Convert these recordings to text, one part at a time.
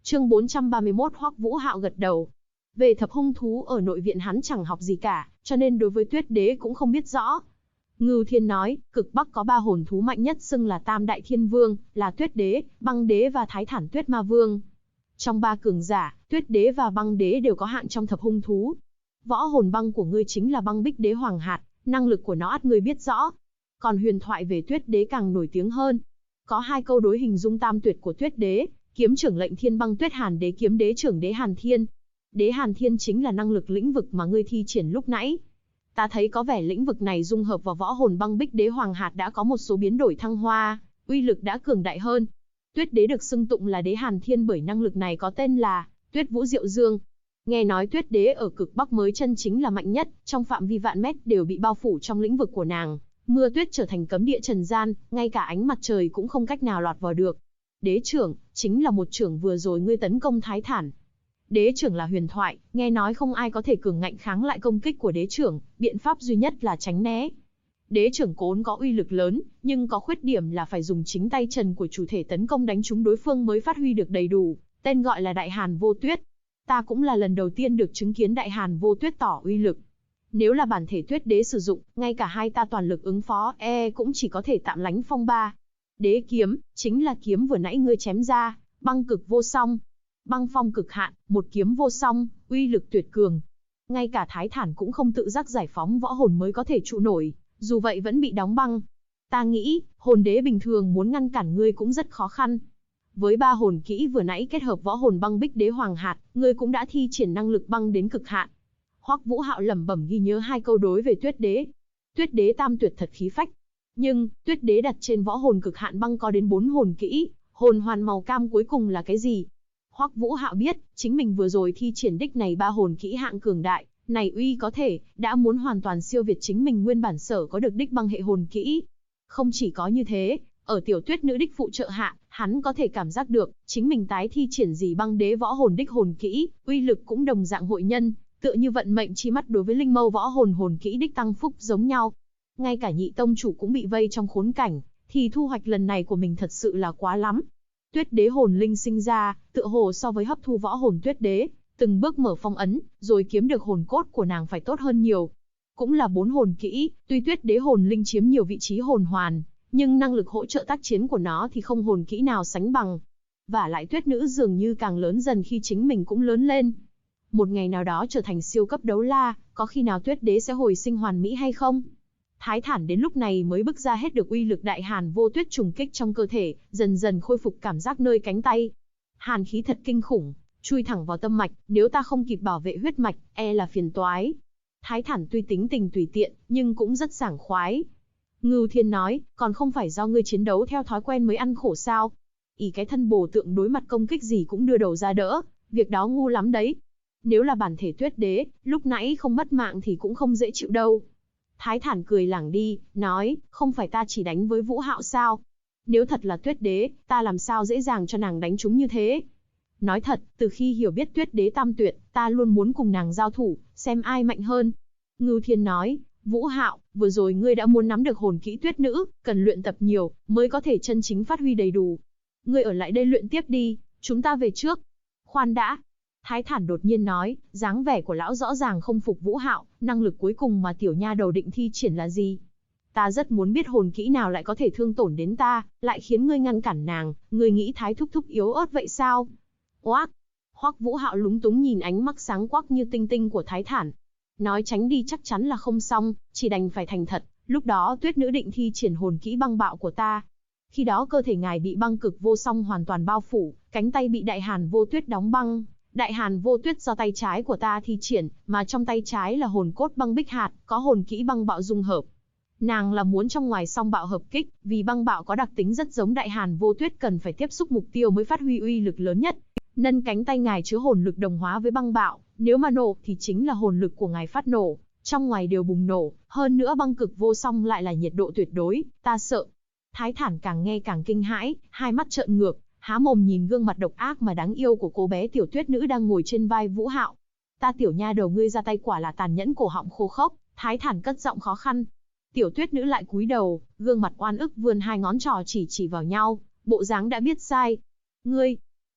Chương 431 Hoắc Vũ Hạo gật đầu. Về thập hung thú ở nội viện hắn chẳng học gì cả, cho nên đối với Tuyết Đế cũng không biết rõ. Ngưu Thiên nói, cực Bắc có 3 hồn thú mạnh nhất xưng là Tam Đại Thiên Vương, là Tuyết Đế, Băng Đế và Thái Thản Tuyết Ma Vương. Trong 3 cường giả, Tuyết Đế và Băng Đế đều có hạng trong thập hung thú. Võ hồn băng của ngươi chính là Băng Bích Đế Hoàng Hạt, năng lực của nó ắt ngươi biết rõ. Còn huyền thoại về Tuyết Đế càng nổi tiếng hơn. Có 2 câu đối hình dung tam tuyệt của Tuyết Đế, kiếm trưởng lệnh Thiên Băng Tuyết Hàn Đế, kiếm đế trưởng Đế Hàn Thiên. Đế Hàn Thiên chính là năng lực lĩnh vực mà ngươi thi triển lúc nãy. Ta thấy có vẻ lĩnh vực này dung hợp vào võ hồn Băng Bích Đế Hoàng Hạt đã có một số biến đổi thăng hoa, uy lực đã cường đại hơn. Tuyết Đế được xưng tụng là Đế Hàn Thiên bởi năng lực này có tên là Tuyết Vũ Diệu Dương. Nghe nói Tuyết Đế ở cực Bắc mới chân chính là mạnh nhất, trong phạm vi vạn mét đều bị bao phủ trong lĩnh vực của nàng. Mưa tuyết trở thành cấm địa trần gian, ngay cả ánh mặt trời cũng không cách nào lọt vào được. Đế trưởng, chính là một trưởng vừa rồi ngươi tấn công Thái Thản. Đế trưởng là huyền thoại, nghe nói không ai có thể cường ngạnh kháng lại công kích của đế trưởng, biện pháp duy nhất là tránh né. Đế trưởng cốn có uy lực lớn, nhưng có khuyết điểm là phải dùng chính tay chân của chủ thể tấn công đánh trúng đối phương mới phát huy được đầy đủ, tên gọi là Đại Hàn Vô Tuyết. Ta cũng là lần đầu tiên được chứng kiến Đại Hàn Vô Tuyết tỏ uy lực. Nếu là bản thể Tuyết Đế sử dụng, ngay cả hai ta toàn lực ứng phó cũng chỉ có thể tạm lánh phong ba. Đế kiếm, chính là kiếm vừa nãy ngươi chém ra, băng cực vô song. Băng phong cực hạn, một kiếm vô song, uy lực tuyệt cường. Ngay cả Thái Thản cũng không tự giác giải phóng võ hồn mới có thể trụ nổi, dù vậy vẫn bị đóng băng. Ta nghĩ, hồn đế bình thường muốn ngăn cản ngươi cũng rất khó khăn. Với 3 hồn kỹ vừa nãy kết hợp võ hồn Băng Bích Đế Hoàng Hạt, ngươi cũng đã thi triển năng lực băng đến cực hạn. Hoắc Vũ Hạo lẩm bẩm ghi nhớ 2 câu đối về Tuyết Đế. Tuyết Đế tam tuyệt thật khí phách. Nhưng, Tuyết Đế đặt trên võ hồn cực hạn băng có đến 4 hồn kỹ, hồn hoàn màu cam cuối cùng là cái gì? Hoắc Vũ Hạo biết, chính mình vừa rồi thi triển đích này 3 hồn kỹ hạng cường đại, này uy có thể, đã muốn hoàn toàn siêu việt chính mình nguyên bản sở có được đích băng hệ hồn kỹ. Không chỉ có như thế, ở tiểu tuyết nữ đích phụ trợ hạ, hắn có thể cảm giác được, chính mình tái thi triển gì băng đế võ hồn đích hồn kỹ, uy lực cũng đồng dạng hội nhân, tựa như vận mệnh chi mắt đối với linh mâu võ hồn hồn kỹ đích tăng phúc giống nhau. Ngay cả nhị tông chủ cũng bị vây trong khốn cảnh, thì thu hoạch lần này của mình thật sự là quá lắm. Tuyết Đế hồn linh sinh ra, tựa hồ so với hấp thu võ hồn Tuyết Đế, từng bước mở phong ấn, rồi kiếm được hồn cốt của nàng phải tốt hơn nhiều. Cũng là 4 hồn kỹ, tuy Tuyết Đế hồn linh chiếm nhiều vị trí hồn hoàn, nhưng năng lực hỗ trợ tác chiến của nó thì không hồn kỹ nào sánh bằng. Và lại Tuyết nữ dường như càng lớn dần khi chính mình cũng lớn lên. Một ngày nào đó trở thành siêu cấp đấu la, có khi nào Tuyết Đế sẽ hồi sinh hoàn mỹ hay không? Thái Thản đến lúc này mới bức ra hết được uy lực Đại Hàn Vô Tuyết trùng kích trong cơ thể, dần dần khôi phục cảm giác nơi cánh tay. Hàn khí thật kinh khủng, chui thẳng vào tâm mạch, nếu ta không kịp bảo vệ huyết mạch, là phiền toái. Thái Thản tuy tính tình tùy tiện, nhưng cũng rất sảng khoái. Ngưu Thiên nói, còn không phải do ngươi chiến đấu theo thói quen mới ăn khổ sao? Cái thân bồ tượng đối mặt công kích gì cũng đưa đầu ra đỡ, việc đó ngu lắm đấy. Nếu là bản thể Tuyết Đế, lúc nãy không mất mạng thì cũng không dễ chịu đâu. Thái Thản cười lảng đi, nói, không phải ta chỉ đánh với Vũ Hạo sao? Nếu thật là Tuyết Đế, ta làm sao dễ dàng cho nàng đánh trúng như thế? Nói thật, từ khi hiểu biết Tuyết Đế tam tuyệt, ta luôn muốn cùng nàng giao thủ, xem ai mạnh hơn. Ngưu Thiên nói, Vũ Hạo, vừa rồi ngươi đã muốn nắm được hồn kỹ Tuyết nữ, cần luyện tập nhiều, mới có thể chân chính phát huy đầy đủ. Ngươi ở lại đây luyện tiếp đi, chúng ta về trước. Khoan đã. Thái Thản đột nhiên nói, dáng vẻ của lão rõ ràng không phục Vũ Hạo, năng lực cuối cùng mà tiểu nha đầu định thi triển là gì? Ta rất muốn biết hồn kỹ nào lại có thể thương tổn đến ta, lại khiến ngươi ngăn cản nàng, ngươi nghĩ Thái thúc thúc yếu ớt vậy sao? Oác! Hoắc Vũ Hạo lúng túng nhìn ánh mắt sáng quắc như tinh tinh của Thái Thản. Nói tránh đi chắc chắn là không xong, chỉ đành phải thành thật, lúc đó Tuyết nữ định thi triển hồn kỹ băng bạo của ta. Khi đó cơ thể ngài bị băng cực vô song hoàn toàn bao phủ, cánh tay bị Đại Hàn Vô Tuyết đóng băng. Đại Hàn Vô Tuyết do tay trái của ta thi triển, mà trong tay trái là hồn cốt băng bích hạt, có hồn kỹ băng bạo dung hợp. Nàng là muốn trong ngoài song bạo hợp kích, vì băng bạo có đặc tính rất giống Đại Hàn Vô Tuyết cần phải tiếp xúc mục tiêu mới phát huy uy lực lớn nhất. Nân cánh tay ngài chứa hồn lực đồng hóa với băng bạo, nếu mà nổ thì chính là hồn lực của ngài phát nổ, trong ngoài đều bùng nổ, hơn nữa băng cực vô song lại là nhiệt độ tuyệt đối, ta sợ. Thái Thản càng nghe càng kinh hãi, hai mắt trợn ngược, há mồm nhìn gương mặt độc ác mà đáng yêu của cô bé tiểu tuyết nữ đang ngồi trên vai Vũ Hạo. Ta tiểu nha đầu ngươi ra tay quả là tàn nhẫn, cổ họng khô khốc. Thái Thản cất giọng khó khăn. Tiểu tuyết nữ lại cúi đầu, gương mặt oan ức vươn hai ngón trỏ chỉ vào nhau, bộ dáng đã biết sai. Ngươi!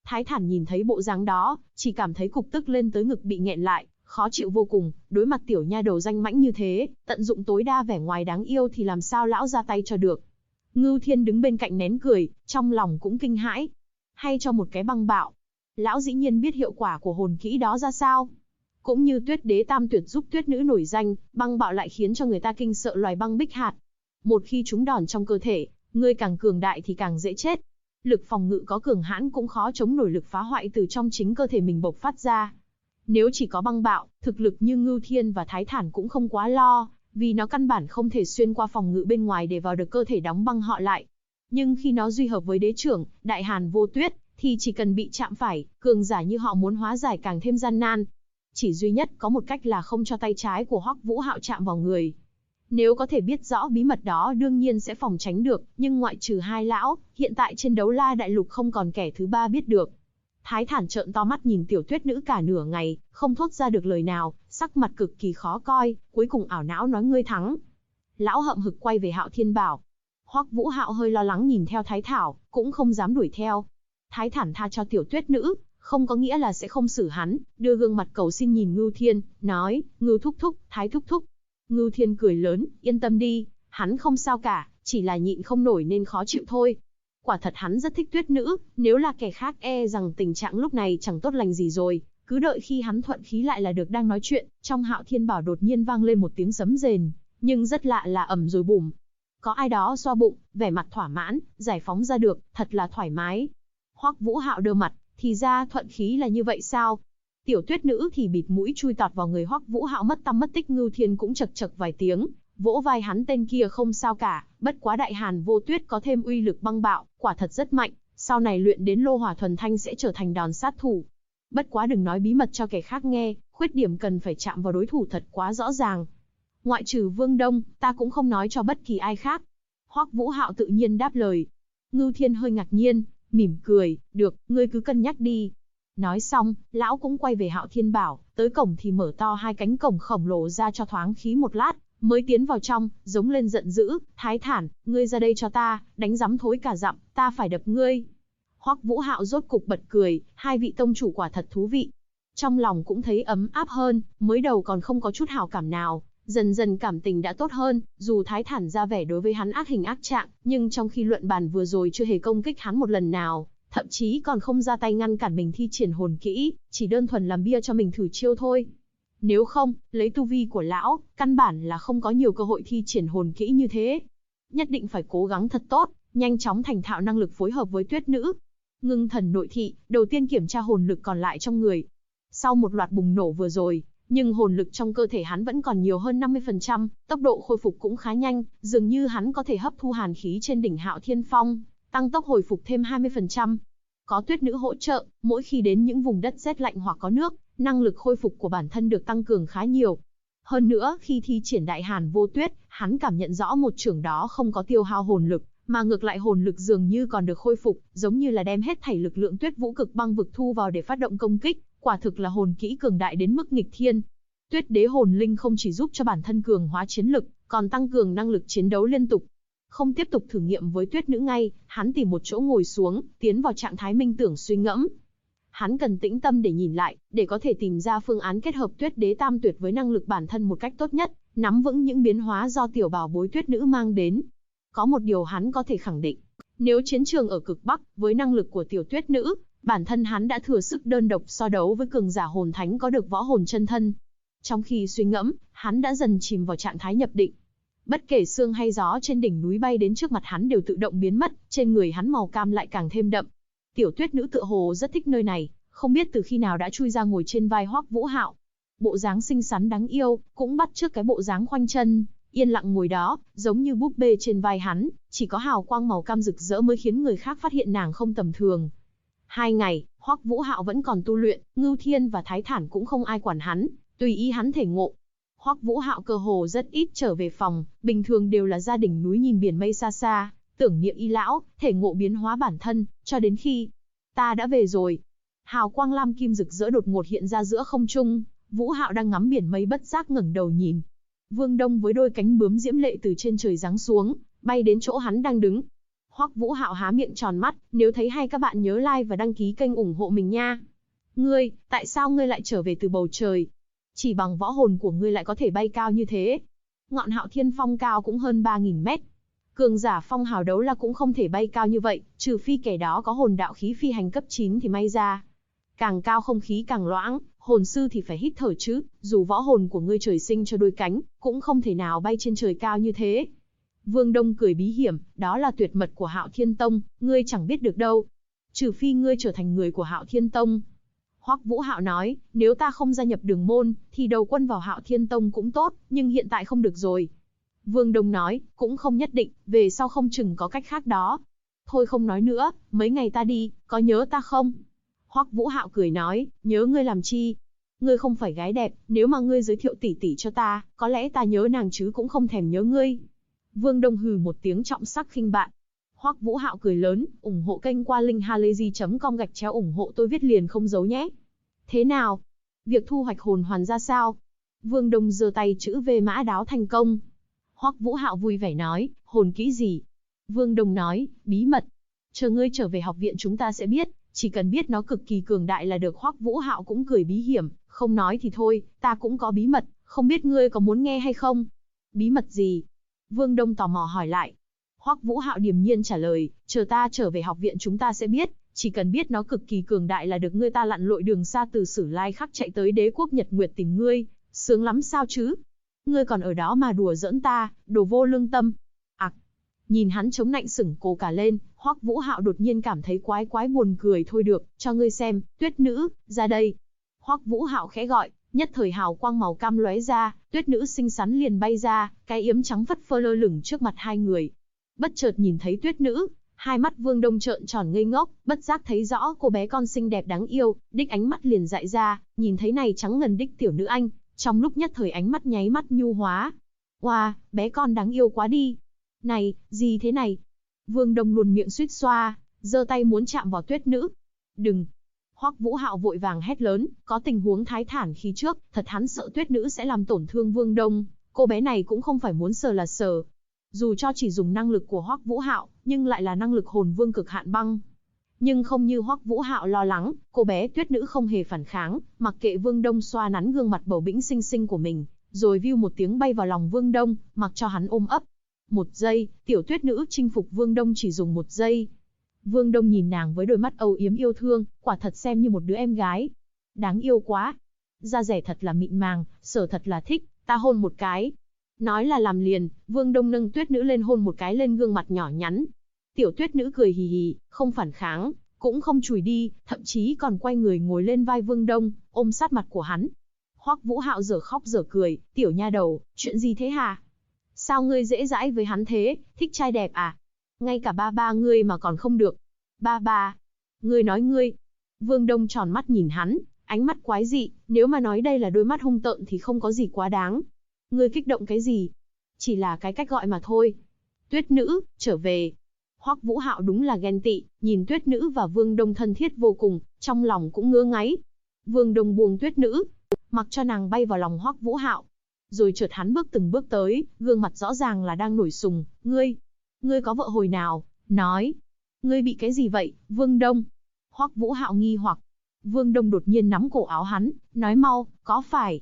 Thái Thản nhìn thấy bộ dáng đó, chỉ cảm thấy cục tức lên tới ngực bị nghẹn lại, khó chịu vô cùng, đối mặt tiểu nha đầu danh mãnh như thế, tận dụng tối đa vẻ ngoài đáng yêu thì làm sao lão ra tay cho được. Ngưu Thiên đứng bên cạnh nén cười, trong lòng cũng kinh hãi. Hay cho một cái băng bạo. Lão dĩ nhiên biết hiệu quả của hồn kỹ đó ra sao. Cũng như Tuyết Đế Tam Tuyệt giúp tuyết nữ nổi danh, băng bạo lại khiến cho người ta kinh sợ loài băng bích hạt. Một khi chúng đòn trong cơ thể, người càng cường đại thì càng dễ chết. Lực phòng ngự có cường hãn cũng khó chống nổi lực phá hoại từ trong chính cơ thể mình bộc phát ra. Nếu chỉ có băng bạo, thực lực như Ngưu Thiên và Thái Thản cũng không quá lo, vì nó căn bản không thể xuyên qua phòng ngự bên ngoài để vào được cơ thể đóng băng họ lại. Nhưng khi nó duy hợp với đế trưởng, Đại Hàn Vô Tuyết, thì chỉ cần bị chạm phải, cường giả như họ muốn hóa giải càng thêm gian nan. Chỉ duy nhất có một cách là không cho tay trái của Hoắc Vũ Hạo chạm vào người. Nếu có thể biết rõ bí mật đó đương nhiên sẽ phòng tránh được, nhưng ngoại trừ hai lão, hiện tại trên Đấu La Đại Lục không còn kẻ thứ ba biết được. Thái Thản trợn to mắt nhìn tiểu tuyết nữ cả nửa ngày, không thốt ra được lời nào, sắc mặt cực kỳ khó coi, cuối cùng ảo não nói ngươi thắng. Lão hậm hực quay về Hạo Thiên bảo. Hoắc Vũ Hạo hơi lo lắng nhìn theo Thái Thảo, cũng không dám đuổi theo. Thái Thản tha cho tiểu tuyết nữ, không có nghĩa là sẽ không xử hắn, đưa gương mặt cầu xin nhìn Ngưu Thiên, nói, Ngưu thúc thúc, Thái thúc thúc. Ngưu Thiên cười lớn, yên tâm đi, hắn không sao cả, chỉ là nhịn không nổi nên khó chịu thôi. Quả thật hắn rất thích tuyết nữ, nếu là kẻ khác e rằng tình trạng lúc này chẳng tốt lành gì rồi, cứ đợi khi hắn thuận khí lại là được. Đang nói chuyện, trong Hạo Thiên Bảo đột nhiên vang lên một tiếng sấm rền, nhưng rất lạ là ầm rồi bùm. Có ai đó xoa bụng, vẻ mặt thỏa mãn, giải phóng ra được, thật là thoải mái. Hoắc Vũ Hạo đơ mặt, thì ra thuận khí là như vậy sao? Tiểu tuyết nữ thì bịt mũi chui tọt vào người Hoắc Vũ Hạo mất tăm mất tích. Ngưu Thiên cũng chật chật vài tiếng, vỗ vai hắn, tên kia không sao cả, bất quá Đại Hàn Vô Tuyết có thêm uy lực băng bạo, quả thật rất mạnh, sau này luyện đến lô hỏa thuần thanh sẽ trở thành đòn sát thủ. Bất quá đừng nói bí mật cho kẻ khác nghe, khuyết điểm cần phải chạm vào đối thủ thật quá rõ ràng. Ngoại trừ Vương Đông, ta cũng không nói cho bất kỳ ai khác. Hoắc Vũ Hạo tự nhiên đáp lời. Ngưu Thiên hơi ngạc nhiên, mỉm cười, được, ngươi cứ cân nhắc đi. Nói xong, lão cũng quay về Hạo Thiên Bảo, tới cổng thì mở to hai cánh cổng khổng lồ ra cho thoáng khí một lát, mới tiến vào trong, giống lên giận dữ, Thái Thản, ngươi ra đây cho ta, đánh rắm thối cả dặm, ta phải đập ngươi. Hoắc Vũ Hạo rốt cục bật cười, hai vị tông chủ quả thật thú vị. Trong lòng cũng thấy ấm áp hơn, mới đầu còn không có chút hảo cảm nào, dần dần cảm tình đã tốt hơn, dù Thái Thản ra vẻ đối với hắn ác hình ác trạng, nhưng trong khi luận bàn vừa rồi chưa hề công kích hắn một lần nào, thậm chí còn không ra tay ngăn cản mình thi triển hồn kỹ, chỉ đơn thuần làm bia cho mình thử chiêu thôi. Nếu không, lấy tu vi của lão, căn bản là không có nhiều cơ hội thi triển hồn kỹ như thế. Nhất định phải cố gắng thật tốt, nhanh chóng thành thạo năng lực phối hợp với tuyết nữ. Ngưng thần nội thị, đầu tiên kiểm tra hồn lực còn lại trong người. Sau một loạt bùng nổ vừa rồi, nhưng hồn lực trong cơ thể hắn vẫn còn nhiều hơn 50%, tốc độ khôi phục cũng khá nhanh, dường như hắn có thể hấp thu hàn khí trên đỉnh Hạo Thiên Phong, tăng tốc hồi phục thêm 20%. Có tuyết nữ hỗ trợ, mỗi khi đến những vùng đất rét lạnh hoặc có nước, năng lực khôi phục của bản thân được tăng cường khá nhiều. Hơn nữa, khi thi triển Đại Hàn Vô Tuyết, hắn cảm nhận rõ một chưởng đó không có tiêu hao hồn lực, mà ngược lại hồn lực dường như còn được khôi phục, giống như là đem hết thảy lực lượng Tuyết Vũ Cực Băng Vực thu vào để phát động công kích, quả thực là hồn kỹ cường đại đến mức nghịch thiên. Tuyết Đế Hồn Linh không chỉ giúp cho bản thân cường hóa chiến lực, còn tăng cường năng lực chiến đấu liên tục. Không tiếp tục thử nghiệm với tuyết nữ ngay, hắn tìm một chỗ ngồi xuống, tiến vào trạng thái minh tưởng suy ngẫm. Hắn cần tĩnh tâm để nhìn lại, để có thể tìm ra phương án kết hợp Tuyết Đế Tam Tuyệt với năng lực bản thân một cách tốt nhất, nắm vững những biến hóa do tiểu bảo bối tuyết nữ mang đến. Có một điều hắn có thể khẳng định, nếu chiến trường ở cực Bắc, với năng lực của tiểu tuyết nữ, bản thân hắn đã thừa sức đơn độc so đấu với cường giả hồn thánh có được võ hồn chân thân. Trong khi suy ngẫm, hắn đã dần chìm vào trạng thái nhập định. Bất kể sương hay gió trên đỉnh núi bay đến trước mặt hắn đều tự động biến mất, trên người hắn màu cam lại càng thêm đậm. Tiểu tuyết nữ tựa hồ rất thích nơi này, không biết từ khi nào đã chui ra ngồi trên vai Hoắc Vũ Hạo. Bộ dáng xinh xắn đáng yêu, cũng bắt chước cái bộ dáng khoanh chân, yên lặng ngồi đó, giống như búp bê trên vai hắn, chỉ có hào quang màu cam rực rỡ mới khiến người khác phát hiện nàng không tầm thường. 2 ngày, Hoắc Vũ Hạo vẫn còn tu luyện, Ngưu Thiên và Thái Thản cũng không ai quản hắn, tùy ý hắn thể ngộ. Hoắc Vũ Hạo cơ hồ rất ít trở về phòng, bình thường đều là ra đỉnh núi nhìn biển mây xa xa, tưởng niệm y lão, thể ngộ biến hóa bản thân, cho đến khi ta đã về rồi. Hào quang lam kim rực rỡ đột ngột hiện ra giữa không trung, Vũ Hạo đang ngắm biển mây bất giác ngẩng đầu nhìn. Vương Đông với đôi cánh bướm diễm lệ từ trên trời giáng xuống, bay đến chỗ hắn đang đứng. Hoắc Vũ Hạo há miệng tròn mắt, nếu thấy hay các bạn nhớ like và đăng ký kênh ủng hộ mình nha. Ngươi, tại sao ngươi lại trở về từ bầu trời? Chỉ bằng võ hồn của ngươi lại có thể bay cao như thế. Ngọn Hạo Thiên Phong cao cũng hơn 3.000 mét. Cường giả phong hào đấu la cũng không thể bay cao như vậy, trừ phi kẻ đó có hồn đạo khí phi hành cấp 9 thì may ra. Càng cao không khí càng loãng, hồn sư thì phải hít thở chứ, dù võ hồn của ngươi trời sinh cho đôi cánh, cũng không thể nào bay trên trời cao như thế. Vương Đông cười bí hiểm, đó là tuyệt mật của Hạo Thiên Tông, ngươi chẳng biết được đâu. Trừ phi ngươi trở thành người của Hạo Thiên Tông. Hoắc Vũ Hạo nói, nếu ta không gia nhập Đường môn, thì đầu quân vào Hạo Thiên Tông cũng tốt, nhưng hiện tại không được rồi. Vương Đông nói, cũng không nhất định, về sau không chừng có cách khác đó. Thôi không nói nữa, mấy ngày ta đi, có nhớ ta không? Hoắc Vũ Hạo cười nói, nhớ ngươi làm chi? Ngươi không phải gái đẹp, nếu mà ngươi giới thiệu tỷ tỷ cho ta, có lẽ ta nhớ nàng chứ cũng không thèm nhớ ngươi. Vương Đông hừ một tiếng trọng sắc khinh bạn. Hoắc Vũ Hạo cười lớn, ủng hộ kênh qua link halayzi.com/ủng hộ tôi viết liền không giấu nhé. Thế nào? Việc thu hoạch hồn hoàn ra sao? Vương Đông giơ tay chữ V mã đáo thành công. Hoắc Vũ Hạo vui vẻ nói, hồn kỹ gì? Vương Đông nói, bí mật. Chờ ngươi trở về học viện chúng ta sẽ biết, chỉ cần biết nó cực kỳ cường đại là được. Hoắc Vũ Hạo cũng cười bí hiểm, không nói thì thôi, ta cũng có bí mật, không biết ngươi có muốn nghe hay không? Bí mật gì? Vương Đông tò mò hỏi lại. Hoắc Vũ Hạo điềm nhiên trả lời, chờ ta trở về học viện chúng ta sẽ biết, chỉ cần biết nó cực kỳ cường đại là được. Ngươi ta lặn lội đường xa từ Sử Lai Khắc chạy tới Đế quốc Nhật Nguyệt tìm ngươi, sướng lắm sao chứ? Ngươi còn ở đó mà đùa giỡn ta, đồ vô lương tâm. Nhìn hắn chống nạnh sửng cổ cả lên, Hoắc Vũ Hạo đột nhiên cảm thấy quái quái buồn cười. Thôi được, cho ngươi xem, Tuyết Nữ, ra đây. Hoắc Vũ Hạo khẽ gọi, nhất thời hào quang màu cam lóe ra, Tuyết Nữ xinh xắn liền bay ra, cái yếm trắng phất phơ lơ lửng trước mặt hai người. Bất chợt nhìn thấy Tuyết Nữ, hai mắt Vương Đông trợn tròn ngây ngốc, bất giác thấy rõ cô bé con xinh đẹp đáng yêu, đích ánh mắt liền dại ra, nhìn thấy này trắng ngần đích tiểu nữ anh, trong lúc nhất thời ánh mắt nháy mắt nhu hóa. Oa, bé con đáng yêu quá đi. Này, gì thế này? Vương Đông luồn miệng suýt xoa, giơ tay muốn chạm vào Tuyết Nữ. Đừng! Hoắc Vũ Hạo vội vàng hét lớn, có tình huống thái thản khi trước, thật hắn sợ Tuyết Nữ sẽ làm tổn thương Vương Đông, cô bé này cũng không phải muốn sờ là sờ. Dù cho chỉ dùng năng lực của Hoắc Vũ Hạo, nhưng lại là năng lực hồn vương cực hạn băng. Nhưng không như Hoắc Vũ Hạo lo lắng, cô bé Tuyết Nữ không hề phản kháng, mặc kệ Vương Đông xoa nắn gương mặt bầu bĩnh xinh xinh của mình, rồi view một tiếng bay vào lòng Vương Đông, mặc cho hắn ôm ấp. 1 giây, tiểu Tuyết Nữ chinh phục Vương Đông chỉ dùng 1 giây. Vương Đông nhìn nàng với đôi mắt âu yếm yêu thương, quả thật xem như một đứa em gái. Đáng yêu quá. Da rẻ thật là mịn màng, sờ thật là thích, ta hôn một cái. Nói là làm liền, Vương Đông nâng Tuyết Nữ lên hôn một cái lên gương mặt nhỏ nhắn. Tiểu Tuyết Nữ cười hì hì, không phản kháng, cũng không chùi đi, thậm chí còn quay người ngồi lên vai Vương Đông, ôm sát mặt của hắn. Hoắc Vũ Hạo dở khóc dở cười, tiểu nha đầu, chuyện gì thế hả? Sao ngươi dễ dãi với hắn thế, thích trai đẹp à? Ngay cả ba ngươi mà còn không được. Ba, ngươi nói ngươi. Vương Đông tròn mắt nhìn hắn, ánh mắt quái dị, nếu mà nói đây là đôi mắt hung tợn thì không có gì quá đáng. Ngươi kích động cái gì? Chỉ là cái cách gọi mà thôi. Tuyết Nữ, trở về. Hoắc Vũ Hạo đúng là ghen tị, nhìn Tuyết Nữ và Vương Đông thân thiết vô cùng, trong lòng cũng ngứa ngáy. Vương Đông buông Tuyết Nữ, mặc cho nàng bay vào lòng Hoắc Vũ Hạo. Rồi chợt hắn bước từng bước tới, gương mặt rõ ràng là đang nổi sùng. Ngươi có vợ hồi nào? Nói. Ngươi bị cái gì vậy, Vương Đông? Hoắc Vũ Hạo nghi hoặc. Vương Đông đột nhiên nắm cổ áo hắn, nói mau, có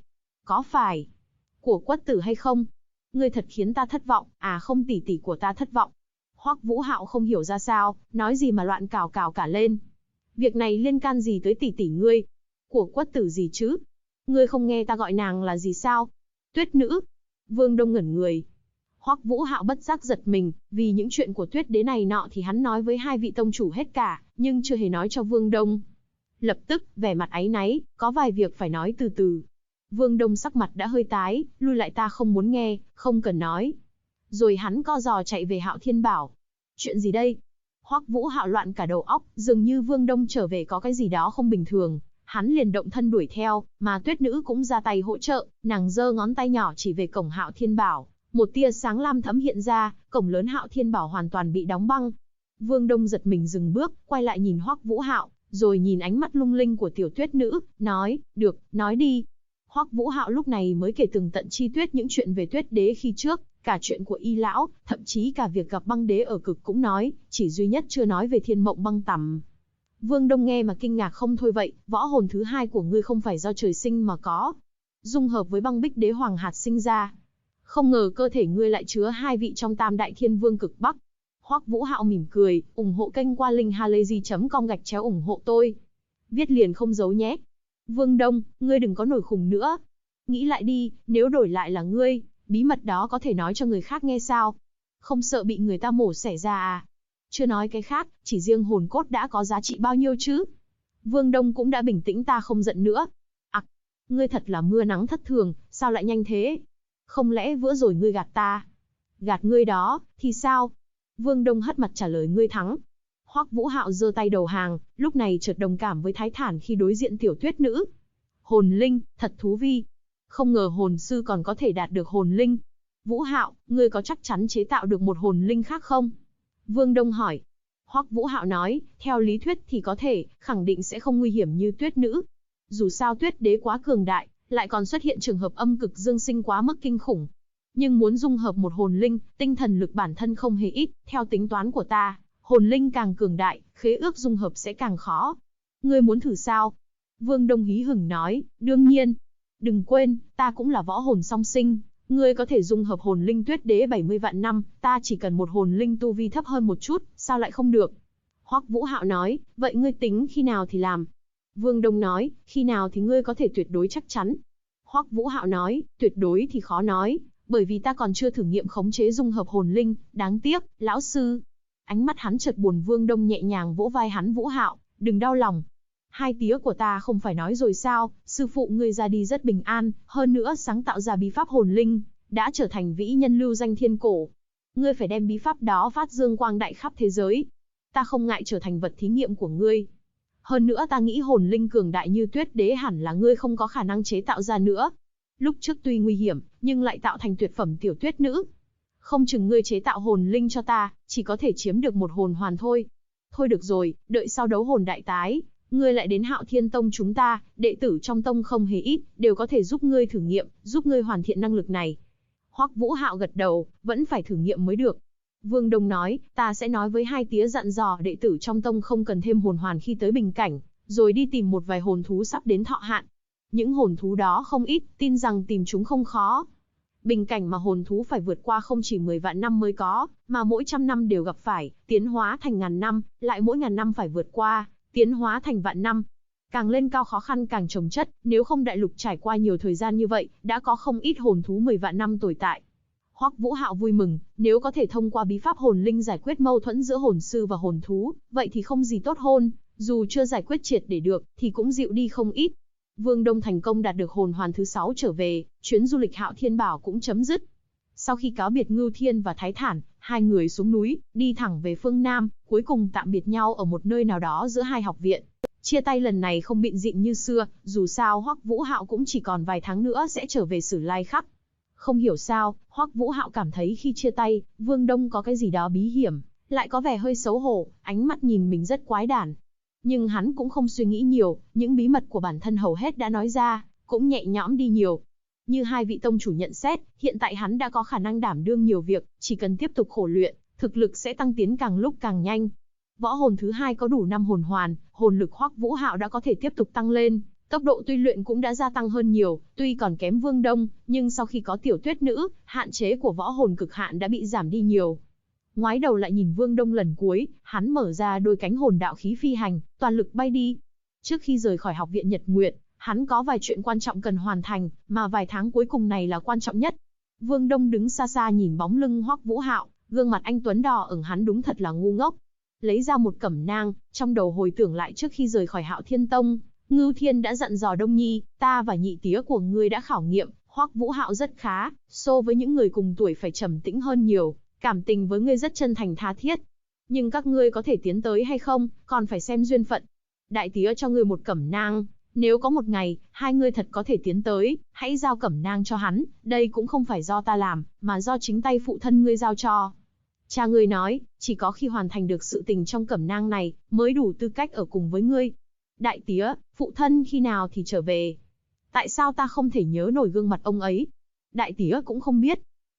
phải của Quất Tử hay không? Ngươi thật khiến ta thất vọng, à không, tỷ tỷ của ta thất vọng. Hoắc Vũ Hạo không hiểu ra sao, nói gì mà loạn cào cào cả lên. Việc này liên can gì tới tỷ tỷ ngươi? Của Quất Tử gì chứ? Ngươi không nghe ta gọi nàng là gì sao? Tuyết Nữ. Vương Đông ngẩn người. Hoắc Vũ Hạo bất giác giật mình, vì những chuyện của Tuyết Đế này nọ thì hắn nói với hai vị tông chủ hết cả, nhưng chưa hề nói cho Vương Đông. Lập tức, vẻ mặt áy náy, có vài việc phải nói từ từ. Vương Đông sắc mặt đã hơi tái, lui lại, ta không muốn nghe, không cần nói. Rồi hắn co giò chạy về Hạo Thiên Bảo. Chuyện gì đây? Hoắc Vũ Hạo loạn cả đầu óc, dường như Vương Đông trở về có cái gì đó không bình thường. Hắn liền động thân đuổi theo, mà Tuyết Nữ cũng ra tay hỗ trợ, nàng giơ ngón tay nhỏ chỉ về cổng Hạo Thiên Bảo. Một tia sáng lam thẫm hiện ra, cổng lớn Hạo Thiên Bảo hoàn toàn bị đóng băng. Vương Đông giật mình dừng bước, quay lại nhìn Hoắc Vũ Hạo, rồi nhìn ánh mắt lung linh của tiểu Tuyết Nữ, nói, được, nói đi. Hoắc Vũ Hạo lúc này mới kể tường tận chi tiết những chuyện về Tuyết Đế khi trước, Cả chuyện của Y lão, thậm chí cả việc gặp băng đế ở cực cũng nói, chỉ duy nhất chưa nói về thiên mộng băng tằm. Vương Đông nghe mà kinh ngạc không thôi. Vậy, võ hồn thứ hai của ngươi không phải do trời sinh mà có, dung hợp với băng bích đế hoàng hạt sinh ra. Không ngờ cơ thể ngươi lại chứa hai vị trong tam đại thiên vương cực bắc. Hoắc Vũ Hạo mỉm cười, ủng hộ kênh qua link halayzi.com ủng hộ tôi. Viết liền không giấu nhé. Vương Đông, ngươi đừng có nổi khùng nữa. Nghĩ lại đi, nếu đổi lại là ngươi, bí mật đó có thể nói cho người khác nghe sao? Không sợ bị người ta mổ xẻ ra à? Chưa nói cái khác, chỉ riêng hồn cốt đã có giá trị bao nhiêu chứ? Vương Đông cũng đã bình tĩnh, ta không giận nữa. Ngươi thật là mưa nắng thất thường, sao lại nhanh thế? Không lẽ vừa rồi ngươi gạt ta? Gạt ngươi đó, thì sao? Vương Đông hất mặt trả lời, ngươi thắng. Hoắc Vũ Hạo giơ tay đầu hàng, lúc này chợt đồng cảm với Thái Thản khi đối diện tiểu tuyết nữ. Hồn linh, thật thú vi. Không ngờ hồn sư còn có thể đạt được hồn linh. Vũ Hạo, ngươi có chắc chắn chế tạo được một hồn linh khác không? Vương Đông hỏi. Hoắc Vũ Hạo nói, theo lý thuyết thì có thể, khẳng định sẽ không nguy hiểm như tuyết nữ. Dù sao tuyết đế quá cường đại, lại còn xuất hiện trường hợp âm cực dương sinh quá mức kinh khủng. Nhưng muốn dung hợp một hồn linh, tinh thần lực bản thân không hề ít, theo tính toán của ta, hồn linh càng cường đại, khế ước dung hợp sẽ càng khó. Ngươi muốn thử sao? Vương Đông hí hửng nói, đương nhiên. Đừng quên, ta cũng là võ hồn song sinh, ngươi có thể dung hợp hồn linh tuyết đế 70 vạn năm, ta chỉ cần một hồn linh tu vi thấp hơn một chút, sao lại không được? Hoắc Vũ Hạo nói, vậy ngươi tính khi nào thì làm? Vương Đông nói, khi nào thì ngươi có thể tuyệt đối chắc chắn? Hoắc Vũ Hạo nói, tuyệt đối thì khó nói, bởi vì ta còn chưa thử nghiệm khống chế dung hợp hồn linh, đáng tiếc, lão sư. Ánh mắt hắn chợt buồn. Vương Đông nhẹ nhàng vỗ vai hắn, Vũ Hạo, đừng đau lòng. Hai tía của ta không phải nói rồi sao, sư phụ ngươi ra đi rất bình an, hơn nữa sáng tạo ra bí pháp hồn linh, đã trở thành vĩ nhân lưu danh thiên cổ. Ngươi phải đem bí pháp đó phát dương quang đại khắp thế giới. Ta không ngại trở thành vật thí nghiệm của ngươi. Hơn nữa ta nghĩ hồn linh cường đại như tuyết đế hẳn là ngươi không có khả năng chế tạo ra nữa. Lúc trước tuy nguy hiểm, nhưng lại tạo thành tuyệt phẩm tiểu tuyết nữ. Không chừng ngươi chế tạo hồn linh cho ta, chỉ có thể chiếm được một hồn hoàn thôi. Thôi được rồi, đợi sau đấu hồn đại tái, ngươi lại đến Hạo Thiên Tông chúng ta, đệ tử trong tông không hề ít, đều có thể giúp ngươi thử nghiệm, giúp ngươi hoàn thiện năng lực này. Hoắc Vũ Hạo gật đầu, vẫn phải thử nghiệm mới được. Vương Đông nói, ta sẽ nói với hai tía dặn dò đệ tử trong tông không cần thêm hồn hoàn khi tới bình cảnh, rồi đi tìm một vài hồn thú sắp đến thọ hạn. Những hồn thú đó không ít, tin rằng tìm chúng không khó. Bình cảnh mà hồn thú phải vượt qua không chỉ 10 vạn năm mới có, mà mỗi trăm năm đều gặp phải, tiến hóa thành ngàn năm, lại mỗi ngàn năm phải vượt qua, tiến hóa thành vạn năm. Càng lên cao khó khăn càng chồng chất, nếu không đại lục trải qua nhiều thời gian như vậy, đã có không ít hồn thú 10 vạn năm tồn tại. Hoắc Vũ Hạo vui mừng, nếu có thể thông qua bí pháp hồn linh giải quyết mâu thuẫn giữa hồn sư và hồn thú, vậy thì không gì tốt hơn, dù chưa giải quyết triệt để được, thì cũng dịu đi không ít. Vương Đông thành công đạt được hồn hoàn thứ 6 trở về, chuyến du lịch Hạo Thiên Bảo cũng chấm dứt. Sau khi cáo biệt Ngưu Thiên và Thái Thản, hai người xuống núi, đi thẳng về phương Nam, cuối cùng tạm biệt nhau ở một nơi nào đó giữa hai học viện. Chia tay lần này không bịn rịn như xưa, dù sao Hoắc Vũ Hạo cũng chỉ còn vài tháng nữa sẽ trở về Sử Lai Khắc. Không hiểu sao, Hoắc Vũ Hạo cảm thấy khi chia tay, Vương Đông có cái gì đó bí hiểm, lại có vẻ hơi xấu hổ, ánh mắt nhìn mình rất quái đản. Nhưng hắn cũng không suy nghĩ nhiều, những bí mật của bản thân hầu hết đã nói ra, cũng nhẹ nhõm đi nhiều. Như hai vị tông chủ nhận xét, hiện tại hắn đã có khả năng đảm đương nhiều việc, chỉ cần tiếp tục khổ luyện, thực lực sẽ tăng tiến càng lúc càng nhanh. Võ hồn thứ hai có đủ 5 hồn hoàn, hồn lực Hoắc Vũ Hạo đã có thể tiếp tục tăng lên, tốc độ tuy luyện cũng đã gia tăng hơn nhiều, tuy còn kém Vương Đông, nhưng sau khi có tiểu tuyết nữ, hạn chế của võ hồn cực hạn đã bị giảm đi nhiều. Ngoái đầu lại nhìn Vương Đông lần cuối, hắn mở ra đôi cánh hồn đạo khí phi hành, toàn lực bay đi. Trước khi rời khỏi học viện Nhật Nguyệt, hắn có vài chuyện quan trọng cần hoàn thành, mà vài tháng cuối cùng này là quan trọng nhất. Vương Đông đứng xa xa nhìn bóng lưng Hoắc Vũ Hạo, gương mặt anh tuấn đỏ ửng, hắn đúng thật là ngu ngốc. Lấy ra một cẩm nang, trong đầu hồi tưởng lại trước khi rời khỏi Hạo Thiên Tông, Ngưu Thiên đã dặn dò Đông Nhi, ta và nhị tía của ngươi đã khảo nghiệm, Hoắc Vũ Hạo rất khá, so với những người cùng tuổi phải trầm tĩnh hơn nhiều, cảm tình với ngươi rất chân thành tha thiết. Nhưng các ngươi có thể tiến tới hay không, còn phải xem duyên phận. Đại tía cho ngươi một cẩm nang, nếu có một ngày, hai ngươi thật có thể tiến tới, hãy giao cẩm nang cho hắn, đây cũng không phải do ta làm, mà do chính tay phụ thân ngươi giao cho. Cha ngươi nói, chỉ có khi hoàn thành được sự tình trong cẩm nang này, mới đủ tư cách ở cùng với ngươi. Đại tía, phụ thân khi nào thì trở về? Tại sao ta không thể nhớ nổi gương mặt ông ấy? Đại tía cũng không biết.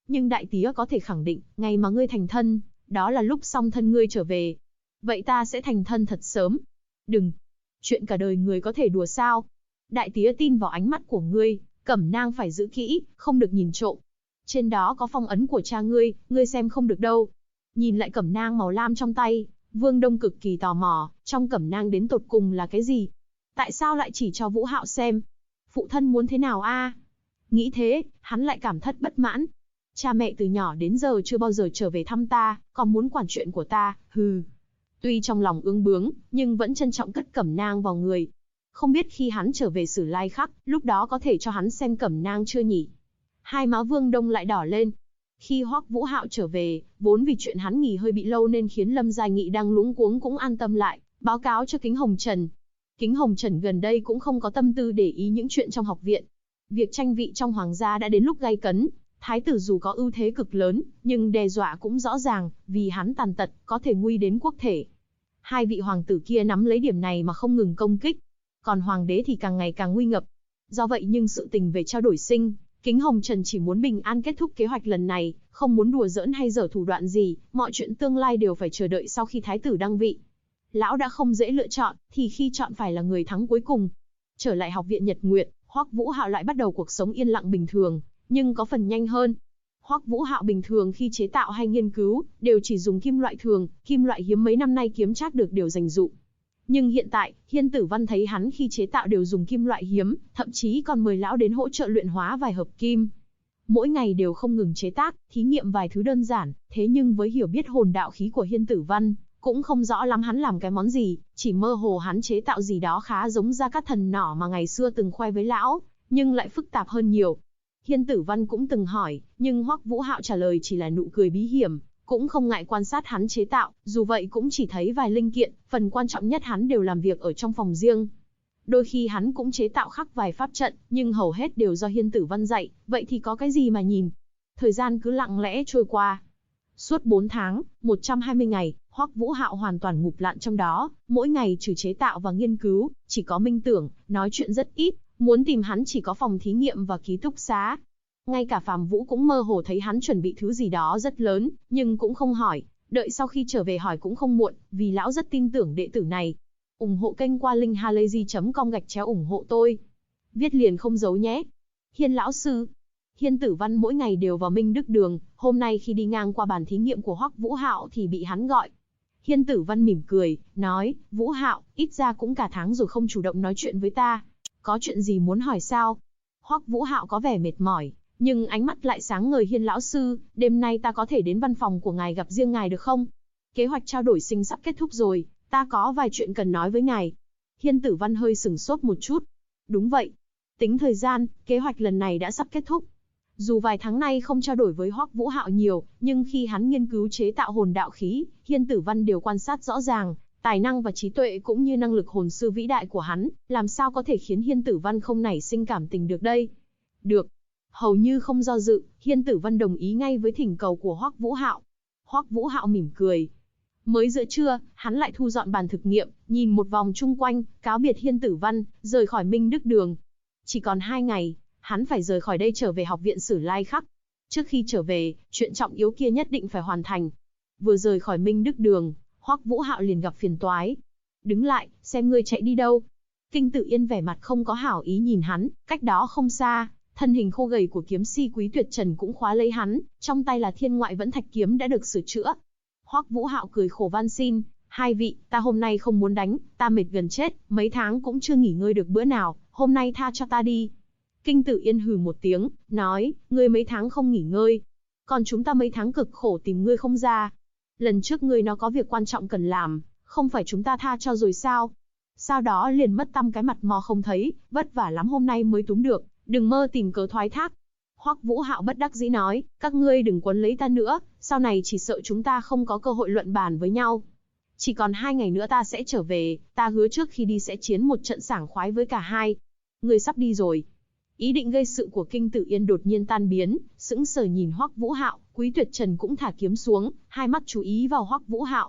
Nhưng đại tía có thể khẳng định, ngày mà ngươi thành thân, đó là lúc song thân ngươi trở về. Vậy ta sẽ thành thân thật sớm. Đừng. Chuyện cả đời người có thể đùa sao? Đại tía tin vào ánh mắt của ngươi, Cẩm nang phải giữ kỹ, không được nhìn trộm. Trên đó có phong ấn của cha ngươi xem không được đâu. Nhìn lại cẩm nang màu lam trong tay, Vương Đông cực kỳ tò mò, trong cẩm nang đến tột cùng là cái gì? Tại sao lại chỉ cho Vũ Hạo xem? Phụ thân muốn thế nào a? Nghĩ thế, hắn lại cảm thất bất mãn. Cha mẹ từ nhỏ đến giờ chưa bao giờ trở về thăm ta, còn muốn quản chuyện của ta, hừ. Tuy trong lòng ương bướng, nhưng vẫn trân trọng cất cẩm nang vào người. Không biết khi hắn trở về Sử Lai Khắc, lúc đó có thể cho hắn xem cẩm nang chưa nhỉ? Hai má Vương Đông lại đỏ lên. Khi Hoắc Vũ Hạo trở về, vốn vì chuyện hắn nghỉ hơi bị lâu nên khiến Lâm Gia Nghị đang luống cuống cũng an tâm lại, báo cáo cho Kính Hồng Trần. Kính Hồng Trần gần đây cũng không có tâm tư để ý những chuyện trong học viện. Việc tranh vị trong hoàng gia đã đến lúc gay cấn, thái tử dù có ưu thế cực lớn, nhưng đe dọa cũng rõ ràng, vì hắn tàn tật, có thể nguy đến quốc thể. Hai vị hoàng tử kia nắm lấy điểm này mà không ngừng công kích, còn hoàng đế thì càng ngày càng nguy ngập. Do vậy nhưng sự tình về trao đổi sinh, Kính Hồng Trần chỉ muốn bình an kết thúc kế hoạch lần này, không muốn đùa giỡn hay giở thủ đoạn gì, mọi chuyện tương lai đều phải chờ đợi sau khi thái tử đăng vị. Lão đã không dễ lựa chọn, thì khi chọn phải là người thắng cuối cùng. Trở lại học viện Nhật Nguyệt, Hoắc Vũ Hạo lại bắt đầu cuộc sống yên lặng bình thường, nhưng có phần nhanh hơn. Hoắc Vũ Hạo bình thường khi chế tạo hay nghiên cứu, đều chỉ dùng kim loại thường, kim loại hiếm mấy năm nay kiếm trác được đều dành dụm. Nhưng hiện tại, Hiên Tử Văn thấy hắn khi chế tạo đều dùng kim loại hiếm, thậm chí còn mời lão đến hỗ trợ luyện hóa vài hợp kim. Mỗi ngày đều không ngừng chế tác, thí nghiệm vài thứ đơn giản, thế nhưng với hiểu biết hồn đạo khí của Hiên Tử Văn, cũng không rõ lắm hắn làm cái món gì, chỉ mơ hồ hắn chế tạo gì đó khá giống Gia Cát Thần nỏ mà ngày xưa từng khoe với lão, nhưng lại phức tạp hơn nhiều. Hiên Tử Văn cũng từng hỏi, nhưng Hoắc Vũ Hạo trả lời chỉ là nụ cười bí hiểm, cũng không ngại quan sát hắn chế tạo, dù vậy cũng chỉ thấy vài linh kiện, phần quan trọng nhất hắn đều làm việc ở trong phòng riêng. Đôi khi hắn cũng chế tạo khắc vài pháp trận, nhưng hầu hết đều do Hiên Tử Văn dạy, vậy thì có cái gì mà nhìn. Thời gian cứ lặng lẽ trôi qua. Suốt 4 tháng, 120 ngày, Hoắc Vũ Hạo hoàn toàn ngụp lặn trong đó, mỗi ngày trừ chế tạo và nghiên cứu, chỉ có minh tưởng, nói chuyện rất ít, muốn tìm hắn chỉ có phòng thí nghiệm và ký túc xá. Ngay cả Phàm Vũ cũng mơ hồ thấy hắn chuẩn bị thứ gì đó rất lớn, nhưng cũng không hỏi, đợi sau khi trở về hỏi cũng không muộn, vì lão rất tin tưởng đệ tử này. Ủng hộ kênh qua linkhalazy.com/ủng hộ tôi. Viết liền không giấu nhé. Hiên lão sư. Hiên Tử Văn mỗi ngày đều vào Minh Đức Đường, hôm nay khi đi ngang qua bàn thí nghiệm của Hoắc Vũ Hạo thì bị hắn gọi. Hiên Tử Văn mỉm cười, nói, Vũ Hạo, ít ra cũng cả tháng rồi không chủ động nói chuyện với ta. Có chuyện gì muốn hỏi sao? Hoắc Vũ Hạo có vẻ mệt mỏi, nhưng ánh mắt lại sáng ngời. Hiên lão sư, đêm nay ta có thể đến văn phòng của ngài gặp riêng ngài được không? Kế hoạch trao đổi sinh sắp kết thúc rồi, ta có vài chuyện cần nói với ngài. Hiên Tử Văn hơi sửng sốt một chút. Đúng vậy. Tính thời gian, kế hoạch lần này đã sắp kết thúc. Dù vài tháng nay không trao đổi với Hoắc Vũ Hạo nhiều, nhưng khi hắn nghiên cứu chế tạo hồn đạo khí, Hiên Tử Văn đều quan sát rõ ràng, tài năng và trí tuệ cũng như năng lực hồn sư vĩ đại của hắn, làm sao có thể khiến Hiên Tử Văn không nảy sinh cảm tình được đây? Được. Hầu như không do dự, Hiên Tử Văn đồng ý ngay với thỉnh cầu của Hoắc Vũ Hạo. Hoắc Vũ Hạo mỉm cười. Mới giữa trưa, hắn lại thu dọn bàn thực nghiệm, nhìn một vòng chung quanh, cáo biệt Hiên Tử Văn, rời khỏi Minh Đức Đường. Chỉ còn 2 ngày, hắn phải rời khỏi đây trở về học viện Sử Lai Khắc. Trước khi trở về, chuyện trọng yếu kia nhất định phải hoàn thành. Vừa rời khỏi Minh Đức Đường, Hoắc Vũ Hạo liền gặp phiền toái. Đứng lại, xem ngươi chạy đi đâu. Kinh Tự Yên vẻ mặt không có hảo ý nhìn hắn, cách đó không xa, thân hình khô gầy của kiếm si Quý Tuyệt Trần cũng khóa lấy hắn, trong tay là Thiên Ngoại Vẫn Thạch kiếm đã được sửa chữa. Hoắc Vũ Hạo cười khổ van xin, hai vị, ta hôm nay không muốn đánh, ta mệt gần chết, mấy tháng cũng chưa nghỉ ngơi được bữa nào, hôm nay tha cho ta đi. Kinh Tự Yên hừ một tiếng, nói, ngươi mấy tháng không nghỉ ngơi, còn chúng ta mấy tháng cực khổ tìm ngươi không ra. Lần trước ngươi nó có việc quan trọng cần làm, không phải chúng ta tha cho rồi sao? Sau đó liền mất tăm cái mặt mò không thấy, vất vả lắm hôm nay mới túm được, đừng mơ tìm cớ thoái thác. Hoắc Vũ Hạo bất đắc dĩ nói, các ngươi đừng quấn lấy ta nữa, sau này chỉ sợ chúng ta không có cơ hội luận bàn với nhau. Chỉ còn 2 ngày nữa ta sẽ trở về, ta hứa trước khi đi sẽ chiến một trận sảng khoái với cả hai. Ngươi sắp đi rồi. Ý định gây sự của Kinh Tự Yên đột nhiên tan biến, sững sờ nhìn Hoắc Vũ Hạo, Quý Tuyệt Trần cũng thả kiếm xuống, hai mắt chú ý vào Hoắc Vũ Hạo.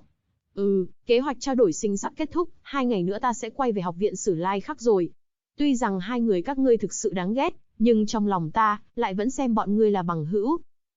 Kế hoạch trao đổi sinh sắp kết thúc, 2 ngày nữa ta sẽ quay về học viện Sử Lai Khắc rồi. Tuy rằng hai người các ngươi thực sự đáng ghét, nhưng trong lòng ta, lại vẫn xem bọn ngươi là bằng hữu.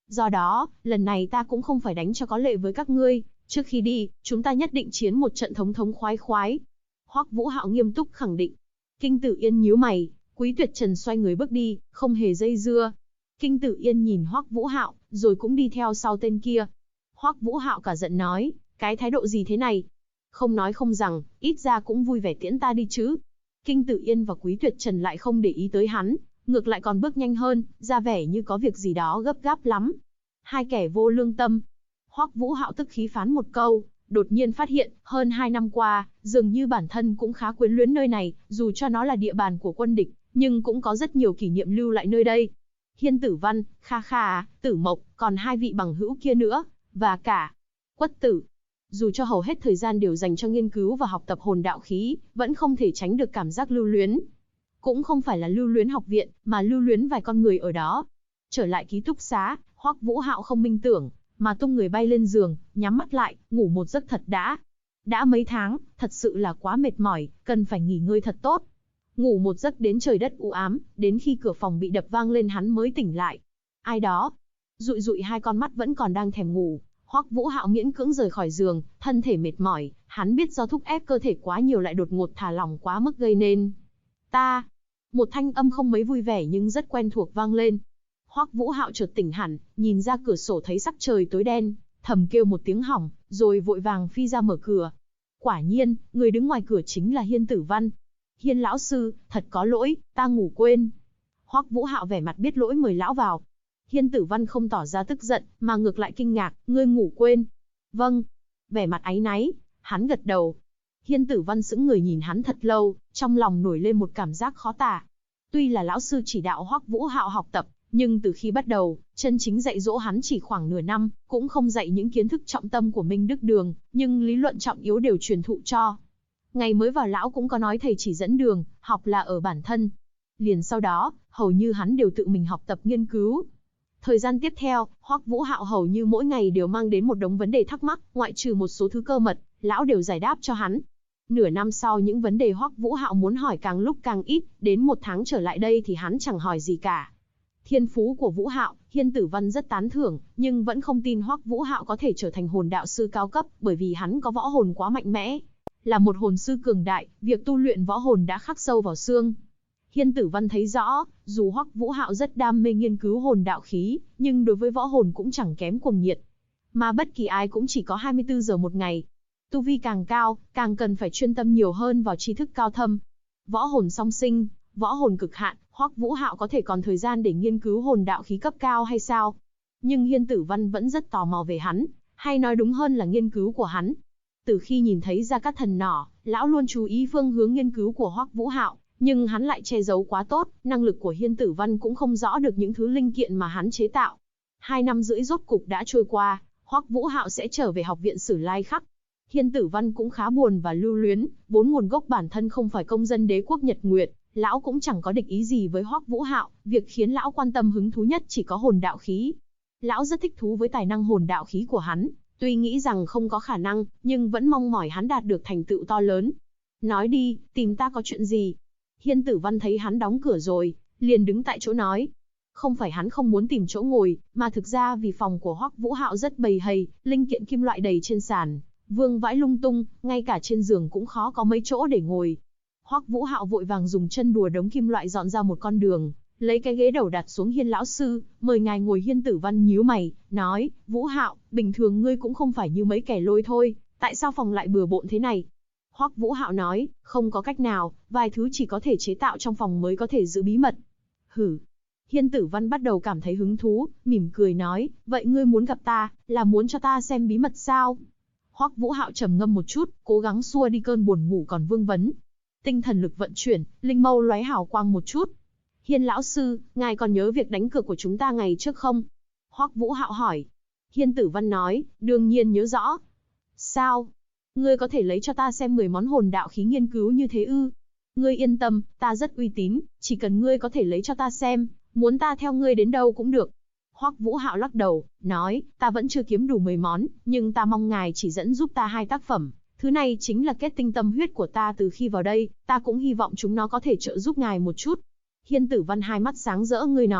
Do đó, lần này ta cũng không phải đánh cho có lệ với các ngươi, trước khi đi, chúng ta nhất định chiến một trận thống thống khoái khoái. Hoắc Vũ Hạo nghiêm túc khẳng định. Kinh Tử Yên nhíu mày, Quý Tuyệt Trần xoay người bước đi, không hề dây dưa. Kinh Tử Yên nhìn Hoắc Vũ Hạo, rồi cũng đi theo sau tên kia. Hoắc Vũ Hạo cả giận nói, cái thái độ gì thế này? Không nói không rằng, ít ra cũng vui vẻ tiễn ta đi chứ. Kinh Tử Yên và Quý Tuyệt Trần lại không để ý tới hắn, ngược lại còn bước nhanh hơn, ra vẻ như có việc gì đó gấp gáp lắm. Hai kẻ vô lương tâm. Hoắc Vũ Hạo tức khí phán một câu, đột nhiên phát hiện, hơn 2 năm qua, dường như bản thân cũng khá quyến luyến nơi này, dù cho nó là địa bàn của quân địch, nhưng cũng có rất nhiều kỷ niệm lưu lại nơi đây. Hiên Tử Văn, Kha Kha, Tử Mộc, còn hai vị bằng hữu kia nữa, và cả Quất Tử. Dù cho hầu hết thời gian đều dành cho nghiên cứu và học tập hồn đạo khí, vẫn không thể tránh được cảm giác lưu luyến. Cũng không phải là lưu luyến học viện, mà lưu luyến vài con người ở đó. Trở lại ký túc xá, Hoắc Vũ Hạo không minh tưởng, mà tung người bay lên giường, nhắm mắt lại, ngủ một giấc thật đã. Đã mấy tháng, thật sự là quá mệt mỏi, cần phải nghỉ ngơi thật tốt. Ngủ một giấc đến trời đất u ám, đến khi cửa phòng bị đập vang lên hắn mới tỉnh lại. Ai đó? Dụi dụi hai con mắt vẫn còn đang thèm ngủ, Hoắc Vũ Hạo miễn cưỡng rời khỏi giường, thân thể mệt mỏi, hắn biết do thúc ép cơ thể quá nhiều lại đột ngột thả lỏng quá mức gây nên. Ta. Một thanh âm không mấy vui vẻ nhưng rất quen thuộc vang lên. Hoắc Vũ Hạo chợt tỉnh hẳn, nhìn ra cửa sổ thấy sắc trời tối đen, thầm kêu một tiếng hỏng, rồi vội vàng phi ra mở cửa. Quả nhiên, người đứng ngoài cửa chính là Hiên Tử Văn. Hiên lão sư, thật có lỗi, ta ngủ quên. Hoắc Vũ Hạo vẻ mặt biết lỗi mời lão vào. Hiên Tử Văn không tỏ ra tức giận, mà ngược lại kinh ngạc, ngươi ngủ quên. Vâng. Vẻ mặt áy náy, hắn gật đầu. Hiên Tử Văn sững người nhìn hắn thật lâu, trong lòng nổi lên một cảm giác khó tả. Tuy là lão sư chỉ đạo Hoắc Vũ Hạo học tập, nhưng từ khi bắt đầu, chân chính dạy dỗ hắn chỉ khoảng nửa năm, cũng không dạy những kiến thức trọng tâm của Minh Đức Đường, nhưng lý luận trọng yếu đều truyền thụ cho. Ngày mới vào lão cũng có nói thầy chỉ dẫn đường, học là ở bản thân. Liền sau đó, hầu như hắn đều tự mình học tập nghiên cứu. Thời gian tiếp theo, Hoắc Vũ Hạo hầu như mỗi ngày đều mang đến một đống vấn đề thắc mắc, ngoại trừ một số thứ cơ mật, lão đều giải đáp cho hắn. Nửa năm sau những vấn đề Hoắc Vũ Hạo muốn hỏi càng lúc càng ít, đến 1 tháng trở lại đây thì hắn chẳng hỏi gì cả. Thiên phú của Vũ Hạo, Hiên Tử Văn rất tán thưởng, nhưng vẫn không tin Hoắc Vũ Hạo có thể trở thành hồn đạo sư cao cấp, bởi vì hắn có võ hồn quá mạnh mẽ. Là một hồn sư cường đại, việc tu luyện võ hồn đã khắc sâu vào xương. Hiên Tử Văn thấy rõ, dù Hoắc Vũ Hạo rất đam mê nghiên cứu hồn đạo khí, nhưng đối với võ hồn cũng chẳng kém cuồng nhiệt. Mà bất kỳ ai cũng chỉ có 24 giờ một ngày. Tu vi càng cao, càng cần phải chuyên tâm nhiều hơn vào tri thức cao thâm. Võ hồn song sinh, võ hồn cực hạn, Hoắc Vũ Hạo có thể còn thời gian để nghiên cứu hồn đạo khí cấp cao hay sao? Nhưng Hiên Tử Văn vẫn rất tò mò về hắn, hay nói đúng hơn là nghiên cứu của hắn. Từ khi nhìn thấy Gia Cát Thần Nỏ, lão luôn chú ý phương hướng nghiên cứu của Hoắc Vũ Hạo, nhưng hắn lại che giấu quá tốt, năng lực của Hiên Tử Văn cũng không rõ được những thứ linh kiện mà hắn chế tạo. 2 năm rưỡi rốt cục đã trôi qua, Hoắc Vũ Hạo sẽ trở về học viện Sử Lai Khắc. Hiên Tử Văn cũng khá buồn và lưu luyến, vốn nguồn gốc bản thân không phải công dân đế quốc Nhật Nguyệt, lão cũng chẳng có địch ý gì với Hoắc Vũ Hạo, việc khiến lão quan tâm hứng thú nhất chỉ có hồn đạo khí. Lão rất thích thú với tài năng hồn đạo khí của hắn, tuy nghĩ rằng không có khả năng, nhưng vẫn mong mỏi hắn đạt được thành tựu to lớn. Nói đi, tìm ta có chuyện gì? Hiên Tử Văn thấy hắn đóng cửa rồi, liền đứng tại chỗ nói. Không phải hắn không muốn tìm chỗ ngồi, mà thực ra vì phòng của Hoắc Vũ Hạo rất bầy hầy, linh kiện kim loại đầy trên sàn, vương vãi lung tung, ngay cả trên giường cũng khó có mấy chỗ để ngồi. Hoắc Vũ Hạo vội vàng dùng chân đùa đống kim loại dọn ra một con đường, lấy cái ghế đầu đặt xuống. Hiên lão sư, mời ngài ngồi. Hiên Tử Văn nhíu mày, nói, Vũ Hạo, bình thường ngươi cũng không phải như mấy kẻ lôi thôi, tại sao phòng lại bừa bộn thế này? Hoắc Vũ Hạo nói, không có cách nào, vài thứ chỉ có thể chế tạo trong phòng mới có thể giữ bí mật. Hử. Hiên Tử Văn bắt đầu cảm thấy hứng thú, mỉm cười nói, vậy ngươi muốn gặp ta, là muốn cho ta xem bí mật sao? Hoắc Vũ Hạo trầm ngâm một chút, cố gắng xua đi cơn buồn ngủ còn vương vấn. Tinh thần lực vận chuyển, linh mâu lóe hào quang một chút. Hiên lão sư, ngài còn nhớ việc đánh cược của chúng ta ngày trước không? Hoắc Vũ Hạo hỏi. Hiên Tử Văn nói, đương nhiên nhớ rõ. Sao? Ngươi có thể lấy cho ta xem 10 món hồn đạo khí nghiên cứu như thế ư? Ngươi yên tâm, ta rất uy tín, chỉ cần ngươi có thể lấy cho ta xem, muốn ta theo ngươi đến đâu cũng được. Hoắc Vũ Hạo lắc đầu, nói, ta vẫn chưa kiếm đủ 10 món, nhưng ta mong ngài chỉ dẫn giúp ta 2 tác phẩm. Thứ này chính là kết tinh tâm huyết của ta từ khi vào đây, ta cũng hy vọng chúng nó có thể trợ giúp ngài một chút. Hiên Tử Văn hai mắt sáng rỡ, ngươi nói,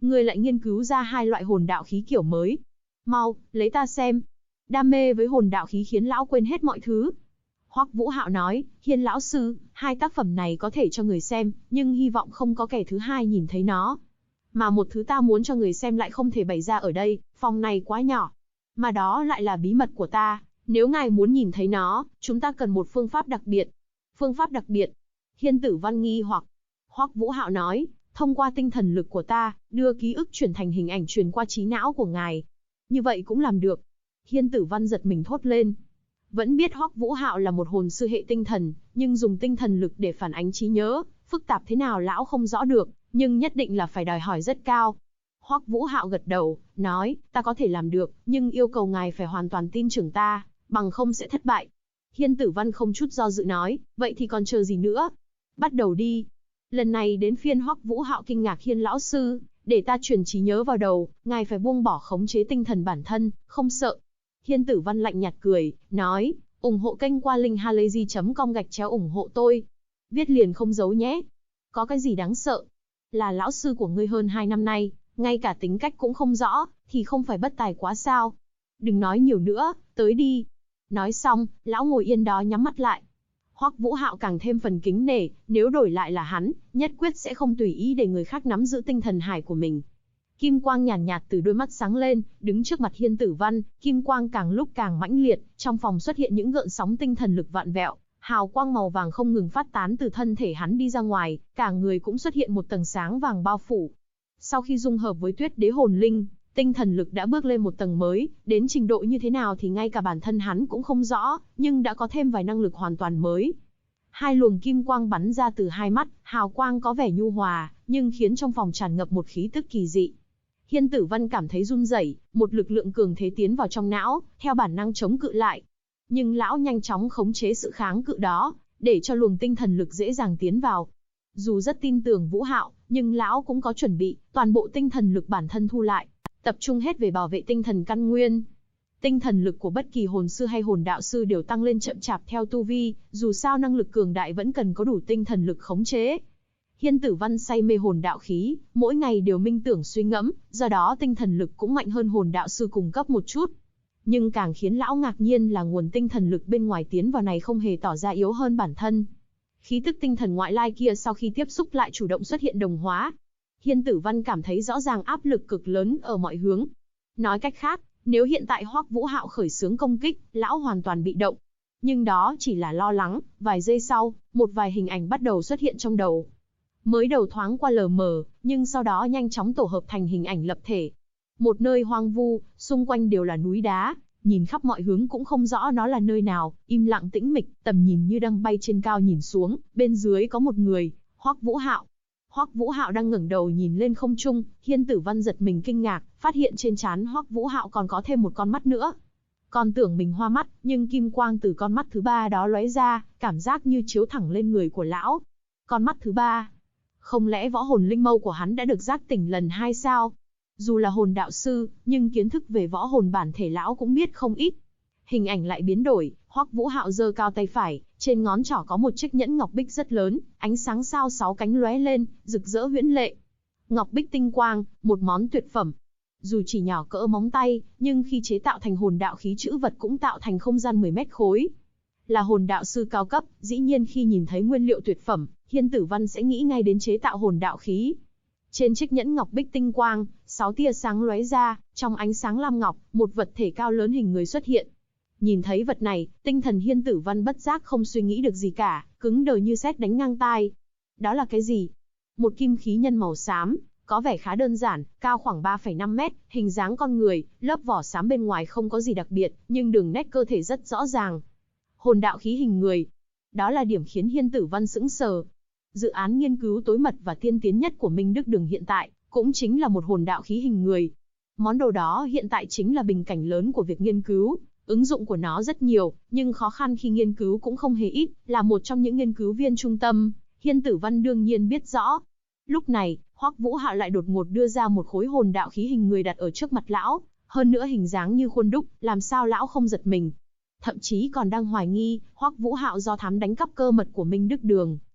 Ngươi lại nghiên cứu ra hai loại hồn đạo khí kiểu mới. Mau, lấy ta xem. Đam mê với hồn đạo khí khiến lão quên hết mọi thứ. Hoắc Vũ Hạo nói, Hiên lão sư, hai tác phẩm này có thể cho người xem, nhưng hy vọng không có kẻ thứ hai nhìn thấy nó. Mà một thứ ta muốn cho người xem lại không thể bày ra ở đây, phòng này quá nhỏ. Mà đó lại là bí mật của ta, nếu ngài muốn nhìn thấy nó, chúng ta cần một phương pháp đặc biệt. Phương pháp đặc biệt? Hiên Tử Văn nghi hoặc. Hoắc Vũ Hạo nói, thông qua tinh thần lực của ta, đưa ký ức chuyển thành hình ảnh truyền qua trí não của ngài. Như vậy cũng làm được. Hiên Tử Văn giật mình thốt lên. Vẫn biết Hoắc Vũ Hạo là một hồn sư hệ tinh thần, nhưng dùng tinh thần lực để phản ánh trí nhớ, phức tạp thế nào lão không rõ được, nhưng nhất định là phải đòi hỏi rất cao. Hoắc Vũ Hạo gật đầu, nói, ta có thể làm được, nhưng yêu cầu ngài phải hoàn toàn tin tưởng ta, bằng không sẽ thất bại. Hiên Tử Văn không chút do dự nói, vậy thì còn chờ gì nữa? Bắt đầu đi. Lần này đến phiên Hoắc Vũ Hạo kinh ngạc. Hiên lão sư, để ta truyền trí nhớ vào đầu, ngài phải buông bỏ khống chế tinh thần bản thân, không sợ. Hiên Tử Văn lạnh nhạt cười, nói, ủng hộ kênh qua linkhalazy.com/ủng hộ tôi. Viết liền không giấu nhé. Có cái gì đáng sợ? Là lão sư của ngươi hơn 2 năm nay, ngay cả tính cách cũng không rõ, thì không phải bất tài quá sao? Đừng nói nhiều nữa, tới đi. Nói xong, lão ngồi yên đó nhắm mắt lại. Hoắc Vũ Hạo càng thêm phần kính nể, nếu đổi lại là hắn, nhất quyết sẽ không tùy ý để người khác nắm giữ tinh thần hải của mình. Kim quang nhàn nhạt từ đôi mắt sáng lên, đứng trước mặt Hiên Tử Văn, kim quang càng lúc càng mãnh liệt, trong phòng xuất hiện những gợn sóng tinh thần lực vạn vẹo, hào quang màu vàng không ngừng phát tán từ thân thể hắn đi ra ngoài, cả người cũng xuất hiện một tầng sáng vàng bao phủ. Sau khi dung hợp với Tuyết Đế hồn linh, tinh thần lực đã bước lên một tầng mới, đến trình độ như thế nào thì ngay cả bản thân hắn cũng không rõ, nhưng đã có thêm vài năng lực hoàn toàn mới. Hai luồng kim quang bắn ra từ hai mắt, hào quang có vẻ nhu hòa, nhưng khiến trong phòng tràn ngập một khí tức kỳ dị. Hiên Tử Văn cảm thấy run rẩy, một lực lượng cường thế tiến vào trong não, theo bản năng chống cự lại. Nhưng lão nhanh chóng khống chế sự kháng cự đó, để cho luồng tinh thần lực dễ dàng tiến vào. Dù rất tin tưởng Vũ Hạo, nhưng lão cũng có chuẩn bị, toàn bộ tinh thần lực bản thân thu lại, tập trung hết về bảo vệ tinh thần căn nguyên. Tinh thần lực của bất kỳ hồn sư hay hồn đạo sư đều tăng lên chậm chạp theo tu vi, dù sao năng lực cường đại vẫn cần có đủ tinh thần lực khống chế. Hiên Tử Văn say mê hồn đạo khí, mỗi ngày đều minh tưởng suy ngẫm, do đó tinh thần lực cũng mạnh hơn hồn đạo sư cùng cấp một chút. Nhưng càng khiến lão ngạc nhiên là nguồn tinh thần lực bên ngoài tiến vào này không hề tỏ ra yếu hơn bản thân. Khí tức tinh thần ngoại lai kia sau khi tiếp xúc lại chủ động xuất hiện đồng hóa. Hiên Tử Văn cảm thấy rõ ràng áp lực cực lớn ở mọi hướng. Nói cách khác, nếu hiện tại Hoắc Vũ Hạo khởi xướng công kích, lão hoàn toàn bị động. Nhưng đó chỉ là lo lắng, vài giây sau, một vài hình ảnh bắt đầu xuất hiện trong đầu. Mới đầu thoáng qua lờ mờ, nhưng sau đó nhanh chóng tổ hợp thành hình ảnh lập thể. Một nơi hoang vu, xung quanh đều là núi đá, nhìn khắp mọi hướng cũng không rõ nó là nơi nào, im lặng tĩnh mịch, tầm nhìn như đang bay trên cao nhìn xuống, bên dưới có một người, Hoắc Vũ Hạo. Hoắc Vũ Hạo đang ngẩng đầu nhìn lên không trung, Hiên Tử Văn giật mình kinh ngạc, phát hiện trên trán Hoắc Vũ Hạo còn có thêm một con mắt nữa. Còn tưởng mình hoa mắt, nhưng kim quang từ con mắt thứ ba đó lóe ra, cảm giác như chiếu thẳng lên người của lão. Con mắt thứ ba, không lẽ võ hồn linh mâu của hắn đã được giác tỉnh lần 2 sao? Dù là hồn đạo sư, nhưng kiến thức về võ hồn bản thể lão cũng biết không ít. Hình ảnh lại biến đổi, Hoắc Vũ Hạo giơ cao tay phải, trên ngón trỏ có một chiếc nhẫn ngọc bích rất lớn, ánh sáng sao 6 cánh lóe lên, rực rỡ huyễn lệ. Ngọc bích tinh quang, một món tuyệt phẩm. Dù chỉ nhỏ cỡ móng tay, nhưng khi chế tạo thành hồn đạo khí chữ vật cũng tạo thành không gian 10 mét khối. Là hồn đạo sư cao cấp, dĩ nhiên khi nhìn thấy nguyên liệu tuyệt phẩm, Hiên Tử Văn sẽ nghĩ ngay đến chế tạo hồn đạo khí. Trên chiếc nhẫn ngọc bích tinh quang, 6 tia sáng lóe ra, trong ánh sáng lam ngọc, một vật thể cao lớn hình người xuất hiện. Nhìn thấy vật này, tinh thần Hiên Tử Văn bất giác không suy nghĩ được gì cả, cứng đờ như sét đánh ngang tai. Đó là cái gì? Một kim khí nhân màu xám, có vẻ khá đơn giản, cao khoảng 3,5 mét, hình dáng con người, lớp vỏ xám bên ngoài không có gì đặc biệt, nhưng đường nét cơ thể rất rõ ràng. Hồn đạo khí hình người. Đó là điểm khiến Hiên Tử Văn sững sờ. Dự án nghiên cứu tối mật và tiên tiến nhất của Minh Đức Đường hiện tại, cũng chính là một hồn đạo khí hình người. Món đồ đó hiện tại chính là bình cảnh lớn của việc nghiên cứu. Ứng dụng của nó rất nhiều, nhưng khó khăn khi nghiên cứu cũng không hề ít, là một trong những nghiên cứu viên trung tâm, Hiên Tử Văn đương nhiên biết rõ. Lúc này, Hoắc Vũ Hạo lại đột ngột đưa ra một khối hồn đạo khí hình người đặt ở trước mặt lão, hơn nữa hình dáng như khuôn đúc, làm sao lão không giật mình. Thậm chí còn đang hoài nghi, Hoắc Vũ Hạo do thám đánh cắp cơ mật của Minh Đức Đường,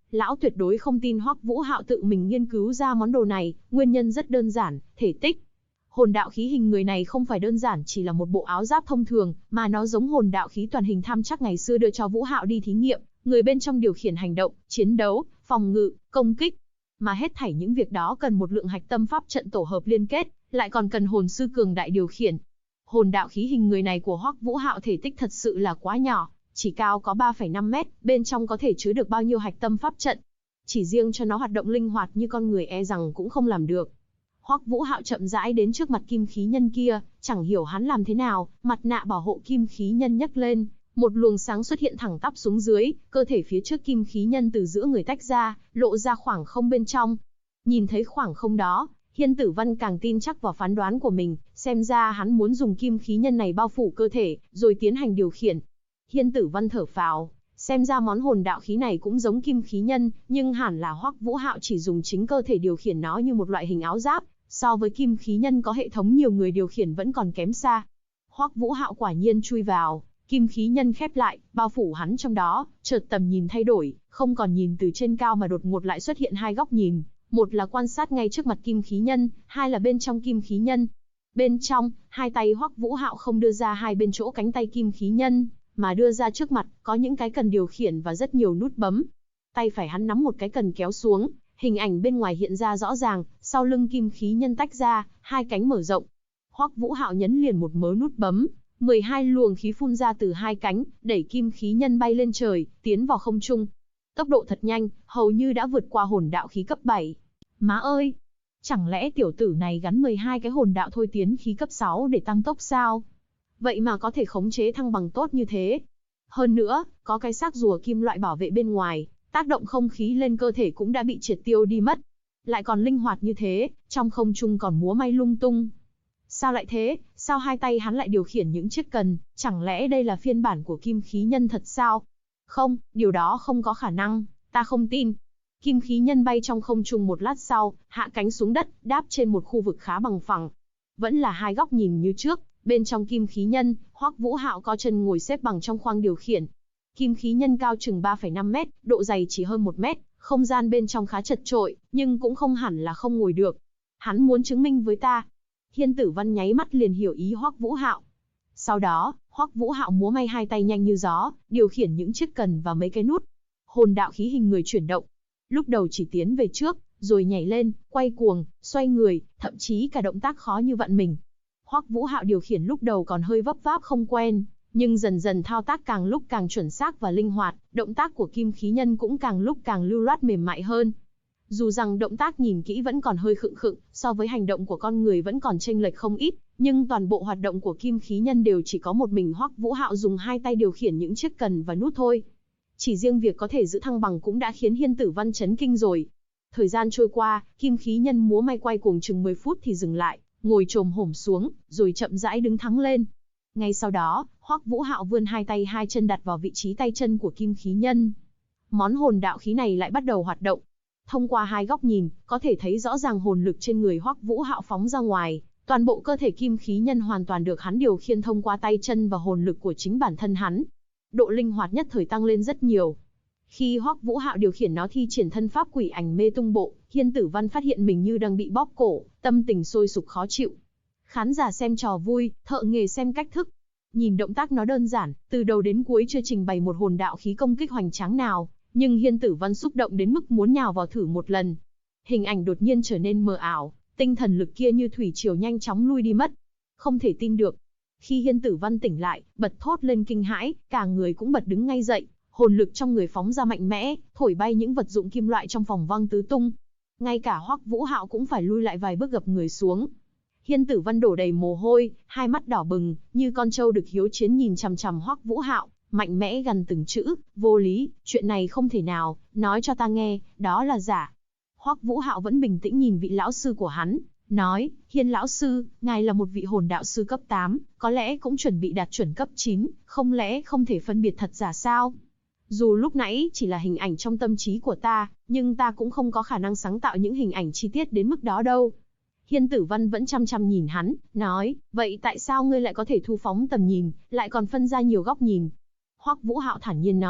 Lão tuyệt đối không tin Hoắc Vũ Hạo tự mình nghiên cứu ra món đồ này, nguyên nhân rất đơn giản, thể tích. Hồn đạo khí hình người này không phải đơn giản chỉ là một bộ áo giáp thông thường, mà nó giống hồn đạo khí toàn hình tham chắc ngày xưa đưa cho Vũ Hạo đi thí nghiệm, người bên trong điều khiển hành động, chiến đấu, phòng ngự, công kích. Mà hết thảy những việc đó cần một lượng hạch tâm pháp trận tổ hợp liên kết, lại còn cần hồn sư cường đại điều khiển. Hồn đạo khí hình người này của Hoắc Vũ Hạo thể tích thật sự là quá nhỏ, chỉ cao có 3,5 mét, bên trong có thể chứa được bao nhiêu hạch tâm pháp trận. Chỉ riêng cho nó hoạt động linh hoạt như con người e rằng cũng không làm được. Hoắc Vũ Hạo chậm rãi đến trước mặt kim khí nhân kia, chẳng hiểu hắn làm thế nào, mặt nạ bảo hộ kim khí nhân nhấc lên, một luồng sáng xuất hiện thẳng tắp xuống dưới, cơ thể phía trước kim khí nhân từ giữa người tách ra, lộ ra khoảng không bên trong. Nhìn thấy khoảng không đó, Hiên Tử Văn càng tin chắc vào phán đoán của mình, xem ra hắn muốn dùng kim khí nhân này bao phủ cơ thể, rồi tiến hành điều khiển. Hiên Tử Văn thở phào, xem ra món hồn đạo khí này cũng giống kim khí nhân, nhưng hẳn là Hoắc Vũ Hạo chỉ dùng chính cơ thể điều khiển nó như một loại hình áo giáp, so với kim khí nhân có hệ thống nhiều người điều khiển vẫn còn kém xa. Hoắc Vũ Hạo quả nhiên chui vào, kim khí nhân khép lại, bao phủ hắn trong đó, chợt tầm nhìn thay đổi, không còn nhìn từ trên cao mà đột ngột lại xuất hiện hai góc nhìn, một là quan sát ngay trước mặt kim khí nhân, hai là bên trong kim khí nhân. Bên trong, hai tay Hoắc Vũ Hạo không đưa ra hai bên chỗ cánh tay kim khí nhân, mà đưa ra trước mặt, có những cái cần điều khiển và rất nhiều nút bấm. Tay phải hắn nắm một cái cần kéo xuống, hình ảnh bên ngoài hiện ra rõ ràng, sau lưng kim khí nhân tách ra, hai cánh mở rộng. Hoắc Vũ Hạo nhấn liền một mớ nút bấm, 12 luồng khí phun ra từ hai cánh, đẩy kim khí nhân bay lên trời, tiến vào không trung. Tốc độ thật nhanh, hầu như đã vượt qua hồn đạo khí cấp 7. Má ơi! Chẳng lẽ tiểu tử này gắn 12 cái hồn đạo thôi tiến khí cấp 6 để tăng tốc sao? Vậy mà có thể khống chế thăng bằng tốt như thế. Hơn nữa, có cái xác rùa kim loại bảo vệ bên ngoài, tác động không khí lên cơ thể cũng đã bị triệt tiêu đi mất. Lại còn linh hoạt như thế, trong không trung còn múa may lung tung. Sao lại thế? Sao hai tay hắn lại điều khiển những chiếc cần? Chẳng lẽ đây là phiên bản của kim khí nhân thật sao? Không, điều đó không có khả năng, ta không tin. Kim khí nhân bay trong không trung một lát sau, hạ cánh xuống đất, đáp trên một khu vực khá bằng phẳng. Vẫn là hai góc nhìn như trước, bên trong kim khí nhân, Hoắc Vũ Hạo có chân ngồi xếp bằng trong khoang điều khiển. Kim khí nhân cao chừng 3,5 mét, độ dày chỉ hơn 1 mét, không gian bên trong khá chật chội, nhưng cũng không hẳn là không ngồi được. Hắn muốn chứng minh với ta. Hiên Tử Văn nháy mắt liền hiểu ý Hoắc Vũ Hạo. Sau đó, Hoắc Vũ Hạo múa may hai tay nhanh như gió, điều khiển những chiếc cần và mấy cái nút. Hồn đạo khí hình người chuyển động. Lúc đầu chỉ tiến về trước, rồi nhảy lên, quay cuồng, xoay người, thậm chí cả động tác khó như vặn mình. Hoắc Vũ Hạo điều khiển lúc đầu còn hơi vấp váp không quen, nhưng dần dần thao tác càng lúc càng chuẩn xác và linh hoạt, động tác của kim khí nhân cũng càng lúc càng lưu loát mềm mại hơn. Dù rằng động tác nhìn kỹ vẫn còn hơi khựng khựng, so với hành động của con người vẫn còn chênh lệch không ít, nhưng toàn bộ hoạt động của kim khí nhân đều chỉ có một mình Hoắc Vũ Hạo dùng hai tay điều khiển những chiếc cần và nút thôi. Chỉ riêng việc có thể giữ thăng bằng cũng đã khiến Hiên Tử Văn chấn kinh rồi. Thời gian trôi qua, kim khí nhân múa may quay cuồng chừng 10 phút thì dừng lại, ngồi chồm hổm xuống, rồi chậm rãi đứng thẳng lên. Ngay sau đó, Hoắc Vũ Hạo vươn hai tay hai chân đặt vào vị trí tay chân của kim khí nhân. Món hồn đạo khí này lại bắt đầu hoạt động. Thông qua hai góc nhìn, có thể thấy rõ ràng hồn lực trên người Hoắc Vũ Hạo phóng ra ngoài, toàn bộ cơ thể kim khí nhân hoàn toàn được hắn điều khiển thông qua tay chân và hồn lực của chính bản thân hắn. Độ linh hoạt nhất thời tăng lên rất nhiều. Khi Hoắc Vũ Hạo điều khiển nó thi triển thân pháp quỷ ảnh mê tung bộ, Hiên Tử Văn phát hiện mình như đang bị bóp cổ, tâm tình sôi sục khó chịu. Khán giả xem trò vui, thợ nghề xem cách thức. Nhìn động tác nó đơn giản, từ đầu đến cuối chưa trình bày một hồn đạo khí công kích hoành tráng nào, nhưng Hiên Tử Văn xúc động đến mức muốn nhào vào thử một lần. Hình ảnh đột nhiên trở nên mờ ảo, tinh thần lực kia như thủy triều nhanh chóng lui đi mất. Không thể tin được. Khi Hiên Tử Văn tỉnh lại, bật thốt lên kinh hãi, cả người cũng bật đứng ngay dậy, hồn lực trong người phóng ra mạnh mẽ, thổi bay những vật dụng kim loại trong phòng văng tứ tung. Ngay cả Hoắc Vũ Hạo cũng phải lui lại vài bước gập người xuống. Hiên Tử Văn đổ đầy mồ hôi, hai mắt đỏ bừng, như con trâu được hiếu chiến nhìn chằm chằm Hoắc Vũ Hạo, mạnh mẽ gần từng chữ, vô lý, chuyện này không thể nào, nói cho ta nghe, đó là giả. Hoắc Vũ Hạo vẫn bình tĩnh nhìn vị lão sư của hắn, nói, Hiên lão sư, ngài là một vị hồn đạo sư cấp 8, có lẽ cũng chuẩn bị đạt chuẩn cấp 9, không lẽ không thể phân biệt thật giả sao? Dù lúc nãy chỉ là hình ảnh trong tâm trí của ta, nhưng ta cũng không có khả năng sáng tạo những hình ảnh chi tiết đến mức đó đâu. Hiên Tử Văn vẫn chăm chăm nhìn hắn, nói, vậy tại sao ngươi lại có thể thu phóng tầm nhìn, lại còn phân ra nhiều góc nhìn? Hoắc Vũ Hạo thản nhiên nói,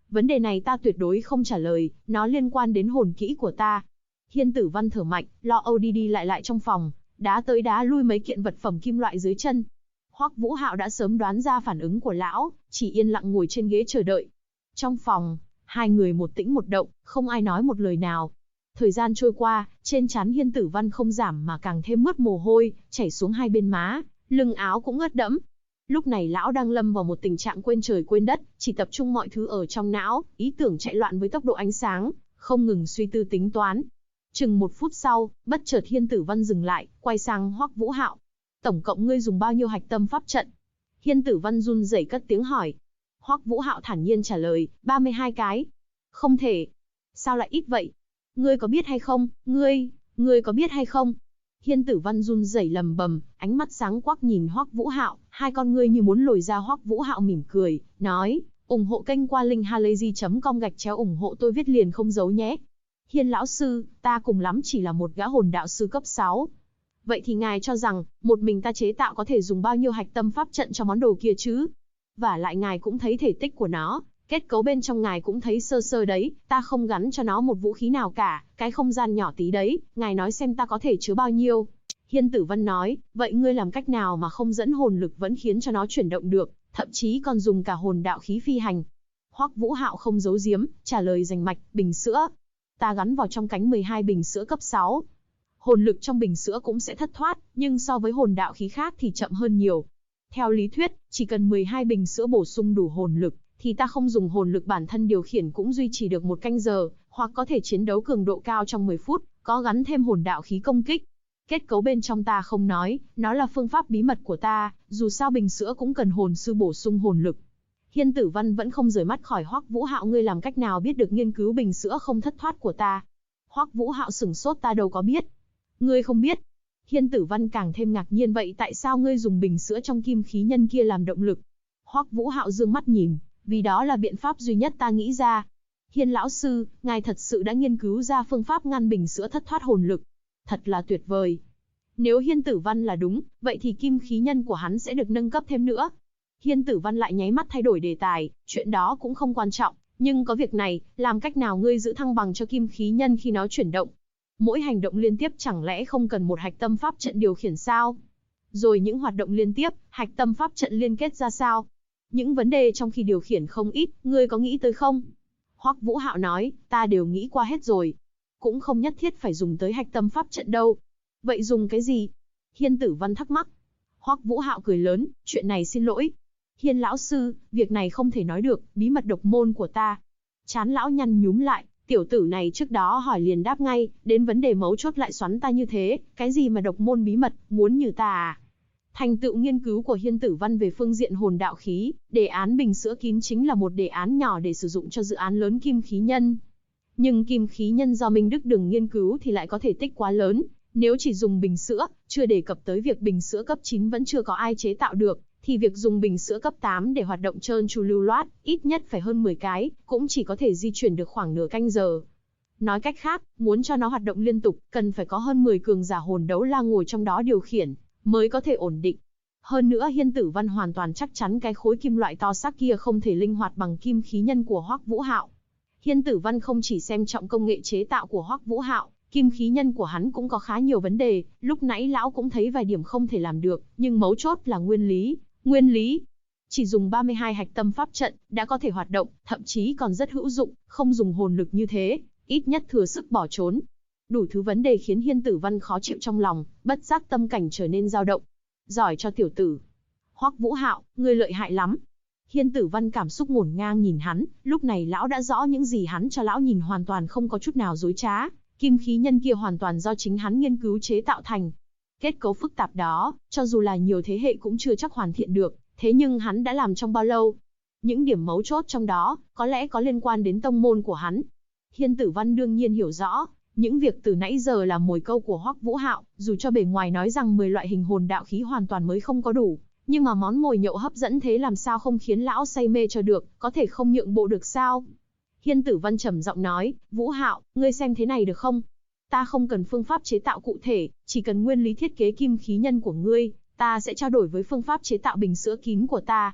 Vấn đề này ta tuyệt đối không trả lời, nó liên quan đến hồn kỹ của ta. Hiên Tử Văn thở mạnh, lo âu đi lại trong phòng, đá tới đá lui mấy kiện vật phẩm kim loại dưới chân. Hoắc Vũ Hạo đã sớm đoán ra phản ứng của lão, chỉ yên lặng ngồi trên ghế chờ đợi. Trong phòng, hai người một tĩnh một động, không ai nói một lời nào. Thời gian trôi qua, trên trán Hiên Tử Văn không giảm mà càng thêm mướt mồ hôi, chảy xuống hai bên má, lưng áo cũng ướt đẫm. Lúc này lão đang lâm vào một tình trạng quên trời quên đất, chỉ tập trung mọi thứ ở trong não, ý tưởng chạy loạn với tốc độ ánh sáng, không ngừng suy tư tính toán. Chừng 1 phút sau, bất chợt Hiên Tử Văn dừng lại, quay sang Hoắc Vũ Hạo. Tổng cộng ngươi dùng bao nhiêu hạch tâm pháp trận? Hiên Tử Văn run rẩy cất tiếng hỏi. Hoắc Vũ Hạo thản nhiên trả lời, 32 cái. Không thể. Sao lại ít vậy? Ngươi có biết hay không? Ngươi có biết hay không? Hiên Tử Văn run rẩy lầm bầm, ánh mắt sáng quắc nhìn Hoắc Vũ Hạo, hai con ngươi như muốn lồi ra. Hoắc Vũ Hạo mỉm cười, nói, ủng hộ kênh qua linkhalazy.com/ủng hộ tôi viết liền không giấu nhé. Hiên lão sư, ta cùng lắm chỉ là một gã hồn đạo sư cấp 6. Vậy thì ngài cho rằng, một mình ta chế tạo có thể dùng bao nhiêu hạch tâm pháp trận cho món đồ kia chứ? Và lại ngài cũng thấy thể tích của nó, kết cấu bên trong ngài cũng thấy sơ sơ đấy, ta không gắn cho nó một vũ khí nào cả, cái không gian nhỏ tí đấy, ngài nói xem ta có thể chứa bao nhiêu? Hiên Tử Văn nói, vậy ngươi làm cách nào mà không dẫn hồn lực vẫn khiến cho nó chuyển động được, thậm chí còn dùng cả hồn đạo khí phi hành? Hoắc Vũ Hạo không giấu giếm, trả lời rành mạch, bình sữa. Ta gắn vào trong cánh 12 bình sữa cấp 6. Hồn lực trong bình sữa cũng sẽ thất thoát, nhưng so với hồn đạo khí khác thì chậm hơn nhiều. Theo lý thuyết, chỉ cần 12 bình sữa bổ sung đủ hồn lực, thì ta không dùng hồn lực bản thân điều khiển cũng duy trì được 1 canh giờ, hoặc có thể chiến đấu cường độ cao trong 10 phút, có gắn thêm hồn đạo khí công kích. Kết cấu bên trong ta không nói, nó là phương pháp bí mật của ta, dù sao bình sữa cũng cần hồn sư bổ sung hồn lực. Hiên Tử Văn vẫn không rời mắt khỏi Hoắc Vũ Hạo, ngươi làm cách nào biết được nghiên cứu bình sữa không thất thoát của ta? Hoắc Vũ Hạo sửng sốt, ta đâu có biết. Ngươi không biết? Hiên Tử Văn càng thêm ngạc nhiên, vậy tại sao ngươi dùng bình sữa trong kim khí nhân kia làm động lực? Hoắc Vũ Hạo dương mắt nhìn, vì đó là biện pháp duy nhất ta nghĩ ra. Hiên lão sư, ngài thật sự đã nghiên cứu ra phương pháp ngăn bình sữa thất thoát hồn lực. Thật là tuyệt vời. Nếu Hiên Tử Văn là đúng, vậy thì kim khí nhân của hắn sẽ được nâng cấp thêm nữa. Hiên Tử Văn lại nháy mắt thay đổi đề tài, chuyện đó cũng không quan trọng, nhưng có việc này, làm cách nào ngươi giữ thăng bằng cho kim khí nhân khi nó chuyển động? Mỗi hành động liên tiếp chẳng lẽ không cần một hạch tâm pháp trận điều khiển sao? Rồi những hoạt động liên tiếp, hạch tâm pháp trận liên kết ra sao? Những vấn đề trong khi điều khiển không ít, ngươi có nghĩ tới không? Hoắc Vũ Hạo nói, ta đều nghĩ qua hết rồi. Cũng không nhất thiết phải dùng tới hạch tâm pháp trận đâu. Vậy dùng cái gì? Hiên Tử Văn thắc mắc. Hoắc Vũ Hạo cười lớn, chuyện này xin lỗi. Hiên lão sư, việc này không thể nói được, bí mật độc môn của ta. Trán lão nhăn nhúm lại, tiểu tử này trước đó hỏi liền đáp ngay, đến vấn đề mấu chốt lại xoắn ta như thế, cái gì mà độc môn bí mật, muốn như ta à? Thành tựu nghiên cứu của Hiên Tử Văn về phương diện hồn đạo khí, đề án bình sữa kín chính là một đề án nhỏ để sử dụng cho dự án lớn kim khí nhân. Nhưng kim khí nhân do Minh Đức Đường nghiên cứu thì lại có thể tích quá lớn, nếu chỉ dùng bình sữa, chưa đề cập tới việc bình sữa cấp 9 vẫn chưa có ai chế tạo được, thì việc dùng bình sữa cấp 8 để hoạt động trơn tru lưu loát, ít nhất phải hơn 10 cái, cũng chỉ có thể di chuyển được khoảng nửa canh giờ. Nói cách khác, muốn cho nó hoạt động liên tục, cần phải có hơn 10 cường giả hồn đấu la ngồi trong đó điều khiển, mới có thể ổn định. Hơn nữa Hiên Tử Văn hoàn toàn chắc chắn cái khối kim loại to xác kia không thể linh hoạt bằng kim khí nhân của Hoắc Vũ Hạo. Hiên Tử Văn không chỉ xem trọng công nghệ chế tạo của Hoắc Vũ Hạo, kim khí nhân của hắn cũng có khá nhiều vấn đề, lúc nãy lão cũng thấy vài điểm không thể làm được, nhưng mấu chốt là nguyên lý. Nguyên lý, chỉ dùng 32 hạch tâm pháp trận, đã có thể hoạt động, thậm chí còn rất hữu dụng, không dùng hồn lực như thế, ít nhất thừa sức bỏ trốn. Đủ thứ vấn đề khiến Hiên Tử Văn khó chịu trong lòng, bất giác tâm cảnh trở nên dao động. Giỏi cho tiểu tử. Hoắc Vũ Hạo, ngươi lợi hại lắm. Hiên Tử Văn cảm xúc ngổn ngang nhìn hắn, lúc này lão đã rõ những gì hắn cho lão nhìn hoàn toàn không có chút nào dối trá, kim khí nhân kia hoàn toàn do chính hắn nghiên cứu chế tạo thành. Kết cấu phức tạp đó, cho dù là nhiều thế hệ cũng chưa chắc hoàn thiện được, thế nhưng hắn đã làm trong bao lâu? Những điểm mấu chốt trong đó, có lẽ có liên quan đến tông môn của hắn. Hiên Tử Văn đương nhiên hiểu rõ, những việc từ nãy giờ là mồi câu của Hoắc Vũ Hạo, dù cho bề ngoài nói rằng 10 loại hình hồn đạo khí hoàn toàn mới không có đủ, nhưng mà món mồi nhậu hấp dẫn thế làm sao không khiến lão say mê cho được, có thể không nhượng bộ được sao? Hiên Tử Văn trầm giọng nói, Vũ Hạo, ngươi xem thế này được không? Ta không cần phương pháp chế tạo cụ thể, chỉ cần nguyên lý thiết kế kim khí nhân của ngươi, ta sẽ trao đổi với phương pháp chế tạo bình sữa kín của ta.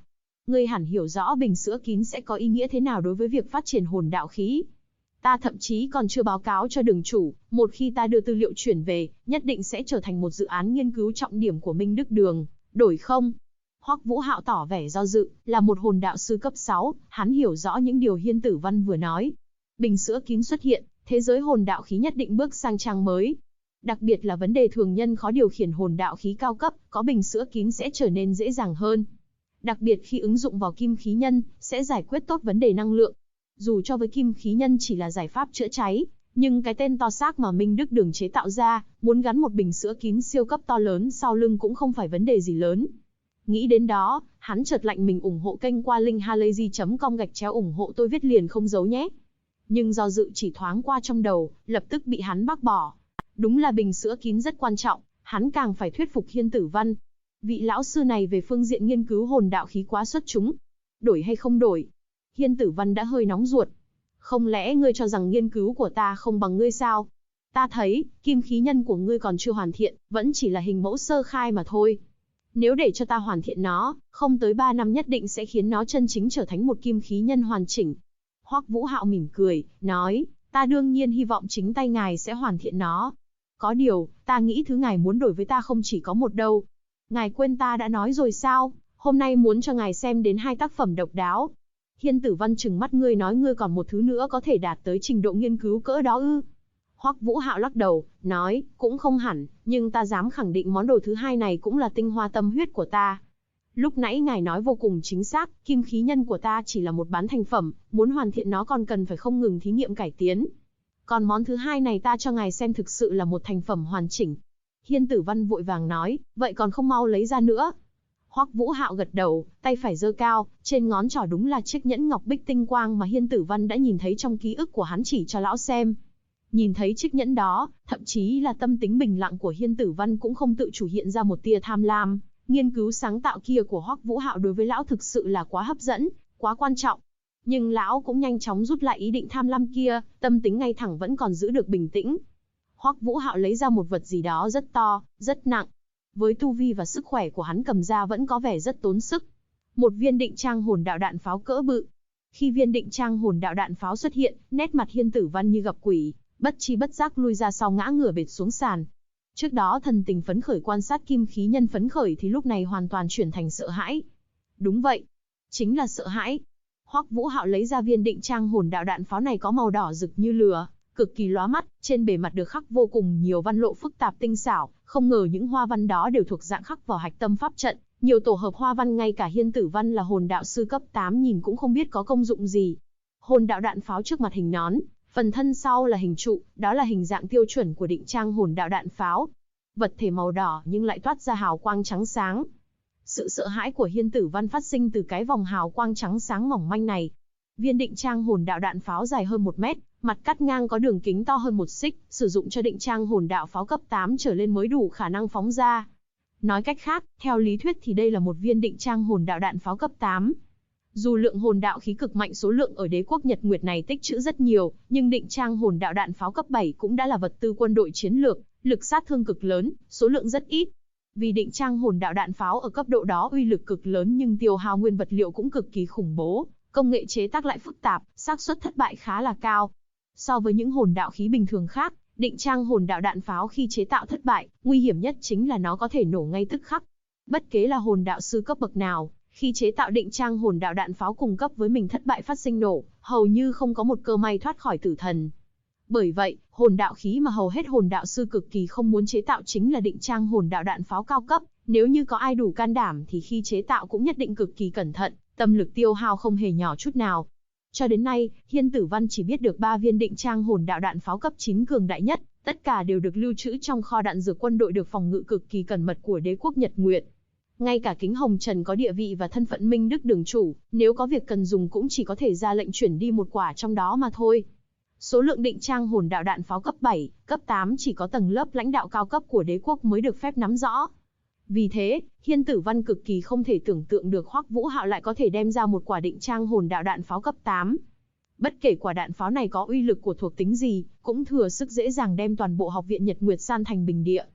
Ngươi hẳn hiểu rõ bình sữa kín sẽ có ý nghĩa thế nào đối với việc phát triển hồn đạo khí. Ta thậm chí còn chưa báo cáo cho đường chủ, một khi ta đưa tư liệu chuyển về, nhất định sẽ trở thành một dự án nghiên cứu trọng điểm của Minh Đức Đường, đổi không? Hoắc Vũ Hạo tỏ vẻ do dự, là một hồn đạo sư cấp 6, hắn hiểu rõ những điều Hiên Tử Văn vừa nói. Bình sữa kín xuất hiện, thế giới hồn đạo khí nhất định bước sang trang mới. Đặc biệt là vấn đề thường nhân khó điều khiển hồn đạo khí cao cấp, có bình sữa kín sẽ trở nên dễ dàng hơn. Đặc biệt khi ứng dụng vào kim khí nhân, sẽ giải quyết tốt vấn đề năng lượng. Dù cho với kim khí nhân chỉ là giải pháp chữa cháy, nhưng cái tên to xác mà Minh Đức Đường chế tạo ra, muốn gắn một bình sữa kín siêu cấp to lớn sau lưng cũng không phải vấn đề gì lớn. Nghĩ đến đó, hắn chợt lạnh mình ủng hộ kênh qua link halayzi.com ủng hộ tôi viết liền không giấu nhé. Nhưng do dự chỉ thoáng qua trong đầu, lập tức bị hắn bác bỏ. Đúng là bình sữa kín rất quan trọng, hắn càng phải thuyết phục Hiên Tử Văn. Vị lão sư này về phương diện nghiên cứu hồn đạo khí quá xuất chúng. Đổi hay không đổi? Hiên Tử Văn đã hơi nóng ruột. Không lẽ ngươi cho rằng nghiên cứu của ta không bằng ngươi sao? Ta thấy, kim khí nhân của ngươi còn chưa hoàn thiện, vẫn chỉ là hình mẫu sơ khai mà thôi. Nếu để cho ta hoàn thiện nó, không tới 3 năm nhất định sẽ khiến nó chân chính trở thành một kim khí nhân hoàn chỉnh. Hoắc Vũ Hạo mỉm cười, nói, ta đương nhiên hy vọng chính tay ngài sẽ hoàn thiện nó. Có điều, ta nghĩ thứ ngài muốn đổi với ta không chỉ có một đâu. Ngài quên ta đã nói rồi sao, hôm nay muốn cho ngài xem đến 2 tác phẩm độc đáo. Hiên Tử Văn trừng mắt ngươi nói ngươi còn một thứ nữa có thể đạt tới trình độ nghiên cứu cỡ đó ư? Hoắc Vũ Hạo lắc đầu, nói, cũng không hẳn, nhưng ta dám khẳng định món đồ thứ hai này cũng là tinh hoa tâm huyết của ta. Lúc nãy ngài nói vô cùng chính xác, kim khí nhân của ta chỉ là một bán thành phẩm, muốn hoàn thiện nó còn cần phải không ngừng thí nghiệm cải tiến. Còn món thứ hai này ta cho ngài xem thực sự là một thành phẩm hoàn chỉnh. Hiên Tử Văn vội vàng nói, vậy còn không mau lấy ra nữa. Hoắc Vũ Hạo gật đầu, tay phải giơ cao, trên ngón trỏ đúng là chiếc nhẫn ngọc bích tinh quang mà Hiên Tử Văn đã nhìn thấy trong ký ức của hắn chỉ cho lão xem. Nhìn thấy chiếc nhẫn đó, thậm chí là tâm tính bình lặng của Hiên Tử Văn cũng không tự chủ hiện ra một tia tham lam. Nghiên cứu sáng tạo kia của Hoắc Vũ Hạo đối với lão thực sự là quá hấp dẫn, quá quan trọng. Nhưng lão cũng nhanh chóng rút lại ý định tham lam kia, tâm tính ngay thẳng vẫn còn giữ được bình tĩnh. Hoắc Vũ Hạo lấy ra một vật gì đó rất to, rất nặng. Với tu vi và sức khỏe của hắn cầm ra vẫn có vẻ rất tốn sức. Một viên định trang hồn đạo đạn pháo cỡ bự. Khi viên định trang hồn đạo đạn pháo xuất hiện, nét mặt Hiên Tử Văn như gặp quỷ, bất chi bất giác lui ra sau ngã ngửa bệt xuống sàn. Trước đó thần tình phấn khởi quan sát kim khí nhân phấn khởi thì lúc này hoàn toàn chuyển thành sợ hãi. Đúng vậy, chính là sợ hãi. Hoắc Vũ Hạo lấy ra viên định trang hồn đạo đạn pháo này có màu đỏ rực như lửa, cực kỳ lóa mắt, trên bề mặt được khắc vô cùng nhiều văn lộ phức tạp tinh xảo, không ngờ những hoa văn đó đều thuộc dạng khắc vào hạch tâm pháp trận, nhiều tổ hợp hoa văn ngay cả Hiên Tử Văn là hồn đạo sư cấp 8 nhìn cũng không biết có công dụng gì. Hồn đạo đạn pháo trước mặt hình nón, phần thân sau là hình trụ, đó là hình dạng tiêu chuẩn của định trang hồn đạo đạn pháo. Vật thể màu đỏ nhưng lại toát ra hào quang trắng sáng. Sự sợ hãi của Hiên Tử Văn phát sinh từ cái vòng hào quang trắng sáng mỏng manh này. Viên định trang hồn đạo đạn pháo dài hơn 1 mét, mặt cắt ngang có đường kính to hơn 1 xích, sử dụng cho định trang hồn đạo pháo cấp 8 trở lên mới đủ khả năng phóng ra. Nói cách khác, theo lý thuyết thì đây là một viên định trang hồn đạo đạn pháo cấp 8. Dù lượng hồn đạo khí cực mạnh số lượng ở đế quốc Nhật Nguyệt này tích trữ rất nhiều, nhưng định trang hồn đạo đạn pháo cấp 7 cũng đã là vật tư quân đội chiến lược, lực sát thương cực lớn, số lượng rất ít. Vì định trang hồn đạo đạn pháo ở cấp độ đó uy lực cực lớn nhưng tiêu hao nguyên vật liệu cũng cực kỳ khủng bố, công nghệ chế tác lại phức tạp, xác suất thất bại khá là cao. So với những hồn đạo khí bình thường khác, định trang hồn đạo đạn pháo khi chế tạo thất bại, nguy hiểm nhất chính là nó có thể nổ ngay tức khắc. Bất kể là hồn đạo sư cấp bậc nào, khi chế tạo định trang hồn đạo đạn pháo cùng cấp với mình thất bại phát sinh nổ, hầu như không có một cơ may thoát khỏi tử thần. Bởi vậy, hồn đạo khí mà hầu hết hồn đạo sư cực kỳ không muốn chế tạo chính là định trang hồn đạo đạn pháo cao cấp, nếu như có ai đủ can đảm thì khi chế tạo cũng nhất định cực kỳ cẩn thận, tâm lực tiêu hao không hề nhỏ chút nào. Cho đến nay, Hiên Tử Văn chỉ biết được 3 viên định trang hồn đạo đạn pháo cấp 9 cường đại nhất, tất cả đều được lưu trữ trong kho đạn dược quân đội được phòng ngự cực kỳ cẩn mật của đế quốc Nhật Nguyệt. Ngay cả Kính Hồng Trần có địa vị và thân phận Minh Đức Đường chủ, nếu có việc cần dùng cũng chỉ có thể ra lệnh chuyển đi một quả trong đó mà thôi. Số lượng định trang hồn đạo đạn pháo cấp 7, cấp 8 chỉ có tầng lớp lãnh đạo cao cấp của đế quốc mới được phép nắm rõ. Vì thế, Hiên Tử Văn cực kỳ không thể tưởng tượng được Hoắc Vũ Hạo lại có thể đem ra một quả định trang hồn đạo đạn pháo cấp 8. Bất kể quả đạn pháo này có uy lực của thuộc tính gì, cũng thừa sức dễ dàng đem toàn bộ học viện Nhật Nguyệt san thành bình địa.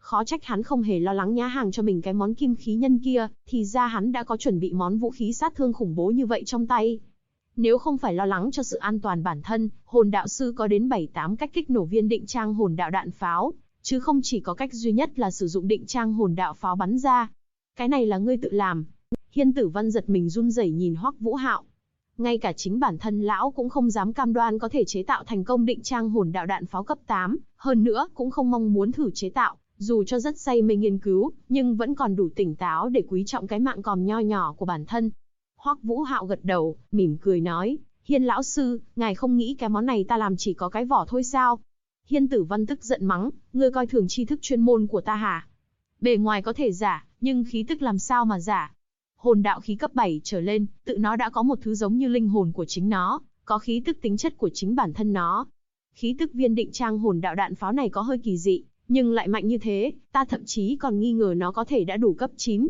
Khó trách hắn không hề lo lắng nhá hàng cho mình cái món kim khí nhân kia, thì ra hắn đã có chuẩn bị món vũ khí sát thương khủng bố như vậy trong tay. Nếu không phải lo lắng cho sự an toàn bản thân, hồn đạo sư có đến 7-8 cách kích nổ viên định trang hồn đạo đạn pháo, chứ không chỉ có cách duy nhất là sử dụng định trang hồn đạo pháo bắn ra. Cái này là ngươi tự làm. Hiên Tử Văn giật mình run rẩy nhìn Hoắc Vũ Hạo. Ngay cả chính bản thân lão cũng không dám cam đoan có thể chế tạo thành công định trang hồn đạo đạn pháo cấp 8, hơn nữa cũng không mong muốn thử chế tạo, dù cho rất say mê nghiên cứu, nhưng vẫn còn đủ tỉnh táo để quý trọng cái mạng còm nho nhỏ của bản thân. Hoắc Vũ Hạo gật đầu, mỉm cười nói, Hiên lão sư, ngài không nghĩ cái món này ta làm chỉ có cái vỏ thôi sao? Hiên Tử Văn tức giận mắng, ngươi coi thường tri thức chuyên môn của ta hả? Bề ngoài có thể giả, nhưng khí tức làm sao mà giả? Hồn đạo khí cấp 7 trở lên, tự nó đã có một thứ giống như linh hồn của chính nó, có khí tức tính chất của chính bản thân nó. Khí tức viên định trang hồn đạo đạn pháo này có hơi kỳ dị, nhưng lại mạnh như thế, ta thậm chí còn nghi ngờ nó có thể đã đủ cấp 9.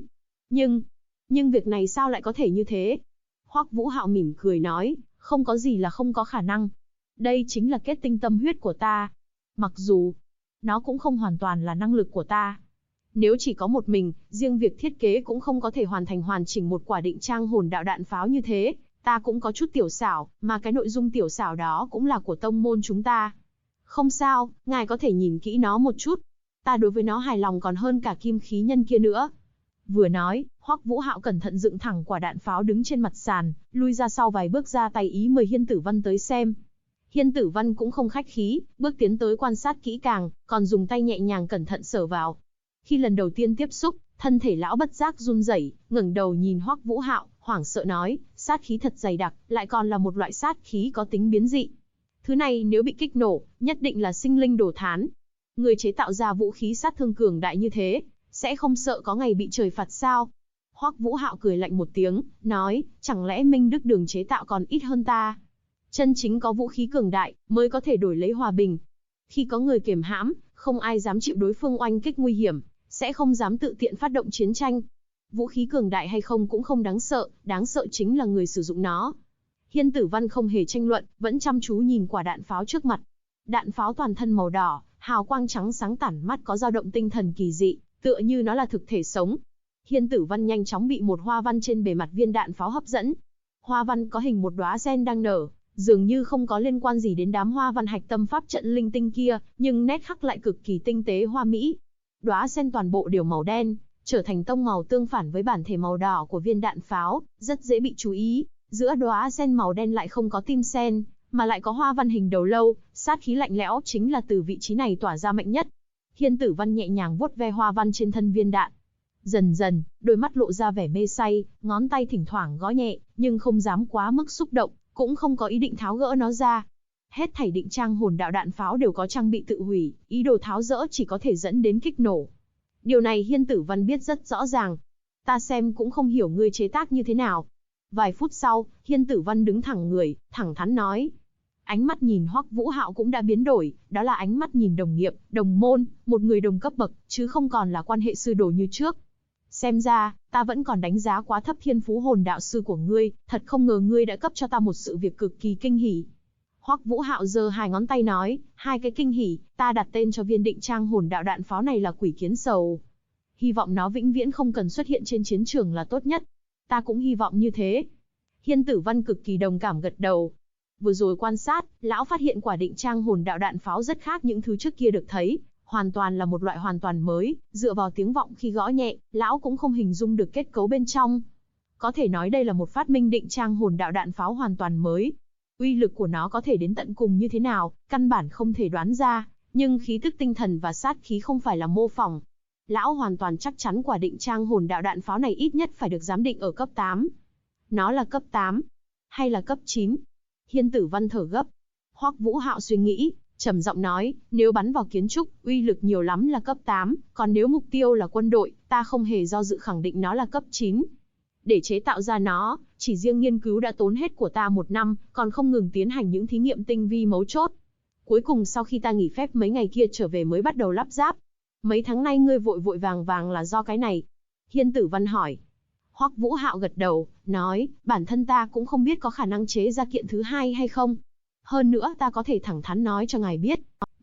Nhưng việc này sao lại có thể như thế? Hoắc Vũ Hạo mỉm cười nói, không có gì là không có khả năng. Đây chính là kết tinh tâm huyết của ta. Mặc dù, nó cũng không hoàn toàn là năng lực của ta. Nếu chỉ có một mình, riêng việc thiết kế cũng không có thể hoàn thành hoàn chỉnh một quả định trang hồn đạo đạn pháo như thế, ta cũng có chút tiểu xảo, mà cái nội dung tiểu xảo đó cũng là của tông môn chúng ta. Không sao, ngài có thể nhìn kỹ nó một chút. Ta đối với nó hài lòng còn hơn cả kim khí nhân kia nữa. Vừa nói, Hoắc Vũ Hạo cẩn thận dựng thẳng quả đạn pháo đứng trên mặt sàn, lui ra sau vài bước ra tay ý mời Hiên Tử Văn tới xem. Hiên Tử Văn cũng không khách khí, bước tiến tới quan sát kỹ càng, còn dùng tay nhẹ nhàng cẩn thận sờ vào. Khi lần đầu tiên tiếp xúc, thân thể lão bất giác run rẩy, ngẩng đầu nhìn Hoắc Vũ Hạo, hoảng sợ nói, sát khí thật dày đặc, lại còn là một loại sát khí có tính biến dị. Thứ này nếu bị kích nổ, nhất định là sinh linh đồ thán. Người chế tạo ra vũ khí sát thương cường đại như thế, sẽ không sợ có ngày bị trời phạt sao? Hoắc Vũ Hạo cười lạnh một tiếng, nói, chẳng lẽ Minh Đức Đường chế tạo còn ít hơn ta? Chân chính có vũ khí cường đại, mới có thể đổi lấy hòa bình. Khi có người kiềm hãm, không ai dám chịu đối phương oanh kích nguy hiểm, sẽ không dám tự tiện phát động chiến tranh. Vũ khí cường đại hay không cũng không đáng sợ chính là người sử dụng nó. Hiên Tử Văn không hề tranh luận, vẫn chăm chú nhìn quả đạn pháo trước mặt. Đạn pháo toàn thân màu đỏ, hào quang trắng sáng tản mắt có dao động tinh thần kỳ dị, tựa như nó là thực thể sống. Hiên Tử Văn nhanh chóng bị một hoa văn trên bề mặt viên đạn pháo hấp dẫn. Hoa văn có hình một đóa sen đang nở, dường như không có liên quan gì đến đám hoa văn hạch tâm pháp trận linh tinh kia, nhưng nét khắc lại cực kỳ tinh tế hoa mỹ. Đóa sen toàn bộ đều màu đen, trở thành tông màu tương phản với bản thể màu đỏ của viên đạn pháo, rất dễ bị chú ý. Giữa đóa sen màu đen lại không có tim sen, mà lại có hoa văn hình đầu lâu, sát khí lạnh lẽo chính là từ vị trí này tỏa ra mạnh nhất. Hiên Tử Văn nhẹ nhàng vuốt ve hoa văn trên thân viên đạn. Dần dần, đôi mắt lộ ra vẻ mê say, ngón tay thỉnh thoảng gõ nhẹ, nhưng không dám quá mức xúc động, cũng không có ý định tháo gỡ nó ra. Hết thảy định trang hồn đạo đạn pháo đều có trang bị tự hủy, ý đồ tháo dỡ chỉ có thể dẫn đến kích nổ. Điều này Hiên Tử Văn biết rất rõ ràng. Ta xem cũng không hiểu ngươi chế tác như thế nào. Vài phút sau, Hiên Tử Văn đứng thẳng người, thẳng thắn nói. Ánh mắt nhìn Hoắc Vũ Hạo cũng đã biến đổi, đó là ánh mắt nhìn đồng nghiệp, đồng môn, một người đồng cấp bậc, chứ không còn là quan hệ sư đồ như trước. Xem ra, ta vẫn còn đánh giá quá thấp thiên phú hồn đạo sư của ngươi, thật không ngờ ngươi đã cấp cho ta một sự việc cực kỳ kinh hỉ. Hoắc Vũ Hạo giơ hai ngón tay nói, hai cái kinh hỉ, ta đặt tên cho viên định trang hồn đạo đạn pháo này là Quỷ Kiến Sầu. Hy vọng nó vĩnh viễn không cần xuất hiện trên chiến trường là tốt nhất. Ta cũng hy vọng như thế. Hiên Tử Văn cực kỳ đồng cảm gật đầu. Vừa rồi quan sát, lão phát hiện quả định trang hồn đạo đạn pháo rất khác những thứ trước kia được thấy, hoàn toàn là một loại hoàn toàn mới, dựa vào tiếng vọng khi gõ nhẹ, lão cũng không hình dung được kết cấu bên trong. Có thể nói đây là một phát minh định trang hồn đạo đạn pháo hoàn toàn mới. Uy lực của nó có thể đến tận cùng như thế nào, căn bản không thể đoán ra, nhưng khí tức tinh thần và sát khí không phải là mô phỏng. Lão hoàn toàn chắc chắn quả định trang hồn đạo đạn pháo này ít nhất phải được giám định ở cấp 8. Nó là cấp 8, hay là cấp 9? Hiên Tử Văn thở gấp. Hoắc Vũ Hạo suy nghĩ, trầm giọng nói, nếu bắn vào kiến trúc, uy lực nhiều lắm là cấp 8, còn nếu mục tiêu là quân đội, ta không hề do dự khẳng định nó là cấp 9. Để chế tạo ra nó, chỉ riêng nghiên cứu đã tốn hết của ta 1 năm, còn không ngừng tiến hành những thí nghiệm tinh vi mấu chốt. Cuối cùng sau khi ta nghỉ phép mấy ngày kia trở về mới bắt đầu lắp ráp. Mấy tháng nay ngươi vội vội vàng vàng là do cái này? Hiên Tử Văn hỏi. Hoắc Vũ Hạo gật đầu, nói, bản thân ta cũng không biết có khả năng chế ra kiện thứ hai hay không. Hơn nữa ta có thể thẳng thắn nói cho ngài biết,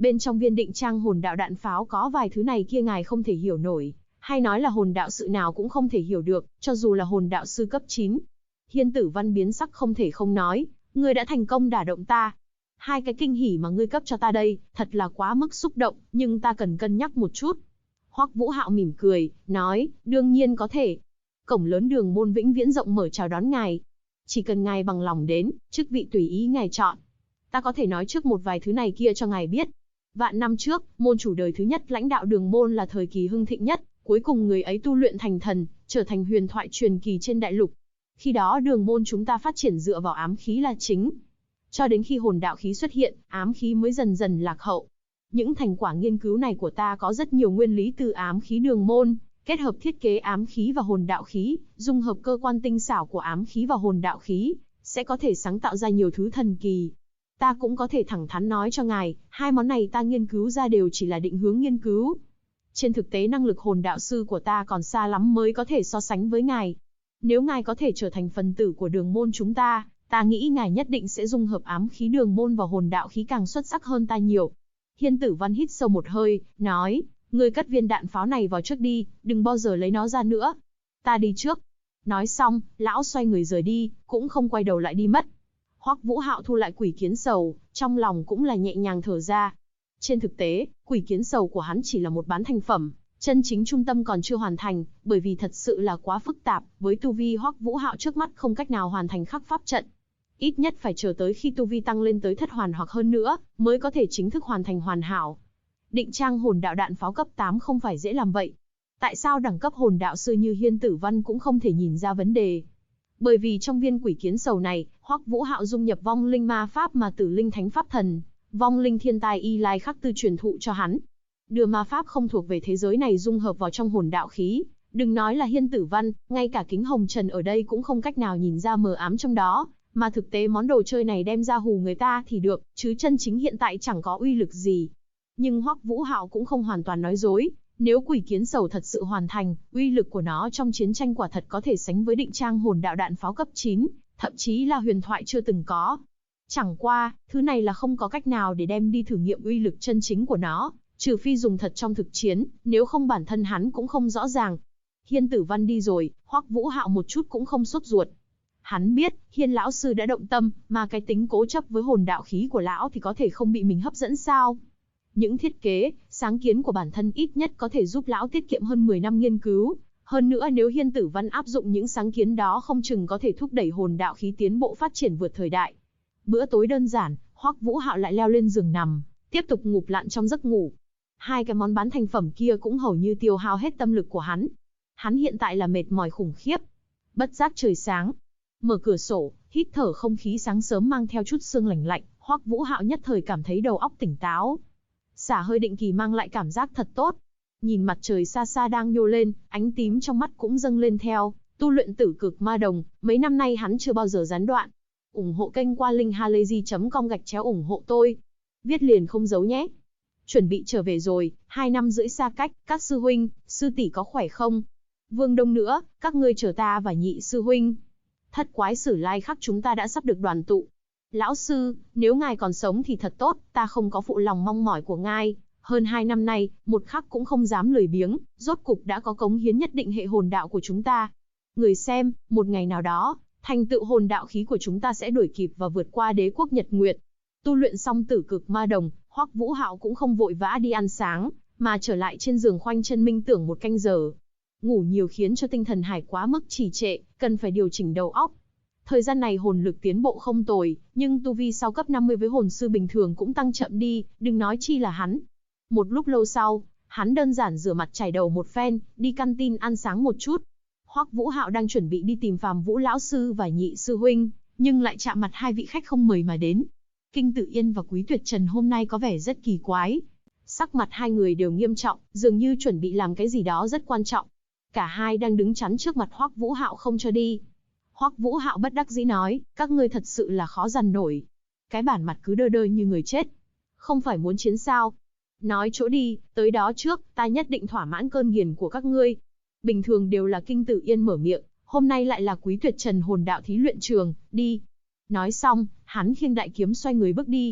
Bên trong viên định trang hồn đạo đạn pháo có vài thứ này kia ngài không thể hiểu nổi, hay nói là hồn đạo sự nào cũng không thể hiểu được, cho dù là hồn đạo sư cấp 9. Hiên Tử Văn biến sắc không thể không nói, ngươi đã thành công đả động ta. 2 cái kinh hỉ mà ngươi cấp cho ta đây, thật là quá mức xúc động, nhưng ta cần cân nhắc một chút. Hoắc Vũ Hạo mỉm cười, nói, đương nhiên có thể. Cổng lớn Đường Môn vĩnh viễn rộng mở chào đón ngài. Chỉ cần ngài bằng lòng đến, chức vị tùy ý ngài chọn. Ta có thể nói trước một vài thứ này kia cho ngài biết. Vạn năm trước, môn chủ đời thứ nhất lãnh đạo Đường Môn là thời kỳ hưng thịnh nhất, cuối cùng người ấy tu luyện thành thần, trở thành huyền thoại truyền kỳ trên đại lục. Khi đó Đường Môn chúng ta phát triển dựa vào ám khí là chính. Cho đến khi hồn đạo khí xuất hiện, ám khí mới dần dần lạc hậu. Những thành quả nghiên cứu này của ta có rất nhiều nguyên lý từ ám khí Đường Môn, kết hợp thiết kế ám khí và hồn đạo khí, dung hợp cơ quan tinh xảo của ám khí và hồn đạo khí, sẽ có thể sáng tạo ra nhiều thứ thần kỳ. Ta cũng có thể thẳng thắn nói cho ngài, 2 món này ta nghiên cứu ra đều chỉ là định hướng nghiên cứu. Trên thực tế năng lực hồn đạo sư của ta còn xa lắm mới có thể so sánh với ngài. Nếu ngài có thể trở thành phần tử của Đường Môn chúng ta nghĩ ngài nhất định sẽ dung hợp ám khí Đường Môn và hồn đạo khí càng xuất sắc hơn ta nhiều. Hiên Tử Văn hít sâu một hơi, nói, ngươi cất viên đạn pháo này vào trước đi, đừng bao giờ lấy nó ra nữa. Ta đi trước. Nói xong, lão xoay người rời đi, cũng không quay đầu lại đi mất. Hoắc Vũ Hạo thu lại quỷ kiến sầu, trong lòng cũng là nhẹ nhàng thở ra. Trên thực tế, quỷ kiến sầu của hắn chỉ là một bán thành phẩm, chân chính trung tâm còn chưa hoàn thành, bởi vì thật sự là quá phức tạp, với tu vi Hoắc Vũ Hạo trước mắt không cách nào hoàn thành khắc pháp trận. Ít nhất phải chờ tới khi tu vi tăng lên tới thất hoàn hoặc hơn nữa, mới có thể chính thức hoàn thành hoàn hảo. Định trang hồn đạo đạn pháo cấp 8 không phải dễ làm vậy. Tại sao đẳng cấp hồn đạo sư như Hiên Tử Văn cũng không thể nhìn ra vấn đề? Bởi vì trong viên quỷ kiến sầu này, Hoắc Vũ Hạo dung nhập vong linh ma pháp mà Tử Linh Thánh Pháp Thần, vong linh thiên tài y lai khắc tư truyền thụ cho hắn. Đưa ma pháp không thuộc về thế giới này dung hợp vào trong hồn đạo khí, đừng nói là Hiên Tử Văn, ngay cả Kính Hồng Trần ở đây cũng không cách nào nhìn ra mờ ám trong đó, mà thực tế món đồ chơi này đem ra hù người ta thì được, chứ chân chính hiện tại chẳng có uy lực gì. Nhưng Hoắc Vũ Hạo cũng không hoàn toàn nói dối, nếu quỷ kiến sầu thật sự hoàn thành, uy lực của nó trong chiến tranh quả thật có thể sánh với định trang hồn đạo đạn pháo cấp 9, thậm chí là huyền thoại chưa từng có. Chẳng qua, thứ này là không có cách nào để đem đi thử nghiệm uy lực chân chính của nó, trừ phi dùng thật trong thực chiến, nếu không bản thân hắn cũng không rõ ràng. Hiên Tử Văn đi rồi, Hoắc Vũ Hạo một chút cũng không sốt ruột. Hắn biết, Hiên lão sư đã động tâm, mà cái tính cố chấp với hồn đạo khí của lão thì có thể không bị mình hấp dẫn sao? Những thiết kế, sáng kiến của bản thân ít nhất có thể giúp lão tiết kiệm hơn 10 năm nghiên cứu. Hơn nữa nếu Hiên Tử Văn áp dụng những sáng kiến đó không chừng có thể thúc đẩy hồn đạo khí tiến bộ phát triển vượt thời đại. Bữa tối đơn giản, Hoắc Vũ Hạo lại leo lên giường nằm, tiếp tục ngụp lặn trong giấc ngủ. 2 cái món bán thành phẩm kia cũng hầu như tiêu hao hết tâm lực của hắn. Hắn hiện tại là mệt mỏi khủng khiếp. Bất giác trời sáng, mở cửa sổ, hít thở không khí sáng sớm mang theo chút sương lạnh lạnh, Hoắc Vũ Hạo nhất thời cảm thấy đầu óc tỉnh táo. Xả hơi định kỳ mang lại cảm giác thật tốt. Nhìn mặt trời xa xa đang nhô lên, ánh tím trong mắt cũng dâng lên theo, tu luyện tử cực ma đồng, mấy năm nay hắn chưa bao giờ gián đoạn. Ủng hộ kênh qua linkhalazy.com/ủng hộ tôi. Viết liền không giấu nhé. Chuẩn bị trở về rồi, 2 năm rưỡi xa cách, các sư huynh, sư tỷ có khỏe không? Vương Đông nữa, các ngươi chờ ta và nhị sư huynh. Thất quái Sử Lai Khắc chúng ta đã sắp được đoàn tụ. Lão sư, nếu ngài còn sống thì thật tốt, ta không có phụ lòng mong mỏi của ngài. Hơn 2 năm nay, một khắc cũng không dám lười biếng, rốt cục đã có cống hiến nhất định hệ hồn đạo của chúng ta. Người xem, một ngày nào đó, thành tựu hồn đạo khí của chúng ta sẽ đuổi kịp và vượt qua đế quốc Nhật Nguyệt. Tu luyện xong tử cực ma đồng, Hoắc Vũ Hạo cũng không vội vã đi ăn sáng, mà trở lại trên giường khoanh chân minh tưởng 1 canh giờ. Ngủ nhiều khiến cho tinh thần hải quá mức trì trệ, cần phải điều chỉnh đầu óc. Thời gian này hồn lực tiến bộ không tồi, nhưng tu vi sau cấp 50 với hồn sư bình thường cũng tăng chậm đi, đừng nói chi là hắn. Một lúc lâu sau, hắn đơn giản rửa mặt chải đầu một phen, đi căn tin ăn sáng một chút. Hoắc Vũ Hạo đang chuẩn bị đi tìm Phàm Vũ lão sư và nhị sư huynh, nhưng lại chạm mặt 2 vị khách không mời mà đến. Kinh Tự Yên và Quý Tuyệt Trần hôm nay có vẻ rất kỳ quái. Sắc mặt 2 người đều nghiêm trọng, dường như chuẩn bị làm cái gì đó rất quan trọng. Cả hai đang đứng chắn trước mặt Hoắc Vũ Hạo không cho đi. Hoắc Vũ Hạo bất đắc dĩ nói, các ngươi thật sự là khó dằn nổi. Cái bản mặt cứ đơ đơ như người chết. Không phải muốn chiến sao? Nói chỗ đi, tới đó trước, ta nhất định thỏa mãn cơn nghiền của các ngươi. Bình thường đều là Kinh Tử Yên mở miệng, hôm nay lại là Quý Tuyệt Trần hồn đạo thí luyện trường, đi. Nói xong, hắn khiêng đại kiếm xoay người bước đi.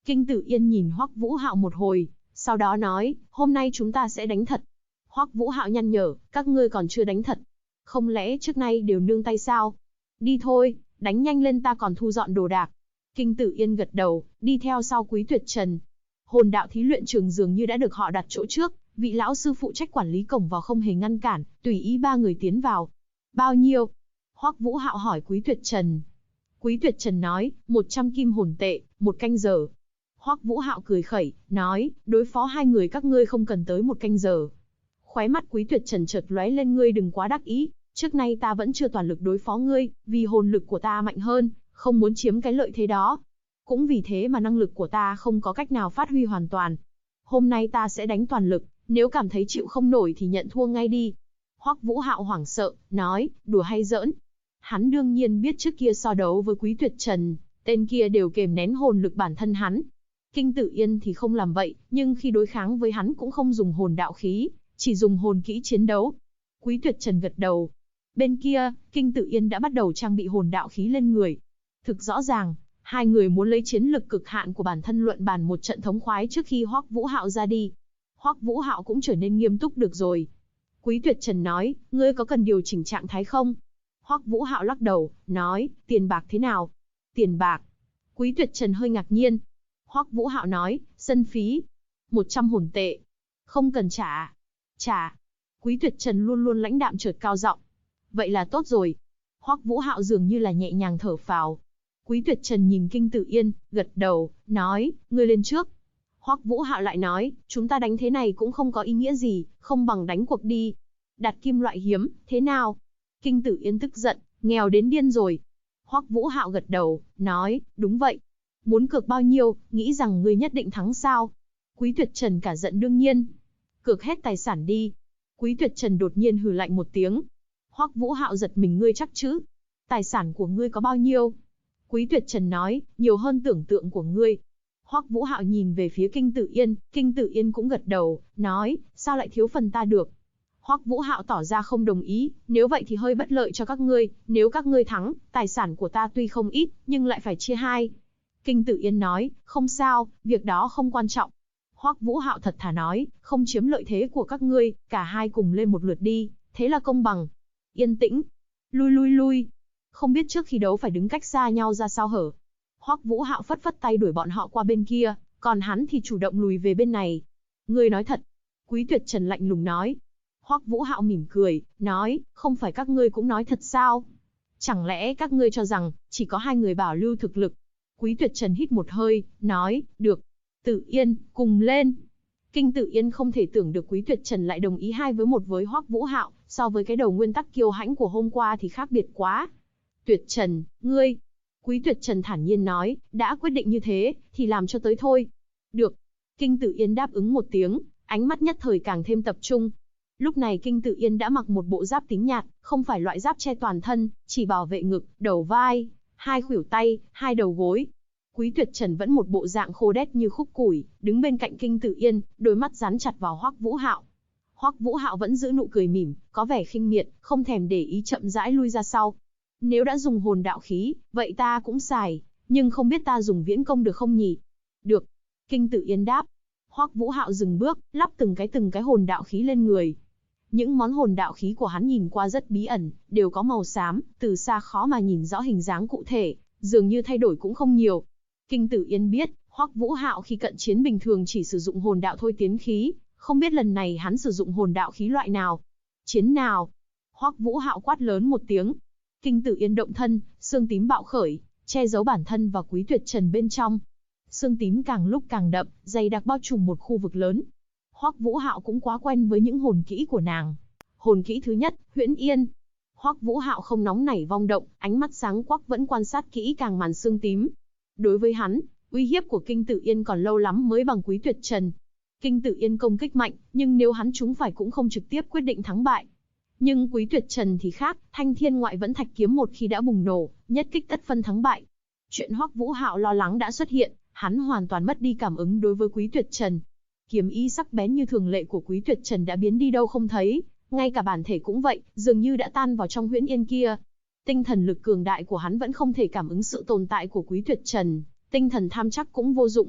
Kinh Tử Yên nhìn Hoắc Vũ Hạo một hồi, sau đó nói, hôm nay chúng ta sẽ đánh thật. Hoắc Vũ Hạo nhăn nhở, các ngươi còn chưa đánh thật. Không lẽ trước nay đều nương tay sao? Đi thôi, đánh nhanh lên, ta còn thu dọn đồ đạc. Kinh Tử Yên gật đầu, đi theo sau Quý Tuyệt Trần. Hồn đạo thí luyện trường dường như đã được họ đặt chỗ trước, vị lão sư phụ trách quản lý cổng vào không hề ngăn cản, tùy ý ba người tiến vào. Bao nhiêu? Hoắc Vũ Hạo hỏi Quý Tuyệt Trần. Quý Tuyệt Trần nói, 100 kim hồn tệ, 1 canh giờ. Hoắc Vũ Hạo cười khẩy, nói, đối phó hai người các ngươi không cần tới 1 canh giờ. Khóe mắt Quý Tuyệt Trần chợt lóe lên, ngươi đừng quá đắc ý, trước nay ta vẫn chưa toàn lực đối phó ngươi, vì hồn lực của ta mạnh hơn, không muốn chiếm cái lợi thế đó. Cũng vì thế mà năng lực của ta không có cách nào phát huy hoàn toàn. Hôm nay ta sẽ đánh toàn lực, nếu cảm thấy chịu không nổi thì nhận thua ngay đi. Hoắc Vũ Hạo hoảng sợ, nói, đùa hay giỡn. Hắn đương nhiên biết trước kia so đấu với Quý Tuyệt Trần, tên kia đều kềm nén hồn lực bản thân hắn. Kinh Tử Yên thì không làm vậy, nhưng khi đối kháng với hắn cũng không dùng hồn đạo khí, chỉ dùng hồn kỹ chiến đấu. Quý Tuyệt Trần gật đầu. Bên kia, Kinh Tử Yên đã bắt đầu trang bị hồn đạo khí lên người. Thực rõ ràng, hai người muốn lấy chiến lực cực hạn của bản thân luận bàn một trận thống khoái trước khi Hoắc Vũ Hạo ra đi. Hoắc Vũ Hạo cũng trở nên nghiêm túc được rồi. Quý Tuyệt Trần nói, ngươi có cần điều chỉnh trạng thái không? Hoắc Vũ Hạo lắc đầu, nói, tiền bạc thế nào? Tiền bạc? Quý Tuyệt Trần hơi ngạc nhiên. Hoắc Vũ Hạo nói, sân phí. 100 hồn tệ. Không cần trả. Trả. Quý Tuyệt Trần luôn luôn lãnh đạm chợt cao giọng. Vậy là tốt rồi. Hoắc Vũ Hạo dường như là nhẹ nhàng thở phào. Quý Tuyệt Trần nhìn Kinh Tử Yên, gật đầu, nói, ngươi lên trước. Hoắc Vũ Hạo lại nói, chúng ta đánh thế này cũng không có ý nghĩa gì, không bằng đánh cuộc đi. Đặt kim loại hiếm, thế nào? Kinh Tử Yên tức giận, nghèo đến điên rồi. Hoắc Vũ Hạo gật đầu, nói, đúng vậy. Muốn cược bao nhiêu, nghĩ rằng ngươi nhất định thắng sao? Quý Tuyệt Trần cả giận đương nhiên. Cược hết tài sản đi. Quý Tuyệt Trần đột nhiên hừ lạnh một tiếng. Hoắc Vũ Hạo giật mình, ngươi chắc chứ? Tài sản của ngươi có bao nhiêu? Quý Tuyệt Trần nói, nhiều hơn tưởng tượng của ngươi. Hoắc Vũ Hạo nhìn về phía Kinh Tử Yên cũng gật đầu, nói, sao lại thiếu phần ta được? Hoắc Vũ Hạo tỏ ra không đồng ý, nếu vậy thì hơi bất lợi cho các ngươi, nếu các ngươi thắng, tài sản của ta tuy không ít, nhưng lại phải chia hai. Kinh Tử Yên nói, không sao, việc đó không quan trọng. Hoắc Vũ Hạo thật thà nói, không chiếm lợi thế của các ngươi, cả hai cùng lên một lượt đi, thế là công bằng. Yên tĩnh. Lui. Không biết trước khi đấu phải đứng cách xa nhau ra sao hở. Hoắc Vũ Hạo phất phất tay đuổi bọn họ qua bên kia, còn hắn thì chủ động lùi về bên này. Ngươi nói thật. Quý Tuyệt Trần lạnh lùng nói. Hoắc Vũ Hạo mỉm cười, nói, không phải các ngươi cũng nói thật sao? Chẳng lẽ các ngươi cho rằng, chỉ có hai người bảo lưu thực lực? Quý Tuyệt Trần hít một hơi, nói, được. Tử Yên, cùng lên. Kinh Tử Yên không thể tưởng được Quý Tuyệt Trần lại đồng ý 2-1 với Hoắc Vũ Hạo, so với cái đầu nguyên tắc kiêu hãnh của hôm qua thì khác biệt quá. Tuyệt Trần, ngươi. Quý Tuyệt Trần thản nhiên nói, đã quyết định như thế, thì làm cho tới thôi. Được. Kinh Tử Yên đáp ứng một tiếng, ánh mắt nhất thời càng thêm tập trung. Lúc này Kinh Tử Yên đã mặc một bộ giáp tím nhạt, không phải loại giáp che toàn thân, chỉ bảo vệ ngực, đầu vai, hai khuỷu tay, hai đầu gối. Quý Tuyệt Trần vẫn một bộ dạng khô đét như khúc củi, đứng bên cạnh Kinh Tử Yên, đôi mắt dán chặt vào Hoắc Vũ Hạo. Hoắc Vũ Hạo vẫn giữ nụ cười mỉm, có vẻ khinh miệt, không thèm để ý, chậm rãi lui ra sau. Nếu đã dùng hồn đạo khí, vậy ta cũng xài, nhưng không biết ta dùng viễn công được không nhỉ? Được. Kinh Tử Yên đáp. Hoắc Vũ Hạo dừng bước, lắp từng cái hồn đạo khí lên người. Những món hồn đạo khí của hắn nhìn qua rất bí ẩn, đều có màu xám, từ xa khó mà nhìn rõ hình dáng cụ thể, dường như thay đổi cũng không nhiều. Kinh Tử Yên biết, Hoắc Vũ Hạo khi cận chiến bình thường chỉ sử dụng hồn đạo thôi tiến khí, không biết lần này hắn sử dụng hồn đạo khí loại nào. Chiến nào? Hoắc Vũ Hạo quát lớn một tiếng. Kinh Tử Yên động thân, xương tím bạo khởi, che giấu bản thân và Quý Tuyệt Trần bên trong. Xương tím càng lúc càng đậm, dày đặc bao trùm một khu vực lớn. Hoắc Vũ Hạo cũng quá quen với những hồn kỹ của nàng. Hồn kỹ thứ nhất, Huyễn Yên. Hoắc Vũ Hạo không nóng nảy vong động, ánh mắt sáng quắc vẫn quan sát kỹ càng màn xương tím. Đối với hắn, uy hiếp của Kinh Tử Yên còn lâu lắm mới bằng Quý Tuyệt Trần. Kinh Tử Yên công kích mạnh, nhưng nếu hắn trúng phải cũng không trực tiếp quyết định thắng bại. Nhưng Quý Tuyệt Trần thì khác, Thanh Thiên Ngoại Vẫn Thạch kiếm một khi đã bùng nổ, nhất kích tất phân thắng bại. Chuyện Hoắc Vũ Hạo lo lắng đã xuất hiện, hắn hoàn toàn mất đi cảm ứng đối với Quý Tuyệt Trần. Kiếm ý sắc bén như thường lệ của Quý Tuyệt Trần đã biến đi đâu không thấy, ngay cả bản thể cũng vậy, dường như đã tan vào trong Huyễn Yên kia. Tinh thần lực cường đại của hắn vẫn không thể cảm ứng sự tồn tại của Quý Tuyệt Trần, tinh thần tham chắc cũng vô dụng.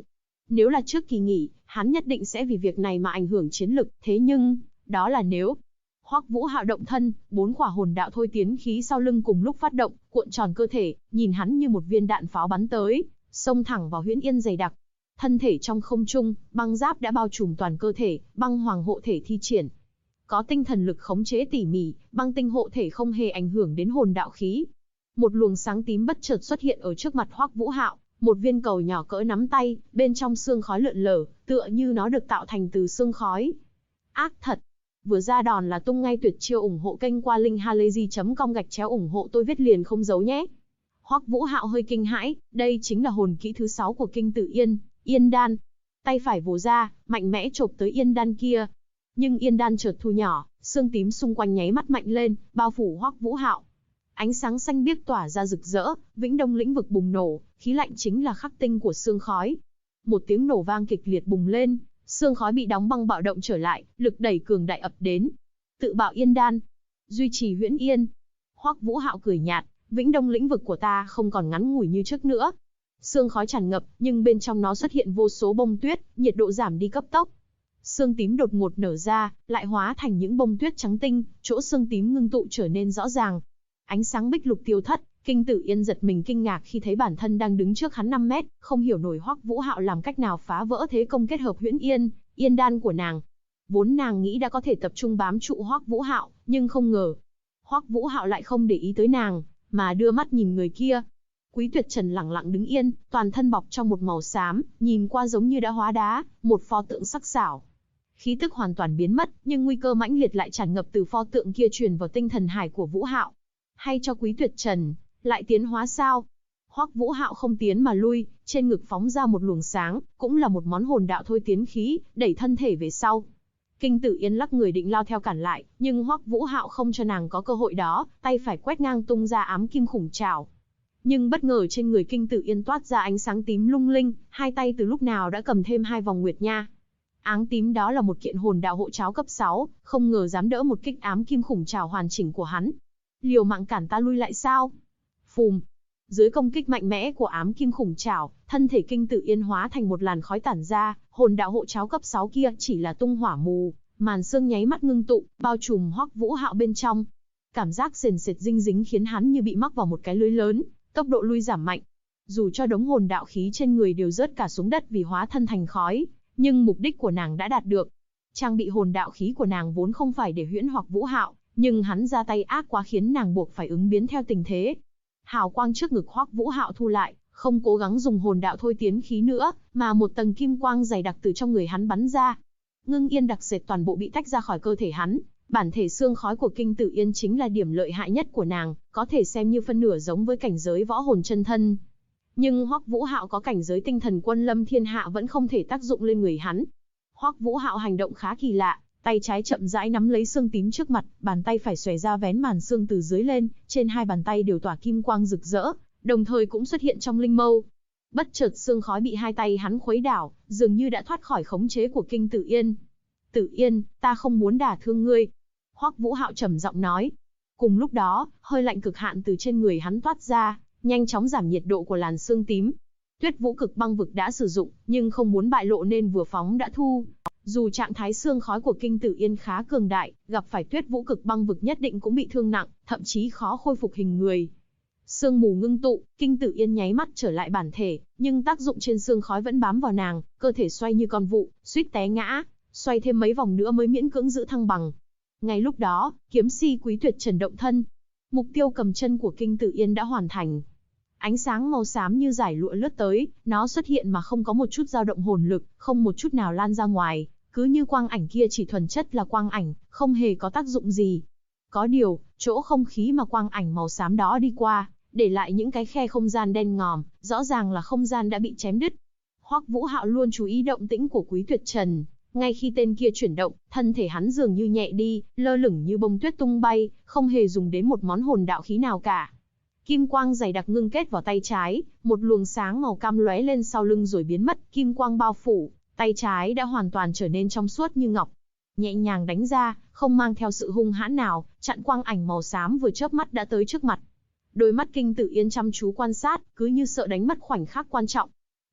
Nếu là trước kỳ nghỉ, hắn nhất định sẽ vì việc này mà ảnh hưởng chiến lực, thế nhưng, đó là nếu. Hoắc Vũ Hạo động thân, 4 quả hồn đạo thôi tiến khí sau lưng cùng lúc phát động, cuộn tròn cơ thể, nhìn hắn như một viên đạn pháo bắn tới, xông thẳng vào huyễn yên dày đặc. Thân thể trong không trung, băng giáp đã bao trùm toàn cơ thể, băng hoàng hộ thể thi triển. Có tinh thần lực khống chế tỉ mỉ, băng tinh hộ thể không hề ảnh hưởng đến hồn đạo khí. Một luồng sáng tím bất chợt xuất hiện ở trước mặt Hoắc Vũ Hạo, một viên cầu nhỏ cỡ nắm tay, bên trong sương khói lượn lờ, tựa như nó được tạo thành từ sương khói. Ác thật. Vừa ra đòn là tung ngay tuyệt chiêu. Ủng hộ kênh qua link halayzi.com/ủng hộ tôi viết liền không giấu nhé. Hoắc Vũ Hạo hơi kinh hãi, đây chính là hồn kỹ thứ 6 của Kinh Tử Yên, Yên Đan. Tay phải vồ ra, mạnh mẽ chộp tới Yên Đan kia. Nhưng Yên Đan chợt thu nhỏ, xương tím xung quanh nháy mắt mạnh lên, bao phủ Hoắc Vũ Hạo. Ánh sáng xanh biếc tỏa ra rực rỡ, Vĩnh Đông lĩnh vực bùng nổ, khí lạnh chính là khắc tinh của xương khói. Một tiếng nổ vang kịch liệt bùng lên, xương khói bị đóng băng bạo động trở lại, lực đẩy cường đại ập đến. Tự bạo Yên Đan, duy trì huyễn yên. Hoắc Vũ Hạo cười nhạt, Vĩnh Đông lĩnh vực của ta không còn ngắn ngủi như trước nữa. Xương khói tràn ngập, nhưng bên trong nó xuất hiện vô số bông tuyết, nhiệt độ giảm đi cấp tốc. Xương tím đột ngột nở ra, lại hóa thành những bông tuyết trắng tinh, chỗ xương tím ngưng tụ trở nên rõ ràng. Ánh sáng bích lục tiêu thất, Kinh Tử Yên giật mình kinh ngạc khi thấy bản thân đang đứng trước hắn 5 mét, không hiểu nổi Hoắc Vũ Hạo làm cách nào phá vỡ thế công kết hợp huyễn yên, yên đan của nàng. Vốn nàng nghĩ đã có thể tập trung bám trụ Hoắc Vũ Hạo, nhưng không ngờ, Hoắc Vũ Hạo lại không để ý tới nàng, mà đưa mắt nhìn người kia. Quý Tuyệt Trần lẳng lặng đứng yên, toàn thân bọc trong một màu xám, nhìn qua giống như đã hóa đá, một pho tượng sắc sảo. Khí tức hoàn toàn biến mất, nhưng nguy cơ mãnh liệt lại tràn ngập từ pho tượng kia truyền vào tinh thần hải của Vũ Hạo. Hay cho Quý Tuyệt Trần lại tiến hóa sao? Hoắc Vũ Hạo không tiến mà lui, trên ngực phóng ra một luồng sáng, cũng là một món hồn đạo thôi tiến khí, đẩy thân thể về sau. Kinh Tử Yên lắc người định lao theo cản lại, nhưng Hoắc Vũ Hạo không cho nàng có cơ hội đó, tay phải quét ngang tung ra ám kim khủng trảo. Nhưng bất ngờ trên người Kinh Tử Yên toát ra ánh sáng tím lung linh, hai tay từ lúc nào đã cầm thêm 2 vòng nguyệt nha. Áng tím đó là một kiện hồn đạo hộ tráo cấp 6, không ngờ dám đỡ một kích ám kim khủng trảo hoàn chỉnh của hắn. Liều mạng cản ta lui lại sao? Phùm! Dưới công kích mạnh mẽ của ám kim khủng trảo, thân thể Kinh Tử Yên hóa thành một làn khói tản ra, hồn đạo hộ tráo cấp 6 kia chỉ là tung hỏa mù, màn sương nháy mắt ngưng tụ, bao trùm Hoắc Vũ Hạo bên trong. Cảm giác sền sệt dinh dính khiến hắn như bị mắc vào một cái lưới lớn, tốc độ lui giảm mạnh. Dù cho đống hồn đạo khí trên người đều rớt cả xuống đất vì hóa thân thành khói, nhưng mục đích của nàng đã đạt được. Trang bị hồn đạo khí của nàng vốn không phải để huyễn hoặc Vũ Hạo, nhưng hắn ra tay ác quá khiến nàng buộc phải ứng biến theo tình thế. Hào quang trước ngực Hoắc Vũ Hạo thu lại, không cố gắng dùng hồn đạo thôi tiến khí nữa, mà một tầng kim quang dày đặc từ trong người hắn bắn ra. Ngưng yên đặc sệt toàn bộ bị tách ra khỏi cơ thể hắn. Bản thể xương khói của Kinh Tử Yên chính là điểm lợi hại nhất của nàng, có thể xem như phân nửa giống với cảnh giới võ hồn chân thân. Nhưng Hoắc Vũ Hạo có cảnh giới tinh thần quân lâm thiên hạ vẫn không thể tác dụng lên người hắn. Hoắc Vũ Hạo hành động khá kỳ lạ, tay trái chậm rãi nắm lấy xương tím trước mặt, bàn tay phải xòe ra vén màn xương từ dưới lên, trên hai bàn tay đều tỏa kim quang rực rỡ, đồng thời cũng xuất hiện trong linh mâu. Bất chợt xương khói bị hai tay hắn khuấy đảo, dường như đã thoát khỏi khống chế của Kinh Tử Yên. Tử Yên, ta không muốn đả thương ngươi. Hoắc Vũ Hạo trầm giọng nói. Cùng lúc đó, hơi lạnh cực hạn từ trên người hắn toát ra, nhanh chóng giảm nhiệt độ của làn xương tím. Tuyết Vũ Cực Băng Vực đã sử dụng, nhưng không muốn bại lộ nên vừa phóng đã thu. Dù trạng thái xương khói của Kinh Tử Yên khá cường đại, gặp phải Tuyết Vũ Cực Băng Vực nhất định cũng bị thương nặng, thậm chí khó khôi phục hình người. Sương mù ngưng tụ, Kinh Tử Yên nháy mắt trở lại bản thể, nhưng tác dụng trên xương khói vẫn bám vào nàng, cơ thể xoay như con vụ, suýt té ngã, xoay thêm mấy vòng nữa mới miễn cưỡng giữ thăng bằng. Ngay lúc đó, kiếm si Quý Tuyệt Trần động thân. Mục tiêu cầm chân của Kinh Tử Yên đã hoàn thành. Ánh sáng màu xám như dải lụa lướt tới, nó xuất hiện mà không có một chút dao động hồn lực, không một chút nào lan ra ngoài, cứ như quang ảnh kia chỉ thuần chất là quang ảnh, không hề có tác dụng gì. Có điều, chỗ không khí mà quang ảnh màu xám đó đi qua, để lại những cái khe không gian đen ngòm, rõ ràng là không gian đã bị chém đứt. Hoắc Vũ Hạo luôn chú ý động tĩnh của Quý Tuyệt Trần. Ngay khi tên kia chuyển động, thân thể hắn dường như nhẹ đi, lơ lửng như bông tuyết tung bay, không hề dùng đến một món hồn đạo khí nào cả. Kim quang dày đặc ngưng kết vào tay trái, một luồng sáng màu cam lóe lên sau lưng rồi biến mất, kim quang bao phủ, tay trái đã hoàn toàn trở nên trong suốt như ngọc. Nhẹ nhàng đánh ra, không mang theo sự hung hãn nào, chặn quang ảnh màu xám vừa chớp mắt đã tới trước mặt. Đôi mắt Kinh Tử Yên chăm chú quan sát, cứ như sợ đánh mất khoảnh khắc quan trọng.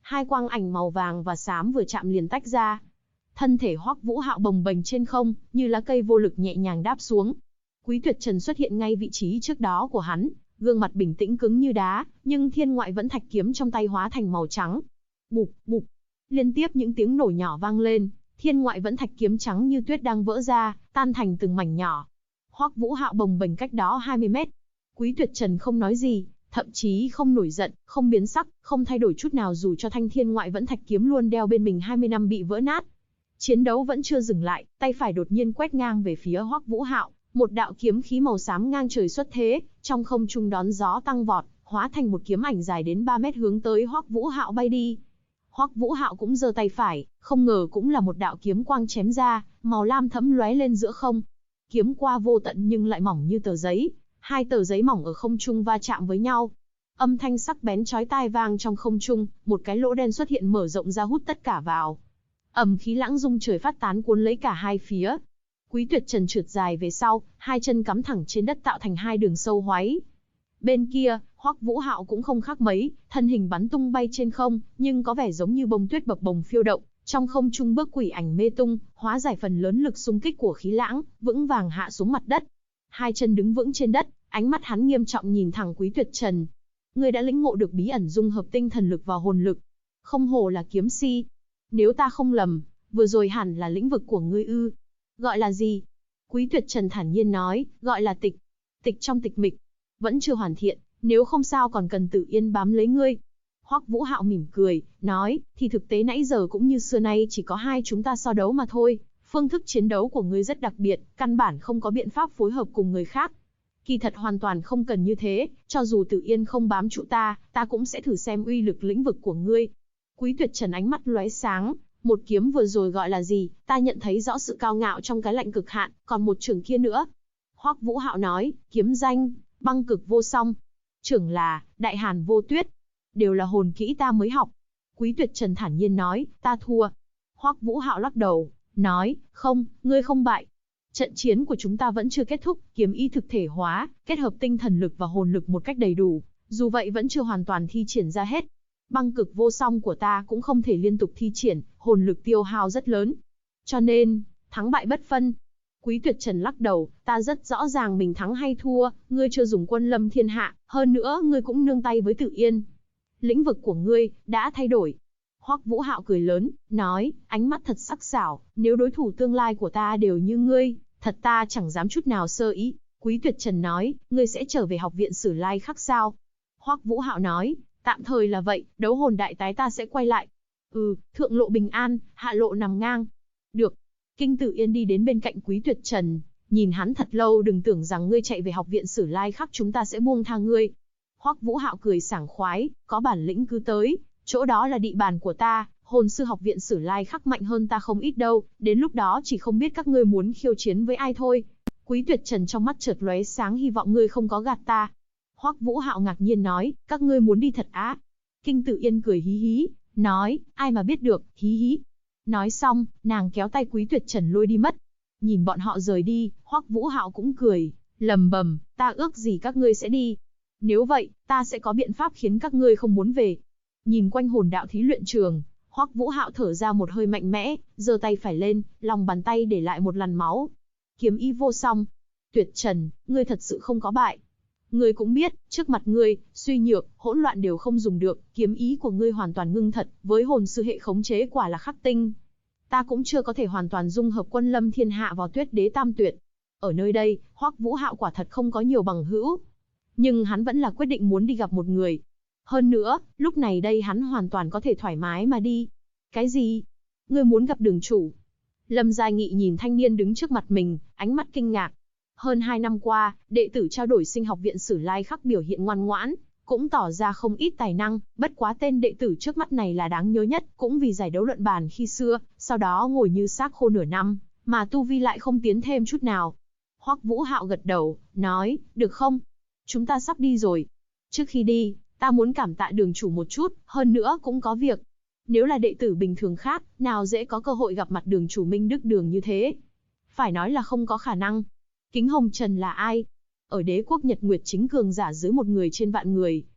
Hai quang ảnh màu vàng và xám vừa chạm liền tách ra. Thân thể Hoắc Vũ Hạo bồng bềnh trên không, như lá cây vô lực nhẹ nhàng đáp xuống. Quý Tuyệt Trần xuất hiện ngay vị trí trước đó của hắn, gương mặt bình tĩnh cứng như đá, nhưng thiên ngoại vẫn thạch kiếm trong tay hóa thành màu trắng. Bụp, bụp. Liên tiếp những tiếng nổ nhỏ vang lên, thiên ngoại vẫn thạch kiếm trắng như tuyết đang vỡ ra, tan thành từng mảnh nhỏ. Hoắc Vũ Hạo bồng bềnh cách đó 20 mét. Quý Tuyệt Trần không nói gì, thậm chí không nổi giận, không biến sắc, không thay đổi chút nào dù cho thanh thiên ngoại vẫn thạch kiếm luôn đeo bên mình 20 năm bị vỡ nát. Chiến đấu vẫn chưa dừng lại, tay phải đột nhiên quét ngang về phía Hoắc Vũ Hạo, một đạo kiếm khí màu xám ngang trời xuất thế, trong không trung đón gió tăng vọt, hóa thành một kiếm ảnh dài đến 3 mét hướng tới Hoắc Vũ Hạo bay đi. Hoắc Vũ Hạo cũng giơ tay phải, không ngờ cũng là một đạo kiếm quang chém ra, màu lam thẫm lóe lên giữa không. Kiếm qua vô tận nhưng lại mỏng như tờ giấy, hai tờ giấy mỏng ở không trung va chạm với nhau. Âm thanh sắc bén chói tai vang trong không trung, một cái lỗ đen xuất hiện mở rộng ra hút tất cả vào. Khí lãng rung trời phát tán cuốn lấy cả hai phía. Quý Tuyệt Trần trượt dài về sau, hai chân cắm thẳng trên đất tạo thành hai đường sâu hoáy. Bên kia, Hoắc Vũ Hạo cũng không khác mấy, thân hình bắn tung bay trên không, nhưng có vẻ giống như bông tuyết bập bồng phiêu động, trong không trung bước quỷ ảnh mê tung, hóa giải phần lớn lực xung kích của khí lãng, vững vàng hạ xuống mặt đất. Hai chân đứng vững trên đất, ánh mắt hắn nghiêm trọng nhìn thẳng Quý Tuyệt Trần. Ngươi đã lĩnh ngộ được bí ẩn dung hợp tinh thần lực và hồn lực, không hổ là kiếm si. Nếu ta không lầm, vừa rồi hẳn là lĩnh vực của ngươi ư? Gọi là gì? Quý Tuyệt Trần thản nhiên nói, gọi là tịch. Tịch trong tịch mịch. Vẫn chưa hoàn thiện, nếu không sao còn cần Tử Yên bám lấy ngươi. Hoắc Vũ Hạo mỉm cười, nói, thì thực tế nãy giờ cũng như xưa nay chỉ có hai chúng ta so đấu mà thôi. Phương thức chiến đấu của ngươi rất đặc biệt, căn bản không có biện pháp phối hợp cùng người khác. Kỳ thật hoàn toàn không cần như thế, cho dù Tử Yên không bám trụ ta cũng sẽ thử xem uy lực lĩnh vực của ngươi. Quý Tuyệt Trần ánh mắt lóe sáng, một kiếm vừa rồi gọi là gì, ta nhận thấy rõ sự cao ngạo trong cái lạnh cực hạn, còn một trường kia nữa. Hoắc Vũ Hạo nói, kiếm danh, băng cực vô song. Trưởng là, đại hàn vô tuyết. Đều là hồn kỹ ta mới học. Quý Tuyệt Trần thản nhiên nói, ta thua. Hoắc Vũ Hạo lắc đầu, nói, không, ngươi không bại. Trận chiến của chúng ta vẫn chưa kết thúc, kiếm ý thực thể hóa, kết hợp tinh thần lực và hồn lực một cách đầy đủ, dù vậy vẫn chưa hoàn toàn thi triển ra hết. Băng cực vô song của ta cũng không thể liên tục thi triển, hồn lực tiêu hao rất lớn. Cho nên, thắng bại bất phân. Quý Tuyệt Trần lắc đầu, ta rất rõ ràng mình thắng hay thua, ngươi chưa dùng quân lâm thiên hạ, hơn nữa ngươi cũng nương tay với Tử Yên. Lĩnh vực của ngươi đã thay đổi. Hoắc Vũ Hạo cười lớn, nói, ánh mắt thật sắc sảo, nếu đối thủ tương lai của ta đều như ngươi, thật ta chẳng dám chút nào sơ ý. Quý Tuyệt Trần nói, ngươi sẽ trở về học viện Sử Lai Khắc sao? Hoắc Vũ Hạo nói, tạm thời là vậy, đấu hồn đại tái ta sẽ quay lại. Thượng lộ bình an, hạ lộ nằm ngang. Được. Kinh Tử Yên đi đến bên cạnh Quý Tuyệt Trần, nhìn hắn thật lâu, đừng tưởng rằng ngươi chạy về học viện Sử Lai Khắc chúng ta sẽ buông tha ngươi. Hoắc Vũ Hạo cười sảng khoái, có bản lĩnh cứ tới, chỗ đó là địa bàn của ta, hồn sư học viện Sử Lai Khắc mạnh hơn ta không ít đâu, đến lúc đó chỉ không biết các ngươi muốn khiêu chiến với ai thôi. Quý Tuyệt Trần trong mắt chợt lóe sáng, hy vọng ngươi không có gạt ta. Hoắc Vũ Hạo ngạc nhiên nói, các ngươi muốn đi thật á? Kinh Tử Yên cười hí hí, nói, ai mà biết được, hí hí. Nói xong, nàng kéo tay Quý Tuyệt Trần lôi đi mất. Nhìn bọn họ rời đi, Hoắc Vũ Hạo cũng cười, lầm bầm, ta ước gì các ngươi sẽ đi. Nếu vậy, ta sẽ có biện pháp khiến các ngươi không muốn về. Nhìn quanh hồn đạo thí luyện trường, Hoắc Vũ Hạo thở ra một hơi mạnh mẽ, giơ tay phải lên, lòng bàn tay để lại một làn máu. Kiếm ý vô song. Tuyệt Trần, ngươi thật sự không có bại. Ngươi cũng biết, trước mặt ngươi, suy nhược, hỗn loạn đều không dùng được, kiếm ý của ngươi hoàn toàn ngưng thật, với hồn sư hệ khống chế quả là khắc tinh. Ta cũng chưa có thể hoàn toàn dung hợp quân lâm thiên hạ vào Tuyết Đế Tam Tuyệt. Ở nơi đây, Hoắc Vũ Hạo quả thật không có nhiều bằng hữu. Nhưng hắn vẫn là quyết định muốn đi gặp một người. Hơn nữa, lúc này đây hắn hoàn toàn có thể thoải mái mà đi. Cái gì? Ngươi muốn gặp đường chủ? Lâm Gia Nghị nhìn thanh niên đứng trước mặt mình, ánh mắt kinh ngạc. Hơn 2 năm qua, đệ tử trao đổi sinh học viện Sử Lai Khắc biểu hiện ngoan ngoãn, cũng tỏ ra không ít tài năng, bất quá tên đệ tử trước mắt này là đáng nhớ nhất, cũng vì giải đấu luận bàn khi xưa, sau đó ngồi như xác khô nửa năm, mà tu vi lại không tiến thêm chút nào. Hoắc Vũ Hạo gật đầu, nói, được không? Chúng ta sắp đi rồi. Trước khi đi, ta muốn cảm tạ đường chủ một chút, hơn nữa cũng có việc. Nếu là đệ tử bình thường khác, nào dễ có cơ hội gặp mặt đường chủ Minh Đức Đường như thế. Phải nói là không có khả năng. Kính Hồng Trần là ai? Ở đế quốc Nhật Nguyệt chính cường giả dưới 1 người trên vạn người.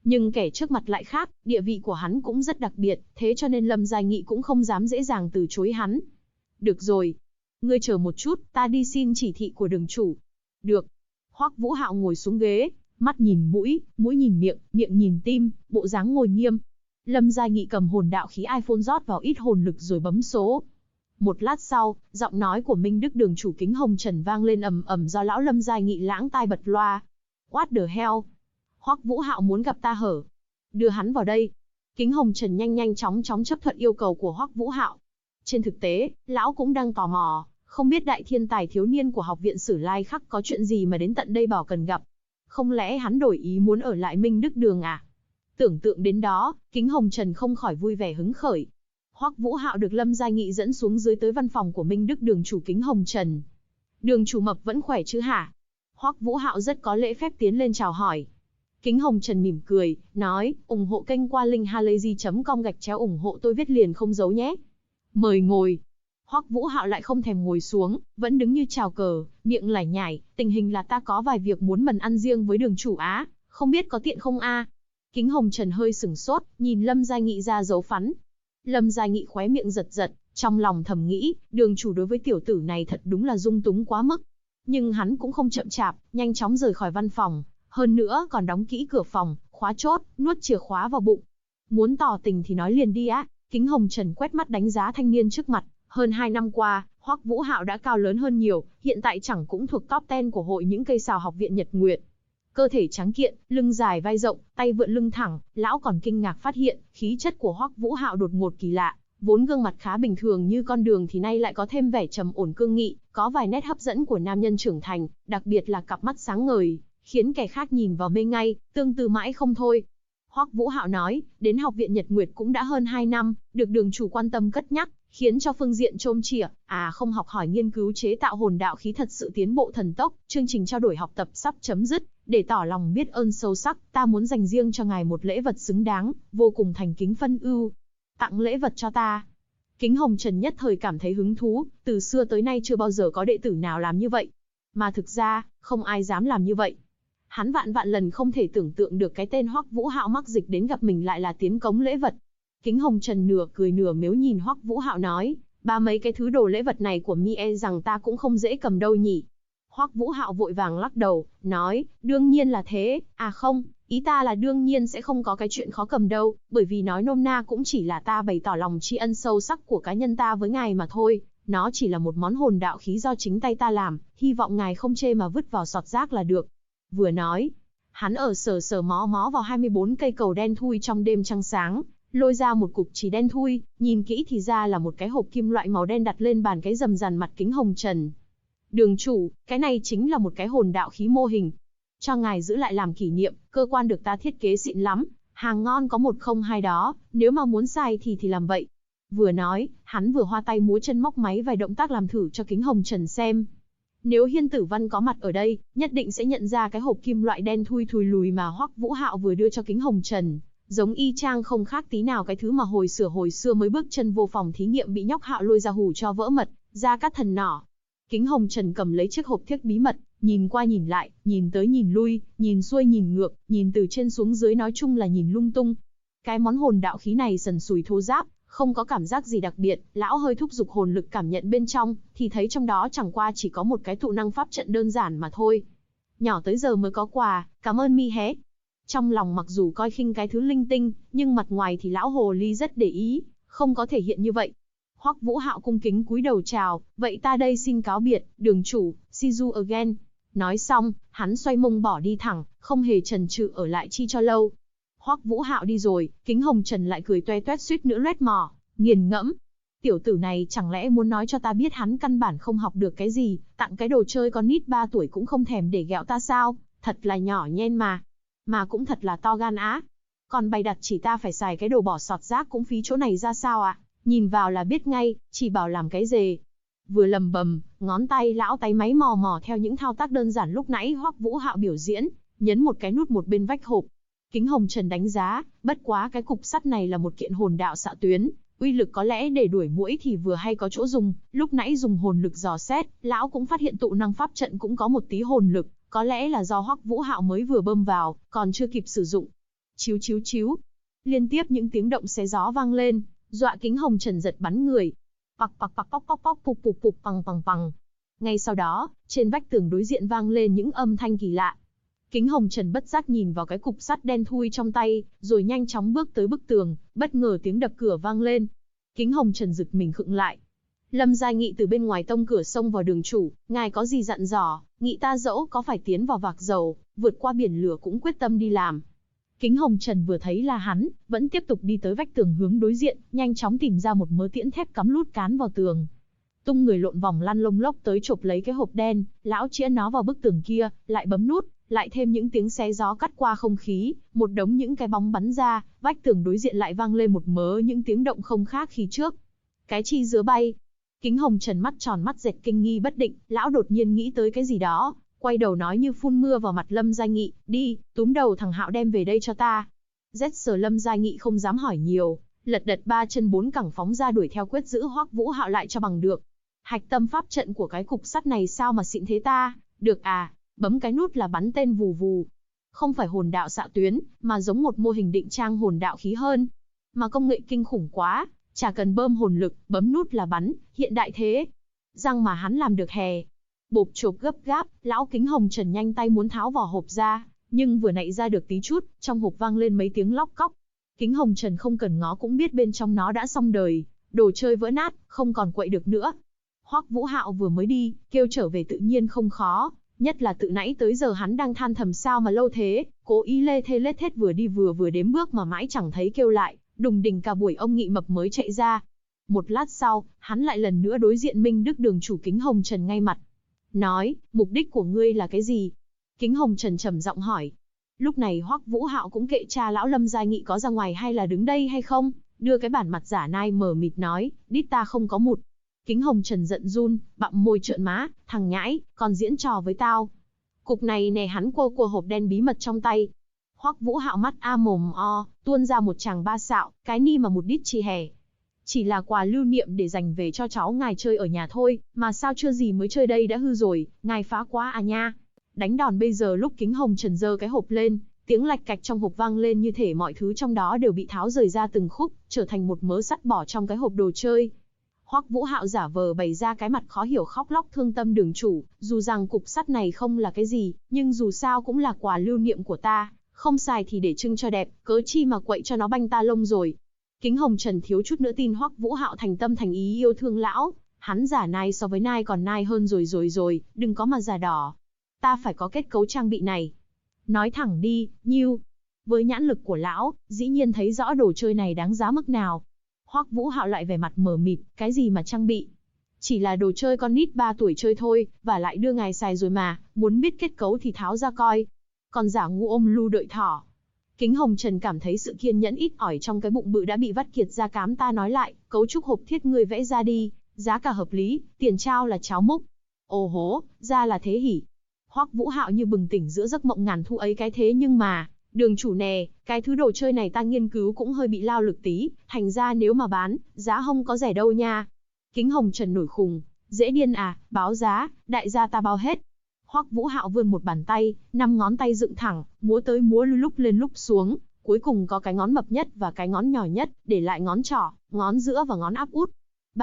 Nhưng kẻ trước mặt lại khác, địa vị của hắn cũng rất đặc biệt, thế cho nên Lâm Giai Nghị cũng không dám dễ dàng từ chối hắn. Được rồi. Ngươi chờ một chút, ta đi xin chỉ thị của đường chủ. Được. Hoắc Vũ Hạo ngồi xuống ghế, mắt nhìn mũi, mũi nhìn miệng, miệng nhìn tim, bộ dáng ngồi nghiêm. Lâm Giai Nghị cầm hồn đạo khí iPhone rót vào ít hồn lực rồi bấm số. Một lát sau, giọng nói của Minh Đức đường chủ Kính Hồng Trần vang lên ầm ầm do lão Lâm Giai Nghị lãng tai bật loa. What the hell? Hoắc Vũ Hạo muốn gặp ta hở? Đưa hắn vào đây. Kính Hồng Trần nhanh chóng chấp thuận yêu cầu của Hoắc Vũ Hạo. Trên thực tế, lão cũng đang tò mò, không biết đại thiên tài thiếu niên của học viện Sử Lai Khắc có chuyện gì mà đến tận đây bảo cần gặp. Không lẽ hắn đổi ý muốn ở lại Minh Đức đường à? Tưởng tượng đến đó, Kính Hồng Trần không khỏi vui vẻ hứng khởi. Hoắc Vũ Hạo được Lâm Giai Nghị dẫn xuống dưới tới văn phòng của Minh Đức đường chủ Kính Hồng Trần. Đường chủ Mập vẫn khỏe chứ hả? Hoắc Vũ Hạo rất có lễ phép tiến lên chào hỏi. Kính Hồng Trần mỉm cười, nói, ủng hộ kênh qua link halayzi.com/ ủng hộ tôi viết liền không giấu nhé. Mời ngồi. Hoắc Vũ Hạo lại không thèm ngồi xuống, vẫn đứng như chào cờ, miệng lải nhải, tình hình là ta có vài việc muốn mần ăn riêng với đường chủ á, không biết có tiện không a? Kính Hồng Trần hơi sửng sốt, nhìn Lâm Giai Nghị ra dấu phắn. Lâm Giai Nghị khóe miệng giật giật, trong lòng thầm nghĩ, đường chủ đối với tiểu tử này thật đúng là dung túng quá mức. Nhưng hắn cũng không chậm chạp, nhanh chóng rời khỏi văn phòng, hơn nữa còn đóng kỹ cửa phòng, khóa chốt, nuốt chìa khóa vào bụng. Muốn tỏ tình thì nói liền đi á. Kính Hồng Trần quét mắt đánh giá thanh niên trước mặt, hơn 2 năm qua, Hoắc Vũ Hạo đã cao lớn hơn nhiều, hiện tại chẳng cũng thuộc top 10 của hội những cây sào học viện Nhật Nguyệt. Cơ thể trắng kiện, lưng dài vai rộng, tay vượn lưng thẳng, lão còn kinh ngạc phát hiện, khí chất của Hoắc Vũ Hạo đột ngột kỳ lạ, vốn gương mặt khá bình thường như con đường thì nay lại có thêm vẻ trầm ổn cương nghị, có vài nét hấp dẫn của nam nhân trưởng thành, đặc biệt là cặp mắt sáng ngời, khiến kẻ khác nhìn vào mê ngay, tương tư mãi không thôi. Hoắc Vũ Hạo nói, đến học viện Nhật Nguyệt cũng đã hơn 2 năm, được đường chủ quan tâm cất nhắc, khiến cho phương diện chôm chỉa, không học hỏi nghiên cứu chế tạo hồn đạo khí thật sự tiến bộ thần tốc, chương trình trao đổi học tập sắp chấm dứt, để tỏ lòng biết ơn sâu sắc, ta muốn dành riêng cho ngài một lễ vật xứng đáng, vô cùng thành kính phân ưu. Tặng lễ vật cho ta. Kính Hồng Trần nhất thời cảm thấy hứng thú, từ xưa tới nay chưa bao giờ có đệ tử nào làm như vậy. Mà thực ra, không ai dám làm như vậy. Hắn vạn lần không thể tưởng tượng được cái tên Hoắc Vũ Hạo mắc dịch đến gặp mình lại là tiến cống lễ vật. Kính Hồng Trần nửa cười nửa mếu nhìn Hoắc Vũ Hạo nói, ba mấy cái thứ đồ lễ vật này của mi e rằng ta cũng không dễ cầm đâu nhỉ. Hoắc Vũ Hạo vội vàng lắc đầu, nói, đương nhiên là thế, không, ý ta là đương nhiên sẽ không có cái chuyện khó cầm đâu, bởi vì nói nôm na cũng chỉ là ta bày tỏ lòng tri ân sâu sắc của cá nhân ta với ngài mà thôi, nó chỉ là một món hồn đạo khí do chính tay ta làm, hy vọng ngài không chê mà vứt vào sọt rác là được. Vừa nói, hắn ở sờ mó vào 24 cây cầu đen thui trong đêm trăng sáng, lôi ra một cục chỉ đen thui, nhìn kỹ thì ra là một cái hộp kim loại màu đen đặt lên bàn cái rầm ràn mặt Kính Hồng Trần. Đường chủ, cái này chính là một cái hồn đạo khí mô hình. Cho ngài giữ lại làm kỷ niệm, cơ quan được ta thiết kế xịn lắm, hàng ngon có 102 đó, nếu mà muốn xài thì làm vậy. Vừa nói, hắn vừa hoa tay múa chân móc máy vài động tác làm thử cho Kính Hồng Trần xem. Nếu Hiên Tử Văn có mặt ở đây, nhất định sẽ nhận ra cái hộp kim loại đen thui thùi lùi mà Hoắc Vũ Hạo vừa đưa cho Kính Hồng Trần, giống y chang không khác tí nào cái thứ mà hồi xưa mới bước chân vô phòng thí nghiệm bị nhóc Hạo lôi ra hù cho vỡ mật, ra cắt thần nỏ. Kính Hồng Trần cầm lấy chiếc hộp thiếc bí mật, nhìn qua nhìn lại, nhìn tới nhìn lui, nhìn xuôi nhìn ngược, nhìn từ trên xuống dưới, nói chung là nhìn lung tung. Cái món hồn đạo khí này sần sùi thô ráp, không có cảm giác gì đặc biệt, lão hơi thúc giục hồn lực cảm nhận bên trong, thì thấy trong đó chẳng qua chỉ có một cái tụ năng pháp trận đơn giản mà thôi. Nhỏ tới giờ mới có quà, cảm ơn mi hé. Trong lòng mặc dù coi khinh cái thứ linh tinh, nhưng mặt ngoài thì lão hồ ly rất để ý, không có thể hiện như vậy. Hoắc Vũ Hạo cung kính cúi đầu chào, vậy ta đây xin cáo biệt, đường chủ, see you again. Nói xong, hắn xoay mông bỏ đi thẳng, không hề chần chừ ở lại chi cho lâu. Hoắc Vũ Hạo đi rồi, Kính Hồng Trần lại cười toe toét suýt nữa loét mỏ, nghiền ngẫm. Tiểu tử này chẳng lẽ muốn nói cho ta biết hắn căn bản không học được cái gì, tặng cái đồ chơi con nít 3 tuổi cũng không thèm để ghẹo ta sao, thật là nhỏ nhen mà cũng thật là to gan á. Còn bày đặt chỉ ta phải xài cái đồ bỏ sọt rác cũng phí chỗ này ra sao ạ? Nhìn vào là biết ngay, chỉ bảo làm cái gì. Vừa lầm bầm, ngón tay lão tay máy mò theo những thao tác đơn giản lúc nãy Hoắc Vũ Hạo biểu diễn, nhấn một cái nút một bên vách hộp. Kính Hồng Trần đánh giá, bất quá cái cục sắt này là một kiện hồn đạo xạ tuyến, uy lực có lẽ để đuổi muỗi thì vừa hay có chỗ dùng, lúc nãy dùng hồn lực dò xét, lão cũng phát hiện tụ năng pháp trận cũng có một tí hồn lực, có lẽ là do Hoắc Vũ Hạo mới vừa bơm vào, còn chưa kịp sử dụng. Chíu chíu chíu. Liên tiếp những tiếng động xé gió vang lên, dọa Kính Hồng Trần giật bắn người. Pặc pặc pặc póc póc póc pục pục pục pằng pằng pằng. Ngay sau đó, trên vách tường đối diện vang lên những âm thanh kỳ lạ. Kính Hồng Trần bất giác nhìn vào cái cục sắt đen thui trong tay, rồi nhanh chóng bước tới bức tường, bất ngờ tiếng đập cửa vang lên. Kính Hồng Trần giật mình khựng lại. Lâm Gia Nghị từ bên ngoài tông cửa xông vào. Đường chủ, ngài có gì dặn dò? Nghị ta dẫu có phải tiến vào vạc dầu, vượt qua biển lửa cũng quyết tâm đi làm. Kính Hồng Trần vừa thấy là hắn, vẫn tiếp tục đi tới vách tường hướng đối diện, nhanh chóng tìm ra một mớ tiễn thép cắm lút cán vào tường. Tung người lộn vòng lăn lông lốc tới chộp lấy cái hộp đen, lão chĩa nó vào bức tường kia, lại bấm nút, lại thêm những tiếng xé gió cắt qua không khí, một đống những cái bóng bắn ra, vách tường đối diện lại vang lên một mớ những tiếng động không khác khi trước. Cái chi dứa bay. Kính Hồng Trần mắt tròn mắt dẹt kinh nghi bất định, lão đột nhiên nghĩ tới cái gì đó, quay đầu nói như phun mưa vào mặt Lâm Gia Nghị, đi, túm đầu thằng Hạo đem về đây cho ta. Rét sờ Lâm Gia Nghị không dám hỏi nhiều, lật đật ba chân bốn cẳng phóng ra đuổi theo quyết giữ Hoắc Vũ Hạo lại cho bằng được. Hạch tâm pháp trận của cái cục sắt này sao mà xịn thế ta, được à, bấm cái nút là bắn tên vù vù. Không phải hồn đạo xạ tuyến, mà giống một mô hình định trang hồn đạo khí hơn. Mà công nghệ kinh khủng quá, chả cần bơm hồn lực, bấm nút là bắn, hiện đại thế. Răng mà hắn làm được hè. Bộp chộp gấp gáp, lão Kính Hồng Trần nhanh tay muốn tháo vỏ hộp ra, nhưng vừa nãy ra được tí chút, trong hộp vang lên mấy tiếng lóc cóc. Kính Hồng Trần không cần ngó cũng biết bên trong nó đã xong đời, đồ chơi vỡ nát, không còn quậy được nữa. Hoắc Vũ Hạo vừa mới đi, kêu trở về tự nhiên không khó, nhất là từ nãy tới giờ hắn đang than thầm sao mà lâu thế, cố ý lê thê lết thết vừa đi vừa đếm bước mà mãi chẳng thấy kêu lại, đùng đỉnh cả buổi ông Nghị Mập mới chạy ra. Một lát sau, hắn lại lần nữa đối diện Minh Đức đường chủ Kính Hồng Trần ngay mặt. Nói, mục đích của ngươi là cái gì? Kính Hồng Trần trầm giọng hỏi. Lúc này Hoắc Vũ Hạo cũng kệ cha lão Lâm Gia Nghị có ra ngoài hay là đứng đây hay không, đưa cái bản mặt giả nai mờ mịt nói, đít ta không có mụt. Kính Hồng Trần giận run, bặm môi trợn má, thằng nhãi, còn diễn trò với tao. Cục này nè, hắn cua hộp đen bí mật trong tay. Hoắc Vũ Hạo mắt a mồm o, tuôn ra một tràng ba xạo, cái ni mà một đít chi hè. Chỉ là quà lưu niệm để dành về cho cháu ngài chơi ở nhà thôi, mà sao chưa gì mới chơi đây đã hư rồi, ngài phá quá à nha. Đánh đòn bây giờ lúc Kính Hồng Trần giơ cái hộp lên, tiếng lạch cạch trong hộp vang lên như thể mọi thứ trong đó đều bị tháo rời ra từng khúc, trở thành một mớ sắt bỏ trong cái hộp đồ chơi. Hoắc Vũ Hạo giả vờ bày ra cái mặt khó hiểu khóc lóc thương tâm đường chủ, dù rằng cục sắt này không là cái gì, nhưng dù sao cũng là quà lưu niệm của ta, không xài thì để trưng cho đẹp, cớ chi mà quậy cho nó banh ta lông rồi. Kính Hồng Trần thiếu chút nữa tin Hoắc Vũ Hạo thành tâm thành ý yêu thương lão, hắn giả nai so với nai còn nai hơn rồi, đừng có mà giả đỏ. Ta phải có kết cấu trang bị này. Nói thẳng đi, nhiêu. Với nhãn lực của lão, dĩ nhiên thấy rõ đồ chơi này đáng giá mức nào. Hoắc Vũ Hạo lại vẻ mặt mờ mịt, cái gì mà trang bị? Chỉ là đồ chơi con nít 3 tuổi chơi thôi, và lại đưa ngài xài rồi mà, muốn biết kết cấu thì tháo ra coi. Còn giả ngu ôm lu đợi thỏ. Kính Hồng Trần cảm thấy sự kiên nhẫn ít ỏi trong cái bụng bự đã bị vắt kiệt ra cám ta nói lại, cấu trúc hộp thiết ngươi vẽ ra đi, giá cả hợp lý, tiền trao là cháo múc. Ồ hố, ra là thế hỉ. Hoắc Vũ Hạo như bừng tỉnh giữa giấc mộng ngàn thu ấy cái thế nhưng mà, đường chủ nè, cái thứ đồ chơi này ta nghiên cứu cũng hơi bị lao lực tí, thành ra nếu mà bán, giá không có rẻ đâu nha. Kính Hồng Trần nổi khùng, dễ điên à, báo giá, đại gia ta bao hết. Hoắc Vũ Hạo vươn một bàn tay, 5 ngón tay dựng thẳng, múa tới múa lui lúc lên lúc xuống, cuối cùng có cái ngón mập nhất và cái ngón nhỏ nhất, để lại ngón trỏ, ngón giữa và ngón áp út.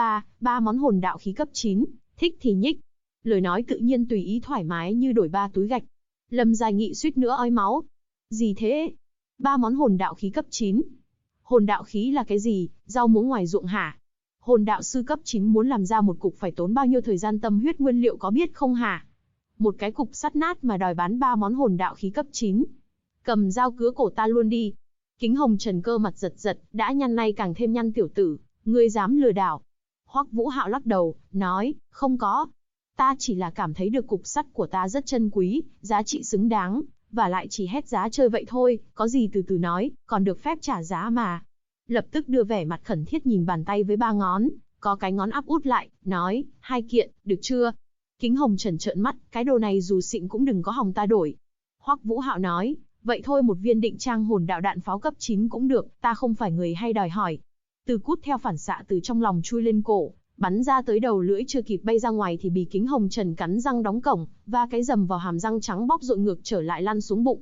Ba món hồn đạo khí cấp 9, thích thì nhích. Lời nói tự nhiên tùy ý thoải mái như đổi 3 túi gạch. Lâm Gia Nghị suýt nữa ói máu. Gì thế? 3 món hồn đạo khí cấp 9. Hồn đạo khí là cái gì, rau muống ngoài ruộng hả? Hồn đạo sư cấp 9 muốn làm ra một cục phải tốn bao nhiêu thời gian tâm huyết nguyên liệu có biết không hả? Một cái cục sắt nát mà đòi bán 3 món hồn đạo khí cấp 9. Cầm dao cứa cổ ta luôn đi. Kính Hồng Trần cơ mặt giật giật, đã nhăn nay càng thêm nhăn tiểu tử, ngươi dám lừa đảo. Hoắc Vũ Hạo lắc đầu, nói, không có. Ta chỉ là cảm thấy được cục sắt của ta rất chân quý, giá trị xứng đáng, và lại chỉ hét giá chơi vậy thôi, có gì từ từ nói, còn được phép trả giá mà. Lập tức đưa vẻ mặt khẩn thiết nhìn bàn tay với 3 ngón, có cái ngón áp út lại, nói, 2 kiện, được chưa? Kính Hồng Trần trợn mắt, cái đồ này dù xịn cũng đừng có hòng ta đổi. Hoắc Vũ Hạo nói, vậy thôi một viên định trang hồn đạo đạn pháo cấp 9 cũng được, ta không phải người hay đòi hỏi. Từ cút theo phản xạ từ trong lòng chui lên cổ, bắn ra tới đầu lưỡi chưa kịp bay ra ngoài thì bị Kính Hồng Trần cắn răng đóng cổng, và cái dầm vào hàm răng trắng bóc dội ngược trở lại lăn xuống bụng.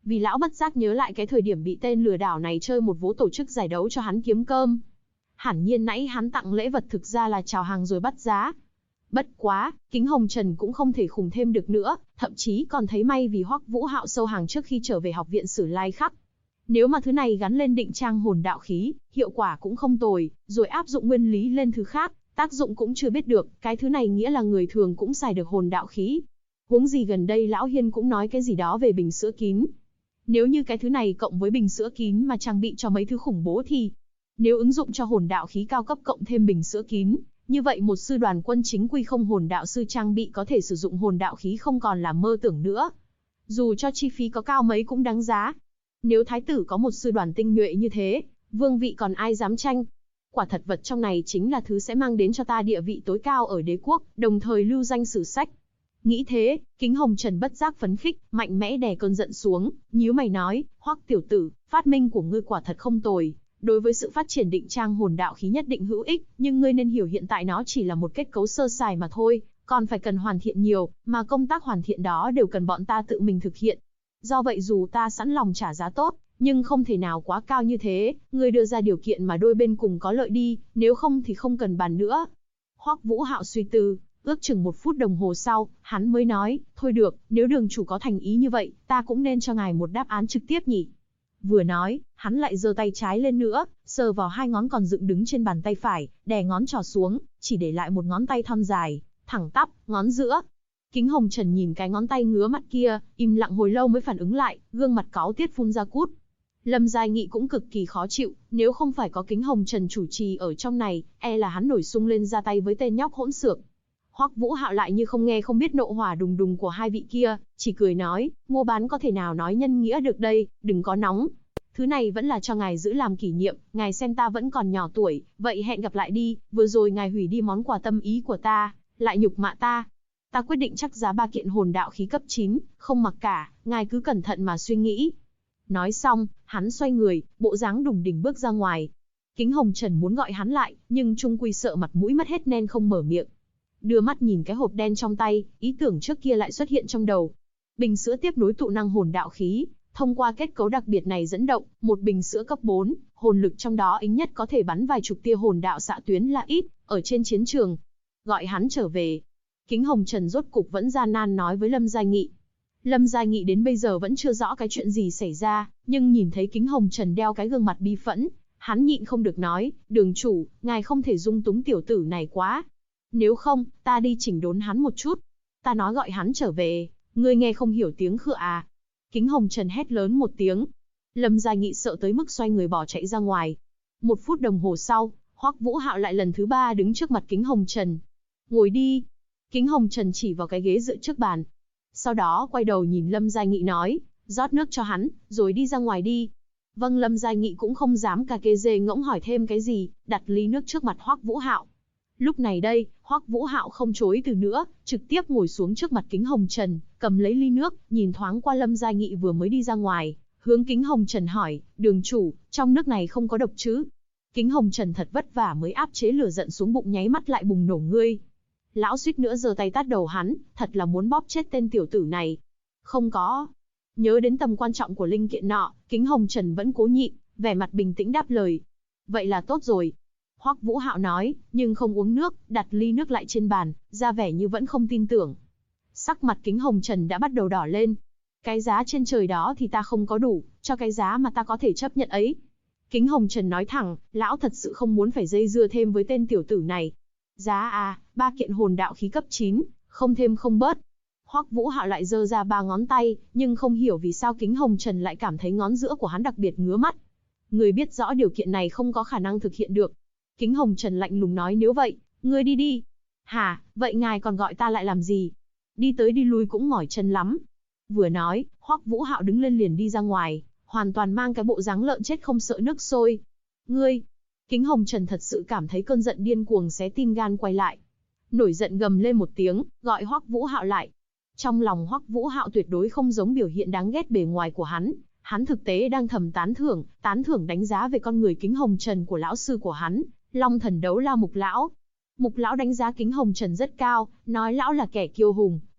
Vì lão bất giác nhớ lại cái thời điểm bị tên lừa đảo này chơi một vố tổ chức giải đấu cho hắn kiếm cơm. Hẳn nhiên nãy hắn tặng lễ vật thực ra là chào hàng rồi bắt giá. Bất quá, Kính Hồng Trần cũng không thể khùng thêm được nữa, thậm chí còn thấy may vì Hoắc Vũ Hạo sâu hàng trước khi trở về học viện Sử Lai Khắc. Nếu mà thứ này gắn lên định trang hồn đạo khí, hiệu quả cũng không tồi, rồi áp dụng nguyên lý lên thứ khác, tác dụng cũng chưa biết được, cái thứ này nghĩa là người thường cũng xài được hồn đạo khí. Huống gì gần đây Lão Hiên cũng nói cái gì đó về bình sữa kín. Nếu như cái thứ này cộng với bình sữa kín mà trang bị cho mấy thứ khủng bố thì... Nếu ứng dụng cho hồn đạo khí cao cấp cộng thêm bình sữa kín, như vậy một sư đoàn quân chính quy không hồn đạo sư trang bị có thể sử dụng hồn đạo khí không còn là mơ tưởng nữa. Dù cho chi phí có cao mấy cũng đáng giá. Nếu thái tử có một sư đoàn tinh nhuệ như thế, vương vị còn ai dám tranh? Quả thật vật trong này chính là thứ sẽ mang đến cho ta địa vị tối cao ở đế quốc, đồng thời lưu danh sử sách. Nghĩ thế, Kính Hồng Trần bất giác phấn khích, mạnh mẽ đè cơn giận xuống, nhíu mày nói, Hoắc tiểu tử, phát minh của ngươi quả thật không tồi. Đối với sự phát triển định trang hồn đạo khí nhất định hữu ích, nhưng ngươi nên hiểu hiện tại nó chỉ là một kết cấu sơ sài mà thôi, còn phải cần hoàn thiện nhiều, mà công tác hoàn thiện đó đều cần bọn ta tự mình thực hiện. Do vậy dù ta sẵn lòng trả giá tốt, nhưng không thể nào quá cao như thế, ngươi đưa ra điều kiện mà đôi bên cùng có lợi đi, nếu không thì không cần bàn nữa. Hoắc Vũ Hạo suy tư, ước chừng 1 phút đồng hồ sau, hắn mới nói, thôi được, nếu đường chủ có thành ý như vậy, ta cũng nên cho ngài một đáp án trực tiếp nhỉ. Vừa nói, hắn lại giơ tay trái lên nữa, sờ vào 2 ngón còn dựng đứng trên bàn tay phải, đè ngón trỏ xuống, chỉ để lại một ngón tay thon dài, thẳng tắp, ngón giữa. Kính Hồng Trần nhìn cái ngón tay ngứa mắt kia, im lặng hồi lâu mới phản ứng lại, gương mặt cáu tiết phun ra cút. Lâm Giai Nghị cũng cực kỳ khó chịu, nếu không phải có Kính Hồng Trần chủ trì ở trong này, e là hắn nổi sung lên ra tay với tên nhóc hỗn xược. Hoắc Vũ Hạo lại như không nghe không biết nộ hỏa đùng đùng của hai vị kia, chỉ cười nói, mua bán có thể nào nói nhân nghĩa được đây, đừng có nóng. Thứ này vẫn là cho ngài giữ làm kỷ niệm, ngài xem ta vẫn còn nhỏ tuổi, vậy hẹn gặp lại đi, vừa rồi ngài hủy đi món quà tâm ý của ta, lại nhục mạ ta. Ta quyết định chắc giá 3 kiện hồn đạo khí cấp 9, không mặc cả, ngài cứ cẩn thận mà suy nghĩ. Nói xong, hắn xoay người, bộ dáng đùng đỉnh bước ra ngoài. Kính Hồng Trần muốn gọi hắn lại, nhưng trung quy sợ mặt mũi mất hết nên không mở miệng. Đưa mắt nhìn cái hộp đen trong tay, ý tưởng trước kia lại xuất hiện trong đầu. Bình sữa tiếp nối tụ năng hồn đạo khí, thông qua kết cấu đặc biệt này dẫn động, một bình sữa cấp 4, hồn lực trong đó ít nhất có thể bắn vài chục tia hồn đạo xạ tuyến là ít, ở trên chiến trường. Gọi hắn trở về. Kính Hồng Trần rốt cục vẫn gian nan nói với Lâm Giai Nghị. Lâm Giai Nghị đến bây giờ vẫn chưa rõ cái chuyện gì xảy ra, nhưng nhìn thấy Kính Hồng Trần đeo cái gương mặt bi phẫn, hắn nhịn không được nói, đường chủ, ngài không thể dung túng tiểu tử này quá. Nếu không, ta đi chỉnh đốn hắn một chút. Ta nói gọi hắn trở về, ngươi nghe không hiểu tiếng khựa à. Kính Hồng Trần hét lớn một tiếng. Lâm Giai Nghị sợ tới mức xoay người bỏ chạy ra ngoài. 1 phút đồng hồ sau, Hoắc Vũ Hạo lại lần thứ 3 đứng trước mặt Kính Hồng Trần. Ngồi đi. Kính Hồng Trần chỉ vào cái ghế dựa trước bàn. Sau đó quay đầu nhìn Lâm Giai Nghị nói, rót nước cho hắn, rồi đi ra ngoài đi. Vâng. Lâm Giai Nghị cũng không dám cà kê dê ngỗng hỏi thêm cái gì, đặt ly nước trước mặt Hoắc Vũ Hạo. Lúc này đây, Hoắc Vũ Hạo không chối từ nữa, trực tiếp ngồi xuống trước mặt Kính Hồng Trần, cầm lấy ly nước, nhìn thoáng qua Lâm Giai Nghị vừa mới đi ra ngoài, hướng Kính Hồng Trần hỏi, đường chủ, trong nước này không có độc chứ? Kính Hồng Trần thật vất vả mới áp chế lửa giận xuống bụng, nháy mắt lại bùng nổ ngươi. Lão suýt nữa giơ tay tát đầu hắn, thật là muốn bóp chết tên tiểu tử này. Không có. Nhớ đến tầm quan trọng của linh kiện nọ, Kính Hồng Trần vẫn cố nhịn, vẻ mặt bình tĩnh đáp lời. Vậy là tốt rồi. Hoắc Vũ Hạo nói, nhưng không uống nước, đặt ly nước lại trên bàn, ra vẻ như vẫn không tin tưởng. Sắc mặt Kính Hồng Trần đã bắt đầu đỏ lên. Cái giá trên trời đó thì ta không có đủ, cho cái giá mà ta có thể chấp nhận ấy. Kính Hồng Trần nói thẳng, lão thật sự không muốn phải dây dưa thêm với tên tiểu tử này. Giá à, 3 kiện hồn đạo khí cấp 9, không thêm không bớt. Hoắc Vũ Hạo lại giơ ra 3 ngón tay, nhưng không hiểu vì sao Kính Hồng Trần lại cảm thấy ngón giữa của hắn đặc biệt ngứa mắt. Người biết rõ điều kiện này không có khả năng thực hiện được. Kính Hồng Trần lạnh lùng nói, nếu vậy, ngươi đi đi. Hả, vậy ngài còn gọi ta lại làm gì? Đi tới đi lui cũng mỏi chân lắm. Vừa nói, Hoắc Vũ Hạo đứng lên liền đi ra ngoài, hoàn toàn mang cái bộ dáng lợn chết không sợ nước sôi. Ngươi! Kính Hồng Trần thật sự cảm thấy cơn giận điên cuồng xé tim gan quay lại. Nổi giận gầm lên một tiếng, gọi Hoắc Vũ Hạo lại. Trong lòng Hoắc Vũ Hạo tuyệt đối không giống biểu hiện đáng ghét bề ngoài của hắn. Hắn thực tế đang thầm tán thưởng đánh giá về con người Kính Hồng Trần của lão sư của hắn, Long Thần Đấu La Mục Lão. Mục Lão đánh giá Kính Hồng Trần rất cao, nói lão là kẻ kiêu hùng,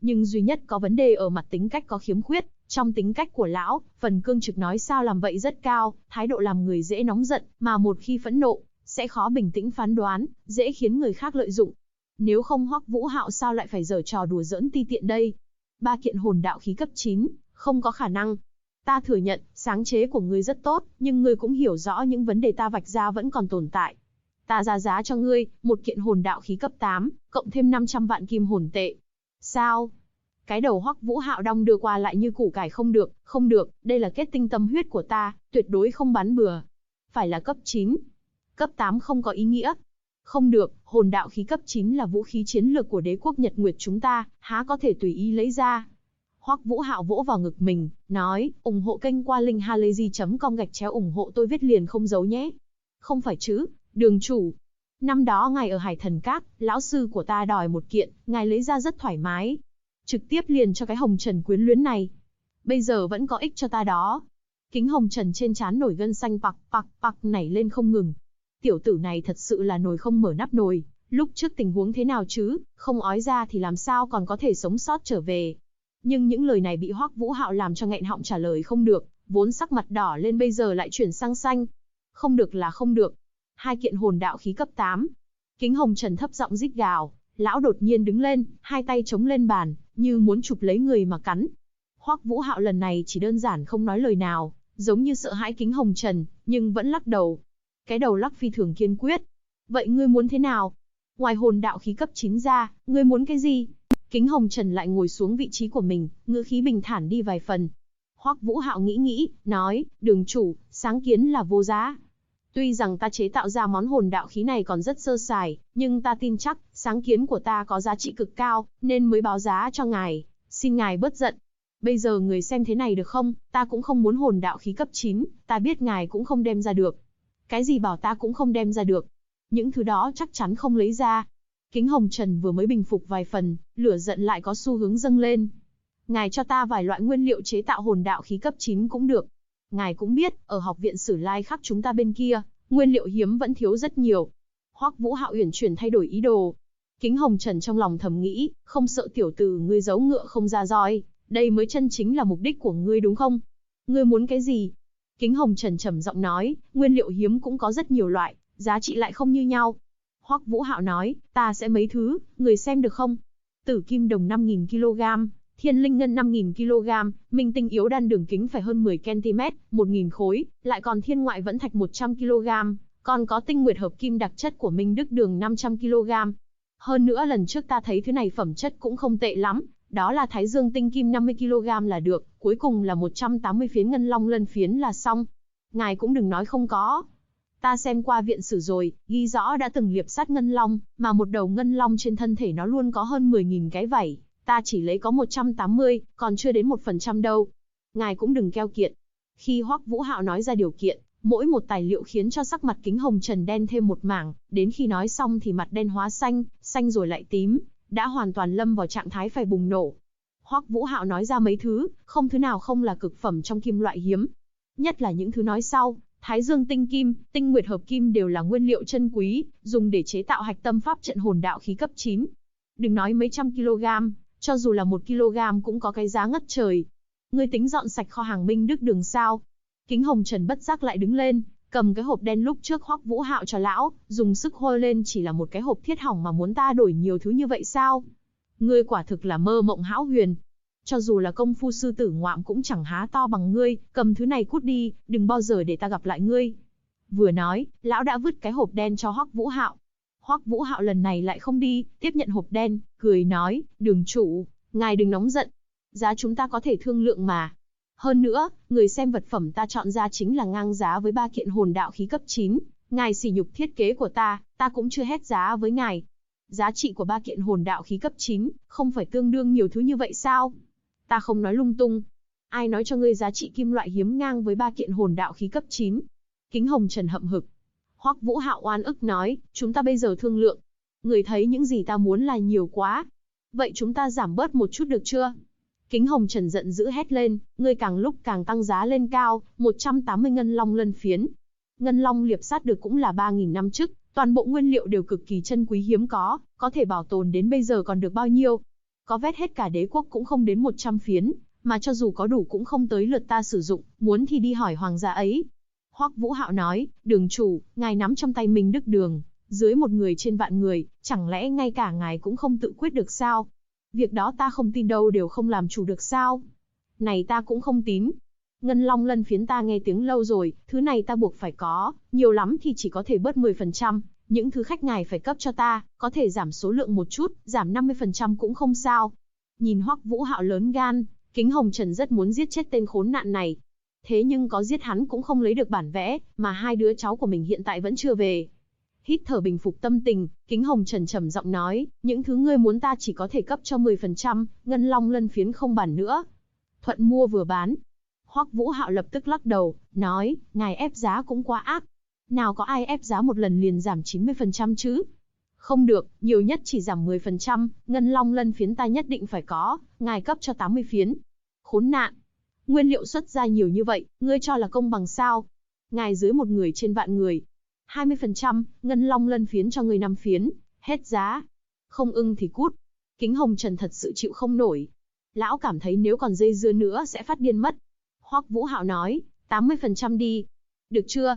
Nhưng duy nhất có vấn đề ở mặt tính cách có khiếm khuyết. Trong tính cách của lão, phần cương trực nói sao làm vậy rất cao, thái độ làm người dễ nóng giận, mà một khi phẫn nộ, sẽ khó bình tĩnh phán đoán, dễ khiến người khác lợi dụng. Nếu không Hoắc Vũ Hạo sao lại phải giở trò đùa giỡn ti tiện đây? Ba kiện hồn đạo khí cấp 9, không có khả năng. Ta thừa nhận, sáng chế của ngươi rất tốt, nhưng ngươi cũng hiểu rõ những vấn đề ta vạch ra vẫn còn tồn tại. Ta ra giá cho ngươi, một kiện hồn đạo khí cấp 8, cộng thêm 500 vạn kim hồn tệ. Sao? Cái đầu Hoắc Vũ Hạo đong đưa qua lại như củ cải. Không được, đây là kết tinh tâm huyết của ta, tuyệt đối không bán bừa. Phải là cấp 9. Cấp 8 không có ý nghĩa. Không được, hồn đạo khí cấp 9 là vũ khí chiến lược của đế quốc Nhật Nguyệt chúng ta, há có thể tùy ý lấy ra. Hoắc Vũ Hạo vỗ vào ngực mình, nói, ủng hộ kênh qua link halayzi.com ủng hộ tôi viết liền không giấu nhé. Không phải chứ, đường chủ. Năm đó ngài ở Hải Thần Các, lão sư của ta đòi một kiện, ngài lấy ra rất thoải mái. Trực tiếp liền cho cái hồng trần quyến luyến này. Bây giờ vẫn có ích cho ta đó. Kính hồng trần trên trán nổi gân xanh pặc nảy lên không ngừng. Tiểu tử này thật sự là nồi không mở nắp nồi. Lúc trước tình huống thế nào chứ, không ói ra thì làm sao còn có thể sống sót trở về. Nhưng những lời này bị Hoắc Vũ Hạo làm cho nghẹn họng trả lời không được, vốn sắc mặt đỏ lên bây giờ lại chuyển sang xanh. Không được là không được. Hai kiện hồn đạo khí cấp 8. Kính hồng trần thấp giọng rít gào. Lão đột nhiên đứng lên, hai tay chống lên bàn, như muốn chụp lấy người mà cắn. Hoắc Vũ Hạo lần này chỉ đơn giản không nói lời nào, giống như sợ hãi kính hồng trần, nhưng vẫn lắc đầu. Cái đầu lắc phi thường kiên quyết. Vậy ngươi muốn thế nào? Ngoài hồn đạo khí cấp 9 ra, ngươi muốn cái gì? Kính hồng trần lại ngồi xuống vị trí của mình, ngữ khí bình thản đi vài phần. Hoắc Vũ Hạo nghĩ, nói, đường chủ, sáng kiến là vô giá. Tuy rằng ta chế tạo ra món hồn đạo khí này còn rất sơ sài, nhưng ta tin chắc, sáng kiến của ta có giá trị cực cao, nên mới báo giá cho ngài. Xin ngài bớt giận. Bây giờ người xem thế này được không, ta cũng không muốn hồn đạo khí cấp 9, ta biết ngài cũng không đem ra được. Cái gì bảo ta cũng không đem ra được. Những thứ đó chắc chắn không lấy ra. Kính hồng trần vừa mới bình phục vài phần, lửa giận lại có xu hướng dâng lên. Ngài cho ta vài loại nguyên liệu chế tạo hồn đạo khí cấp 9 cũng được. Ngài cũng biết, ở học viện Sử Lai Khắc chúng ta bên kia, nguyên liệu hiếm vẫn thiếu rất nhiều. Hoắc Vũ Hạo uyển chuyển thay đổi ý đồ. Kính hồng trần trong lòng thầm nghĩ, không sợ tiểu tử ngươi giấu ngựa không ra roi, đây mới chân chính là mục đích của ngươi đúng không? Ngươi muốn cái gì? Kính hồng trần trầm giọng nói, nguyên liệu hiếm cũng có rất nhiều loại, giá trị lại không như nhau. Hoắc Vũ Hạo nói, ta sẽ mấy thứ, người xem được không? Tử kim đồng 5.000 kg, thiên linh ngân 5.000 kg, minh tinh yếu đan đường kính phải hơn 10 cm, 1.000 khối, lại còn thiên ngoại vẫn thạch 100 kg, còn có tinh nguyệt hợp kim đặc chất của Minh Đức đường 500 kg. Hơn nữa lần trước ta thấy thứ này phẩm chất cũng không tệ lắm, đó là Thái Dương tinh kim 50 kg là được, cuối cùng là 180 phiến ngân long lân phiến là xong. Ngài cũng đừng nói không có. Ta xem qua viện sử rồi, ghi rõ đã từng liệp sát ngân long, mà một đầu ngân long trên thân thể nó luôn có hơn 10.000 cái vảy, ta chỉ lấy có 180, còn chưa đến 1% đâu. Ngài cũng đừng keo kiệt. Khi Hoắc Vũ Hạo nói ra điều kiện, mỗi một tài liệu khiến cho sắc mặt kính hồng trần đen thêm một mảng, đến khi nói xong thì mặt đen hóa xanh, xanh rồi lại tím, đã hoàn toàn lâm vào trạng thái phải bùng nổ. Hoắc Vũ Hạo nói ra mấy thứ, không thứ nào không là cực phẩm trong kim loại hiếm. Nhất là những thứ nói sau, Thái Dương tinh kim, tinh nguyệt hợp kim đều là nguyên liệu chân quý, dùng để chế tạo hạch tâm pháp trận hồn đạo khí cấp 9. Đừng nói mấy trăm kg, cho dù là 1 kg cũng có cái giá ngất trời. Ngươi tính dọn sạch kho hàng Minh Đức đường sao? Kính hồng trần bất giác lại đứng lên, cầm cái hộp đen lúc trước Hoắc Vũ Hạo cho lão, dùng sức hôi lên chỉ là một cái hộp thiết hỏng mà muốn ta đổi nhiều thứ như vậy sao? Ngươi quả thực là mơ mộng hão huyền. Cho dù là công phu sư tử ngoạm cũng chẳng há to bằng ngươi, cầm thứ này cút đi, đừng bao giờ để ta gặp lại ngươi. Vừa nói, lão đã vứt cái hộp đen cho Hoắc Vũ Hạo. Hoắc Vũ Hạo lần này lại không đi, tiếp nhận hộp đen, cười nói, đường chủ, ngài đừng nóng giận. Giá chúng ta có thể thương lượng mà. Hơn nữa, người xem vật phẩm ta chọn ra chính là ngang giá với 3 kiện hồn đạo khí cấp 9. Ngài sỉ nhục thiết kế của ta cũng chưa hét giá với ngài. Giá trị của 3 kiện hồn đạo khí cấp 9, không phải tương đương nhiều thứ như vậy sao? Ta không nói lung tung. Ai nói cho ngươi giá trị kim loại hiếm ngang với 3 kiện hồn đạo khí cấp 9? Kính hồng trần hậm hực. Hoắc Vũ Hạo oan ức nói, chúng ta bây giờ thương lượng. Người thấy những gì ta muốn là nhiều quá. Vậy chúng ta giảm bớt một chút được chưa? Kính hồng trần giận dữ hét lên, ngươi càng lúc càng tăng giá lên cao, 180 ngân long lân phiến. Ngân long liệp sát được cũng là 3.000 năm trước, toàn bộ nguyên liệu đều cực kỳ chân quý hiếm có thể bảo tồn đến bây giờ còn được bao nhiêu. Có vét hết cả đế quốc cũng không đến 100 phiến, mà cho dù có đủ cũng không tới lượt ta sử dụng, muốn thì đi hỏi hoàng gia ấy. Hoắc Vũ Hạo nói, đường chủ, ngài nắm trong tay Minh Đức Đường, dưới một người trên vạn người, chẳng lẽ ngay cả ngài cũng không tự quyết được sao? Việc đó ta không tin đâu, đều không làm chủ được sao? Này ta cũng không tín. Ngân Long Lân phiến ta nghe tiếng lâu rồi, thứ này ta buộc phải có, nhiều lắm thì chỉ có thể bớt 10%, những thứ khách ngài phải cấp cho ta, có thể giảm số lượng một chút, giảm 50% cũng không sao. Nhìn Hoắc Vũ Hạo lớn gan, Kính Hồng Trần rất muốn giết chết tên khốn nạn này. Thế nhưng có giết hắn cũng không lấy được bản vẽ, mà hai đứa cháu của mình hiện tại vẫn chưa về. Hít thở bình phục tâm tình, Kính Hồng Trần trầm giọng nói, những thứ ngươi muốn ta chỉ có thể cấp cho 10%, Ngân Long Lân phiến không bàn nữa. Thuận mua vừa bán. Hoắc Vũ Hạo lập tức lắc đầu, nói, ngài ép giá cũng quá ác. Nào có ai ép giá một lần liền giảm 90% chứ? Không được, nhiều nhất chỉ giảm 10%, Ngân Long Lân phiến ta nhất định phải có, ngài cấp cho 80 phiến. Khốn nạn! Nguyên liệu xuất ra nhiều như vậy, ngươi cho là công bằng sao? Ngài dưới một người trên vạn người. 20%, Ngân Long Lân phiến cho ngươi 5 phiến, hết giá. Không ưng thì cút. Kính Hồng Trần thật sự chịu không nổi. Lão cảm thấy nếu còn dây dưa nữa sẽ phát điên mất. Hoắc Vũ Hạo nói, 80% đi. Được chưa?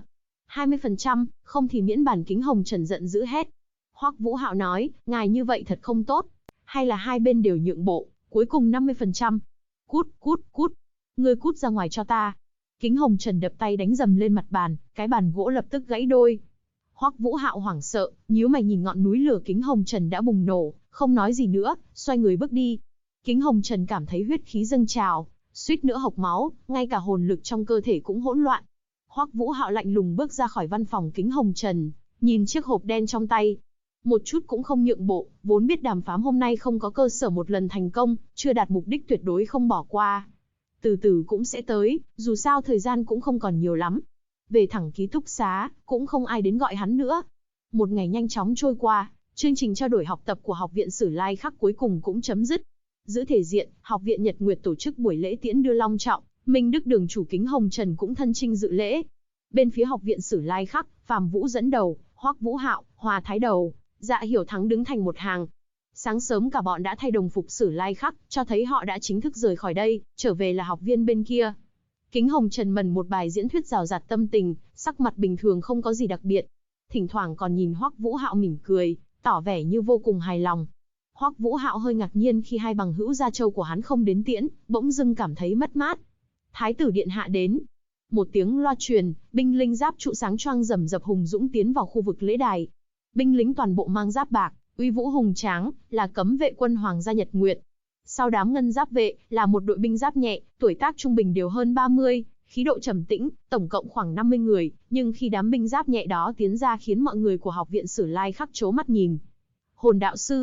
20%, không thì miễn bản. Kính Hồng Trần giận dữ hét. Hoắc Vũ Hạo nói, ngài như vậy thật không tốt. Hay là hai bên đều nhượng bộ, cuối cùng 50%. Cút, cút, cút. Ngươi cút ra ngoài cho ta. Kính Hồng Trần đập tay đánh dầm lên mặt bàn, cái bàn gỗ lập tức gãy đôi. Hoắc Vũ Hạo hoảng sợ, nhíu mày nhìn ngọn núi lửa Kính Hồng Trần đã bùng nổ, không nói gì nữa, xoay người bước đi. Kính Hồng Trần cảm thấy huyết khí dâng trào, suýt nữa hộc máu, ngay cả hồn lực trong cơ thể cũng hỗn loạn. Hoắc Vũ Hạo lạnh lùng bước ra khỏi văn phòng Kính Hồng Trần, nhìn chiếc hộp đen trong tay. Một chút cũng không nhượng bộ, vốn biết đàm phán hôm nay không có cơ sở một lần thành công, chưa đạt mục đích tuyệt đối không bỏ qua. Từ từ cũng sẽ tới, dù sao thời gian cũng không còn nhiều lắm. Về thẳng ký túc xá, cũng không ai đến gọi hắn nữa. Một ngày nhanh chóng trôi qua, chương trình trao đổi học tập của Học viện Sử Lai Khắc cuối cùng cũng chấm dứt. Giữ thể diện, Học viện Nhật Nguyệt tổ chức buổi lễ tiễn đưa long trọng, Minh Đức Đường chủ Kính Hồng Trần cũng thân chinh dự lễ. Bên phía Học viện Sử Lai Khắc, Phạm Vũ dẫn đầu, Hoắc Vũ Hạo, Hòa Thái đầu, Dạ Hiểu Thắng đứng thành một hàng. Sáng sớm cả bọn đã thay đồng phục Sử Lai Khắc, cho thấy họ đã chính thức rời khỏi đây, trở về là học viên bên kia. Kính Hồng Trần mần một bài diễn thuyết rào rạt tâm tình, sắc mặt bình thường không có gì đặc biệt. Thỉnh thoảng còn nhìn Hoắc Vũ Hạo mỉm cười, tỏ vẻ như vô cùng hài lòng. Hoắc Vũ Hạo hơi ngạc nhiên khi hai bằng hữu gia châu của hắn không đến tiễn, bỗng dưng cảm thấy mất mát. Thái tử điện hạ đến. Một tiếng loa truyền, binh lính giáp trụ sáng choang rầm rập hùng dũng tiến vào khu vực lễ đài. Binh lính toàn bộ mang giáp bạc, uy vũ hùng tráng, là cấm vệ quân Hoàng gia Nhật Nguyệt. Sau đám ngân giáp vệ, là một đội binh giáp nhẹ, tuổi tác trung bình đều hơn 30, khí độ trầm tĩnh, tổng cộng khoảng 50 người, nhưng khi đám binh giáp nhẹ đó tiến ra khiến mọi người của Học viện Sử Lai Khắc trố mắt nhìn. Hồn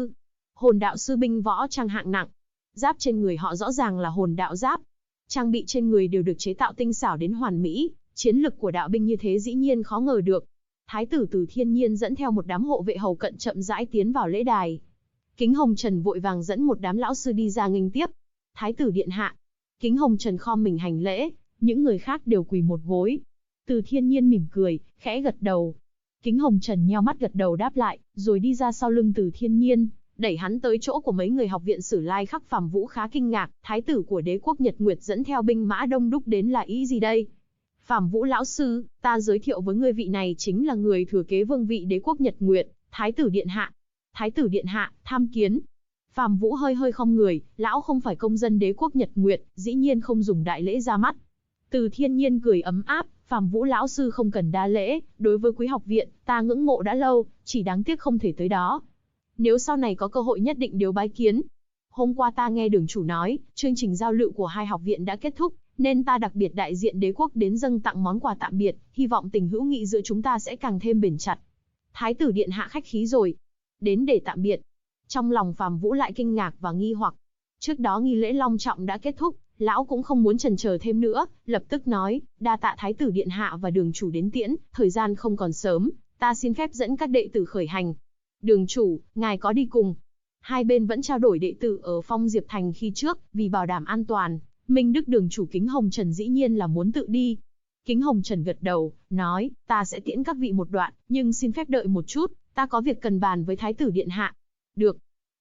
đạo sư binh võ trang hạng nặng. Giáp trên người họ rõ ràng là hồn đạo giáp. Trang bị trên người đều được chế tạo tinh xảo đến hoàn mỹ, chiến lực của đạo binh như thế dĩ nhiên khó ngờ được. Thái tử Từ Thiên Nhiên dẫn theo một đám hộ vệ hầu cận chậm rãi tiến vào lễ đài. Kính Hồng Trần vội vàng dẫn một đám lão sư đi ra nghênh tiếp. Thái tử điện hạ. Kính Hồng Trần khom mình hành lễ, những người khác đều quỳ một gối. Từ Thiên Nhiên mỉm cười, khẽ gật đầu. Kính Hồng Trần nheo mắt gật đầu đáp lại, rồi đi ra sau lưng Từ Thiên Nhiên, đẩy hắn tới chỗ của mấy người Học viện Sử Lai Khắc. Phạm Vũ khá kinh ngạc, thái tử của đế quốc Nhật Nguyệt dẫn theo binh mã đông đúc đến là ý gì đây? Phạm Vũ lão sư, ta giới thiệu với ngươi, vị này chính là người thừa kế vương vị đế quốc Nhật Nguyệt, Thái tử điện hạ. Thái tử điện hạ, tham kiến. Phạm Vũ hơi hơi khom người, lão không phải công dân đế quốc Nhật Nguyệt, dĩ nhiên không dùng đại lễ ra mắt. Từ Thiên Nhiên cười ấm áp, Phạm Vũ lão sư không cần đa lễ, đối với quý học viện, ta ngưỡng mộ đã lâu, chỉ đáng tiếc không thể tới đó. Nếu sau này có cơ hội nhất định đều bái kiến. Hôm qua ta nghe đường chủ nói, chương trình giao lưu của hai học viện đã kết thúc, nên ta đặc biệt đại diện đế quốc đến dâng tặng món quà tạm biệt, hy vọng tình hữu nghị giữa chúng ta sẽ càng thêm bền chặt. Thái tử điện hạ khách khí rồi. Đến để tạm biệt. Trong lòng Phạm Vũ lại kinh ngạc và nghi hoặc. Trước đó nghi lễ long trọng đã kết thúc, lão cũng không muốn chần chờ thêm nữa, lập tức nói, đa tạ thái tử điện hạ và đường chủ đến tiễn, thời gian không còn sớm, ta xin phép dẫn các đệ tử khởi hành. Đường chủ, ngài có đi cùng? Hai bên vẫn trao đổi đệ tử ở Phong Diệp Thành khi trước, vì bảo đảm an toàn, Minh Đức đường chủ Kính Hồng Trần dĩ nhiên là muốn tự đi. Kính Hồng Trần gật đầu, nói, ta sẽ tiễn các vị một đoạn, nhưng xin phép đợi một chút, ta có việc cần bàn với thái tử điện hạ. Được.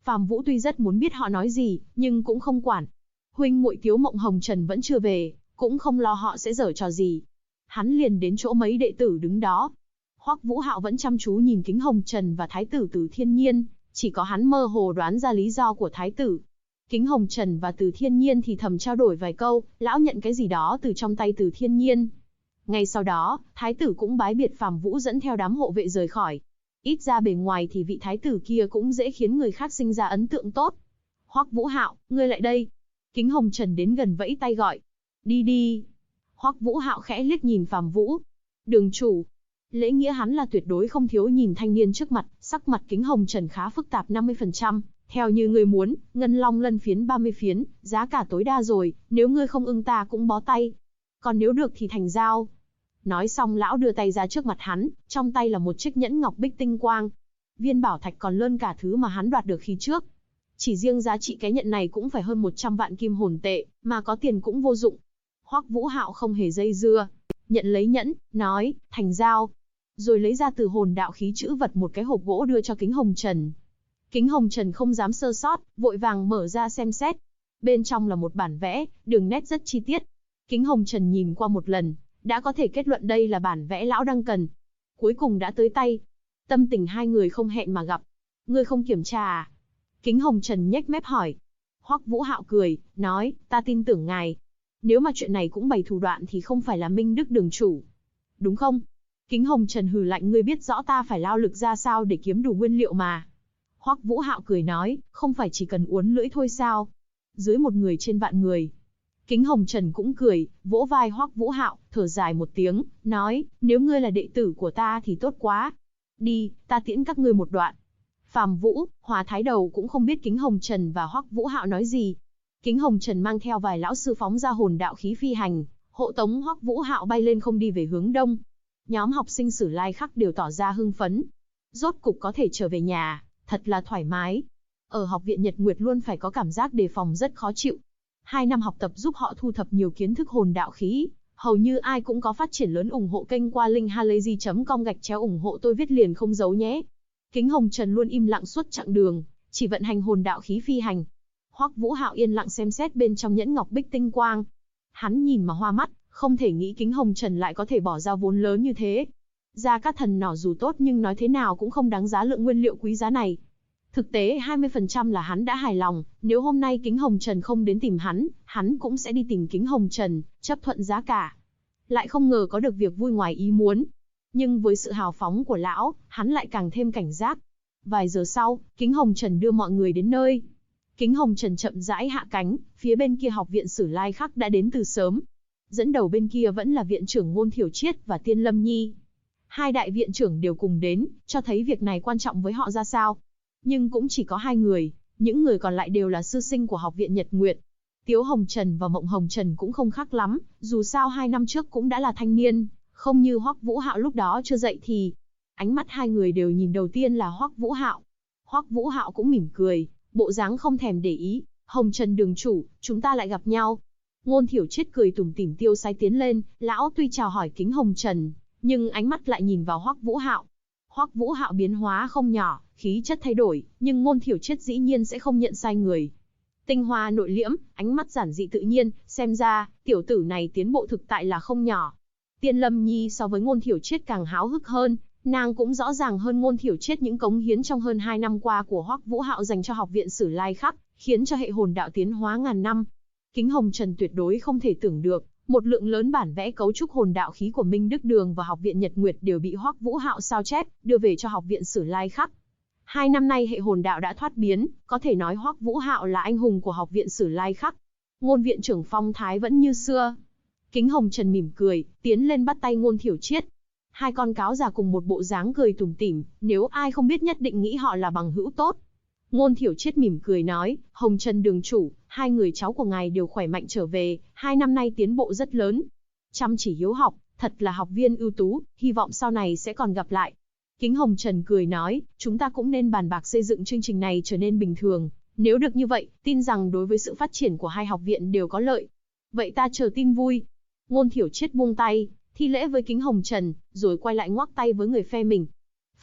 Phàm Vũ tuy rất muốn biết họ nói gì, nhưng cũng không quản. Huynh muội Tiếu Mộng Hồng Trần vẫn chưa về, cũng không lo họ sẽ giở trò gì. Hắn liền đến chỗ mấy đệ tử đứng đó. Hoắc Vũ Hạo vẫn chăm chú nhìn Kính Hồng Trần và Thái tử Từ Thiên Nhiên, chỉ có hắn mơ hồ đoán ra lý do của Thái tử. Kính Hồng Trần và Từ Thiên Nhiên thì thầm trao đổi vài câu, lão nhận cái gì đó từ trong tay Từ Thiên Nhiên. Ngay sau đó, Thái tử cũng bái biệt Phàm Vũ dẫn theo đám hộ vệ rời khỏi. Ít ra bề ngoài thì vị Thái tử kia cũng dễ khiến người khác sinh ra ấn tượng tốt. Hoắc Vũ Hạo, ngươi lại đây. Kính Hồng Trần đến gần vẫy tay gọi. Đi đi. Hoắc Vũ Hạo khẽ liếc nhìn Phàm Vũ. Đường chủ. Lễ nghĩa hắn là tuyệt đối không thiếu nhìn thanh niên trước mặt, sắc mặt Kính Hồng Trần khá phức tạp 50%. Theo như ngươi muốn, ngân long lân phiến 30 phiến, giá cả tối đa rồi, nếu ngươi không ưng ta cũng bó tay. Còn nếu được thì thành giao. Nói xong lão đưa tay ra trước mặt hắn, trong tay là một chiếc nhẫn ngọc bích tinh quang. Viên bảo thạch còn lớn cả thứ mà hắn đoạt được khi trước. Chỉ riêng giá trị cái nhẫn này cũng phải hơn 100 vạn kim hồn tệ, mà có tiền cũng vô dụng. Hoắc Vũ Hạo không hề dây dưa, nhận lấy nhẫn, nói, thành giao. Rồi lấy ra từ hồn đạo khí chữ vật một cái hộp gỗ đưa cho Kính Hồng Trần. Kính Hồng Trần không dám sơ sót, vội vàng mở ra xem xét. Bên trong là một bản vẽ, đường nét rất chi tiết. Kính Hồng Trần nhìn qua một lần, đã có thể kết luận đây là bản vẽ lão đang cần. Cuối cùng đã tới tay. Tâm tình hai người không hẹn mà gặp. Ngươi không kiểm tra à? Kính Hồng Trần nhếch mép hỏi. Hoắc Vũ Hạo cười, nói, ta tin tưởng ngài. Nếu mà chuyện này cũng bày thủ đoạn thì không phải là Minh Đức đường chủ. Đúng không? Kính Hồng Trần hừ lạnh, ngươi biết rõ ta phải lao lực ra sao để kiếm đủ nguyên liệu mà. Hoắc Vũ Hạo cười nói, không phải chỉ cần uốn lưỡi thôi sao? Dưới một người trên vạn người. Kính Hồng Trần cũng cười, vỗ vai Hoắc Vũ Hạo, thở dài một tiếng, nói, nếu ngươi là đệ tử của ta thì tốt quá. Đi, ta tiễn các ngươi một đoạn. Phàm Vũ, Hòa Thái Đầu cũng không biết Kính Hồng Trần và Hoắc Vũ Hạo nói gì. Kính Hồng Trần mang theo vài lão sư phóng ra hồn đạo khí phi hành, hộ tống Hoắc Vũ Hạo bay lên không đi về hướng đông. Nhóm học sinh Sử Lai Khắc đều tỏ ra hưng phấn. Rốt cục có thể trở về nhà, thật là thoải mái. Ở học viện Nhật Nguyệt luôn phải có cảm giác đề phòng rất khó chịu. 2 năm học tập giúp họ thu thập nhiều kiến thức hồn đạo khí, hầu như ai cũng có phát triển lớn. Ủng hộ kênh qua link halayzi.com /ủng hộ tôi viết liền không giấu nhé. Kính Hồng Trần luôn im lặng suốt chặng đường, chỉ vận hành hồn đạo khí phi hành. Hoắc Vũ Hạo yên lặng xem xét bên trong nhẫn ngọc bích tinh quang. Hắn nhìn mà hoa mắt, không thể nghĩ Kính Hồng Trần lại có thể bỏ ra vốn lớn như thế. Gia Cát Thần nỏ dù tốt nhưng nói thế nào cũng không đáng giá lượng nguyên liệu quý giá này. Thực tế 20% là hắn đã hài lòng, nếu hôm nay Kính Hồng Trần không đến tìm hắn cũng sẽ đi tìm Kính Hồng Trần, chấp thuận giá cả. Lại không ngờ có được việc vui ngoài ý muốn. Nhưng với sự hào phóng của lão, hắn lại càng thêm cảnh giác. Vài giờ sau, Kính Hồng Trần đưa mọi người đến nơi. Kính Hồng Trần chậm rãi hạ cánh, phía bên kia học viện Sử Lai Khắc đã đến từ sớm. Dẫn đầu bên kia vẫn là viện trưởng Ngôn Thiểu Triết và Tiên Lâm Nhi. Hai đại viện trưởng đều cùng đến, cho thấy việc này quan trọng với họ ra sao. Nhưng cũng chỉ có 2 người, những người còn lại đều là sư sinh của học viện Nhật Nguyệt. Tiếu Hồng Trần và Mộng Hồng Trần cũng không khác lắm, dù sao 2 năm trước cũng đã là thanh niên, không như Hoắc Vũ Hạo lúc đó chưa dậy thì. Ánh mắt 2 người đều nhìn đầu tiên là Hoắc Vũ Hạo. Hoắc Vũ Hạo cũng mỉm cười, bộ dáng không thèm để ý. Hồng Trần đường chủ, chúng ta lại gặp nhau. Ngôn Thiểu Triết cười tủm tỉm tiêu sái tiến lên, lão tuy chào hỏi Kính Hồng Trần, nhưng ánh mắt lại nhìn vào Hoắc Vũ Hạo. Hoắc Vũ Hạo biến hóa không nhỏ, khí chất thay đổi, nhưng Ngôn Thiểu Triết dĩ nhiên sẽ không nhận sai người. Tinh hoa nội liễm, ánh mắt giản dị tự nhiên, xem ra, tiểu tử này tiến bộ thực tại là không nhỏ. Tiên Lâm Nhi so với Ngôn Thiểu Triết càng háo hức hơn, nàng cũng rõ ràng hơn Ngôn Thiểu Triết những cống hiến trong hơn 2 năm qua của Hoắc Vũ Hạo dành cho học viện Sử Lai Khắc, khiến cho hệ hồn đạo tiến hóa ngàn năm. Kính Hồng Trần tuyệt đối không thể tưởng được, một lượng lớn bản vẽ cấu trúc hồn đạo khí của Minh Đức Đường và học viện Nhật Nguyệt đều bị Hoắc Vũ Hạo sao chép, đưa về cho học viện Sử Lai Khắc. 2 năm nay hệ hồn đạo đã thoát biến, có thể nói Hoắc Vũ Hạo là anh hùng của học viện Sử Lai Khắc. Ngôn viện trưởng phong thái vẫn như xưa. Kính Hồng Trần mỉm cười, tiến lên bắt tay Ngôn Thiểu Triết. 2 con cáo già cùng một bộ dáng cười tủm tỉm, nếu ai không biết nhất định nghĩ họ là bằng hữu tốt. Ngôn Thiểu Triết mỉm cười nói, Hồng Trần đường chủ, 2 người cháu của ngài đều khỏe mạnh trở về, 2 năm nay tiến bộ rất lớn. Chăm chỉ hiếu học, thật là học viên ưu tú, hy vọng sau này sẽ còn gặp lại. Kính Hồng Trần cười nói, chúng ta cũng nên bàn bạc xây dựng chương trình này trở nên bình thường. Nếu được như vậy, tin rằng đối với sự phát triển của 2 học viện đều có lợi. Vậy ta chờ tin vui. Ngôn Thiểu Triết buông tay, thi lễ với Kính Hồng Trần, rồi quay lại ngoắc tay với người phe mình.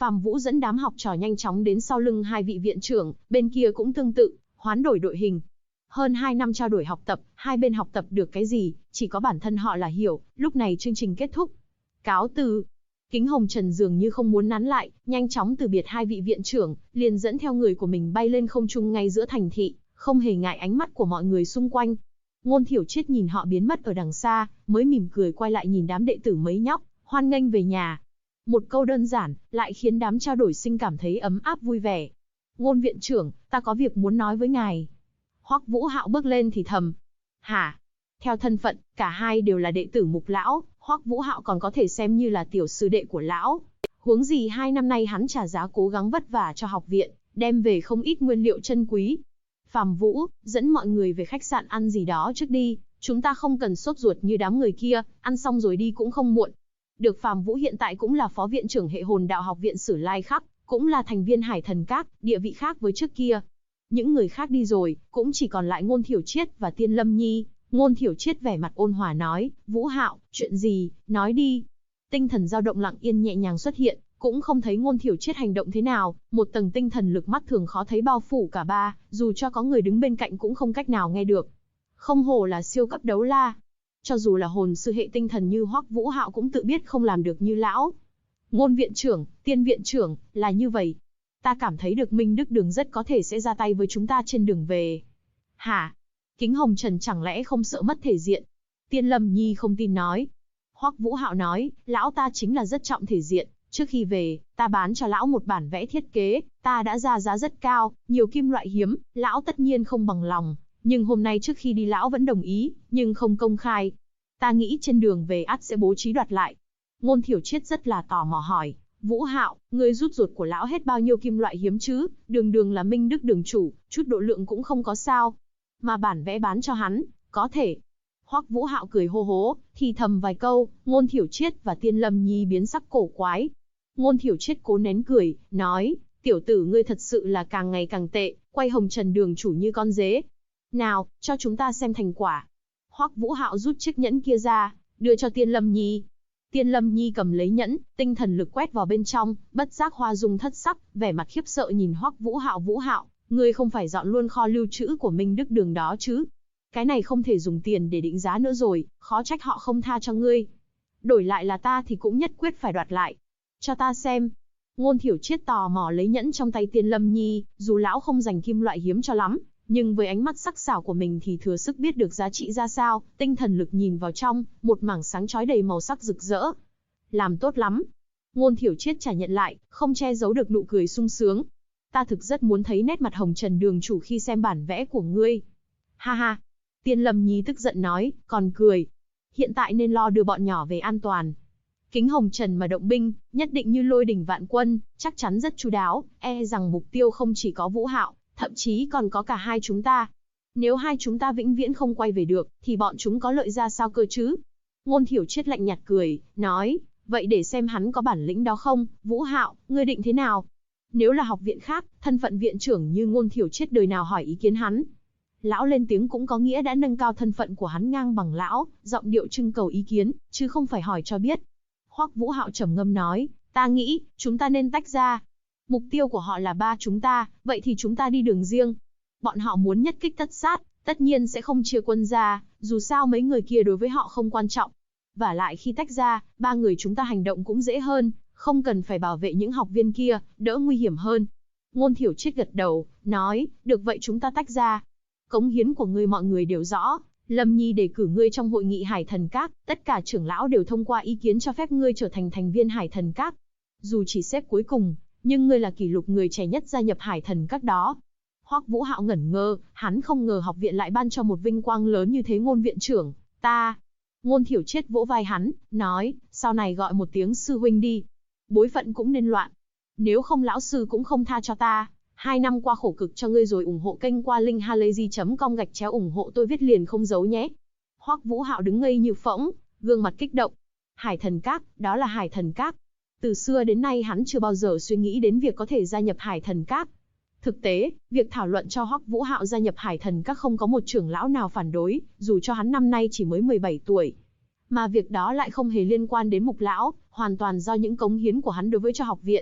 Phàm Vũ dẫn đám học trò nhanh chóng đến sau lưng hai vị viện trưởng, bên kia cũng tương tự, hoán đổi đội hình. Hơn 2 năm trao đổi học tập, hai bên học tập được cái gì, chỉ có bản thân họ là hiểu, lúc này chương trình kết thúc. Cáo từ. Kính Hồng Trần dường như không muốn nán lại, nhanh chóng từ biệt hai vị viện trưởng, liền dẫn theo người của mình bay lên không trung ngay giữa thành thị, không hề ngại ánh mắt của mọi người xung quanh. Ngôn Thiểu Triết nhìn họ biến mất ở đằng xa, mới mỉm cười quay lại nhìn đám đệ tử mấy nhóc, hoan nghênh về nhà. Một câu đơn giản, lại khiến đám trao đổi sinh cảm thấy ấm áp vui vẻ. Ngôn viện trưởng, ta có việc muốn nói với ngài. Hoắc Vũ Hạo bước lên thì thầm. Hả? Theo thân phận, cả hai đều là đệ tử Mục lão, Hoắc Vũ Hạo còn có thể xem như là tiểu sư đệ của lão. Huống gì 2 năm nay hắn trả giá cố gắng vất vả cho học viện, đem về không ít nguyên liệu chân quý. Phàm Vũ, dẫn mọi người về khách sạn ăn gì đó trước đi, chúng ta không cần sốt ruột như đám người kia, ăn xong rồi đi cũng không muộn. Được Phàm Vũ hiện tại cũng là phó viện trưởng hệ hồn đạo học viện Sử Lai Khắc, cũng là thành viên Hải Thần Các, địa vị khác với trước kia. Những người khác đi rồi, cũng chỉ còn lại Ngôn Thiểu Triết và Tiên Lâm Nhi. Ngôn Thiểu Triết vẻ mặt ôn hòa nói, Vũ Hạo, chuyện gì, nói đi. Tinh thần dao động lặng yên nhẹ nhàng xuất hiện, cũng không thấy Ngôn Thiểu Triết hành động thế nào, một tầng tinh thần lực mắt thường khó thấy bao phủ cả ba, dù cho có người đứng bên cạnh cũng không cách nào nghe được. Không hổ là siêu cấp đấu la. Cho dù là hồn sư hệ tinh thần như Hoắc Vũ Hạo cũng tự biết không làm được như lão. Ngôn viện trưởng, Tiên viện trưởng, là như vậy. Ta cảm thấy được Minh Đức Đường rất có thể sẽ ra tay với chúng ta trên đường về. Hả? Kính Hồng Trần chẳng lẽ không sợ mất thể diện? Tiên Lâm Nhi không tin nói. Hoắc Vũ Hạo nói, lão ta chính là rất trọng thể diện. Trước khi về, ta bán cho lão một bản vẽ thiết kế, ta đã ra giá rất cao, nhiều kim loại hiếm, lão tất nhiên không bằng lòng. Nhưng hôm nay trước khi đi lão vẫn đồng ý, nhưng không công khai. Ta nghĩ trên đường về ắt sẽ bố trí đoạt lại. Ngôn Thiểu Triết rất là tò mò hỏi, Vũ Hạo, ngươi rút ruột của lão hết bao nhiêu kim loại hiếm chứ? Đường đường là Minh Đức Đường chủ, chút độ lượng cũng không có sao. Mà bản vẽ bán cho hắn, có thể. Hoắc Vũ Hạo cười hô hố, thì thầm vài câu, Ngôn Thiểu Triết và Tiên Lâm Nhi biến sắc cổ quái. Ngôn Thiểu Triết cố nén cười, nói, tiểu tử ngươi thật sự là càng ngày càng tệ, quay Hồng Trần Đường chủ như con dế. Nào, cho chúng ta xem thành quả. Hoắc Vũ Hạo rút chiếc nhẫn kia ra, đưa cho Tiên Lâm Nhi. Tiên Lâm Nhi cầm lấy nhẫn, tinh thần lực quét vào bên trong, bất giác hoa dung thất sắc, vẻ mặt khiếp sợ nhìn Hoắc Vũ Hạo. Vũ Hạo, ngươi không phải dọn luôn kho lưu trữ của Minh Đức Đường đó chứ? Cái này không thể dùng tiền để định giá nữa rồi, khó trách họ không tha cho ngươi. Đổi lại là ta thì cũng nhất quyết phải đoạt lại. Cho ta xem. Ngôn Thiểu Triết tò mò lấy nhẫn trong tay Tiên Lâm Nhi, dù lão không dành kim loại hiếm cho lắm, nhưng với ánh mắt sắc sảo của mình thì thừa sức biết được giá trị ra sao, tinh thần lực nhìn vào trong, một mảng sáng chói đầy màu sắc rực rỡ. Làm tốt lắm. Ngôn Thiểu Triết trả nhận lại, không che giấu được nụ cười sung sướng. Ta thực rất muốn thấy nét mặt Hồng Trần Đường chủ khi xem bản vẽ của ngươi. Ha ha. Tiên Lâm Nhi tức giận nói, còn cười. Hiện tại nên lo đưa bọn nhỏ về an toàn. Kính Hồng Trần mà động binh, nhất định như lôi đình vạn quân, chắc chắn rất chu đáo, e rằng mục tiêu không chỉ có Vũ Hạo, thậm chí còn có cả hai chúng ta. Nếu hai chúng ta vĩnh viễn không quay về được, thì bọn chúng có lợi ra sao cơ chứ? Ngôn Thiểu Triết lạnh nhạt cười, nói, vậy để xem hắn có bản lĩnh đó không, Vũ Hạo, ngươi định thế nào? Nếu là học viện khác, thân phận viện trưởng như Ngôn Thiểu Triết đời nào hỏi ý kiến hắn. Lão lên tiếng cũng có nghĩa đã nâng cao thân phận của hắn ngang bằng lão, giọng điệu trưng cầu ý kiến, chứ không phải hỏi cho biết. Hoắc Vũ Hạo trầm ngâm nói, ta nghĩ, chúng ta nên tách ra. Mục tiêu của họ là ba chúng ta, vậy thì chúng ta đi đường riêng. Bọn họ muốn nhất kích tất sát, tất nhiên sẽ không chia quân ra, dù sao mấy người kia đối với họ không quan trọng. Và lại khi tách ra, ba người chúng ta hành động cũng dễ hơn, không cần phải bảo vệ những học viên kia, đỡ nguy hiểm hơn. Ngôn Thiểu Triết gật đầu, nói, được vậy chúng ta tách ra. Cống hiến của ngươi mọi người đều rõ, Lâm Nhi đề cử ngươi trong hội nghị Hải Thần Các, tất cả trưởng lão đều thông qua ý kiến cho phép ngươi trở thành thành viên Hải Thần Các. Dù chỉ xếp cuối cùng, nhưng ngươi là kỷ lục người trẻ nhất gia nhập Hải Thần Các đó. Hoắc Vũ Hạo ngẩn ngơ, hắn không ngờ học viện lại ban cho một vinh quang lớn như thế. Ngôn viện trưởng, ta. Ngôn Thiểu Triết vỗ vai hắn, nói, sau này gọi một tiếng sư huynh đi. Bối phận cũng nên loạn. Nếu không lão sư cũng không tha cho ta. 2 năm qua khổ cực cho ngươi rồi, ủng hộ kênh qua link halayzi.com ủng hộ tôi viết liền không giấu nhé. Hoắc Vũ Hạo đứng ngây như phỗng, gương mặt kích động. Hải Thần Các, đó là Hải Thần Các. Từ xưa đến nay hắn chưa bao giờ suy nghĩ đến việc có thể gia nhập Hải Thần Các. Thực tế, việc thảo luận cho Hoắc Vũ Hạo gia nhập Hải Thần Các không có một trưởng lão nào phản đối, dù cho hắn năm nay chỉ mới 17 tuổi. Mà việc đó lại không hề liên quan đến Mục lão, hoàn toàn do những cống hiến của hắn đối với cho học viện.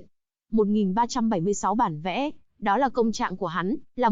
1376 bản vẽ, đó là công trạng của hắn, là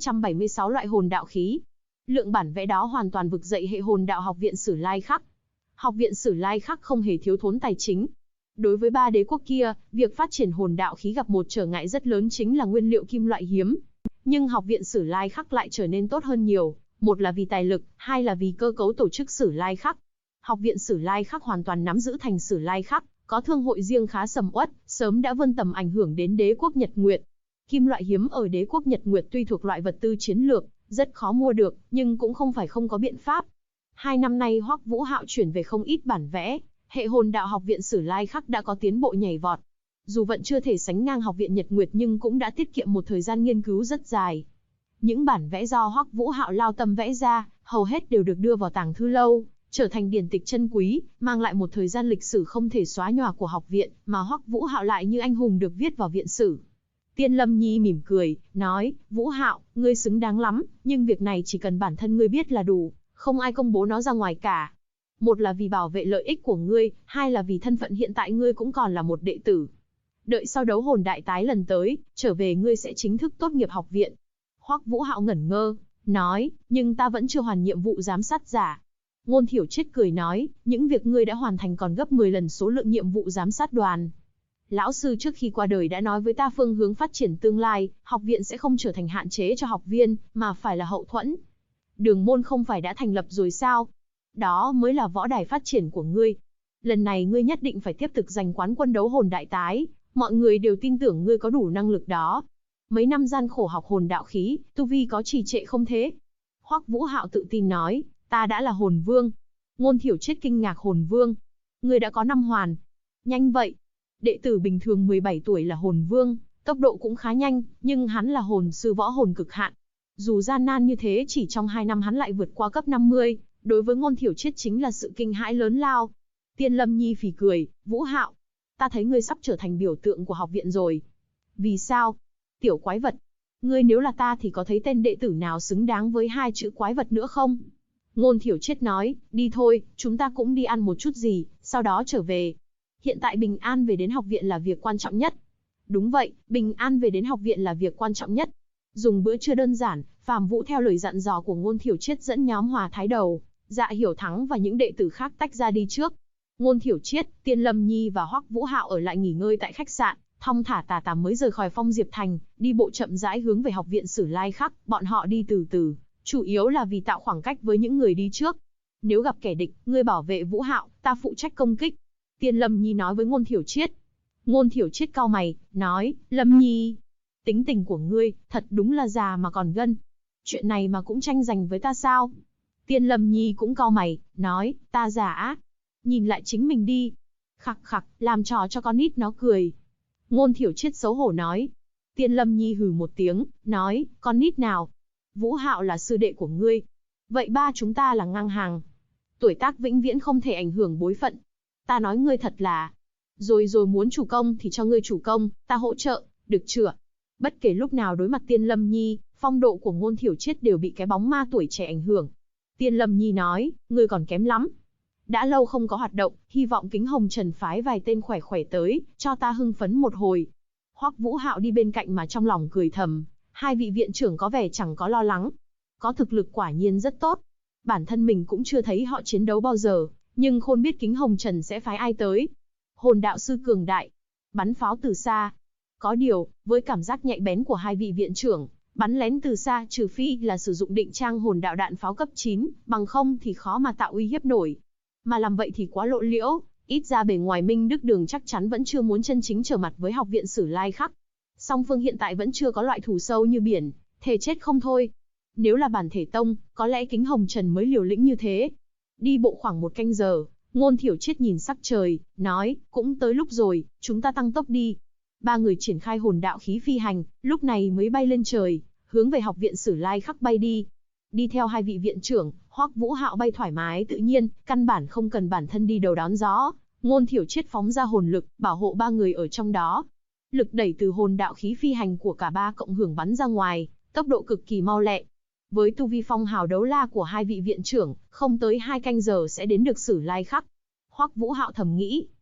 1376 loại hồn đạo khí. Lượng bản vẽ đó hoàn toàn vực dậy hệ hồn đạo học viện Sử Lai Khắc. Học viện Sử Lai Khắc không hề thiếu thốn tài chính. Đối với ba đế quốc kia, việc phát triển hồn đạo khí gặp một trở ngại rất lớn chính là nguyên liệu kim loại hiếm. Nhưng học viện Sử Lai Khắc lại trở nên tốt hơn nhiều, một là vì tài lực, hai là vì cơ cấu tổ chức Sử Lai Khắc. Học viện Sử Lai Khắc hoàn toàn nắm giữ thành Sử Lai Khắc, có thương hội riêng khá sầm uất, sớm đã vươn tầm ảnh hưởng đến đế quốc Nhật Nguyệt. Kim loại hiếm ở đế quốc Nhật Nguyệt tuy thuộc loại vật tư chiến lược, rất khó mua được, nhưng cũng không phải không có biện pháp. 2 năm nay Hoắc Vũ Hạo chuyển về không ít bản vẽ, hệ hồn đạo học viện Sử Lai Khắc đã có tiến bộ nhảy vọt. Dù vẫn chưa thể sánh ngang học viện Nhật Nguyệt nhưng cũng đã tiết kiệm một thời gian nghiên cứu rất dài. Những bản vẽ do Hoắc Vũ Hạo lao tâm vẽ ra, hầu hết đều được đưa vào tàng thư lâu, trở thành điển tịch chân quý, mang lại một thời gian lịch sử không thể xóa nhòa của học viện, mà Hoắc Vũ Hạo lại như anh hùng được viết vào viện sử. Tiên Lâm Nhi mỉm cười, nói, Vũ Hạo, ngươi xứng đáng lắm, nhưng việc này chỉ cần bản thân ngươi biết là đủ, không ai công bố nó ra ngoài cả. Một là vì bảo vệ lợi ích của ngươi, hai là vì thân phận hiện tại ngươi cũng còn là một đệ tử. Đợi sau đấu hồn đại tái lần tới, trở về ngươi sẽ chính thức tốt nghiệp học viện. Hoắc Vũ Hạo ngẩn ngơ, nói, nhưng ta vẫn chưa hoàn nhiệm vụ giám sát giả. Ngôn Thiểu Triết cười nói, những việc ngươi đã hoàn thành còn gấp 10 lần số lượng nhiệm vụ giám sát đoàn. Lão sư trước khi qua đời đã nói với ta phương hướng phát triển tương lai, học viện sẽ không trở thành hạn chế cho học viên, mà phải là hậu thuẫn. Đường môn không phải đã thành lập rồi sao? Đó mới là võ đài phát triển của ngươi. Lần này ngươi nhất định phải tiếp tục giành quán quân đấu hồn đại tái, mọi người đều tin tưởng ngươi có đủ năng lực đó. Mấy năm gian khổ học hồn đạo khí, tu vi có trì trệ không thế? Hoắc Vũ Hạo tự tin nói, ta đã là hồn vương. Ngôn Thiểu Triết kinh ngạc, hồn vương? Ngươi đã có 5 hoàn. Nhanh vậy. Đệ tử bình thường 17 tuổi là hồn vương, tốc độ cũng khá nhanh, nhưng hắn là hồn sư võ hồn cực hạn. Dù gian nan như thế chỉ trong 2 năm hắn lại vượt qua cấp 50, đối với Ngôn Thiểu Triết chính là sự kinh hãi lớn lao. Tiên Lâm Nhi phì cười, Vũ Hạo, ta thấy ngươi sắp trở thành biểu tượng của học viện rồi. Vì sao? Tiểu quái vật. Ngươi nếu là ta thì có thấy tên đệ tử nào xứng đáng với 2 chữ quái vật nữa không? Ngôn Thiểu Triết nói, đi thôi, chúng ta cũng đi ăn một chút gì, sau đó trở về. Hiện tại bình an về đến học viện là việc quan trọng nhất. Đúng vậy, bình an về đến học viện là việc quan trọng nhất. Dùng bữa trưa đơn giản, Phàm Vũ theo lời dặn dò của Ngôn Thiểu Triết dẫn nhóm Hòa Thái Đầu, Dạ Hiểu Thắng và những đệ tử khác tách ra đi trước. Ngôn Thiểu Triết, Tiên Lâm Nhi và Hoắc Vũ Hạo ở lại nghỉ ngơi tại khách sạn, thong thả tà tà mới rời khỏi Phong Diệp Thành, đi bộ chậm rãi hướng về học viện Sử Lai Khắc. Bọn họ đi từ từ, chủ yếu là vì tạo khoảng cách với những người đi trước. Nếu gặp kẻ địch, ngươi bảo vệ Vũ Hạo, ta phụ trách công kích. Tiên Lâm Nhi nói với Ngôn Thiểu Triết. Ngôn Thiểu Triết cau mày, nói, Lâm Nhi, tính tình của ngươi, thật đúng là già mà còn gân. Chuyện này mà cũng tranh giành với ta sao? Tiên Lâm Nhi cũng cau mày, nói, ta già á. Nhìn lại chính mình đi. Khặc khặc, làm trò cho con nít nó cười. Ngôn Thiểu Triết xấu hổ nói. Tiên Lâm Nhi hừ một tiếng, nói, con nít nào? Vũ Hạo là sư đệ của ngươi. Vậy ba chúng ta là ngang hàng. Tuổi tác vĩnh viễn không thể ảnh hưởng bối phận. Ta nói ngươi thật là. Rồi muốn chủ công thì cho ngươi chủ công, ta hỗ trợ, được chưa? Bất kể lúc nào đối mặt Tiên Lâm Nhi, phong độ của Ngôn Thiểu Triết đều bị cái bóng ma tuổi trẻ ảnh hưởng. Tiên Lâm Nhi nói, ngươi còn kém lắm. Đã lâu không có hoạt động, hy vọng Kính Hồng Trần phái vài tên khỏe khỏe tới, cho ta hưng phấn một hồi. Hoắc Vũ Hạo đi bên cạnh mà trong lòng cười thầm, 2 vị viện trưởng có vẻ chẳng có lo lắng. Có thực lực quả nhiên rất tốt. Bản thân mình cũng chưa thấy họ chiến đấu bao giờ, nhưng khôn biết Kính Hồng Trần sẽ phái ai tới. Hồn đạo sư cường đại, bắn pháo từ xa. Có điều, với cảm giác nhạy bén của 2 vị viện trưởng, bắn lén từ xa trừ phi là sử dụng định trang hồn đạo đạn pháo cấp 9, bằng không thì khó mà tạo uy hiếp nổi. Mà làm vậy thì quá lộ liễu, ít ra bề ngoài Minh Đức Đường chắc chắn vẫn chưa muốn chân chính trở mặt với học viện Sử Lai Khắc. Song phương hiện tại vẫn chưa có loại thù sâu như biển, thề chết không thôi. Nếu là bản thể tông, có lẽ Kính Hồng Trần mới liều lĩnh như thế. Đi bộ khoảng 1 canh giờ, Ngôn Thiểu Triết nhìn sắc trời, nói, cũng tới lúc rồi, chúng ta tăng tốc đi. 3 người triển khai hồn đạo khí phi hành, lúc này mới bay lên trời, hướng về học viện Sử Lai Khắc bay đi. Đi theo 2 vị viện trưởng, Hoắc Vũ Hạo bay thoải mái tự nhiên, căn bản không cần bản thân đi đầu đón gió. Ngôn Thiểu Triết phóng ra hồn lực, bảo hộ 3 người ở trong đó. Lực đẩy từ hồn đạo khí phi hành của cả 3 cộng hưởng bắn ra ngoài, tốc độ cực kỳ mau lẹ. Với tu vi phong hào đấu la của 2 vị viện trưởng, không tới 2 canh giờ sẽ đến được Sử Lai Khắc. Hoắc Vũ Hạo thầm nghĩ,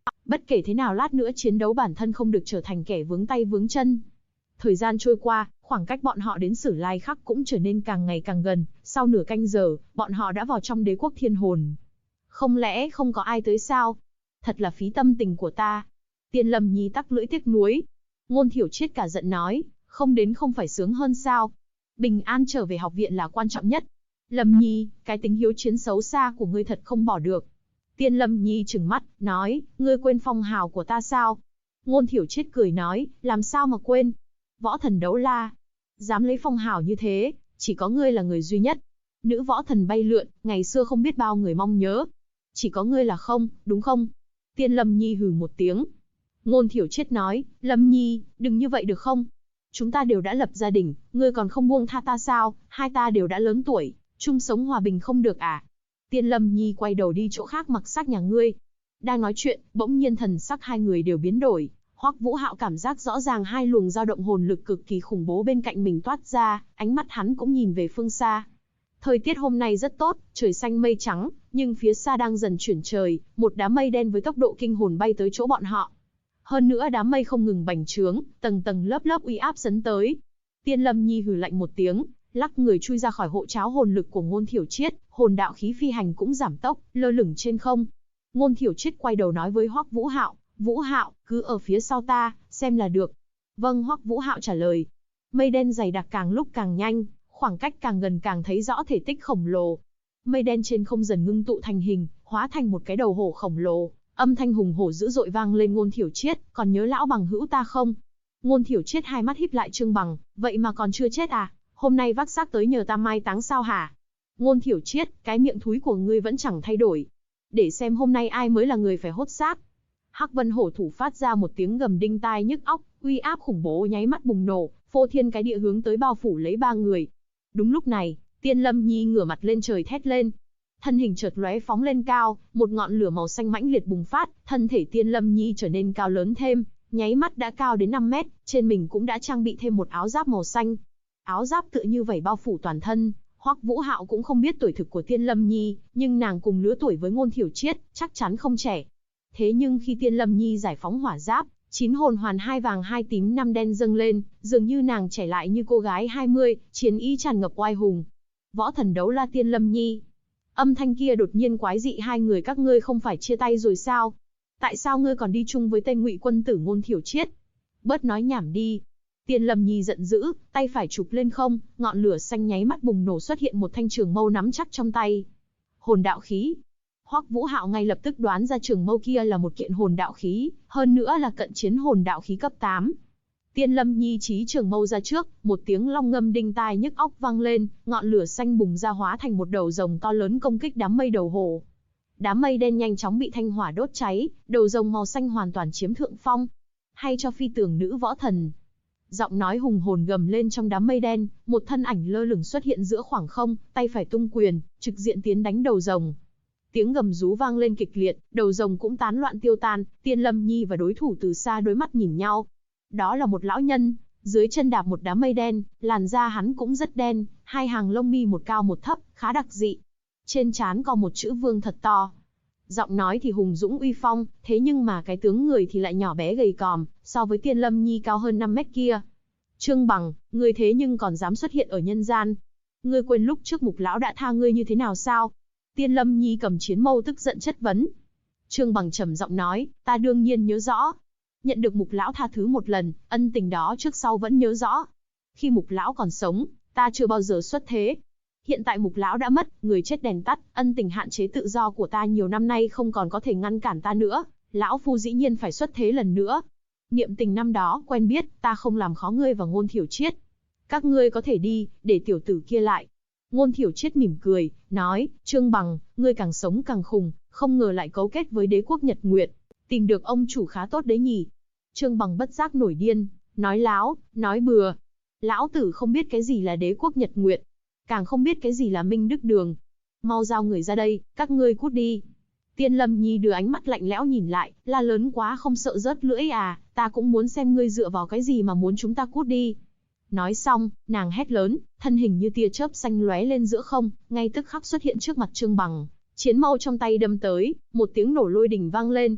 Bất kể thế nào lát nữa chiến đấu bản thân không được trở thành kẻ vướng tay vướng chân. Thời gian trôi qua, khoảng cách bọn họ đến Sử Lai Khắc cũng trở nên càng ngày càng gần, sau nửa canh giờ, bọn họ đã vào trong đế quốc thiên hồn. Không lẽ không có ai tới sao? Thật là phí tâm tình của ta. Tiên Lâm Nhi tắc lưỡi tiếc nuối. Ngôn Thiểu Triết cả giận nói, không đến không phải sướng hơn sao? Bình an trở về học viện là quan trọng nhất. Lâm Nhi, cái tính hiếu chiến xấu xa của ngươi thật không bỏ được. Tiên Lâm Nhi trừng mắt, nói, ngươi quên phong hào của ta sao? Ngôn Thiểu Triết cười nói, làm sao mà quên? Võ thần đấu la. Dám lấy phong hào như thế, chỉ có ngươi là người duy nhất. Nữ võ thần bay lượn, ngày xưa không biết bao người mong nhớ. Chỉ có ngươi là không, đúng không? Tiên Lâm Nhi hừ một tiếng. Ngôn Thiểu Triết nói, Lâm Nhi, đừng như vậy được không? Chúng ta đều đã lập gia đình, ngươi còn không buông tha ta sao? Hai ta đều đã lớn tuổi, chung sống hòa bình không được à? Tiên Lâm Nhi quay đầu đi chỗ khác mặc sắc nhà ngươi. Đang nói chuyện, bỗng nhiên thần sắc hai người đều biến đổi. Hoắc Vũ Hạo cảm giác rõ ràng hai luồng dao động hồn lực cực kỳ khủng bố bên cạnh mình toát ra, ánh mắt hắn cũng nhìn về phương xa. Thời tiết hôm nay rất tốt, trời xanh mây trắng, nhưng phía xa đang dần chuyển trời, một đám mây đen với tốc độ kinh hồn bay tới chỗ bọn họ. Hơn nữa đám mây không ngừng bành trướng, tầng tầng lớp lớp uy áp sấn tới. Tiên Lâm Nhi hừ lạnh một tiếng, lắc người chui ra khỏi hộ tráo hồn lực của Ngôn Thiểu Triết, hồn đạo khí phi hành cũng giảm tốc, lơ lửng trên không. Ngôn Thiểu Triết quay đầu nói với Hoắc Vũ Hạo, Vũ Hạo, cứ ở phía sau ta, xem là được. Vâng, Hoắc Vũ Hạo trả lời. Mây đen dày đặc càng lúc càng nhanh, khoảng cách càng gần càng thấy rõ thể tích khổng lồ. Mây đen trên không dần ngưng tụ thành hình, hóa thành một cái đầu hổ khổng lồ. Âm thanh hùng hổ dữ dội vang lên. Ngôn Thiểu Triết, còn nhớ lão bằng hữu ta không? Ngôn Thiểu Triết hai mắt híp lại. Trương Bằng, vậy mà còn chưa chết à? Hôm nay vác xác tới nhờ ta mai táng sao hả? Ngôn Thiểu Triết, cái miệng thúi của ngươi vẫn chẳng thay đổi. Để xem hôm nay ai mới là người phải hốt xác. Hắc Vân Hổ thủ phát ra một tiếng gầm đinh tai nhức óc, uy áp khủng bố nháy mắt bùng nổ, phô thiên cái địa hướng tới bao phủ lấy ba người. Đúng lúc này, Tiên Lâm Nhi ngửa mặt lên trời thét lên. Thân hình chợt lóe phóng lên cao, một ngọn lửa màu xanh mãnh liệt bùng phát, thân thể Tiên Lâm Nhi trở nên cao lớn thêm, nháy mắt đã cao đến 5 mét, trên mình cũng đã trang bị thêm một áo giáp màu xanh. Áo giáp tựa như vảy bao phủ toàn thân. Hoắc Vũ Hạo cũng không biết tuổi thực của Tiên Lâm Nhi, nhưng nàng cùng lứa tuổi với Ngôn Thiểu Triết, chắc chắn không trẻ. Thế nhưng khi Tiên Lâm Nhi giải phóng hỏa giáp, 9 hồn hoàn 2 vàng 2 tím 5 đen dâng lên, dường như nàng trẻ lại như cô gái 20, chiến ý tràn ngập oai hùng. Võ thần đấu la Tiên Lâm Nhi. Âm thanh kia đột nhiên quái dị, hai người các ngươi không phải chia tay rồi sao? Tại sao ngươi còn đi chung với tên Ngụy quân tử Ngôn Thiểu Triết? Bớt nói nhảm đi. Tiên Lâm Nhi giận dữ, tay phải chụp lên không, ngọn lửa xanh nháy mắt bùng nổ, xuất hiện một thanh trường mâu nắm chắc trong tay. Hồn đạo khí. Hoắc Vũ Hạo ngay lập tức đoán ra trường mâu kia là một kiện hồn đạo khí, hơn nữa là cận chiến hồn đạo khí cấp 8. Tiên Lâm Nhi chí trường mâu ra trước, một tiếng long ngâm đinh tai nhức óc vang lên, ngọn lửa xanh bùng ra hóa thành một đầu rồng to lớn công kích đám mây đầu hổ. Đám mây đen nhanh chóng bị thanh hỏa đốt cháy, đầu rồng màu xanh hoàn toàn chiếm thượng phong. Hay cho phi tường nữ võ thần. Giọng nói hùng hồn gầm lên trong đám mây đen, một thân ảnh lơ lửng xuất hiện giữa khoảng không, tay phải tung quyền, trực diện tiến đánh đầu rồng. Tiếng gầm rú vang lên kịch liệt, đầu rồng cũng tán loạn tiêu tan, Tiên Lâm Nhi và đối thủ từ xa đối mắt nhìn nhau. Đó là một lão nhân, dưới chân đạp một đám mây đen, làn da hắn cũng rất đen, hai hàng lông mi một cao một thấp, khá đặc dị. Trên trán có một chữ Vương thật to. Giọng nói thì hùng dũng uy phong, thế nhưng mà cái tướng người thì lại nhỏ bé gầy còm, so với Tiên Lâm Nhi cao hơn 5 mét kia. Trương Bằng, ngươi thế nhưng còn dám xuất hiện ở nhân gian. Ngươi quên lúc trước Mục lão đã tha ngươi như thế nào sao? Tiên Lâm Nhi cầm chiến mâu tức giận chất vấn. Trương Bằng trầm giọng nói, ta đương nhiên nhớ rõ. Nhận được Mục lão tha thứ một lần, ân tình đó trước sau vẫn nhớ rõ. Khi Mục lão còn sống, ta chưa bao giờ xuất thế. Hiện tại Mục lão đã mất, người chết đèn tắt, ân tình hạn chế tự do của ta nhiều năm nay không còn có thể ngăn cản ta nữa, lão phu dĩ nhiên phải xuất thế lần nữa. Niệm tình năm đó quen biết, ta không làm khó ngươi và Ngôn Thiểu Triết. Các ngươi có thể đi, để tiểu tử kia lại. Ngôn Thiểu Triết mỉm cười, nói, Trương Bằng, ngươi càng sống càng khùng, không ngờ lại cấu kết với đế quốc Nhật Nguyệt. Tìm được ông chủ khá tốt đấy nhỉ. Trương Bằng bất giác nổi điên, nói láo, nói bừa. Lão tử không biết cái gì là đế quốc Nhật Nguyệt, càng không biết cái gì là Minh Đức Đường. Mau giao người ra đây, các ngươi cút đi. Tiên Lâm Nhi đưa ánh mắt lạnh lẽo nhìn lại, la lớn quá không sợ rớt lưỡi à, ta cũng muốn xem ngươi dựa vào cái gì mà muốn chúng ta cút đi. Nói xong, nàng hét lớn, thân hình như tia chớp xanh lóe lên giữa không, ngay tức khắc xuất hiện trước mặt Trương Bằng, chiến mâu trong tay đâm tới, một tiếng nổ lôi đình vang lên.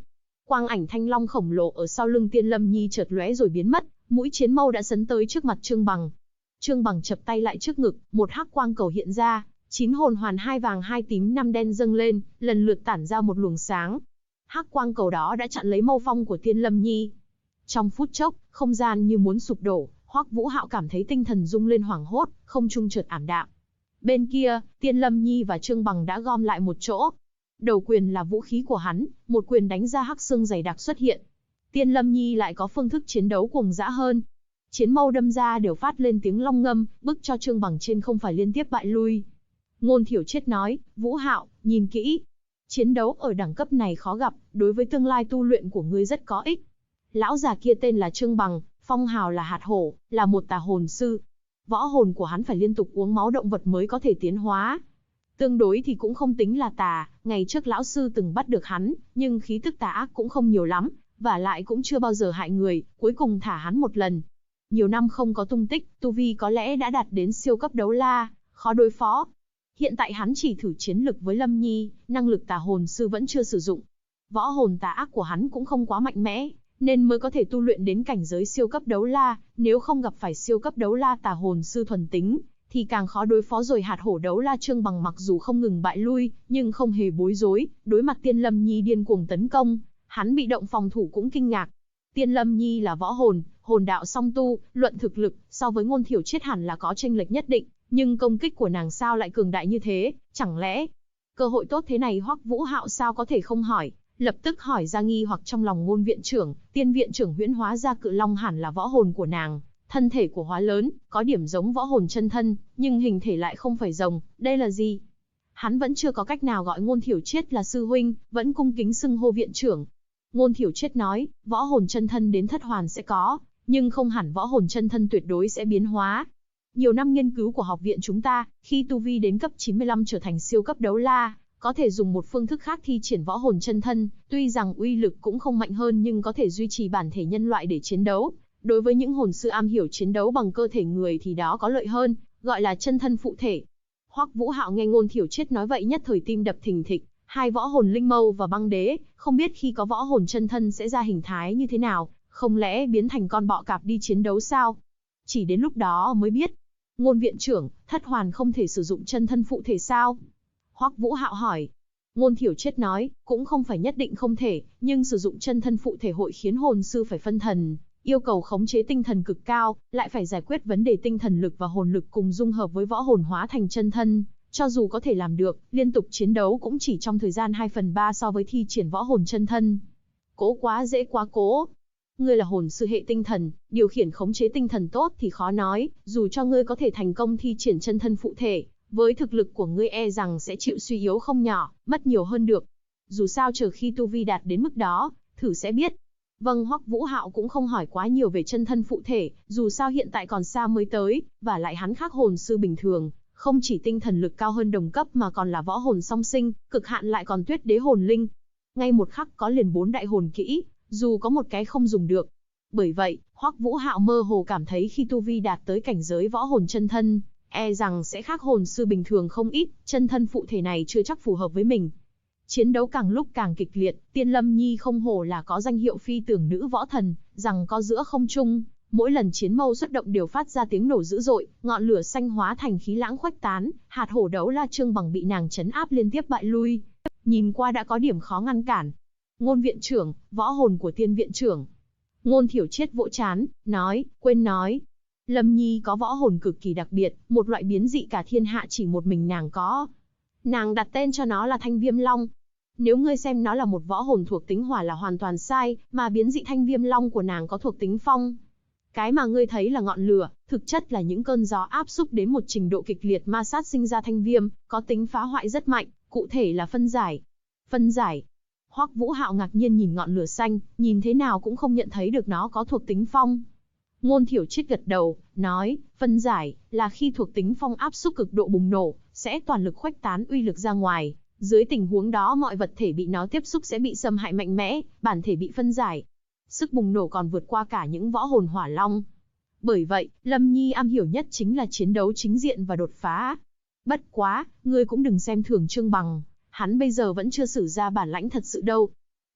Quang ảnh thanh long khổng lồ ở sau lưng Tiên Lâm Nhi chợt lóe rồi biến mất, mũi chiến mâu đã sấn tới trước mặt Trương Bằng. Trương Bằng chập tay lại trước ngực, một hắc quang cầu hiện ra, 9 hồn hoàn 2 vàng 2 tím 5 đen dâng lên, lần lượt tản ra một luồng sáng. Hắc quang cầu đó đã chặn lấy mâu phong của Tiên Lâm Nhi. Trong phút chốc, không gian như muốn sụp đổ, Hoắc Vũ Hạo cảm thấy tinh thần rung lên hoảng hốt, không trung chợt ảm đạm. Bên kia, Tiên Lâm Nhi và Trương Bằng đã gom lại một chỗ. Đầu quyền là vũ khí của hắn, một quyền đánh ra hắc xương dày đặc xuất hiện. Tiên Lâm Nhi lại có phương thức chiến đấu cuồng dã hơn. Chiến mâu đâm ra đều phát lên tiếng long ngâm, bức cho Trương Bằng trên không phải liên tiếp bại lui. Ngôn Thiểu Triết nói, Vũ Hạo, nhìn kỹ. Chiến đấu ở đẳng cấp này khó gặp, đối với tương lai tu luyện của ngươi rất có ích. Lão già kia tên là Trương Bằng, phong hào là hạt hổ, là một tà hồn sư. Võ hồn của hắn phải liên tục uống máu động vật mới có thể tiến hóa. Tương đối thì cũng không tính là tà, ngày trước lão sư từng bắt được hắn, nhưng khí tức tà ác cũng không nhiều lắm, và lại cũng chưa bao giờ hại người, cuối cùng thả hắn một lần. Nhiều năm không có tung tích, tu vi có lẽ đã đạt đến siêu cấp đấu la, khó đối phó. Hiện tại hắn chỉ thử chiến lực với Lâm Nhi, năng lực tà hồn sư vẫn chưa sử dụng. Võ hồn tà ác của hắn cũng không quá mạnh mẽ, nên mới có thể tu luyện đến cảnh giới siêu cấp đấu la, nếu không gặp phải siêu cấp đấu la tà hồn sư thuần tính, thì càng khó đối phó rồi. Hạt hổ đấu la Trương Bằng mặc dù không ngừng bại lui, nhưng không hề bối rối, đối mặt Tiên Lâm Nhi điên cuồng tấn công, hắn bị động phòng thủ cũng kinh ngạc. Tiên Lâm Nhi là võ hồn, hồn đạo song tu, luận thực lực, so với Ngôn Thiểu Triết hẳn là có chênh lệch nhất định, nhưng công kích của nàng sao lại cường đại như thế, chẳng lẽ cơ hội tốt thế này Hoắc Vũ Hạo sao có thể không hỏi, lập tức hỏi ra nghi hoặc trong lòng Ngôn viện trưởng. Tiên viện trưởng huyễn hóa ra cự long hẳn là võ hồn của nàng, thân thể của hóa lớn, có điểm giống võ hồn chân thân, nhưng hình thể lại không phải rồng, đây là gì? Hắn vẫn chưa có cách nào gọi Ngôn Thiểu Triết là sư huynh, vẫn cung kính xưng hô viện trưởng. Ngôn Thiểu Triết nói, võ hồn chân thân đến thất hoàn sẽ có, nhưng không hẳn võ hồn chân thân tuyệt đối sẽ biến hóa. Nhiều năm nghiên cứu của học viện chúng ta, khi tu vi đến cấp 95 trở thành siêu cấp đấu la, có thể dùng một phương thức khác thi triển võ hồn chân thân, tuy rằng uy lực cũng không mạnh hơn nhưng có thể duy trì bản thể nhân loại để chiến đấu. Đối với những hồn sư am hiểu chiến đấu bằng cơ thể người thì đó có lợi hơn, gọi là chân thân phụ thể. Hoắc Vũ Hạo nghe Ngôn Thiểu Triết nói vậy nhất thời tim đập thình thịch, hai võ hồn linh mâu và băng đế, không biết khi có võ hồn chân thân sẽ ra hình thái như thế nào, không lẽ biến thành con bọ cạp đi chiến đấu sao? Chỉ đến lúc đó mới biết. Ngôn viện trưởng, thất hoàn không thể sử dụng chân thân phụ thể sao? Hoắc Vũ Hạo hỏi. Ngôn Thiểu Triết nói, cũng không phải nhất định không thể, nhưng sử dụng chân thân phụ thể hội khiến hồn sư phải phân thần, yêu cầu khống chế tinh thần cực cao, lại phải giải quyết vấn đề tinh thần lực và hồn lực cùng dung hợp với võ hồn hóa thành chân thân. Cho dù có thể làm được, liên tục chiến đấu cũng chỉ trong thời gian 2/3 so với thi triển võ hồn chân thân. Cố quá dễ quá cố. Ngươi là hồn sư hệ tinh thần, điều khiển khống chế tinh thần tốt thì khó nói, dù cho ngươi có thể thành công thi triển chân thân phụ thể, với thực lực của ngươi e rằng sẽ chịu suy yếu không nhỏ, mất nhiều hơn được. Dù sao chờ khi tu vi đạt đến mức đó, thử sẽ biết. Vâng, Hoắc Vũ Hạo cũng không hỏi quá nhiều về chân thân phụ thể, dù sao hiện tại còn xa mới tới, và lại hắn khác hồn sư bình thường, không chỉ tinh thần lực cao hơn đồng cấp mà còn là võ hồn song sinh, cực hạn lại còn tuyết đế hồn linh. Ngay một khắc có liền 4 đại hồn kỹ, dù có một cái không dùng được. Bởi vậy, Hoắc Vũ Hạo mơ hồ cảm thấy khi tu vi đạt tới cảnh giới võ hồn chân thân, e rằng sẽ khác hồn sư bình thường không ít, chân thân phụ thể này chưa chắc phù hợp với mình. Chiến đấu càng lúc càng kịch liệt, Tiên Lâm Nhi không hổ là có danh hiệu phi tưởng nữ võ thần, rằng có giữa không trung, mỗi lần chiến mâu xuất động đều phát ra tiếng nổ dữ dội, ngọn lửa xanh hóa thành khí lãng khuếch tán, hạt hổ đấu la Trương Bằng bị nàng trấn áp liên tiếp bại lui, nhìn qua đã có điểm khó ngăn cản. Ngôn viện trưởng, võ hồn của Tiên viện trưởng. Ngôn Thiểu Triết vỗ trán, nói, quên nói. Lâm Nhi có võ hồn cực kỳ đặc biệt, một loại biến dị cả thiên hạ chỉ một mình nàng có. Nàng đặt tên cho nó là Thanh Viêm Long. Nếu ngươi xem nó là một võ hồn thuộc tính hỏa là hoàn toàn sai, mà biến dị Thanh Viêm Long của nàng có thuộc tính phong. Cái mà ngươi thấy là ngọn lửa, thực chất là những cơn gió áp xúc đến một trình độ kịch liệt ma sát sinh ra thanh viêm, có tính phá hoại rất mạnh, cụ thể là phân giải. Phân giải. Hoắc Vũ Hạo ngạc nhiên nhìn ngọn lửa xanh, nhìn thế nào cũng không nhận thấy được nó có thuộc tính phong. Ngôn Thiểu Triết gật đầu, nói, phân giải là khi thuộc tính phong áp xúc cực độ bùng nổ, sẽ toàn lực khuếch tán uy lực ra ngoài. Dưới tình huống đó mọi vật thể bị nó tiếp xúc sẽ bị xâm hại mạnh mẽ, bản thể bị phân giải. Sức bùng nổ còn vượt qua cả những võ hồn hỏa long. Bởi vậy, Lâm Nhi am hiểu nhất chính là chiến đấu chính diện và đột phá. Bất quá, ngươi cũng đừng xem thường Trương Bằng, hắn bây giờ vẫn chưa sử ra bản lãnh thật sự đâu.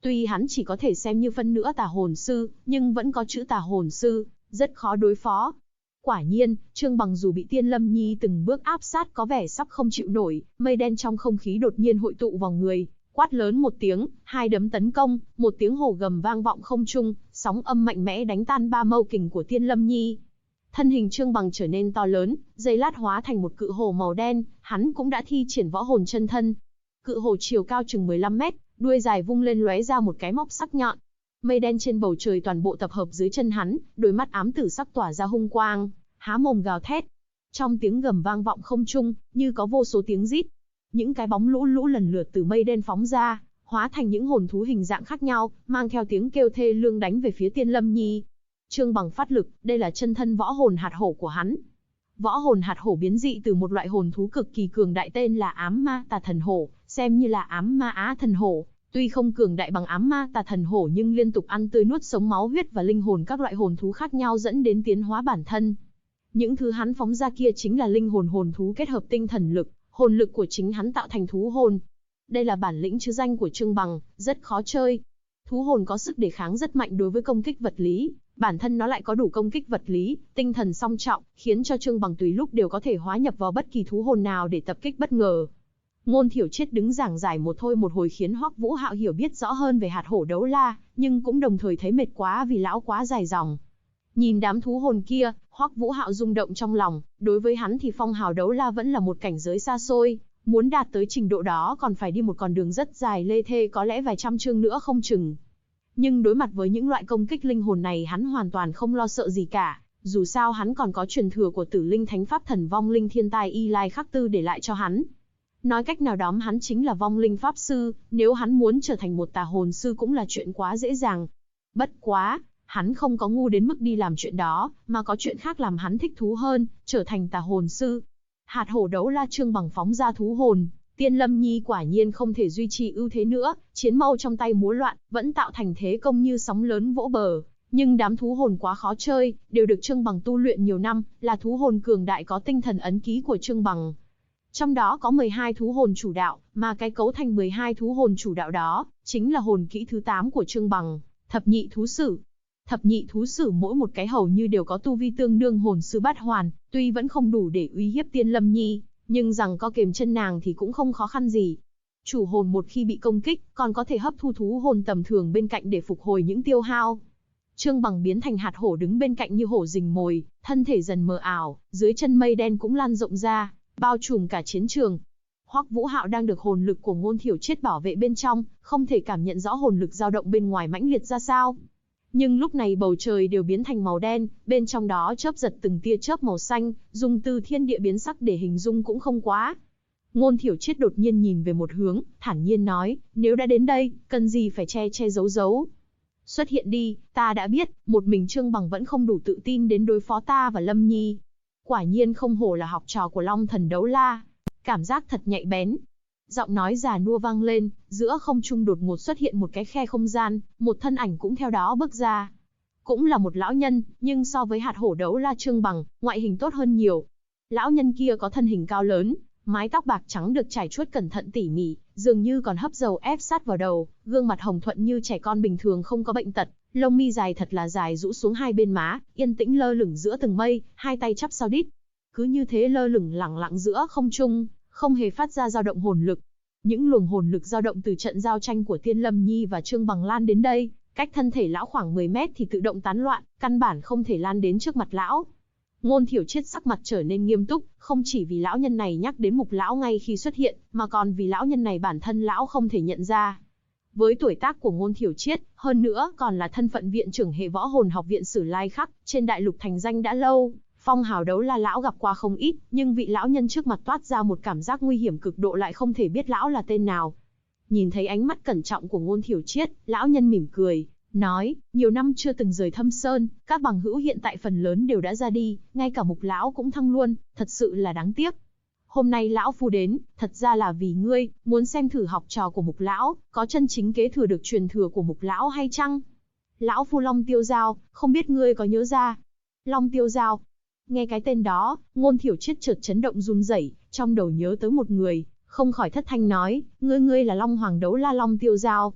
Tuy hắn chỉ có thể xem như phân nửa tà hồn sư, nhưng vẫn có chữ tà hồn sư, rất khó đối phó. Quả nhiên, Trương Bằng dù bị Tiên Lâm Nhi từng bước áp sát có vẻ sắp không chịu nổi, mây đen trong không khí đột nhiên hội tụ vào người, quát lớn một tiếng, hai đấm tấn công, một tiếng hổ gầm vang vọng không trung, sóng âm mạnh mẽ đánh tan ba mâu kình của Tiên Lâm Nhi. Thân hình Trương Bằng trở nên to lớn, giây lát hóa thành một cự hổ màu đen, hắn cũng đã thi triển võ hồn chân thân. Cự hổ chiều cao chừng 15 mét, đuôi dài vung lên lóe ra một cái móc sắc nhọn. Mây đen trên bầu trời toàn bộ tập hợp dưới chân hắn, đôi mắt ám tử sắc tỏa ra hung quang, há mồm gào thét. Trong tiếng gầm vang vọng không trung, như có vô số tiếng rít. Những cái bóng lũ lũ lần lượt từ mây đen phóng ra, hóa thành những hồn thú hình dạng khác nhau, mang theo tiếng kêu thê lương đánh về phía Tiên Lâm Nhi. Trương Bằng phát lực, đây là chân thân võ hồn hạt hổ của hắn. Võ hồn hạt hổ biến dị từ một loại hồn thú cực kỳ cường đại tên là ám ma tà thần hổ, xem như là ám ma á thần hổ. Tuy không cường đại bằng ám ma tà thần hổ nhưng liên tục ăn tươi nuốt sống máu huyết và linh hồn các loại hồn thú khác nhau dẫn đến tiến hóa bản thân. Những thứ hắn phóng ra kia chính là linh hồn hồn thú kết hợp tinh thần lực, hồn lực của chính hắn tạo thành thú hồn. Đây là bản lĩnh chứ danh của Trương Bằng, rất khó chơi. Thú hồn có sức đề kháng rất mạnh đối với công kích vật lý, bản thân nó lại có đủ công kích vật lý, tinh thần song trọng, khiến cho Trương Bằng tùy lúc đều có thể hóa nhập vào bất kỳ thú hồn nào để tập kích bất ngờ. Ngôn Thiểu Triết đứng giảng giải một hồi khiến Hoắc Vũ Hạo hiểu biết rõ hơn về hạt hổ đấu la, nhưng cũng đồng thời thấy mệt quá vì lão quá dài dòng. Nhìn đám thú hồn kia, Hoắc Vũ Hạo rung động trong lòng, đối với hắn thì phong hào đấu la vẫn là một cảnh giới xa xôi, muốn đạt tới trình độ đó còn phải đi một con đường rất dài lê thê có lẽ vài trăm chương nữa không chừng. Nhưng đối mặt với những loại công kích linh hồn này hắn hoàn toàn không lo sợ gì cả, dù sao hắn còn có truyền thừa của Tử Linh Thánh Pháp Thần Vong Linh Thiên Tai Y Lai Khắc Tư để lại cho hắn. Nói cách nào đó hắn chính là vong linh pháp sư, nếu hắn muốn trở thành một tà hồn sư cũng là chuyện quá dễ dàng. Bất quá, hắn không có ngu đến mức đi làm chuyện đó, mà có chuyện khác làm hắn thích thú hơn, trở thành tà hồn sư. Hạt hổ đấu la Trương Bằng phóng ra thú hồn, Tiên Lâm Nhi quả nhiên không thể duy trì ưu thế nữa, chiến mâu trong tay múa loạn, vẫn tạo thành thế công như sóng lớn vỗ bờ. Nhưng đám thú hồn quá khó chơi, đều được Trương Bằng tu luyện nhiều năm, là thú hồn cường đại có tinh thần ấn ký của Trương Bằng. Trong đó có 12 thú hồn chủ đạo, mà cái cấu thành 12 thú hồn chủ đạo đó, chính là hồn kỹ thứ 8 của Trương Bằng, Thập Nhị Thú Sử. Thập Nhị Thú Sử mỗi một cái hầu như đều có tu vi tương đương hồn sư bát hoàn, tuy vẫn không đủ để uy hiếp Tiên Lâm Nhi, nhưng rằng có kềm chân nàng thì cũng không khó khăn gì. Chủ hồn một khi bị công kích, còn có thể hấp thu thú hồn tầm thường bên cạnh để phục hồi những tiêu hao. Trương Bằng biến thành hạt hổ đứng bên cạnh như hổ rình mồi, thân thể dần mờ ảo, dưới chân mây đen cũng lan rộng ra, bao trùm cả chiến trường. Hoắc Vũ Hạo đang được hồn lực của Ngôn Thiểu Triết bảo vệ bên trong, không thể cảm nhận rõ hồn lực dao động bên ngoài mãnh liệt ra sao. Nhưng lúc này bầu trời đều biến thành màu đen, bên trong đó chớp giật từng tia chớp màu xanh, dùng từ thiên địa biến sắc để hình dung cũng không quá. Ngôn Thiểu Triết đột nhiên nhìn về một hướng, thản nhiên nói, nếu đã đến đây, cần gì phải che giấu giấu. Xuất hiện đi, ta đã biết, một mình Trương Bằng vẫn không đủ tự tin đến đối phó ta và Lâm Nhi. Quả nhiên không hổ là học trò của Long Thần Đấu La. Cảm giác thật nhạy bén. Giọng nói già nua vang lên, giữa không trung đột ngột xuất hiện một cái khe không gian, một thân ảnh cũng theo đó bước ra. Cũng là một lão nhân, nhưng so với hạt hổ đấu la Trương Bằng, ngoại hình tốt hơn nhiều. Lão nhân kia có thân hình cao lớn, mái tóc bạc trắng được trải chuốt cẩn thận tỉ mỉ, dường như còn hấp dầu ép sát vào đầu, gương mặt hồng thuận như trẻ con bình thường không có bệnh tật, lông mi dài thật là dài rũ xuống hai bên má, yên tĩnh lơ lửng giữa từng mây, hai tay chắp sau đít. Cứ như thế lơ lửng lẳng lặng giữa không trung, không hề phát ra dao động hồn lực. Những luồng hồn lực dao động từ trận giao tranh của Tiên Lâm Nhi và Trương Bằng lan đến đây, cách thân thể lão khoảng 10 mét thì tự động tán loạn, căn bản không thể lan đến trước mặt lão. Ngôn Thiểu Triết sắc mặt trở nên nghiêm túc, không chỉ vì lão nhân này nhắc đến Mục lão ngay khi xuất hiện, mà còn vì lão nhân này bản thân lão không thể nhận ra. Với tuổi tác của Ngôn Thiểu Triết, hơn nữa còn là thân phận viện trưởng hệ võ hồn học viện Sử Lai Khắc, trên đại lục thành danh đã lâu, phong hào đấu la lão gặp qua không ít, nhưng vị lão nhân trước mặt toát ra một cảm giác nguy hiểm cực độ lại không thể biết lão là tên nào. Nhìn thấy ánh mắt cẩn trọng của Ngôn Thiểu Triết, lão nhân mỉm cười, nói, nhiều năm chưa từng rời Thâm Sơn, các bằng hữu hiện tại phần lớn đều đã ra đi, ngay cả Mục lão cũng thăng luôn, thật sự là đáng tiếc. Hôm nay lão phu đến, thật ra là vì ngươi, muốn xem thử học trò của Mục lão, có chân chính kế thừa được truyền thừa của Mục lão hay chăng? Lão phu Long Tiêu Giao, không biết ngươi có nhớ ra? Long Tiêu Giao. Nghe cái tên đó, Ngôn Thiểu Triết chợt chấn động run rẩy, trong đầu nhớ tới một người, không khỏi thất thanh nói, ngươi là Long Hoàng Đấu La Long Tiêu Giao.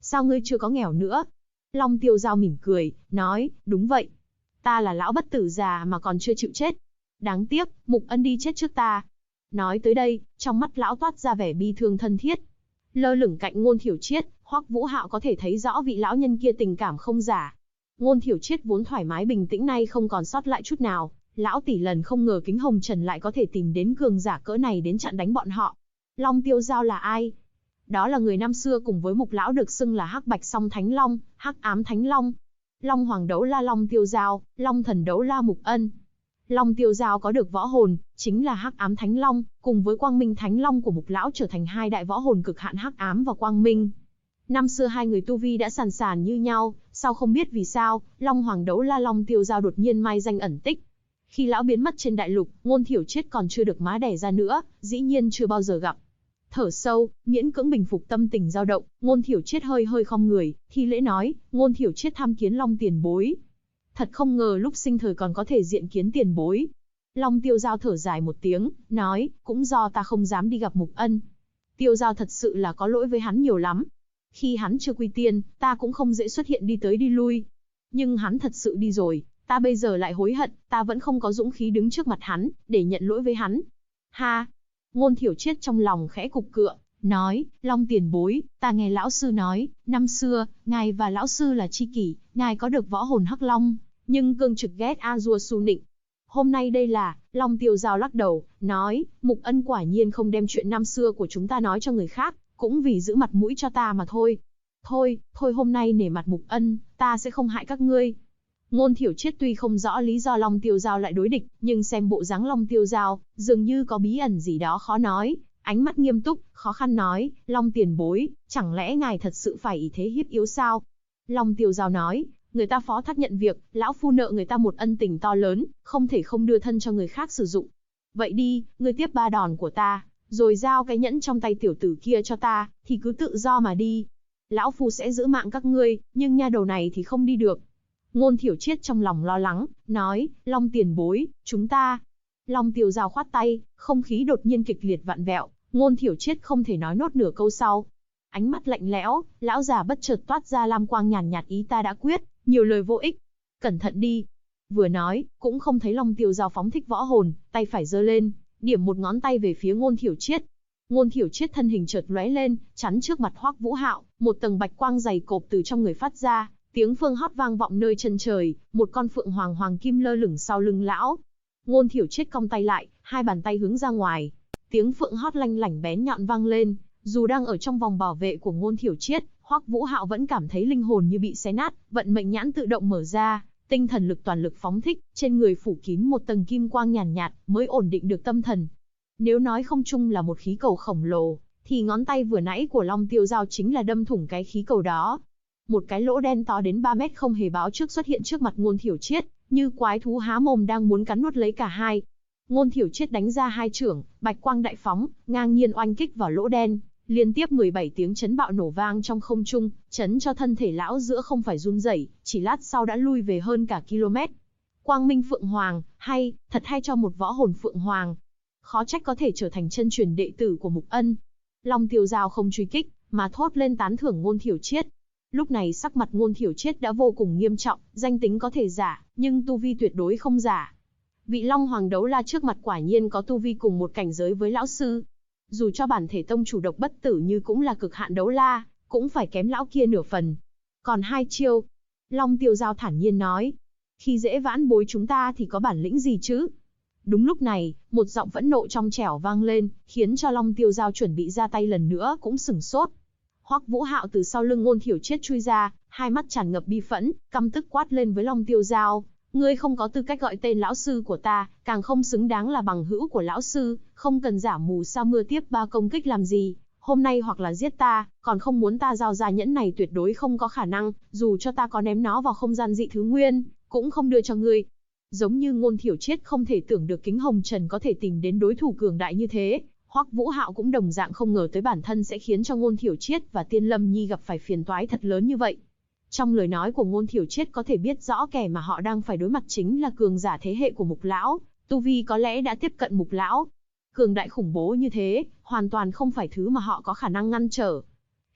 Sao ngươi chưa có nghèo nữa? Long Tiêu Dao mỉm cười, nói, đúng vậy. Ta là lão bất tử già mà còn chưa chịu chết. Đáng tiếc, Mục Ân đi chết trước ta. Nói tới đây, trong mắt lão toát ra vẻ bi thương thân thiết. Lơ lửng cạnh Ngôn Thiểu Triết, Hoắc Vũ Hạo có thể thấy rõ vị lão nhân kia tình cảm không giả. Ngôn Thiểu Triết vốn thoải mái bình tĩnh nay không còn sót lại chút nào, lão tỷ lần không ngờ Kính Hồng Trần lại có thể tìm đến cường giả cỡ này đến chặn đánh bọn họ. Long Tiêu Dao là ai? Đó là người năm xưa cùng với Mục lão được xưng là Hắc Bạch Song Thánh Long, Hắc Ám Thánh Long. Long Hoàng Đấu La Long Tiêu Dao, Long Thần Đấu La Mục Ân. Long Tiêu Dao có được võ hồn, chính là Hắc Ám Thánh Long, cùng với Quang Minh Thánh Long của Mục lão trở thành hai đại võ hồn cực hạn Hắc Ám và Quang Minh. Năm xưa hai người tu vi đã sàn sàn như nhau, sau không biết vì sao, Long Hoàng Đấu La Long Tiêu Dao đột nhiên mai danh ẩn tích. Khi lão biến mất trên đại lục, Ngôn Thiểu Triết còn chưa được má đẻ ra nữa, dĩ nhiên chưa bao giờ gặp. Thở sâu, miễn cưỡng bình phục tâm tình dao động, Ngôn Thiểu Triết hơi hơi khom người, thi lễ nói, Ngôn Thiểu Triết tham kiến Long tiền bối. Thật không ngờ lúc sinh thời còn có thể diện kiến tiền bối. Long Tiêu Dao thở dài một tiếng, nói, cũng do ta không dám đi gặp Mục Ân. Tiêu Dao thật sự là có lỗi với hắn nhiều lắm. Khi hắn chưa quy tiên, ta cũng không dễ xuất hiện đi tới đi lui. Nhưng hắn thật sự đi rồi, ta bây giờ lại hối hận, ta vẫn không có dũng khí đứng trước mặt hắn, để nhận lỗi với hắn. Ha! Ngôn Thiểu Triết trong lòng khẽ cục cựa, nói, Long tiền bối, ta nghe lão sư nói, năm xưa, ngài và lão sư là tri kỷ, ngài có được võ hồn Hắc Long, nhưng cương trực ghét A-dua su nịnh. Hôm nay đây là, Long Tiêu Dao lắc đầu, nói, Mục Ân quả nhiên không đem chuyện năm xưa của chúng ta nói cho người khác, cũng vì giữ mặt mũi cho ta mà thôi. Thôi hôm nay nể mặt Mục Ân, ta sẽ không hại các ngươi. Ngôn Thiểu Triết tuy không rõ lý do Long Tiêu Dao lại đối địch, nhưng xem bộ dáng Long Tiêu Dao, dường như có bí ẩn gì đó khó nói, ánh mắt nghiêm túc, khó khăn nói, Long tiền bối, chẳng lẽ ngài thật sự phải ý thế hiếp yếu sao? Long Tiêu Dao nói, người ta phó thác nhận việc, lão phu nợ người ta một ân tình to lớn, không thể không đưa thân cho người khác sử dụng. Vậy đi, ngươi tiếp 3 đòn của ta, rồi giao cái nhẫn trong tay tiểu tử kia cho ta, thì cứ tự do mà đi. Lão phu sẽ giữ mạng các ngươi, nhưng nha đầu này thì không đi được. Ngôn Thiểu Triết trong lòng lo lắng, nói, Long tiền bối, chúng ta. Long Tiêu Dao khoát tay, không khí đột nhiên kịch liệt vặn vẹo, Ngôn Thiểu Triết không thể nói nốt nửa câu sau. Ánh mắt lạnh lẽo, lão già bất chợt toát ra lam quang nhàn nhạt, ý ta đã quyết, nhiều lời vô ích. Cẩn thận đi. Vừa nói, cũng không thấy Long Tiêu Dao phóng thích võ hồn, tay phải giơ lên, điểm một ngón tay về phía Ngôn Thiểu Triết. Ngôn Thiểu Triết thân hình chợt lóe lên, chắn trước mặt Hoắc Vũ Hạo, một tầng bạch quang dày cộp từ trong người phát ra, tiếng phương hót vang vọng nơi chân trời, một con phượng hoàng hoàng kim lơ lửng sau lưng lão. Ngôn Thiểu Triết cong tay lại, hai bàn tay hướng ra ngoài. Tiếng phượng hót lanh lảnh bén nhọn vang lên, dù đang ở trong vòng bảo vệ của Ngôn Thiểu Triết, Hoắc Vũ Hạo vẫn cảm thấy linh hồn như bị xé nát, vận mệnh nhãn tự động mở ra, tinh thần lực toàn lực phóng thích, trên người phủ kín một tầng kim quang nhàn nhạt, mới ổn định được tâm thần. Nếu nói không trung là một khí cầu khổng lồ, thì ngón tay vừa nãy của Long Tiêu Dao chính là đâm thủng cái khí cầu đó. Một cái lỗ đen to đến 3 mét không hề báo trước xuất hiện trước mặt Ngôn Thiểu Triết, như quái thú há mồm đang muốn cắn nuốt lấy cả hai. Ngôn Thiểu Triết đánh ra hai chưởng, bạch quang đại phóng, ngang nhiên oanh kích vào lỗ đen, liên tiếp 17 tiếng chấn bạo nổ vang trong không trung, chấn cho thân thể lão giữa không phải run rẩy, chỉ lát sau đã lui về hơn cả km. Quang Minh Phượng Hoàng, hay, thật hay cho một võ hồn Phượng Hoàng. Khó trách có thể trở thành chân truyền đệ tử của Mục Ân. Long Tiêu Dao không truy kích, mà thốt lên tán thưởng Ngôn Thiểu Triết. Lúc này sắc mặt Ngôn Thiểu Triết đã vô cùng nghiêm trọng, danh tính có thể giả, nhưng tu vi tuyệt đối không giả. Vị Long Hoàng Đấu La trước mặt quả nhiên có tu vi cùng một cảnh giới với lão sư. Dù cho bản thể tông chủ độc bất tử như cũng là cực hạn đấu la, cũng phải kém lão kia nửa phần. Còn hai chiêu. Long Tiêu Dao thản nhiên nói. Khi dễ vãn bối chúng ta thì có bản lĩnh gì chứ? Đúng lúc này, một giọng phẫn nộ trong trẻo vang lên, khiến cho Long Tiêu Dao chuẩn bị ra tay lần nữa cũng sửng sốt. Hoắc Vũ Hạo từ sau lưng Ngôn Thiểu Triết chui ra, hai mắt tràn ngập bi phẫn, căm tức quát lên với Long Tiêu Dao. Ngươi không có tư cách gọi tên lão sư của ta, càng không xứng đáng là bằng hữu của lão sư, không cần giả mù sa mưa tiếp ba công kích làm gì. Hôm nay hoặc là giết ta, còn không muốn ta giao ra nhẫn này tuyệt đối không có khả năng, dù cho ta có ném nó vào không gian dị thứ nguyên, cũng không đưa cho ngươi. Giống như Ngôn Thiểu Triết không thể tưởng được Kính Hồng Trần có thể tìm đến đối thủ cường đại như thế, Hoắc Vũ Hạo cũng đồng dạng không ngờ tới bản thân sẽ khiến cho Ngôn Thiểu Triết và Tiên Lâm Nhi gặp phải phiền toái thật lớn như vậy. Trong lời nói của Ngôn Thiểu Triết có thể biết rõ kẻ mà họ đang phải đối mặt chính là cường giả thế hệ của Mục lão, tu vi có lẽ đã tiếp cận Mục lão. Cường đại khủng bố như thế, hoàn toàn không phải thứ mà họ có khả năng ngăn trở.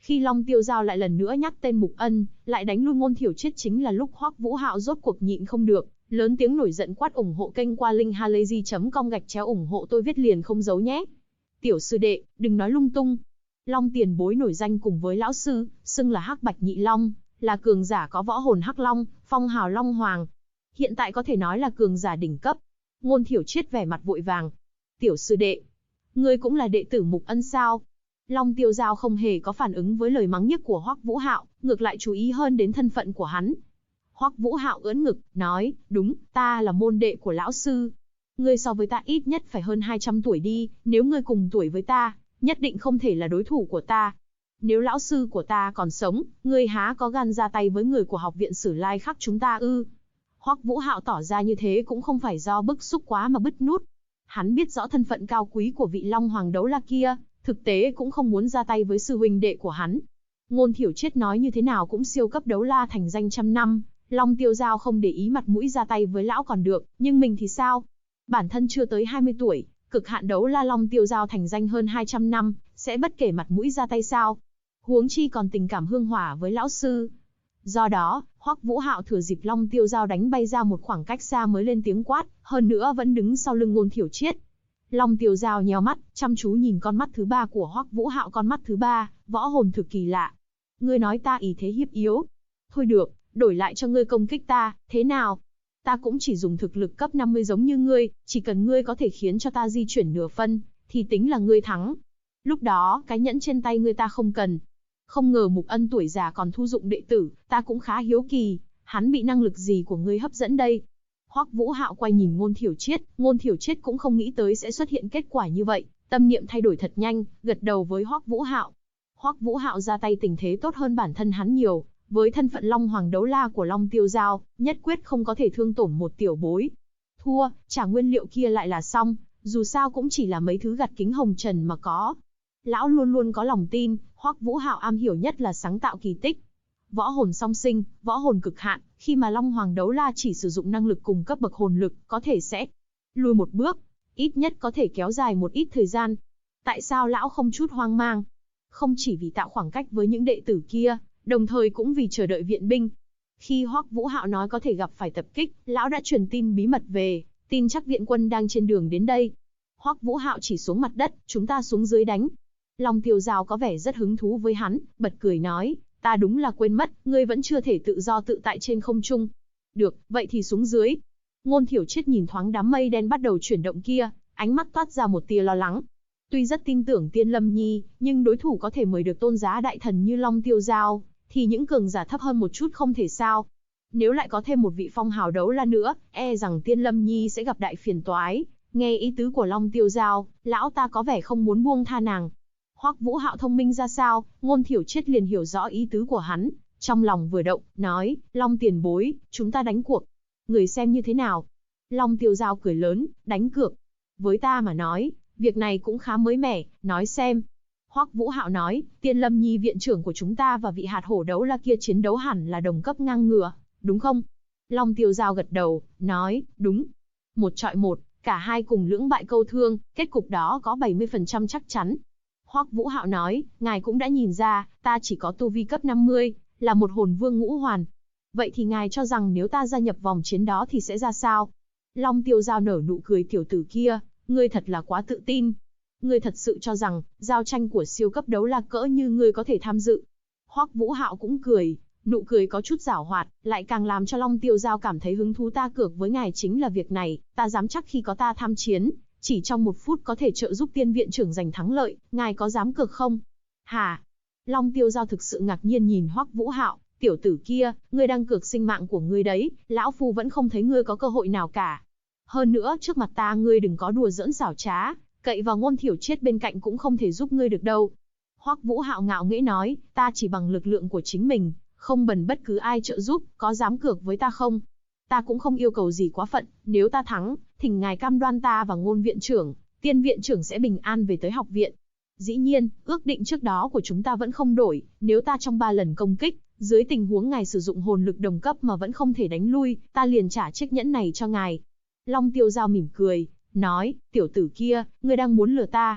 Khi Long Tiêu Giao lại lần nữa nhắc tên Mục Ân, lại đánh lui Ngôn Thiểu Triết chính là lúc Hoắc Vũ Hạo rốt cuộc nhịn không được, lớn tiếng nổi giận quát ủng hộ kênh qua link halayzi.com / ủng hộ tôi viết liền không giấu nhé. Tiểu sư đệ, đừng nói lung tung. Long Tiền Bối nổi danh cùng với lão sư, xưng là Hắc Bạch Nhị Long, là cường giả có võ hồn Hắc Long, phong hào Long Hoàng. Hiện tại có thể nói là cường giả đỉnh cấp. Ngôn Thiểu Triết vẻ mặt vội vàng. Tiểu sư đệ, ngươi cũng là đệ tử Mục Ân sao? Long Tiêu Giao không hề có phản ứng với lời mắng nhiếc của Hoắc Vũ Hạo, ngược lại chú ý hơn đến thân phận của hắn. Hoắc Vũ Hạo ưỡn ngực, nói, đúng, ta là môn đệ của lão sư. Ngươi so với ta ít nhất phải hơn 200 tuổi đi, nếu ngươi cùng tuổi với ta, nhất định không thể là đối thủ của ta. Nếu lão sư của ta còn sống, ngươi há có gan ra tay với người của học viện Sử Lai Khắc chúng ta ư? Hoắc Vũ Hạo tỏ ra như thế cũng không phải do bức xúc quá mà bứt nút. Hắn biết rõ thân phận cao quý của vị Long Hoàng đấu la kia, thực tế cũng không muốn ra tay với sư huynh đệ của hắn. Ngôn Thiểu Triết nói như thế nào cũng siêu cấp đấu la thành danh trăm năm, Long Tiêu Giao không để ý mặt mũi ra tay với lão còn được, nhưng mình thì sao? Bản thân chưa tới 20 tuổi, cực hạn đấu la Long Tiêu Giao thành danh hơn 200 năm, sẽ bất kể mặt mũi ra tay sao? Huống chi còn tình cảm hương hỏa với lão sư. Do đó, Hoắc Vũ Hạo thừa dịp Long Tiêu Giao đánh bay ra một khoảng cách xa mới lên tiếng quát, hơn nữa vẫn đứng sau lưng Ngôn Thiểu Triết. Long Tiêu Giao nheo mắt, chăm chú nhìn con mắt thứ ba của Hoắc Vũ Hạo, con mắt thứ ba, võ hồn thực kỳ lạ. Ngươi nói ta ý thế hiếp yếu. Thôi được, đổi lại cho ngươi công kích ta, thế nào? Ta cũng chỉ dùng thực lực cấp 50 giống như ngươi, chỉ cần ngươi có thể khiến cho ta di chuyển nửa phân, thì tính là ngươi thắng. Lúc đó, cái nhẫn trên tay ngươi ta không cần. Không ngờ Mục Ân tuổi già còn thu dụng đệ tử, ta cũng khá hiếu kỳ, hắn bị năng lực gì của ngươi hấp dẫn đây? Hoắc Vũ Hạo quay nhìn Ngôn Thiểu Triết cũng không nghĩ tới sẽ xuất hiện kết quả như vậy, tâm niệm thay đổi thật nhanh, gật đầu với Hoắc Vũ Hạo. Hoắc Vũ Hạo ra tay tình thế tốt hơn bản thân hắn nhiều, với thân phận Long Hoàng đấu la của Long Tiêu Giao, nhất quyết không có thể thương tổn một tiểu bối. Thua, trả nguyên liệu kia lại là xong, dù sao cũng chỉ là mấy thứ gặt kính hồng trần mà có. Lão luôn luôn có lòng tin, Hoắc Vũ Hạo am hiểu nhất là sáng tạo kỳ tích. Võ hồn song sinh, võ hồn cực hạn, khi mà Long Hoàng đấu la chỉ sử dụng năng lực cùng cấp bậc hồn lực, có thể sẽ lùi một bước, ít nhất có thể kéo dài một ít thời gian. Tại sao lão không chút hoang mang? Không chỉ vì tạo khoảng cách với những đệ tử kia, đồng thời cũng vì chờ đợi viện binh. Khi Hoắc Vũ Hạo nói có thể gặp phải tập kích, lão đã truyền tin bí mật về, tin chắc viện quân đang trên đường đến đây. Hoắc Vũ Hạo chỉ xuống mặt đất, chúng ta xuống dưới đánh. Long Tiêu Giao có vẻ rất hứng thú với hắn, bật cười nói, ta đúng là quên mất, ngươi vẫn chưa thể tự do tự tại trên không trung. Được, vậy thì xuống dưới. Ngôn Thiểu Triết nhìn thoáng đám mây đen bắt đầu chuyển động kia, ánh mắt toát ra một tia lo lắng. Tuy rất tin tưởng Tiên Lâm Nhi, nhưng đối thủ có thể mời được tôn giá đại thần như Long Tiêu Giao, thì những cường giả thấp hơn một chút không thể sao. Nếu lại có thêm một vị phong hào đấu la nữa, e rằng Tiên Lâm Nhi sẽ gặp đại phiền toái. Nghe ý tứ của Long Tiêu Giao, lão ta có vẻ không muốn buông tha nàng. Hoắc Vũ Hạo thông minh ra sao, Ngôn Thiểu Triết liền hiểu rõ ý tứ của hắn, trong lòng vừa động, nói, Long tiền bối, chúng ta đánh cuộc. Người xem như thế nào? Long Tiêu Giao cười lớn, đánh cược. Với ta mà nói, việc này cũng khá mới mẻ, nói xem. Hoắc Vũ Hạo nói, Tiên Lâm Nhi viện trưởng của chúng ta và vị hạt hổ đấu la kia chiến đấu hẳn là đồng cấp ngang ngửa, đúng không? Long Tiêu Giao gật đầu, nói, đúng. Một chọi một, cả hai cùng lưỡng bại câu thương, kết cục đó có 70% chắc chắn. Hoắc Vũ Hạo nói, ngài cũng đã nhìn ra, ta chỉ có tu vi cấp 50, là một hồn vương ngũ hoàn. Vậy thì ngài cho rằng nếu ta gia nhập vòng chiến đó thì sẽ ra sao? Long Tiêu Giao nở nụ cười, tiểu tử kia, ngươi thật là quá tự tin. Ngươi thật sự cho rằng, giao tranh của siêu cấp đấu la cỡ như ngươi có thể tham dự? Hoắc Vũ Hạo cũng cười, nụ cười có chút giảo hoạt, lại càng làm cho Long Tiêu Giao cảm thấy hứng thú. Ta cược với ngài chính là việc này, ta dám chắc khi có ta tham chiến, chỉ trong 1 phút có thể trợ giúp Tiên viện trưởng giành thắng lợi, ngài có dám cược không? Hả? Long Tiêu Giao thực sự ngạc nhiên nhìn Hoắc Vũ Hạo, tiểu tử kia, ngươi đang cược sinh mạng của ngươi đấy, lão phu vẫn không thấy ngươi có cơ hội nào cả. Hơn nữa, trước mặt ta ngươi đừng có đùa giỡn xảo trá, cậy vào Ngôn Thiểu Triết bên cạnh cũng không thể giúp ngươi được đâu. Hoắc Vũ Hạo ngạo nghễ nói, ta chỉ bằng lực lượng của chính mình, không cần bất cứ ai trợ giúp, có dám cược với ta không? Ta cũng không yêu cầu gì quá phận, nếu ta thắng, thỉnh ngài cam đoan ta và Ngôn viện trưởng, Tiên viện trưởng sẽ bình an về tới học viện. Dĩ nhiên, ước định trước đó của chúng ta vẫn không đổi, nếu ta trong 3 lần công kích, dưới tình huống ngài sử dụng hồn lực đồng cấp mà vẫn không thể đánh lui, ta liền trả chiếc nhẫn này cho ngài. Long Tiêu Giao mỉm cười, nói, tiểu tử kia, ngươi đang muốn lừa ta.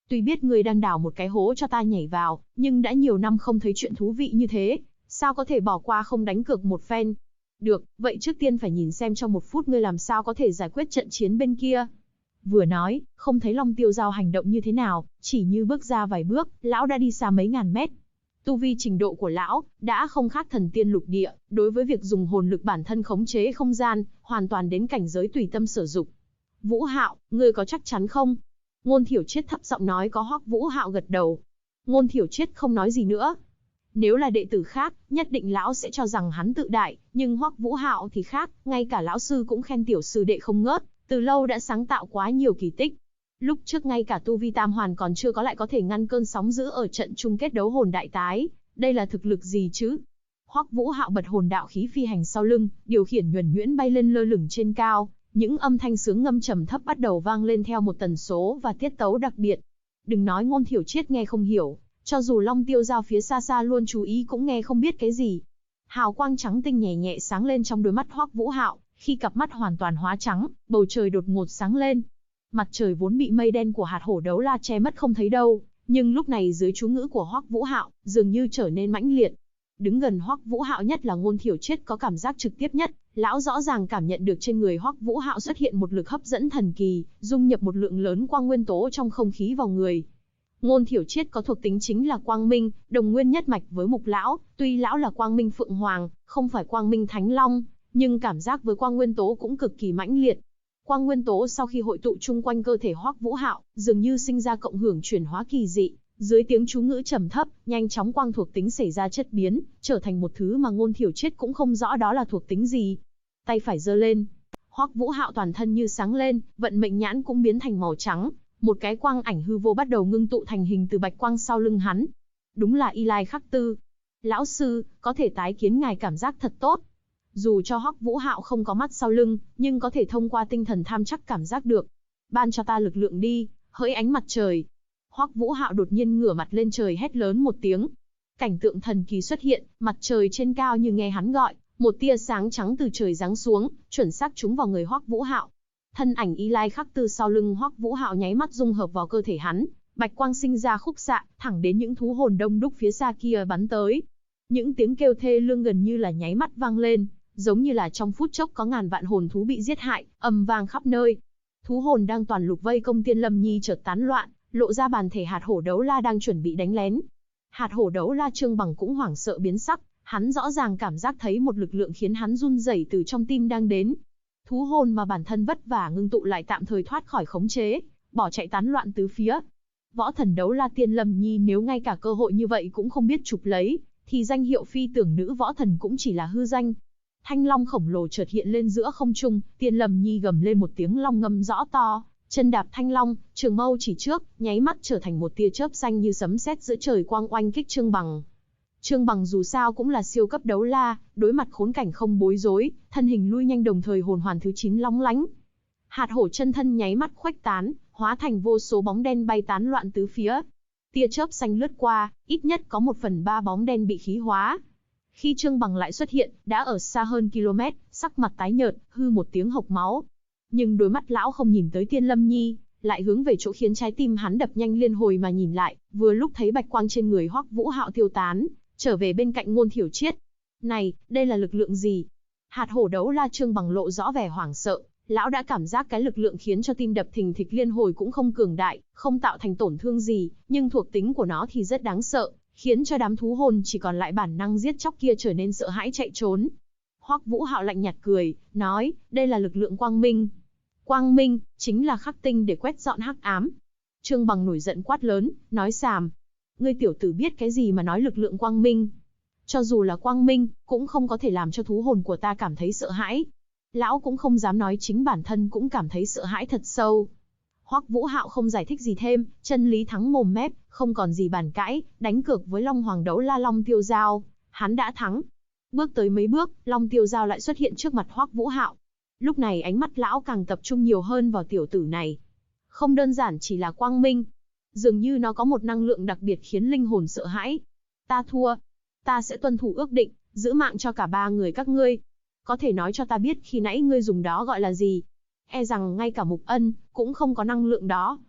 Tuy biết ngươi đang đào một cái hố cho ta nhảy vào, nhưng đã nhiều năm không thấy chuyện thú vị như thế, sao có thể bỏ qua không đánh cược một phen. Được, vậy trước tiên phải nhìn xem trong 1 phút ngươi làm sao có thể giải quyết trận chiến bên kia. Vừa nói, không thấy Long Tiêu Dao hành động như thế nào, chỉ như bước ra vài bước, lão đã đi xa mấy ngàn mét. Tu vi trình độ của lão đã không khác thần tiên lục địa, đối với việc dùng hồn lực bản thân khống chế không gian, hoàn toàn đến cảnh giới tùy tâm sử dụng. Vũ Hạo, ngươi có chắc chắn không? Ngôn Thiểu Triết thấp giọng nói. Có. Hoắc Vũ Hạo gật đầu. Ngôn Thiểu Triết không nói gì nữa. Nếu là đệ tử khác, nhất định lão sẽ cho rằng hắn tự đại, nhưng Hoắc Vũ Hạo thì khác, ngay cả lão sư cũng khen tiểu sư đệ không ngớt, từ lâu đã sáng tạo quá nhiều kỳ tích. Lúc trước ngay cả tu vi tam hoàn còn chưa có lại có thể ngăn cơn sóng dữ ở trận chung kết đấu hồn đại tái, đây là thực lực gì chứ? Hoắc Vũ Hạo bật hồn đạo khí phi hành sau lưng, điều khiển nhuần nhuyễn bay lên lơ lửng trên cao, những âm thanh sướng ngâm trầm thấp bắt đầu vang lên theo một tần số và tiết tấu đặc biệt. Đừng nói Ngôn Thiểu Triết nghe không hiểu, cho dù Long Tiêu Dao phía xa xa luôn chú ý cũng nghe không biết cái gì. Hào quang trắng tinh nhẹ nhẹ sáng lên trong đôi mắt Hoắc Vũ Hạo, khi cặp mắt hoàn toàn hóa trắng, bầu trời đột ngột sáng lên. Mặt trời vốn bị mây đen của hạt hổ đấu la che mất không thấy đâu, nhưng lúc này dưới chú ngữ của Hoắc Vũ Hạo, dường như trở nên mãnh liệt. Đứng gần Hoắc Vũ Hạo nhất là Ngôn Thiểu Triết có cảm giác trực tiếp nhất, lão rõ ràng cảm nhận được trên người Hoắc Vũ Hạo xuất hiện một lực hấp dẫn thần kỳ, dung nhập một lượng lớn quang nguyên tố trong không khí vào người. Ngôn Thiểu Triết có thuộc tính chính là quang minh, đồng nguyên nhất mạch với Mục lão, tuy lão là quang minh phượng hoàng, không phải quang minh thánh long, nhưng cảm giác với quang nguyên tố cũng cực kỳ mãnh liệt. Quang nguyên tố sau khi hội tụ chung quanh cơ thể Hoắc Vũ Hạo, dường như sinh ra cộng hưởng chuyển hóa kỳ dị, dưới tiếng chú ngữ trầm thấp, nhanh chóng quang thuộc tính xảy ra chất biến, trở thành một thứ mà Ngôn Thiểu Triết cũng không rõ đó là thuộc tính gì. Tay phải giơ lên, Hoắc Vũ Hạo toàn thân như sáng lên, vận mệnh nhãn cũng biến thành màu trắng, một cái quang ảnh hư vô bắt đầu ngưng tụ thành hình từ bạch quang sau lưng hắn. Đúng là Y Lai Khắc Tư. Lão sư, có thể tái kiến ngài cảm giác thật tốt. Dù cho Hoắc Vũ Hạo không có mắt sau lưng, nhưng có thể thông qua tinh thần tham chắc cảm giác được. Ban cho ta lực lượng đi, hỡi ánh mặt trời. Hoắc Vũ Hạo đột nhiên ngửa mặt lên trời hét lớn một tiếng. Cảnh tượng thần kỳ xuất hiện, mặt trời trên cao như nghe hắn gọi, một tia sáng trắng từ trời giáng xuống, chuẩn xác trúng vào người Hoắc Vũ Hạo. Thân ảnh Y Lai Khắc Tư sau lưng Hoắc Vũ Hạo nháy mắt dung hợp vào cơ thể hắn, bạch quang sinh ra khúc xạ, thẳng đến những thú hồn đông đúc phía xa kia bắn tới. Những tiếng kêu thê lương gần như là nháy mắt vang lên, giống như là trong phút chốc có ngàn vạn hồn thú bị giết hại, ầm vang khắp nơi. Thú hồn đang toàn lục vây công Tiên Lâm Nhi chợt tán loạn, lộ ra bản thể hạt hổ đấu la đang chuẩn bị đánh lén. Hạt hổ đấu la Trương Bằng cũng hoảng sợ biến sắc, hắn rõ ràng cảm giác thấy một lực lượng khiến hắn run rẩy từ trong tim đang đến. Thú hồn mà bản thân vất vả ngưng tụ lại tạm thời thoát khỏi khống chế, bỏ chạy tán loạn tứ phía. Võ thần đấu la Tiên Lâm Nhi nếu ngay cả cơ hội như vậy cũng không biết chụp lấy, thì danh hiệu phi tưởng nữ võ thần cũng chỉ là hư danh. Thanh long khổng lồ chợt hiện lên giữa không trung, Tiên Lâm Nhi gầm lên một tiếng long ngâm rõ to, chân đạp thanh long, trường mâu chỉ trước, nháy mắt trở thành một tia chớp xanh như sấm sét giữa trời quang oanh kích Trương Bằng. Trương Bằng dù sao cũng là siêu cấp đấu la, đối mặt khốn cảnh không bối rối, thân hình lui nhanh đồng thời hồn hoàn thứ 9 lóng lánh. Hạt hổ chân thân nháy mắt khuếch tán, hóa thành vô số bóng đen bay tán loạn tứ phía. Tia chớp xanh lướt qua, ít nhất có 1/3 bóng đen bị khí hóa. Khi Trương Bằng lại xuất hiện, đã ở xa hơn km, sắc mặt tái nhợt, hư một tiếng hộc máu. Nhưng đôi mắt lão không nhìn tới Tiên Lâm Nhi, lại hướng về chỗ khiến trái tim hắn đập nhanh liên hồi mà nhìn lại, vừa lúc thấy bạch quang trên người Hoắc Vũ Hạo tiêu tán, trở về bên cạnh Ngôn Thiểu Triết. Này, đây là lực lượng gì? Hạt hổ đấu la Trương Bằng lộ rõ vẻ hoảng sợ, lão đã cảm giác cái lực lượng khiến cho tim đập thình thịch liên hồi cũng không cường đại, không tạo thành tổn thương gì, nhưng thuộc tính của nó thì rất đáng sợ, khiến cho đám thú hồn chỉ còn lại bản năng giết chóc kia trở nên sợ hãi chạy trốn. Hoắc Vũ Hạo lạnh nhạt cười, nói, đây là lực lượng quang minh. Quang minh, chính là khắc tinh để quét dọn hắc ám. Trương Bằng nổi giận quát lớn, nói xàm. Ngươi tiểu tử biết cái gì mà nói lực lượng quang minh? Cho dù là quang minh, cũng không có thể làm cho thú hồn của ta cảm thấy sợ hãi. Lão cũng không dám nói chính bản thân cũng cảm thấy sợ hãi thật sâu. Hoắc Vũ Hạo không giải thích gì thêm, chân lý thắng mồm mép, không còn gì bàn cãi, đánh cược với Long Hoàng đấu la Long Tiêu Dao, hắn đã thắng. Bước tới mấy bước, Long Tiêu Dao lại xuất hiện trước mặt Hoắc Vũ Hạo. Lúc này ánh mắt lão càng tập trung nhiều hơn vào tiểu tử này. Không đơn giản chỉ là quang minh, dường như nó có một năng lượng đặc biệt khiến linh hồn sợ hãi. Ta thua, ta sẽ tuân thủ ước định, giữ mạng cho cả 3 người các ngươi. Có thể nói cho ta biết khi nãy ngươi dùng đó gọi là gì? E rằng ngay cả Mục Ân cũng không có năng lượng đó.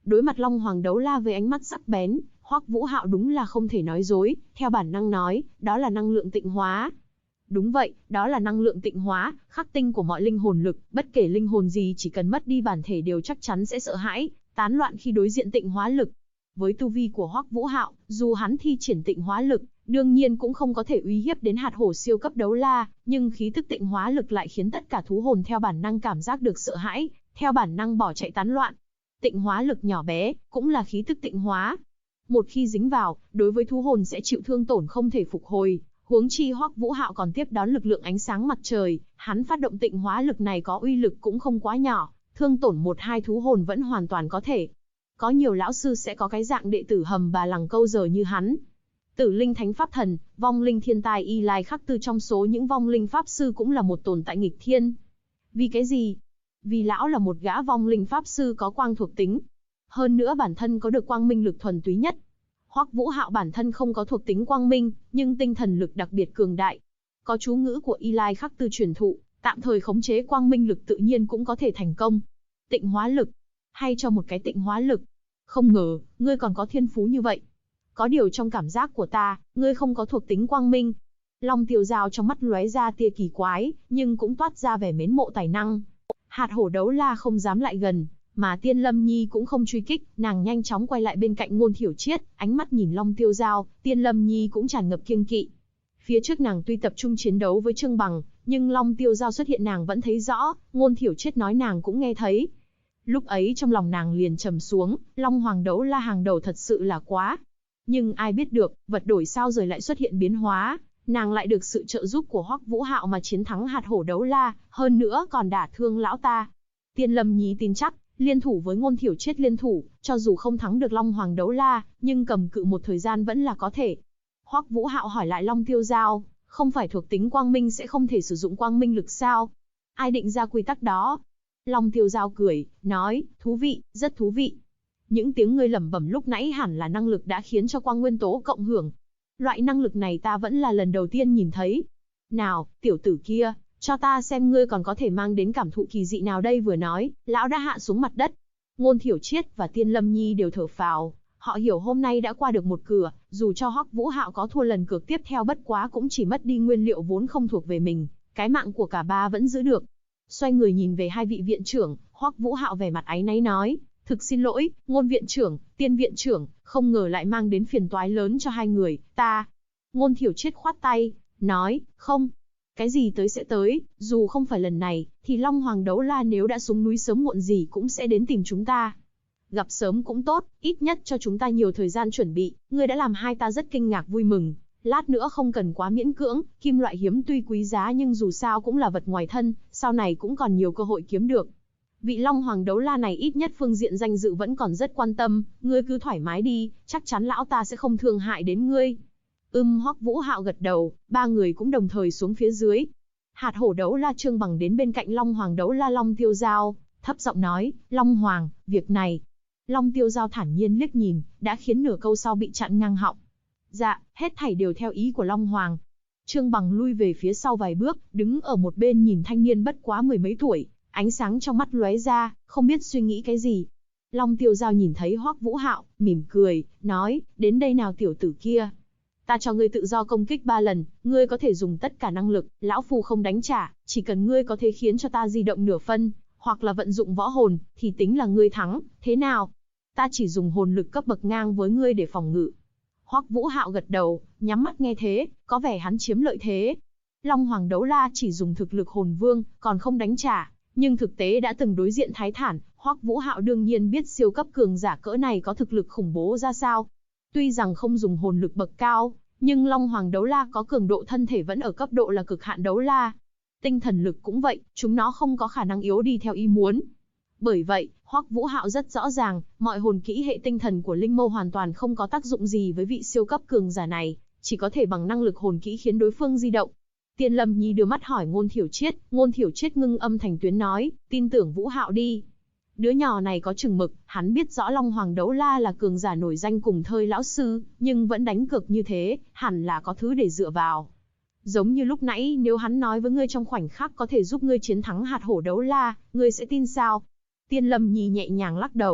Đối mặt Long Hoàng đấu la với ánh mắt sắc bén, Hoắc Vũ Hạo đúng là không thể nói dối, theo bản năng nói, đó là năng lượng tịnh hóa. Đúng vậy, đó là năng lượng tịnh hóa, khắc tinh của mọi linh hồn lực, bất kể linh hồn gì chỉ cần mất đi bản thể đều chắc chắn sẽ sợ hãi, tán loạn khi đối diện tịnh hóa lực. Với tu vi của Hoắc Vũ Hạo, dù hắn thi triển tịnh hóa lực, đương nhiên cũng không có thể uy hiếp đến hạt hổ siêu cấp đấu la, nhưng khí tức tịnh hóa lực lại khiến tất cả thú hồn theo bản năng cảm giác được sợ hãi, theo bản năng bỏ chạy tán loạn. Tịnh hóa lực nhỏ bé, cũng là khí tức tịnh hóa. Một khi dính vào, đối với thú hồn sẽ chịu thương tổn không thể phục hồi. Huống chi Hoắc Vũ Hạo còn tiếp đón lực lượng ánh sáng mặt trời, hắn phát động tịnh hóa lực này có uy lực cũng không quá nhỏ, thương tổn 1-2 thú hồn vẫn hoàn toàn có thể. Có nhiều lão sư sẽ có cái dạng đệ tử hầm bà lằng câu giờ như hắn. Tử linh thánh pháp thần, vong linh thiên tai Y Lai Khắc Tư trong số những vong linh pháp sư cũng là một tồn tại nghịch thiên. Vì cái gì? Vì lão là một gã vong linh pháp sư có quang thuộc tính. Hơn nữa bản thân có được quang minh lực thuần túy nhất. Hoắc Vũ Hạo bản thân không có thuộc tính quang minh, nhưng tinh thần lực đặc biệt cường đại. Có chú ngữ của Y Lai Khắc Tư truyền thụ, tạm thời khống chế quang minh lực tự nhiên cũng có thể thành công. Tịnh hóa lực, hay cho một cái tịnh hóa lực. Không ngờ, ngươi còn có thiên phú như vậy. Có điều trong cảm giác của ta, ngươi không có thuộc tính quang minh. Long Tiêu Giao trong mắt lóe ra tia kỳ quái, nhưng cũng toát ra vẻ mến mộ tài năng. Hạt hổ đấu la không dám lại gần, mà Tiên Lâm Nhi cũng không truy kích, nàng nhanh chóng quay lại bên cạnh Ngôn Thiểu Triết, ánh mắt nhìn Long Tiêu Giao, Tiên Lâm Nhi cũng tràn ngập kiêng kỵ. Phía trước nàng tuy tập trung chiến đấu với Trương Bằng, nhưng Long Tiêu Giao xuất hiện nàng vẫn thấy rõ, Ngôn Thiểu Triết nói nàng cũng nghe thấy. Lúc ấy trong lòng nàng liền trầm xuống, Long Hoàng đấu la hàng đầu thật sự là quá. Nhưng ai biết được, vật đổi sao rồi lại xuất hiện biến hóa, nàng lại được sự trợ giúp của Hoắc Vũ Hạo mà chiến thắng hạt hổ đấu la, hơn nữa còn đả thương lão ta. Tiên Lâm Nhi tin chắc, liên thủ với Ngôn Thiểu Triết liên thủ, cho dù không thắng được Long Hoàng đấu la, nhưng cầm cự một thời gian vẫn là có thể. Hoắc Vũ Hạo hỏi lại Long Tiêu Giao, không phải thuộc tính quang minh sẽ không thể sử dụng quang minh lực sao? Ai định ra quy tắc đó? Long Tiêu Giao cười, nói, thú vị, rất thú vị. Những tiếng ngươi lẩm bẩm lúc nãy hẳn là năng lực đã khiến cho quang nguyên tố cộng hưởng. Loại năng lực này ta vẫn là lần đầu tiên nhìn thấy. Nào, tiểu tử kia, cho ta xem ngươi còn có thể mang đến cảm thụ kỳ dị nào đây. Vừa nói, lão đã hạ xuống mặt đất. Ngôn Thiểu Triết và Tiên Lâm Nhi đều thở phào. Họ hiểu hôm nay đã qua được một cửa, dù cho Hoắc Vũ Hạo có thua lần cược tiếp theo bất quá cũng chỉ mất đi nguyên liệu vốn không thuộc về mình, cái mạng của cả ba vẫn giữ được. Xoay người nhìn về hai vị viện trưởng, Hoắc Vũ Hạo vẻ mặt áy náy nói, thực xin lỗi, Ngôn viện trưởng, Tiên viện trưởng, không ngờ lại mang đến phiền toái lớn cho hai người, ta. Ngôn Thiểu Triết khoát tay, nói, không. Cái gì tới sẽ tới, dù không phải lần này, thì Long Hoàng đấu la nếu đã xuống núi sớm muộn gì cũng sẽ đến tìm chúng ta. Gặp sớm cũng tốt, ít nhất cho chúng ta nhiều thời gian chuẩn bị, ngươi đã làm hai ta rất kinh ngạc vui mừng. Lát nữa không cần quá miễn cưỡng, kim loại hiếm tuy quý giá nhưng dù sao cũng là vật ngoài thân, sau này cũng còn nhiều cơ hội kiếm được. Vị Long Hoàng đấu la này ít nhất phương diện danh dự vẫn còn rất quan tâm, ngươi cứ thoải mái đi, chắc chắn lão ta sẽ không thương hại đến ngươi. Hoắc Vũ Hạo gật đầu, ba người cũng đồng thời xuống phía dưới. Hạt hổ đấu la Trương Bằng đến bên cạnh Long Hoàng đấu la Long Tiêu Giao, thấp giọng nói, Long Hoàng, việc này. Long Tiêu Giao thản nhiên liếc nhìn, đã khiến nửa câu sau bị chặn ngang họng. Dạ, hết thảy đều theo ý của Long Hoàng. Trương Bằng lui về phía sau vài bước, đứng ở một bên nhìn thanh niên bất quá mười mấy tuổi, ánh sáng trong mắt lóe ra, không biết suy nghĩ cái gì. Long Tiêu Giao nhìn thấy Hoắc Vũ Hạo, mỉm cười, nói, đến đây nào tiểu tử kia. Ta cho ngươi tự do công kích 3 lần, ngươi có thể dùng tất cả năng lực, lão phu không đánh trả, chỉ cần ngươi có thể khiến cho ta di động nửa phân, hoặc là vận dụng võ hồn, thì tính là ngươi thắng, thế nào? Ta chỉ dùng hồn lực cấp bậc ngang với ngươi để phòng ngự. Hoắc Vũ Hạo gật đầu, nhắm mắt nghe thế, có vẻ hắn chiếm lợi thế. Long Hoàng đấu la chỉ dùng thực lực hồn vương, còn không đánh trả, nhưng thực tế đã từng đối diện Thái Thản, Hoắc Vũ Hạo đương nhiên biết siêu cấp cường giả cỡ này có thực lực khủng bố ra sao. Tuy rằng không dùng hồn lực bậc cao, nhưng Long Hoàng đấu la có cường độ thân thể vẫn ở cấp độ là cực hạn đấu la. Tinh thần lực cũng vậy, chúng nó không có khả năng yếu đi theo ý muốn. Bởi vậy, Hoắc Vũ Hạo rất rõ ràng, mọi hồn kỹ hệ tinh thần của Linh Mâu hoàn toàn không có tác dụng gì với vị siêu cấp cường giả này, chỉ có thể bằng năng lực hồn kỹ khiến đối phương di động. Tiên Lâm Nhi đưa mắt hỏi Ngôn Thiểu Triết, Ngôn Thiểu Triết ngưng âm thành tuyến nói, tin tưởng Vũ Hạo đi. Đứa nhỏ này có chừng mực, hắn biết rõ Long Hoàng đấu la là cường giả nổi danh cùng thời lão sư, nhưng vẫn đánh cược như thế, hẳn là có thứ để dựa vào. Giống như lúc nãy, nếu hắn nói với ngươi trong khoảnh khắc có thể giúp ngươi chiến thắng hạt hổ đấu la, ngươi sẽ tin sao? Tiên Lâm Nhi nhẹ nhàng lắc đầu,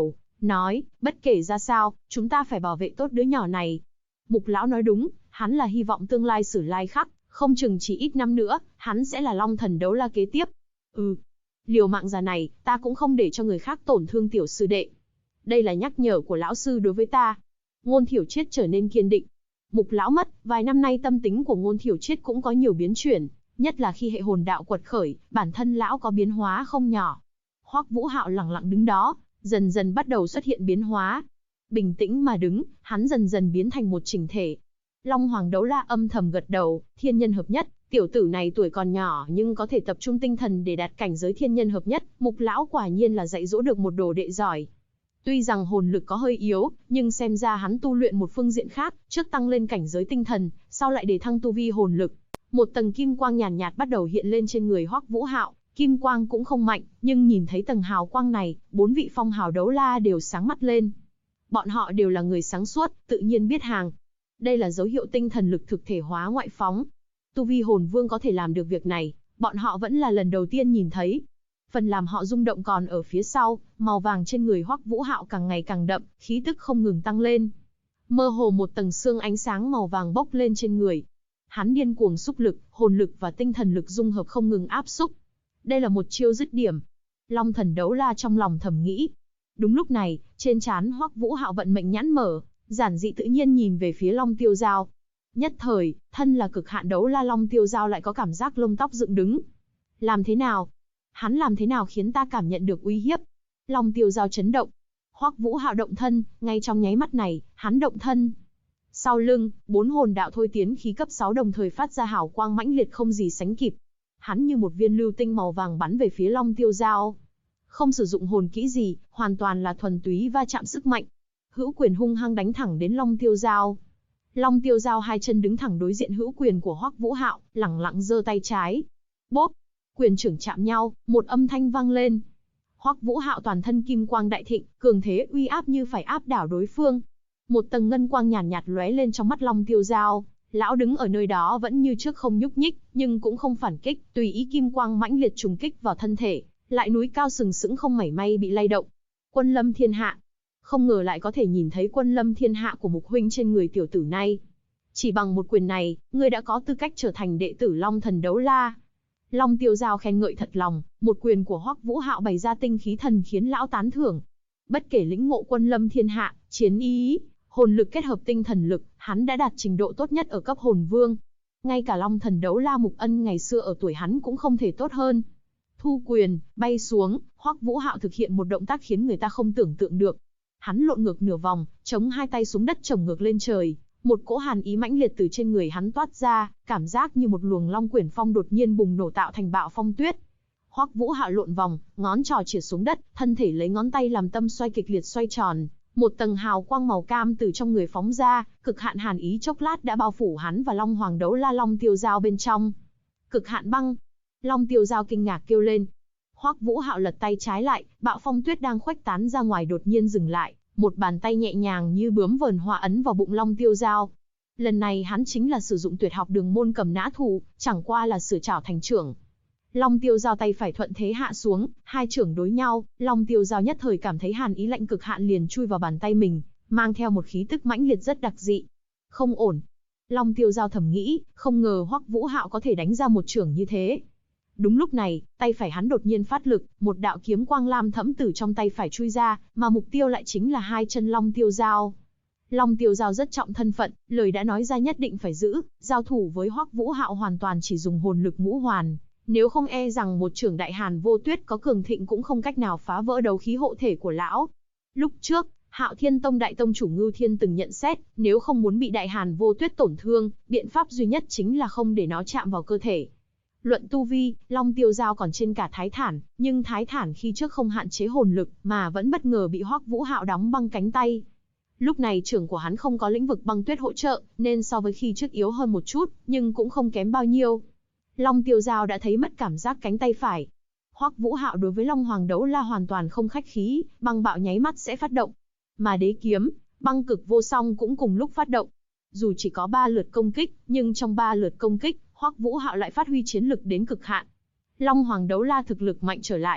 nói, bất kể ra sao, chúng ta phải bảo vệ tốt đứa nhỏ này. Mục lão nói đúng, hắn là hy vọng tương lai Sử Lai Khắc, không chừng chỉ ít năm nữa, hắn sẽ là Long Thần Đấu La kế tiếp. Liều mạng già này, ta cũng không để cho người khác tổn thương tiểu sư đệ. Đây là nhắc nhở của lão sư đối với ta. Ngôn Thiểu Triết trở nên kiên định. Mục lão mất, vài năm nay tâm tính của Ngôn Thiểu Triết cũng có nhiều biến chuyển, nhất là khi hệ hồn đạo quật khởi, bản thân lão có biến hóa không nhỏ. Hoắc Vũ Hạo lặng lặng đứng đó, dần dần bắt đầu xuất hiện biến hóa. Bình tĩnh mà đứng, hắn dần dần biến thành một chỉnh thể. Long Hoàng Đấu La âm thầm gật đầu, thiên nhân hợp nhất, tiểu tử này tuổi còn nhỏ nhưng có thể tập trung tinh thần để đạt cảnh giới thiên nhân hợp nhất, Mục lão quả nhiên là dạy dỗ được một đồ đệ giỏi. Tuy rằng hồn lực có hơi yếu, nhưng xem ra hắn tu luyện một phương diện khác, trước tăng lên cảnh giới tinh thần, sau lại để thăng tu vi hồn lực. Một tầng kim quang nhàn nhạt bắt đầu hiện lên trên người Hoắc Vũ Hạo, kim quang cũng không mạnh, nhưng nhìn thấy tầng hào quang này, 4 vị phong hào đấu la đều sáng mắt lên. Bọn họ đều là người sáng suốt, tự nhiên biết hàng. Đây là dấu hiệu tinh thần lực thực thể hóa ngoại phóng. Tu vi hồn vương có thể làm được việc này, bọn họ vẫn là lần đầu tiên nhìn thấy. Phần làm họ rung động còn ở phía sau, màu vàng trên người Hoắc Vũ Hạo càng ngày càng đậm, khí tức không ngừng tăng lên. Mơ hồ một tầng xương ánh sáng màu vàng bốc lên trên người. Hắn điên cuồng xúc lực, hồn lực và tinh thần lực dung hợp không ngừng áp xúc. Đây là một chiêu dứt điểm. Long Thần Đấu La trong lòng thầm nghĩ. Đúng lúc này, trên trán Hoắc Vũ Hạo vận mệnh nhãn mở, giản dị tự nhiên nhìn về phía Long Tiêu Dao. Nhất thời, thân là cực hạn đấu la Long Tiêu Dao lại có cảm giác lông tóc dựng đứng. Làm thế nào? Hắn làm thế nào khiến ta cảm nhận được uy hiếp? Long Tiêu Dao chấn động. Hoắc Vũ Hạo động thân, ngay trong nháy mắt này, hắn động thân. Sau lưng, 4 hồn đạo thôi tiến khí cấp 6 đồng thời phát ra hào quang mãnh liệt không gì sánh kịp. Hắn như một viên lưu tinh màu vàng bắn về phía Long Tiêu Dao. Không sử dụng hồn kỹ gì, hoàn toàn là thuần túy va chạm sức mạnh. Hữu quyền hung hăng đánh thẳng đến Long Tiêu Dao. Long Tiêu Dao hai chân đứng thẳng đối diện hữu quyền của Hoắc Vũ Hạo, lẳng lặng giơ tay trái. Bốp, quyền trưởng chạm nhau, một âm thanh vang lên. Hoắc Vũ Hạo toàn thân kim quang đại thịnh, cường thế uy áp như phải áp đảo đối phương. Một tầng ngân quang nhàn nhạt lóe lên trong mắt Long Tiêu Dao, lão đứng ở nơi đó vẫn như trước không nhúc nhích, nhưng cũng không phản kích, tùy ý kim quang mãnh liệt trùng kích vào thân thể, lại núi cao sừng sững không mảy may bị lay động. Quân lâm thiên hạ. Không ngờ lại có thể nhìn thấy quân lâm thiên hạ của Mục huynh trên người tiểu tử này. Chỉ bằng một quyền này, ngươi đã có tư cách trở thành đệ tử Long Thần Đấu La. Long Tiêu Dao khen ngợi thật lòng, một quyền của Hoắc Vũ Hạo bày ra tinh khí thần khiến lão tán thưởng. Bất kể lĩnh ngộ quân lâm thiên hạ, chiến ý, hồn lực kết hợp tinh thần lực, hắn đã đạt trình độ tốt nhất ở cấp hồn vương. Ngay cả Long Thần Đấu La Mục Ân ngày xưa ở tuổi hắn cũng không thể tốt hơn. Thu quyền, bay xuống, Hoắc Vũ Hạo thực hiện một động tác khiến người ta không tưởng tượng được. Hắn lộn ngược nửa vòng, chống hai tay xuống đất chồng ngược lên trời, một cỗ hàn ý mãnh liệt từ trên người hắn toát ra, cảm giác như một luồng long quyển phong đột nhiên bùng nổ tạo thành bạo phong tuyết. Hoắc Vũ Hạo lộn vòng, ngón trỏ chĩa xuống đất, thân thể lấy ngón tay làm tâm xoay kịch liệt xoay tròn, một tầng hào quang màu cam từ trong người phóng ra, cực hạn hàn ý chốc lát đã bao phủ hắn và Long Hoàng Đấu La Long Tiêu Dao bên trong. Cực hạn băng. Long Tiêu Dao kinh ngạc kêu lên. Hoắc Vũ Hạo lật tay trái lại, bạo phong tuyết đang khuếch tán ra ngoài đột nhiên dừng lại, một bàn tay nhẹ nhàng như bướm vờn hoa ấn vào bụng Long Tiêu Dao. Lần này hắn chính là sử dụng tuyệt học đường môn cầm nã thủ, chẳng qua là sửa chảo thành trưởng. Long Tiêu Dao tay phải thuận thế hạ xuống, hai trưởng đối nhau, Long Tiêu Dao nhất thời cảm thấy hàn ý lạnh cực hạn liền chui vào bàn tay mình, mang theo một khí tức mãnh liệt rất đặc dị. Không ổn. Long Tiêu Dao thầm nghĩ, không ngờ Hoắc Vũ Hạo có thể đánh ra một trưởng như thế. Đúng lúc này, tay phải hắn đột nhiên phát lực, một đạo kiếm quang lam thẫm từ trong tay phải chui ra, mà mục tiêu lại chính là hai chân Long Tiêu Dao. Long Tiêu Dao rất trọng thân phận, lời đã nói ra nhất định phải giữ, giao thủ với Hoắc Vũ Hạo hoàn toàn chỉ dùng hồn lực ngũ hoàn, nếu không e rằng một trưởng Đại Hàn Vô Tuyết có cường thịnh cũng không cách nào phá vỡ đấu khí hộ thể của lão. Lúc trước, Hạo Thiên Tông đại tông chủ Ngưu Thiên từng nhận xét, nếu không muốn bị Đại Hàn Vô Tuyết tổn thương, biện pháp duy nhất chính là không để nó chạm vào cơ thể. Luận tu vi, Long Tiêu Dao còn trên cả Thái Thản, nhưng Thái Thản khi trước không hạn chế hồn lực, mà vẫn bất ngờ bị Hoắc Vũ Hạo đóng băng cánh tay. Lúc này trưởng của hắn không có lĩnh vực băng tuyết hỗ trợ, nên so với khi trước yếu hơn một chút, nhưng cũng không kém bao nhiêu. Long Tiêu Dao đã thấy mất cảm giác cánh tay phải. Hoắc Vũ Hạo đối với Long Hoàng Đấu La hoàn toàn không khách khí, băng bạo nháy mắt sẽ phát động. Mà đế kiếm, băng cực vô song cũng cùng lúc phát động. Dù chỉ có 3 lượt công kích, nhưng trong 3 lượt công kích, Hoắc Vũ Hạo lại phát huy chiến lực đến cực hạn. Long Hoàng Đấu La thực lực mạnh trở lại.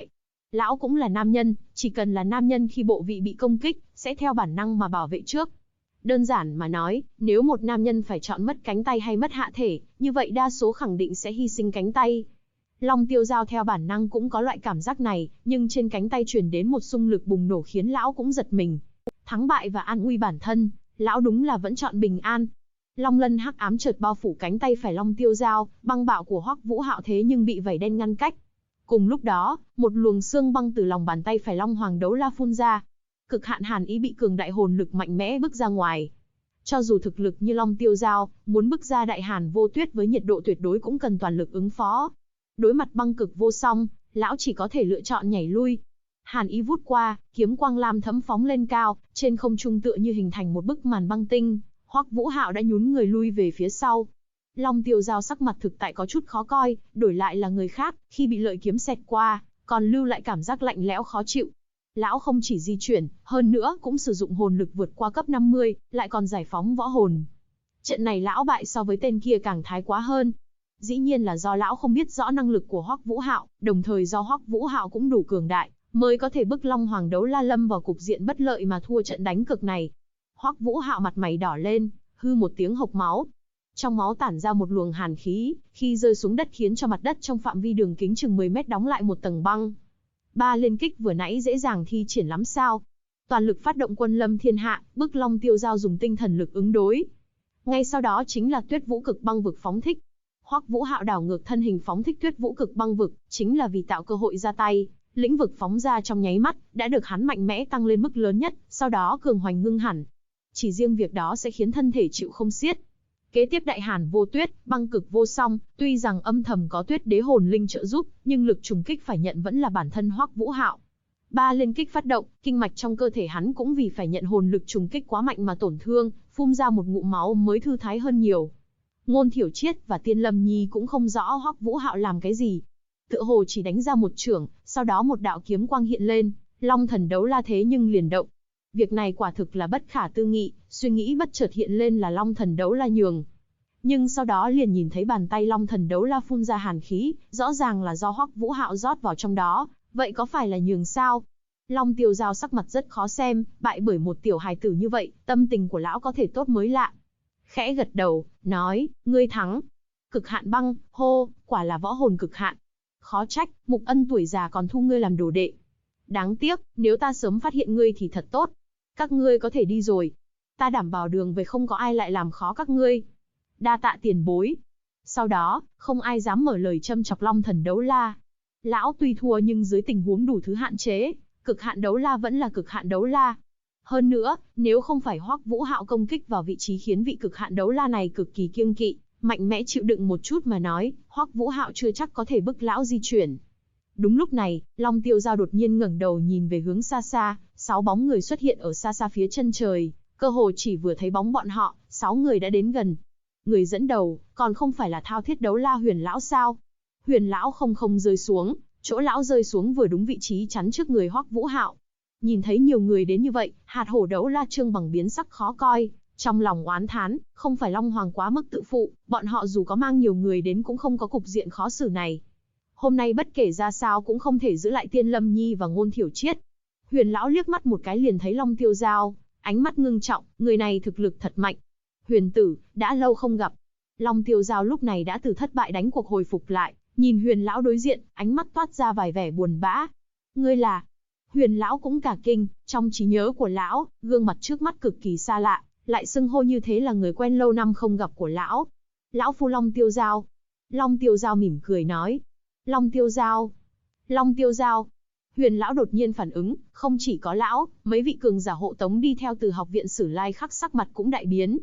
Lão cũng là nam nhân, chỉ cần là nam nhân khi bộ vị bị công kích, sẽ theo bản năng mà bảo vệ trước. Đơn giản mà nói, nếu một nam nhân phải chọn mất cánh tay hay mất hạ thể, như vậy đa số khẳng định sẽ hy sinh cánh tay. Long Tiêu Dao theo bản năng cũng có loại cảm giác này, nhưng trên cánh tay truyền đến một xung lực bùng nổ khiến lão cũng giật mình. Thắng bại và an nguy bản thân, lão đúng là vẫn chọn bình an. Long lân hắc ám chợt bao phủ cánh tay phải Long Tiêu Dao, băng bạo của Hoắc Vũ Hạo thế nhưng bị vảy đen ngăn cách. Cùng lúc đó, một luồng xương băng từ lòng bàn tay phải Long Hoàng Đấu La phun ra. Cực hạn hàn ý bị cường đại hồn lực mạnh mẽ bức ra ngoài. Cho dù thực lực như Long Tiêu Dao, muốn bức ra đại hàn vô tuyết với nhiệt độ tuyệt đối cũng cần toàn lực ứng phó. Đối mặt băng cực vô song, lão chỉ có thể lựa chọn nhảy lui. Hàn ý vút qua, kiếm quang lam thẫm phóng lên cao, trên không trung tựa như hình thành một bức màn băng tinh. Hoắc Vũ Hạo đã nhún người lui về phía sau. Long Tiêu Dao sắc mặt thực tại có chút khó coi, đổi lại là người khác, khi bị lợi kiếm xẹt qua, còn lưu lại cảm giác lạnh lẽo khó chịu. Lão không chỉ di chuyển, hơn nữa cũng sử dụng hồn lực vượt qua cấp 50, lại còn giải phóng võ hồn. Trận này lão bại so với tên kia càng thái quá hơn. Dĩ nhiên là do lão không biết rõ năng lực của Hoắc Vũ Hạo, đồng thời do Hoắc Vũ Hạo cũng đủ cường đại, mới có thể bức Long Hoàng Đấu La lâm vào cục diện bất lợi mà thua trận đánh cực này. Hoắc Vũ Hạo mặt mày đỏ lên, hư một tiếng hộc máu. Trong máu tản ra một luồng hàn khí, khi rơi xuống đất khiến cho mặt đất trong phạm vi đường kính chừng 10 mét đóng lại một tầng băng. Ba liên kích vừa nãy dễ dàng thi triển lắm sao? Toàn lực phát động quân lâm thiên hạ, bức Long Tiêu Dao dùng tinh thần lực ứng đối. Ngay sau đó chính là Tuyết Vũ Cực Băng Vực phóng thích. Hoắc Vũ Hạo đảo ngược thân hình phóng thích Tuyết Vũ Cực Băng Vực, chính là vì tạo cơ hội ra tay. Lĩnh vực phóng ra trong nháy mắt, đã được hắn mạnh mẽ tăng lên mức lớn nhất, sau đó cường hoành ngưng hẳn. Chỉ riêng việc đó sẽ khiến thân thể chịu không xiết. Kế tiếp đại hàn vô tuyết, băng cực vô song, tuy rằng âm thầm có Tuyết Đế hồn linh trợ giúp, nhưng lực trùng kích phải nhận vẫn là bản thân Hoắc Vũ Hạo. Ba liên kích phát động, kinh mạch trong cơ thể hắn cũng vì phải nhận hồn lực trùng kích quá mạnh mà tổn thương, phun ra một ngụm máu mới thư thái hơn nhiều. Ngôn Thiểu Triết và Tiên Lâm Nhi cũng không rõ Hoắc Vũ Hạo làm cái gì. Tựa hồ chỉ đánh ra một chưởng, sau đó một đạo kiếm quang hiện lên, Long Thần Đấu La thế nhưng liền động. Việc này quả thực là bất khả tư nghị, suy nghĩ bất chợt hiện lên là Long Thần Đấu La nhường. Nhưng sau đó liền nhìn thấy bàn tay Long Thần Đấu La phun ra hàn khí, rõ ràng là do Hoắc Vũ Hạo rót vào trong đó, vậy có phải là nhường sao? Long Tiêu Dao sắc mặt rất khó xem, bại bởi một tiểu hài tử như vậy, tâm tình của lão có thể tốt mới lạ. Khẽ gật đầu, nói, ngươi thắng. Cực hạn băng, hô, quả là võ hồn cực hạn. Khó trách, Mục Ân tuổi già còn thu ngươi làm đồ đệ. Đáng tiếc, nếu ta sớm phát hiện ngươi thì thật tốt. Các ngươi có thể đi rồi. Ta đảm bảo đường về không có ai lại làm khó các ngươi. Đa tạ tiền bối. Sau đó, không ai dám mở lời châm chọc Long Thần Đấu La. Lão tuy thua nhưng dưới tình huống đủ thứ hạn chế, cực hạn đấu la vẫn là cực hạn đấu la. Hơn nữa, nếu không phải Hoắc Vũ Hạo công kích vào vị trí khiến vị cực hạn đấu la này cực kỳ kiêng kỵ, mạnh mẽ chịu đựng một chút mà nói, Hoắc Vũ Hạo chưa chắc có thể bức lão di chuyển. Đúng lúc này, Long Tiêu Dao đột nhiên ngẩng đầu nhìn về hướng xa xa, 6 bóng người xuất hiện ở xa xa phía chân trời, cơ hồ chỉ vừa thấy bóng bọn họ, 6 người đã đến gần. Người dẫn đầu, còn không phải là Thao Thiết Đấu La Huyền lão sao? Huyền lão không rơi xuống, chỗ lão rơi xuống vừa đúng vị trí chắn trước người Hoắc Vũ Hạo. Nhìn thấy nhiều người đến như vậy, Hạt Hổ Đấu La Trương Bằng biến sắc khó coi, trong lòng oán thán, không phải Long Hoàng quá mức tự phụ, bọn họ dù có mang nhiều người đến cũng không có cục diện khó xử này. Hôm nay bất kể ra sao cũng không thể giữ lại Tiên Lâm Nhi và Ngôn Thiểu Triết. Huyền lão liếc mắt một cái liền thấy Long Tiêu Dao, ánh mắt ngưng trọng, người này thực lực thật mạnh. Huyền tử, đã lâu không gặp. Long Tiêu Dao lúc này đã từ thất bại đánh cuộc hồi phục lại, nhìn Huyền lão đối diện, ánh mắt toát ra vài vẻ buồn bã. Ngươi là? Huyền lão cũng cả kinh, trong trí nhớ của lão, gương mặt trước mắt cực kỳ xa lạ, lại xưng hô như thế là người quen lâu năm không gặp của lão. Lão phu Long Tiêu Dao. Long Tiêu Dao mỉm cười nói. Long Tiêu Dao. Long Tiêu Dao. Huyền lão đột nhiên phản ứng, không chỉ có lão, mấy vị cường giả hộ tống đi theo từ học viện Sử Lai Khắc sắc mặt cũng đại biến.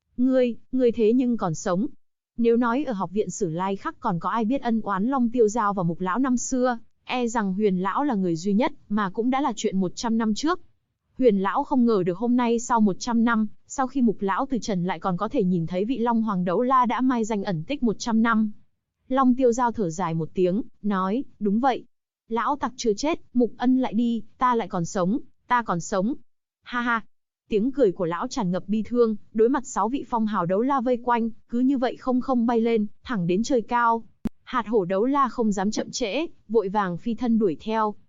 Ngươi thế nhưng còn sống. Nếu nói ở học viện Sử Lai Khắc còn có ai biết ân oán Long Tiêu Dao và Mục lão năm xưa, e rằng Huyền lão là người duy nhất, mà cũng đã là chuyện 100 năm trước. Huyền lão không ngờ được hôm nay sau 100 năm, sau khi Mục lão từ trần lại còn có thể nhìn thấy vị Long Hoàng Đấu La đã mai danh ẩn tích 100 năm. Long Tiêu Dao thở dài một tiếng, nói, đúng vậy. Lão tặc chưa chết, Mục Ân lại đi, ta lại còn sống, ta còn sống. Ha ha. Tiếng cười của lão tràn ngập bi thương, đối mặt 6 vị phong hào đấu la vây quanh, cứ như vậy không bay lên, thẳng đến trời cao. Hạt Hổ Đấu La không dám chậm trễ, vội vàng phi thân đuổi theo.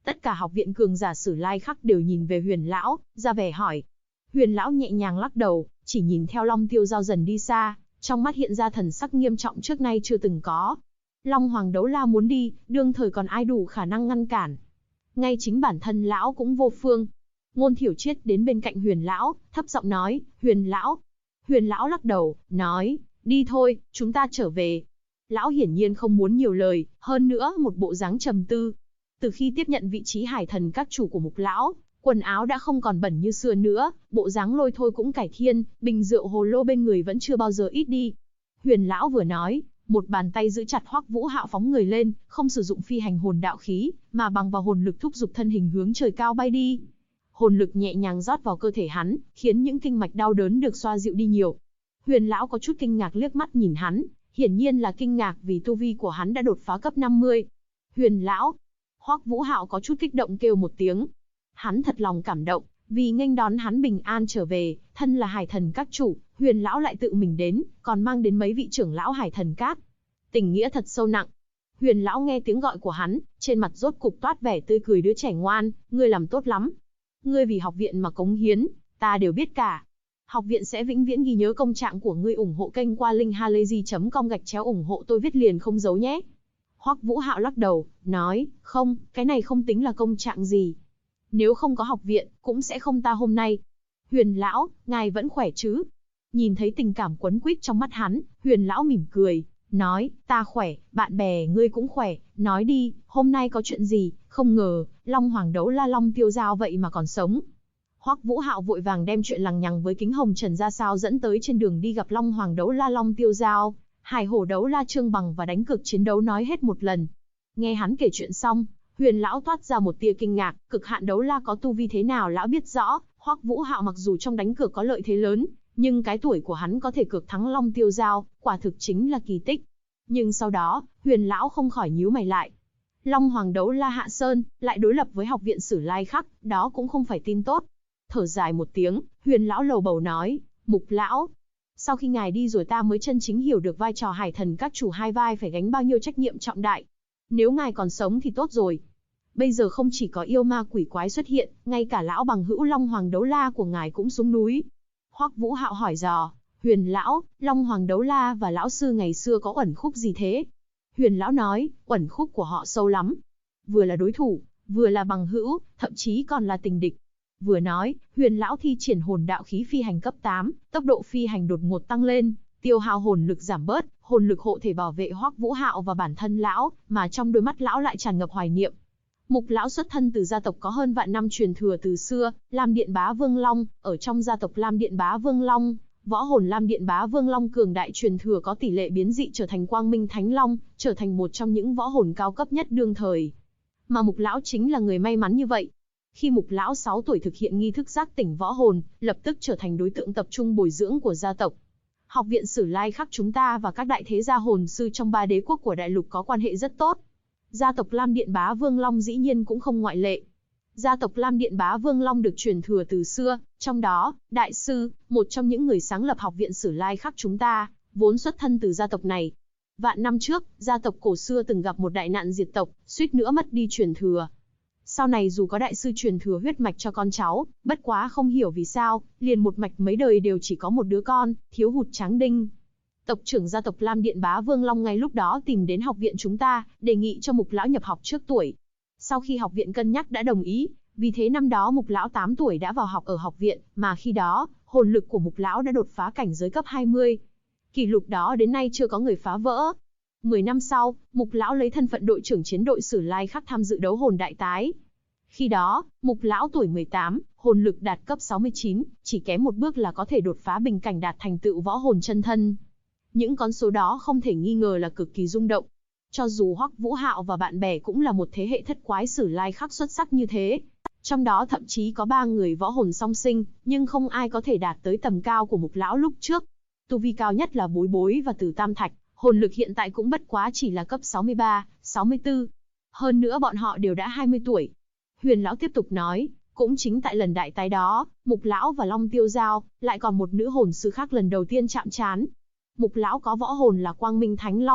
Tất cả học viện cường giả Sử Lai Khắc đều nhìn về Huyền lão, ra vẻ hỏi. Huyền lão nhẹ nhàng lắc đầu, chỉ nhìn theo Long Tiêu Giao dần đi xa, trong mắt hiện ra thần sắc nghiêm trọng trước nay chưa từng có. Long Hoàng Đấu La muốn đi, đương thời còn ai đủ khả năng ngăn cản. Ngay chính bản thân lão cũng vô phương. Ngôn Thiểu Triết đến bên cạnh Huyền lão, thấp giọng nói, Huyền lão. Huyền lão lắc đầu, nói, đi thôi, chúng ta trở về. Lão hiển nhiên không muốn nhiều lời, hơn nữa một bộ dáng trầm tư. Từ khi tiếp nhận vị trí hải thần các chủ của Mục lão, quần áo đã không còn bẩn như xưa nữa, bộ dáng lôi thôi cũng cải thiên, bình rượu hồ lô bên người vẫn chưa bao giờ ít đi. Huyền lão vừa nói, một bàn tay giữ chặt Hoắc Vũ Hạo phóng người lên, không sử dụng phi hành hồn đạo khí, mà bằng vào hồn lực thúc giục thân hình hướng trời cao bay đi. Hồn lực nhẹ nhàng rót vào cơ thể hắn, khiến những kinh mạch đau đớn được xoa dịu đi nhiều. Huyền lão có chút kinh ngạc liếc mắt nhìn hắn, hiển nhiên là kinh ngạc vì tu vi của hắn đã đột phá cấp 50. Huyền lão. Hoắc Vũ Hạo có chút kích động kêu một tiếng. Hắn thật lòng cảm động, vì nghênh đón hắn bình an trở về, thân là hải thần các chủ, Huyền lão lại tự mình đến, còn mang đến mấy vị trưởng lão hải thần các. Tình nghĩa thật sâu nặng. Huyền lão nghe tiếng gọi của hắn, trên mặt rốt cục toát vẻ tươi cười đứa trẻ ngoan, ngươi làm tốt lắm. Ngươi vì học viện mà cống hiến, ta đều biết cả. Học viện sẽ vĩnh viễn ghi nhớ công trạng của ngươi. Ủng hộ kênh qua linkhalazy.com/ủng hộ tôi viết liền không giấu nhé. Hoắc Vũ Hạo lắc đầu, nói, không, cái này không tính là công trạng gì. Nếu không có học viện, cũng sẽ không ta hôm nay. Huyền lão, ngài vẫn khỏe chứ? Nhìn thấy tình cảm quấn quýt trong mắt hắn, Huyền lão mỉm cười, nói, ta khỏe, bạn bè ngươi cũng khỏe, nói đi, hôm nay có chuyện gì? Không ngờ, Long Hoàng Đấu La Long Tiêu Giao vậy mà còn sống. Hoắc Vũ Hạo vội vàng đem chuyện lằng nhằng với Kính Hồng Trần ra sao dẫn tới trên đường đi gặp Long Hoàng Đấu La Long Tiêu Giao, Hải Hổ Đấu La Trương Bằng và đánh cực chiến đấu nói hết một lần. Nghe hắn kể chuyện xong, Huyền lão toát ra một tia kinh ngạc, cực hạn đấu la có tu vi thế nào lão biết rõ, Hoắc Vũ Hạo mặc dù trong đánh cược có lợi thế lớn, nhưng cái tuổi của hắn có thể cược thắng Long Tiêu Giao, quả thực chính là kỳ tích. Nhưng sau đó, Huyền lão không khỏi nhíu mày lại. Long Hoàng Đấu La Hạ Sơn lại đối lập với học viện Sử Lai Khắc, đó cũng không phải tin tốt. Thở dài một tiếng, Huyền lão lầu bầu nói, Mục lão, sau khi ngài đi rồi ta mới chân chính hiểu được vai trò hải thần các chủ hai vai phải gánh bao nhiêu trách nhiệm trọng đại. Nếu ngài còn sống thì tốt rồi. Bây giờ không chỉ có yêu ma quỷ quái xuất hiện, ngay cả lão bằng hữu Long Hoàng Đấu La của ngài cũng xuống núi. Hoắc Vũ Hạo hỏi dò, Huyền lão, Long Hoàng Đấu La và lão sư ngày xưa có uẩn khúc gì thế? Huyền lão nói, uẩn khúc của họ sâu lắm. Vừa là đối thủ, vừa là bằng hữu, thậm chí còn là tình địch. Vừa nói, Huyền lão thi triển hồn đạo khí phi hành cấp 8, tốc độ phi hành đột ngột tăng lên, tiêu hao hồn lực giảm bớt, hồn lực hộ thể bảo vệ Hoắc Vũ Hạo và bản thân lão, mà trong đôi mắt lão lại tràn ngập hoài niệm. Mục lão xuất thân từ gia tộc có hơn vạn năm truyền thừa từ xưa, Lam Điện Bá Vương Long, ở trong gia tộc Lam Điện Bá Vương Long, võ hồn Lam Điện Bá Vương Long cường đại truyền thừa có tỷ lệ biến dị trở thành Quang Minh Thánh Long, trở thành một trong những võ hồn cao cấp nhất đương thời. Mà Mục lão chính là người may mắn như vậy. Khi Mục lão 6 tuổi thực hiện nghi thức giác tỉnh võ hồn, lập tức trở thành đối tượng tập trung bồi dưỡng của gia tộc. Học viện Sử Lai Khắc chúng ta và các đại thế gia hồn sư trong 3 đế quốc của đại lục có quan hệ rất tốt. Gia tộc Lam Điện Bá Vương Long dĩ nhiên cũng không ngoại lệ. Gia tộc Lam Điện Bá Vương Long được truyền thừa từ xưa, trong đó, đại sư, một trong những người sáng lập học viện Sử Lai Khắc chúng ta, vốn xuất thân từ gia tộc này. Vạn năm trước, gia tộc cổ xưa từng gặp một đại nạn diệt tộc, suýt nữa mất đi truyền thừa. Sau này dù có đại sư truyền thừa huyết mạch cho con cháu, bất quá không hiểu vì sao, liền một mạch mấy đời đều chỉ có một đứa con, thiếu hụt tráng đinh. Tộc trưởng gia tộc Lam Điện Bá Vương Long ngay lúc đó tìm đến học viện chúng ta, đề nghị cho Mục lão nhập học trước tuổi. Sau khi học viện cân nhắc đã đồng ý, vì thế năm đó Mục lão 8 tuổi đã vào học ở học viện, mà khi đó, hồn lực của Mục lão đã đột phá cảnh giới cấp 20. Kỷ lục đó đến nay chưa có người phá vỡ. 10 năm sau, Mục lão lấy thân phận đội trưởng chiến đội Sử Lai Khắc tham dự đấu hồn đại tái. Khi đó, Mục lão tuổi 18, hồn lực đạt cấp 69, chỉ kém một bước là có thể đột phá bình cảnh đạt thành tựu võ hồn chân thân. Những con số đó không thể nghi ngờ là cực kỳ rung động. Cho dù Hoắc Vũ Hạo và bạn bè cũng là một thế hệ thất quái Sử Lai Khắc xuất sắc như thế, trong đó thậm chí có 3 người võ hồn song sinh, nhưng không ai có thể đạt tới tầm cao của Mục lão lúc trước. Tu vi cao nhất là Bối Bối và Từ Tam Thạch, hồn lực hiện tại cũng bất quá chỉ là cấp 63, 64. Hơn nữa bọn họ đều đã 20 tuổi. Huyền lão tiếp tục nói, cũng chính tại lần đại tái đó, Mục lão và Long Tiêu Giao, lại còn một nữ hồn sư khác lần đầu tiên chạm trán. Mục lão có võ hồn là Quang Minh Thánh Long,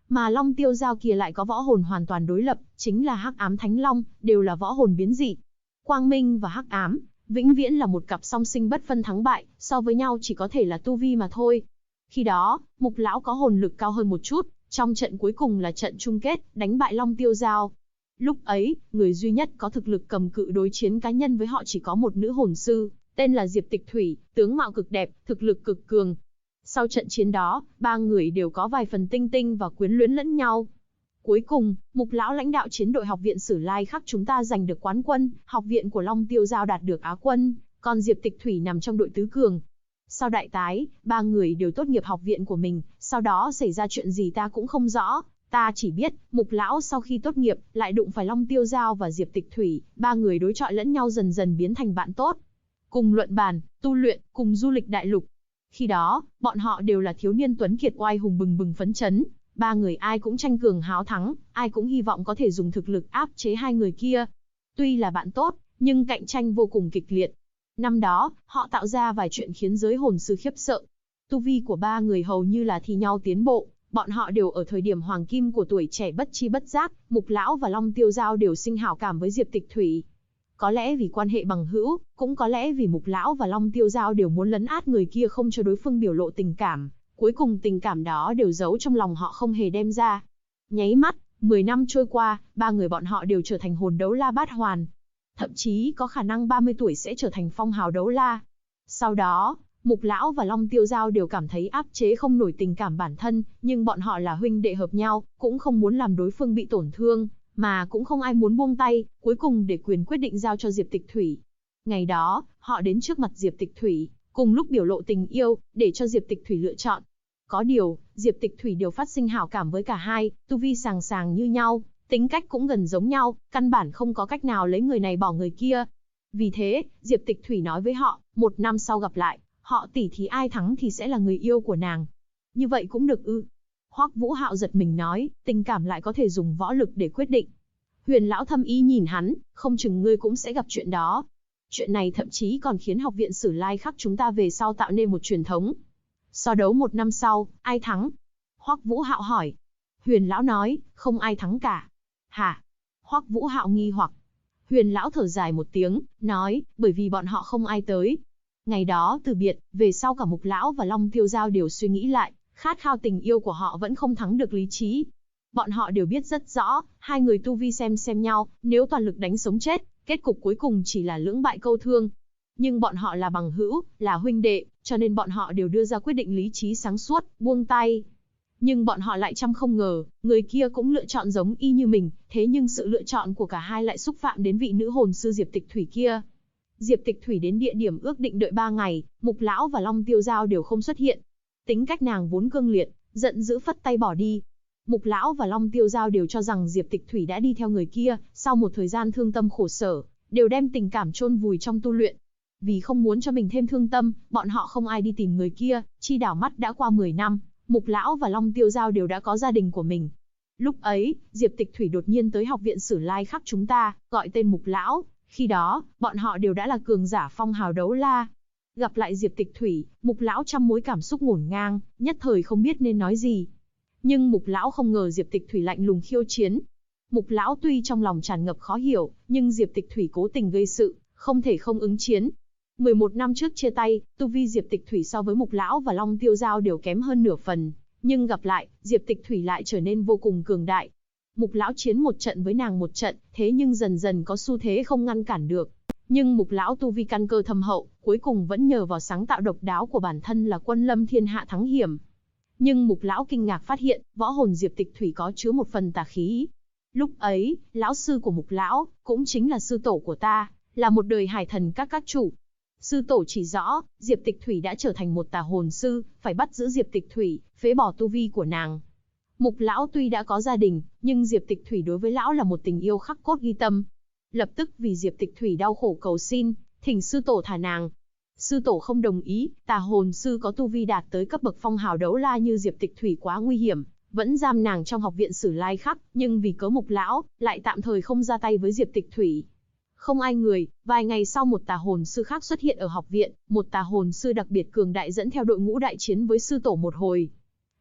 Mà Long Tiêu Giao kia lại có võ hồn hoàn toàn đối lập, chính là Hắc Ám Thánh Long, đều là võ hồn biến dị. Quang minh và hắc ám, vĩnh viễn là một cặp song sinh bất phân thắng bại, so với nhau chỉ có thể là tu vi mà thôi. Khi đó, Mục lão có hồn lực cao hơn một chút, trong trận cuối cùng là trận chung kết, đánh bại Long Tiêu Giao. Lúc ấy, người duy nhất có thực lực cầm cự đối chiến cá nhân với họ chỉ có một nữ hồn sư, tên là Diệp Tịch Thủy, tướng mạo cực đẹp, thực lực cực cường. Sau trận chiến đó, ba người đều có vài phần tinh tinh và quyến luyến lẫn nhau. Cuối cùng, Mục lão lãnh đạo chiến đội học viện Sử Lai Khắc chúng ta giành được quán quân, học viện của Long Tiêu Giao đạt được á quân, còn Diệp Tịch Thủy nằm trong đội tứ cường. Sau đại tái, ba người đều tốt nghiệp học viện của mình, sau đó xảy ra chuyện gì ta cũng không rõ. Ta chỉ biết, Mục lão sau khi tốt nghiệp, lại đụng phải Long Tiêu Giao và Diệp Tịch Thủy, ba người đối chọi lẫn nhau dần dần biến thành bạn tốt. Cùng luận bàn, tu luyện, cùng du lịch đại lục. Khi đó, bọn họ đều là thiếu niên tuấn kiệt oai hùng bừng bừng phấn chấn. Ba người ai cũng tranh cường háo thắng, ai cũng hy vọng có thể dùng thực lực áp chế hai người kia. Tuy là bạn tốt, nhưng cạnh tranh vô cùng kịch liệt. Năm đó, họ tạo ra vài chuyện khiến giới hồn sư khiếp sợ. Tu vi của ba người hầu như là thi nhau tiến bộ, bọn họ đều ở thời điểm hoàng kim của tuổi trẻ bất chi bất giác, Mục lão và Long Tiêu Giao đều sinh hảo cảm với Diệp Tịch Thủy. Có lẽ vì quan hệ bằng hữu, cũng có lẽ vì Mục lão và Long Tiêu Giao đều muốn lấn át người kia không cho đối phương biểu lộ tình cảm. Cuối cùng tình cảm đó đều giấu trong lòng họ không hề đem ra. Nháy mắt, 10 năm trôi qua, ba người bọn họ đều trở thành hồn đấu la bát hoàn. Thậm chí có khả năng 30 tuổi sẽ trở thành phong hào đấu la. Sau đó, Mục lão và Long Tiêu Giao đều cảm thấy áp chế không nổi tình cảm bản thân, nhưng bọn họ là huynh đệ hợp nhau, cũng không muốn làm đối phương bị tổn thương, mà cũng không ai muốn buông tay, cuối cùng để quyền quyết định giao cho Diệp Tịch Thủy. Ngày đó, họ đến trước mặt Diệp Tịch Thủy, cùng lúc biểu lộ tình yêu, để cho Diệp Tịch Thủy lựa chọn. Có điều, Diệp Tịch Thủy đều phát sinh hảo cảm với cả hai, tu vi sàng sàng như nhau, tính cách cũng gần giống nhau, căn bản không có cách nào lấy người này bỏ người kia. Vì thế, Diệp Tịch Thủy nói với họ, 1 năm sau gặp lại, họ tỉ thí ai thắng thì sẽ là người yêu của nàng. Như vậy cũng được ư? Hoắc Vũ Hạo giật mình nói, tình cảm lại có thể dùng võ lực để quyết định. Huyền lão thâm ý nhìn hắn, không chừng ngươi cũng sẽ gặp chuyện đó. Chuyện này thậm chí còn khiến học viện Sử Lai Khắc chúng ta về sau tạo nên một truyền thống. So đấu 1 năm sau, ai thắng? Hoắc Vũ Hạo hỏi. Huyền lão nói, không ai thắng cả. Hả? Hoắc Vũ Hạo nghi hoặc. Huyền lão thở dài một tiếng, nói, bởi vì bọn họ không ai tới. Ngày đó từ biệt, về sau cả Mục lão và Long Tiêu Giao đều suy nghĩ lại, khát khao tình yêu của họ vẫn không thắng được lý trí. Bọn họ đều biết rất rõ, hai người tu vi xem nhau, nếu toàn lực đánh sống chết, kết cục cuối cùng chỉ là lưỡng bại câu thương. Nhưng bọn họ là bằng hữu, là huynh đệ, cho nên bọn họ đều đưa ra quyết định lý trí sáng suốt, buông tay. Nhưng bọn họ lại trăm không ngờ, người kia cũng lựa chọn giống y như mình, thế nhưng sự lựa chọn của cả hai lại xúc phạm đến vị nữ hồn sư Diệp Tịch Thủy kia. Diệp Tịch Thủy đến địa điểm ước định đợi 3 ngày, Mục lão và Long Tiêu Giao đều không xuất hiện. Tính cách nàng vốn cương liệt, giận dữ phất tay bỏ đi. Mục lão và Long Tiêu Giao đều cho rằng Diệp Tịch Thủy đã đi theo người kia, sau một thời gian thương tâm khổ sở, đều đem tình cảm chôn vùi trong tu luyện. Vì không muốn cho mình thêm thương tâm, bọn họ không ai đi tìm người kia, chi đảo mắt đã qua 10 năm, Mục lão và Long Tiêu Giao đều đã có gia đình của mình. Lúc ấy, Diệp Tịch Thủy đột nhiên tới học viện Sử Lai Khắc chúng ta, gọi tên Mục lão, khi đó, bọn họ đều đã là cường giả phong hào đấu la. Gặp lại Diệp Tịch Thủy, Mục lão trăm mối cảm xúc ngổn ngang, nhất thời không biết nên nói gì. Nhưng Mục lão không ngờ Diệp Tịch Thủy lạnh lùng khiêu chiến. Mục lão tuy trong lòng tràn ngập khó hiểu, nhưng Diệp Tịch Thủy cố tình gây sự, không thể không ứng chiến. 11 năm trước chia tay, tu vi Diệp Tịch Thủy so với Mục lão và Long Tiêu Giao đều kém hơn nửa phần, nhưng gặp lại, Diệp Tịch Thủy lại trở nên vô cùng cường đại. Mục lão chiến một trận với nàng một trận, thế nhưng dần dần có xu thế không ngăn cản được. Nhưng Mục lão tu vi căn cơ thâm hậu, cuối cùng vẫn nhờ vào sáng tạo độc đáo của bản thân là quân lâm thiên hạ thắng hiểm. Nhưng Mục lão kinh ngạc phát hiện, võ hồn Diệp Tịch Thủy có chứa một phần tà khí. Lúc ấy, lão sư của Mục lão, cũng chính là sư tổ của ta, là một đời hải thần các chủ. Sư tổ chỉ rõ, Diệp Tịch Thủy đã trở thành một tà hồn sư, phải bắt giữ Diệp Tịch Thủy, phế bỏ tu vi của nàng. Mục lão tuy đã có gia đình, nhưng Diệp Tịch Thủy đối với lão là một tình yêu khắc cốt ghi tâm. Lập tức vì Diệp Tịch Thủy đau khổ cầu xin, thỉnh sư tổ thả nàng. Sư tổ không đồng ý, tà hồn sư có tu vi đạt tới cấp bậc phong hào đấu la như Diệp Tịch Thủy quá nguy hiểm, vẫn giam nàng trong học viện Sử Lai Khắc, nhưng vì cớ Mục lão, lại tạm thời không ra tay với Diệp Tịch Thủy. Không ai người, vài ngày sau một tà hồn sư khác xuất hiện ở học viện, một tà hồn sư đặc biệt cường đại dẫn theo đội ngũ đại chiến với sư tổ một hồi.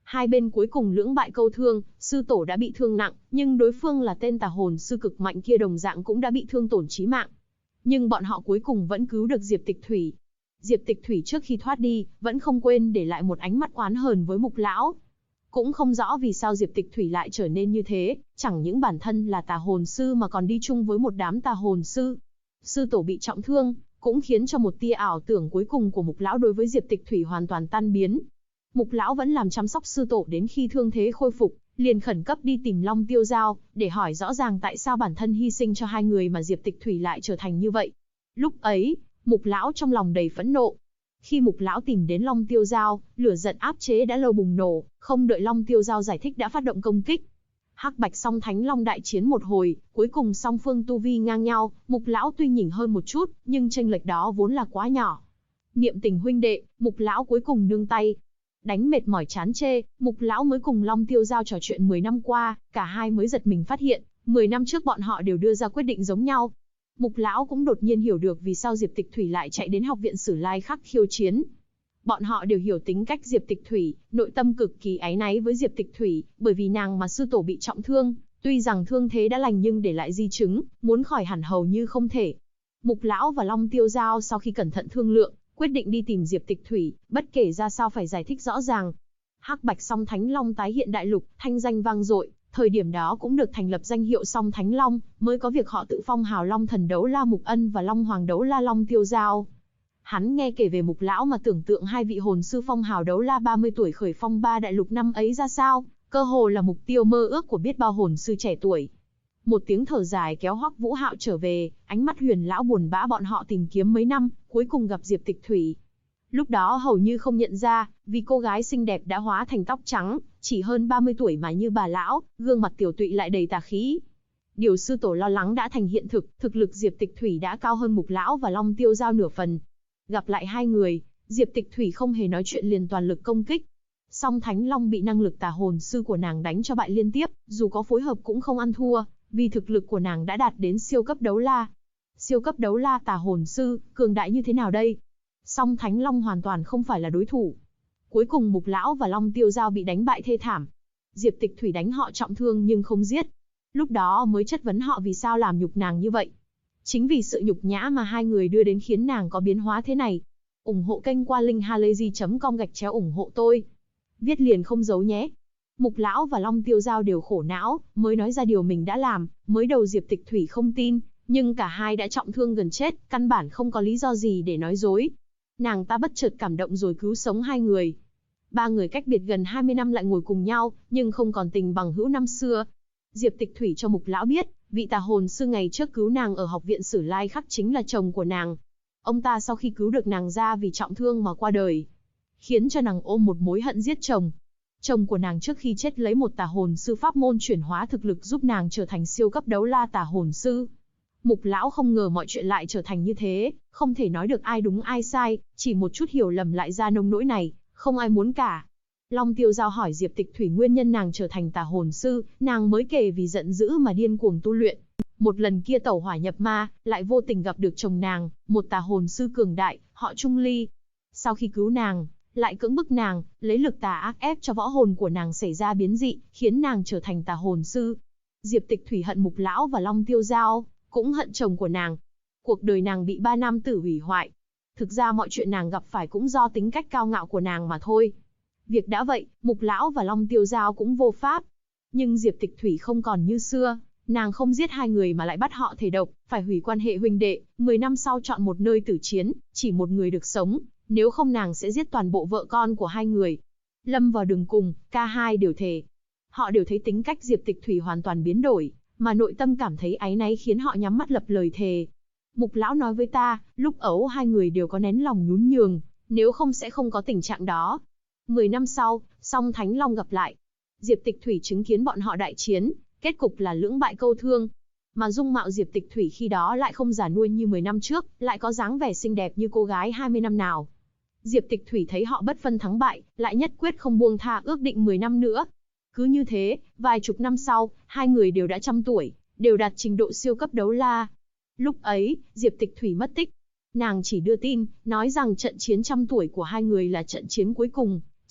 Hai bên cuối cùng lưỡng bại câu thương, sư tổ đã bị thương nặng, nhưng đối phương là tên tà hồn sư cực mạnh kia đồng dạng cũng đã bị thương tổn chí mạng. Nhưng bọn họ cuối cùng vẫn cứu được Diệp Tịch Thủy. Diệp Tịch Thủy trước khi thoát đi, vẫn không quên để lại một ánh mắt oán hờn với Mục lão. Cũng không rõ vì sao Diệp Tịch Thủy lại trở nên như thế, chẳng những bản thân là tà hồn sư mà còn đi chung với một đám tà hồn sư. Sư tổ bị trọng thương, cũng khiến cho một tia ảo tưởng cuối cùng của Mục lão đối với Diệp Tịch Thủy hoàn toàn tan biến. Mục lão vẫn làm chăm sóc sư tổ đến khi thương thế khôi phục, liền khẩn cấp đi tìm Long Tiêu Giao, để hỏi rõ ràng tại sao bản thân hy sinh cho hai người mà Diệp Tịch Thủy lại trở thành như vậy. Lúc ấy, Mục lão trong lòng đầy phẫn nộ. Khi Mục lão tìm đến Long Tiêu Giao, lửa giận áp chế đã lâu bùng nổ, không đợi Long Tiêu Giao giải thích đã phát động công kích. Hắc Bạch song Thánh Long đại chiến một hồi, cuối cùng song phương tu vi ngang nhau, Mục lão tuy nhỉnh hơn một chút, nhưng chênh lệch đó vốn là quá nhỏ. Niệm tình huynh đệ, Mục lão cuối cùng nương tay. Đánh mệt mỏi chán chê, Mục lão mới cùng Long Tiêu Giao trò chuyện 10 năm qua, cả hai mới giật mình phát hiện, 10 năm trước bọn họ đều đưa ra quyết định giống nhau. Mục lão cũng đột nhiên hiểu được vì sao Diệp Tịch Thủy lại chạy đến học viện Sử Lai Khắc khiêu chiến. Bọn họ đều hiểu tính cách Diệp Tịch Thủy, nội tâm cực kỳ áy náy với Diệp Tịch Thủy, bởi vì nàng mà sư tổ bị trọng thương, tuy rằng thương thế đã lành nhưng để lại di chứng, muốn khỏi hẳn hầu như không thể. Mục lão và Long Tiêu Giao sau khi cẩn thận thương lượng, quyết định đi tìm Diệp Tịch Thủy, bất kể ra sao phải giải thích rõ ràng. Hắc Bạch song Thánh Long tái hiện đại lục, thanh danh vang dội, thời điểm đó cũng được thành lập danh hiệu song Thánh Long, mới có việc họ tự phong hào Long Thần Đấu La Mục Ân và Long Hoàng Đấu La Long Tiêu Giao. Hắn nghe kể về Mục lão mà tưởng tượng hai vị hồn sư phong hào Đấu La 30 tuổi khởi phong ba đại lục năm ấy ra sao, cơ hồ là mục tiêu mơ ước của biết bao hồn sư trẻ tuổi. Một tiếng thở dài kéo Hoắc Vũ Hạo trở về, ánh mắt Huyền lão buồn bã bọn họ tìm kiếm mấy năm, cuối cùng gặp Diệp Tịch Thủy. Lúc đó hầu như không nhận ra, vì cô gái xinh đẹp đã hóa thành tóc trắng, chỉ hơn 30 tuổi mà như bà lão, gương mặt tiểu tụy lại đầy tà khí. Điều sư tổ lo lắng đã thành hiện thực, thực lực Diệp Tịch Thủy đã cao hơn Mục lão và Long Tiêu Giao nửa phần. Gặp lại hai người, Diệp Tịch Thủy không hề nói chuyện liền toàn lực công kích. Song Thánh Long bị năng lực tà hồn sư của nàng đánh cho bại liên tiếp, dù có phối hợp cũng không ăn thua, vì thực lực của nàng đã đạt đến siêu cấp đấu la. Siêu cấp đấu la tà hồn sư, cường đại như thế nào đây? Song Thánh Long hoàn toàn không phải là đối thủ. Cuối cùng Mục lão và Long Tiêu Giao bị đánh bại thê thảm. Diệp Tịch Thủy đánh họ trọng thương nhưng không giết. Lúc đó mới chất vấn họ vì sao làm nhục nàng như vậy. Chính vì sự nhục nhã mà hai người đưa đến khiến nàng có biến hóa thế này. Ủng hộ kênh qua linkhalazy.com/ủng hộ tôi. Viết liền không giấu nhé. Mục lão và Long Tiêu Giao đều khổ não, mới nói ra điều mình đã làm, mới đầu Diệp Tịch Thủy không tin, nhưng cả hai đã trọng thương gần chết, căn bản không có lý do gì để nói dối. Nàng ta bất chợt cảm động rồi cứu sống hai người. Ba người cách biệt gần 20 năm lại ngồi cùng nhau, nhưng không còn tình bằng hữu năm xưa. Diệp Tịch Thủy cho Mục lão biết, vị tà hồn sư ngày trước cứu nàng ở học viện Sử Lai Khắc chính là chồng của nàng. Ông ta sau khi cứu được nàng ra vì trọng thương mà qua đời, khiến cho nàng ôm một mối hận giết chồng. Chồng của nàng trước khi chết lấy một tà hồn sư pháp môn chuyển hóa thực lực giúp nàng trở thành siêu cấp đấu la tà hồn sư. Mục lão không ngờ mọi chuyện lại trở thành như thế, không thể nói được ai đúng ai sai, chỉ một chút hiểu lầm lại ra nông nỗi này, không ai muốn cả. Long Tiêu Giao hỏi Diệp Tịch Thủy nguyên nhân nàng trở thành tà hồn sư, nàng mới kể vì giận dữ mà điên cuồng tu luyện. Một lần kia tẩu hỏa nhập ma, lại vô tình gặp được chồng nàng, một tà hồn sư cường đại, họ Trung Ly. Sau khi cứu nàng, lại cưỡng bức nàng, lấy lực tà ác ép cho võ hồn của nàng xảy ra biến dị, khiến nàng trở thành tà hồn sư. Diệp Tịch Thủy hận Mục lão và Long Tiêu Giao, cũng hận chồng của nàng. Cuộc đời nàng bị 3 nam tử hủy hoại. Thực ra mọi chuyện nàng gặp phải cũng do tính cách cao ngạo của nàng mà thôi. Việc đã vậy, Mục lão và Long Tiêu Giao cũng vô pháp. Nhưng Diệp Tịch Thủy không còn như xưa, nàng không giết hai người mà lại bắt họ thể độc, phải hủy quan hệ huynh đệ, 10 năm sau chọn một nơi tử chiến, chỉ một người được sống, nếu không nàng sẽ giết toàn bộ vợ con của hai người. Lâm vào đường cùng, cả hai đều thề. Họ đều thấy tính cách Diệp Tịch Thủy hoàn toàn biến đổi, mà nội tâm cảm thấy áy náy khiến họ nhắm mắt lập lời thề. Mục lão nói với ta, lúc ấu hai người đều có nén lòng nhún nhường, nếu không sẽ không có tình trạng đó. 10 năm sau, Song Thánh Long gặp lại. Diệp Tịch Thủy chứng kiến bọn họ đại chiến, kết cục là lưỡng bại câu thương. Mà dung mạo Diệp Tịch Thủy khi đó lại không già nua như 10 năm trước, lại có dáng vẻ xinh đẹp như cô gái 20 năm nào. Diệp Tịch Thủy thấy họ bất phân thắng bại, lại nhất quyết không buông tha ước định 10 năm nữa. Cứ như thế, vài chục năm sau, hai người đều đã trăm tuổi, đều đạt trình độ siêu cấp đấu la. Lúc ấy, Diệp Tịch Thủy mất tích. Nàng chỉ đưa tin, nói rằng trận chiến trăm tuổi của hai người là trận chiến cuối cùng,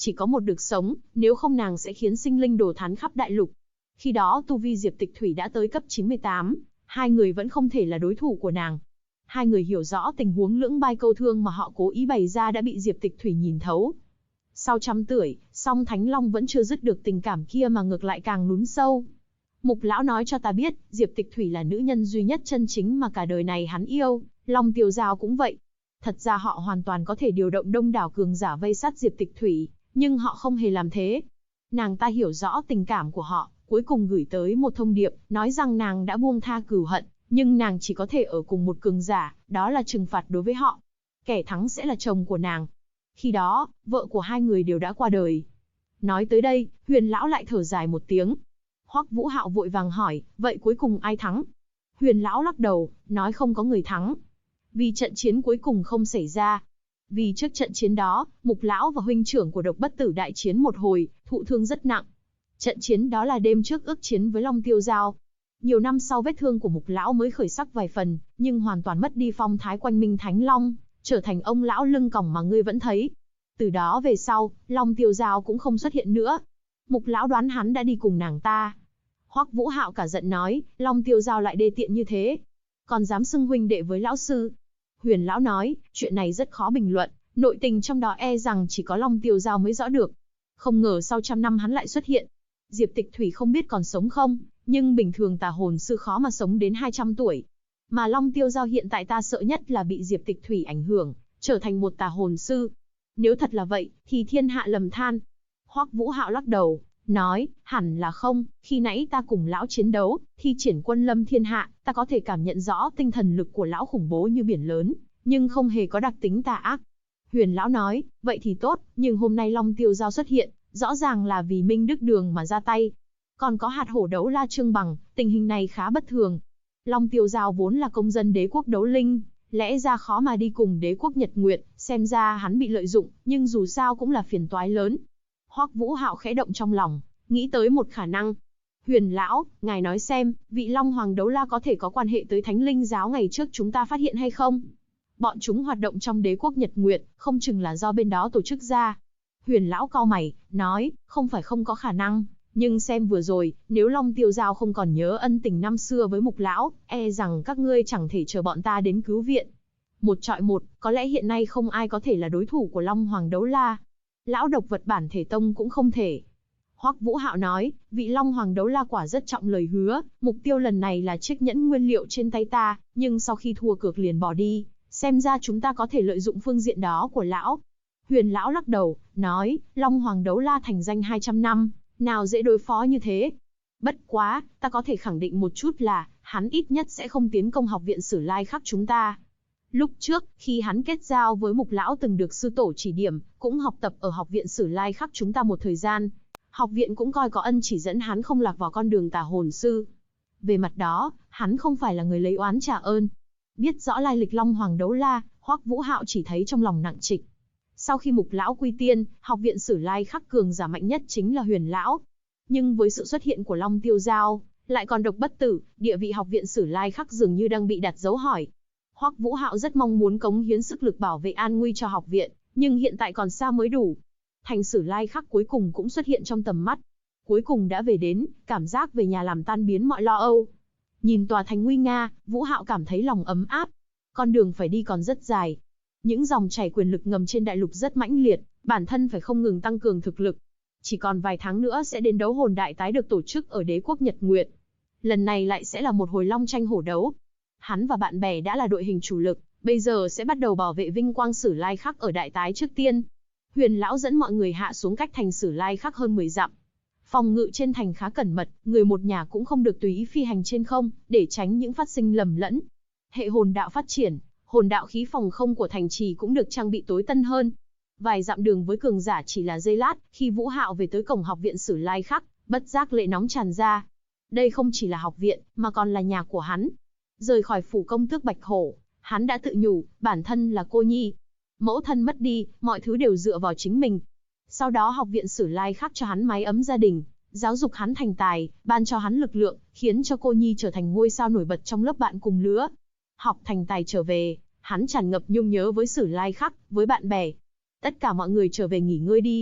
chỉ có một được sống, nếu không nàng sẽ khiến sinh linh đồ thán khắp đại lục. Khi đó tu vi Diệp Tịch Thủy đã tới cấp 98, hai người vẫn không thể là đối thủ của nàng. Hai người hiểu rõ tình huống lưỡng bai câu thương mà họ cố ý bày ra đã bị Diệp Tịch Thủy nhìn thấu. Sau trăm tuổi, song Thánh Long vẫn chưa dứt được tình cảm kia mà ngược lại càng lún sâu. Mục lão nói cho ta biết, Diệp Tịch Thủy là nữ nhân duy nhất chân chính mà cả đời này hắn yêu, Long Tiêu Giao cũng vậy. Thật ra họ hoàn toàn có thể điều động đông đảo cường giả vây sát Diệp Tịch Thủy, nhưng họ không hề làm thế. Nàng ta hiểu rõ tình cảm của họ, cuối cùng gửi tới một thông điệp, nói rằng nàng đã buông tha cừu hận, nhưng nàng chỉ có thể ở cùng một cường giả, đó là trừng phạt đối với họ. Kẻ thắng sẽ là chồng của nàng. Khi đó, vợ của hai người đều đã qua đời. Nói tới đây, Huyền lão lại thở dài một tiếng. Hoắc Vũ Hạo vội vàng hỏi, vậy cuối cùng ai thắng? Huyền lão lắc đầu, nói không có người thắng. Vì trận chiến cuối cùng không xảy ra. Vì trước trận chiến đó, Mục lão và huynh trưởng của Độc Bất Tử đại chiến một hồi, thụ thương rất nặng. Trận chiến đó là đêm trước ước chiến với Long Tiêu Giao. Nhiều năm sau vết thương của Mục lão mới khởi sắc vài phần, nhưng hoàn toàn mất đi phong thái quanh minh Thánh Long, trở thành ông lão lưng còng mà ngươi vẫn thấy. Từ đó về sau, Long Tiêu Giao cũng không xuất hiện nữa. Mục lão đoán hắn đã đi cùng nàng ta. Hoắc Vũ Hạo cả giận nói, Long Tiêu Giao lại đê tiện như thế, còn dám xưng huynh đệ với lão sư. Huyền lão nói, chuyện này rất khó bình luận, nội tình trong đó e rằng chỉ có Long Tiêu Giao mới rõ được. Không ngờ sau trăm năm hắn lại xuất hiện. Diệp Tịch Thủy không biết còn sống không, nhưng bình thường tà hồn sư khó mà sống đến 200 tuổi. Mà Long Tiêu Giao hiện tại ta sợ nhất là bị Diệp Tịch Thủy ảnh hưởng, trở thành một tà hồn sư. Nếu thật là vậy, thì thiên hạ lầm than. Hoắc Vũ Hạo lắc đầu, nói, hẳn là không, khi nãy ta cùng lão chiến đấu, thi triển quân lâm thiên hạ, ta có thể cảm nhận rõ tinh thần lực của lão khủng bố như biển lớn, nhưng không hề có đặc tính tà ác. Huyền lão nói, vậy thì tốt, nhưng hôm nay Long Tiêu Giao xuất hiện, rõ ràng là vì Minh Đức Đường mà ra tay. Còn có hạt hổ đấu la Trương Bằng, tình hình này khá bất thường. Long Tiêu Giao vốn là công dân đế quốc đấu linh, lẽ ra khó mà đi cùng đế quốc Nhật Nguyệt, xem ra hắn bị lợi dụng, nhưng dù sao cũng là phiền toái lớn. Hoắc Vũ Hạo khẽ động trong lòng, nghĩ tới một khả năng. Huyền lão, ngài nói xem, vị Long Hoàng đấu la có thể có quan hệ tới Thánh Linh giáo ngày trước chúng ta phát hiện hay không? Bọn chúng hoạt động trong đế quốc Nhật Nguyệt, không chừng là do bên đó tổ chức ra. Huyền lão cau mày, nói, không phải không có khả năng, nhưng xem vừa rồi, nếu Long Tiêu Giao không còn nhớ ân tình năm xưa với Mục lão, e rằng các ngươi chẳng thể chờ bọn ta đến cứu viện. Một trọi một, có lẽ hiện nay không ai có thể là đối thủ của Long Hoàng đấu la. Lão độc vật bản thể tông cũng không thể. Hoắc Vũ Hạo nói, vị Long Hoàng đấu la quả rất trọng lời hứa, mục tiêu lần này là chiếc nhẫn nguyên liệu trên tay ta, nhưng sau khi thua cược liền bỏ đi, xem ra chúng ta có thể lợi dụng phương diện đó của lão. Huyền lão lắc đầu, nói, Long Hoàng đấu la thành danh 200 năm, nào dễ đối phó như thế. Bất quá, ta có thể khẳng định một chút là, hắn ít nhất sẽ không tiến công học viện Sử Lai Khắc chúng ta. Lúc trước, khi hắn kết giao với Mục lão từng được sư tổ chỉ điểm, cũng học tập ở học viện Sử Lai Khắc chúng ta một thời gian. Học viện cũng coi có ân chỉ dẫn hắn không lạc vào con đường tà hồn sư. Về mặt đó, hắn không phải là người lấy oán trả ơn. Biết rõ lai lịch Long Hoàng đấu la, Hoắc Vũ Hạo chỉ thấy trong lòng nặng trịch. Sau khi Mục lão quy tiên, học viện Sử Lai Khắc cường giả mạnh nhất chính là Huyền lão. Nhưng với sự xuất hiện của Long Tiêu Giao, lại còn Độc Bất Tử, địa vị học viện Sử Lai Khắc dường như đang bị đặt dấu hỏi. Hoắc Vũ Hạo rất mong muốn cống hiến sức lực bảo vệ an nguy cho học viện, nhưng hiện tại còn xa mới đủ. Thành Sử Lai Khắc cuối cùng cũng xuất hiện trong tầm mắt. Cuối cùng đã về đến, cảm giác về nhà làm tan biến mọi lo âu. Nhìn tòa thành nguy nga, Vũ Hạo cảm thấy lòng ấm áp. Con đường phải đi còn rất dài. Những dòng chảy quyền lực ngầm trên đại lục rất mãnh liệt, bản thân phải không ngừng tăng cường thực lực. Chỉ còn vài tháng nữa sẽ đến đấu hồn đại tái được tổ chức ở đế quốc Nhật Nguyệt. Lần này lại sẽ là một hồi long tranh hổ đấu. Hắn và bạn bè đã là đội hình chủ lực, bây giờ sẽ bắt đầu bảo vệ vinh quang Sử Lai Khắc ở đại tái trước tiên. Huyền lão dẫn mọi người hạ xuống cách thành Sử Lai Khắc hơn 10 dặm. Phòng ngự trên thành khá cẩn mật, người một nhà cũng không được tùy ý phi hành trên không, để tránh những phát sinh lầm lẫn. Hệ hồn đạo phát triển, hồn đạo khí phòng không của thành trì cũng được trang bị tối tân hơn. Vài dặm đường với cường giả chỉ là giây lát, khi Vũ Hạo về tới cổng học viện Sử Lai Khắc, bất giác lệ nóng tràn ra. Đây không chỉ là học viện, mà còn là nhà của hắn. Rời khỏi phủ công tước Bạch Hổ, hắn đã tự nhủ, bản thân là cô nhi. Mẫu thân mất đi, mọi thứ đều dựa vào chính mình. Sau đó học viện Sử Lai Khắc cho hắn mái ấm gia đình, giáo dục hắn thành tài, ban cho hắn lực lượng, khiến cho cô nhi trở thành ngôi sao nổi bật trong lớp bạn cùng lứa. Học thành tài trở về, hắn tràn ngập nhung nhớ với Sử Lai Khắc, với bạn bè. Tất cả mọi người trở về nghỉ ngơi đi.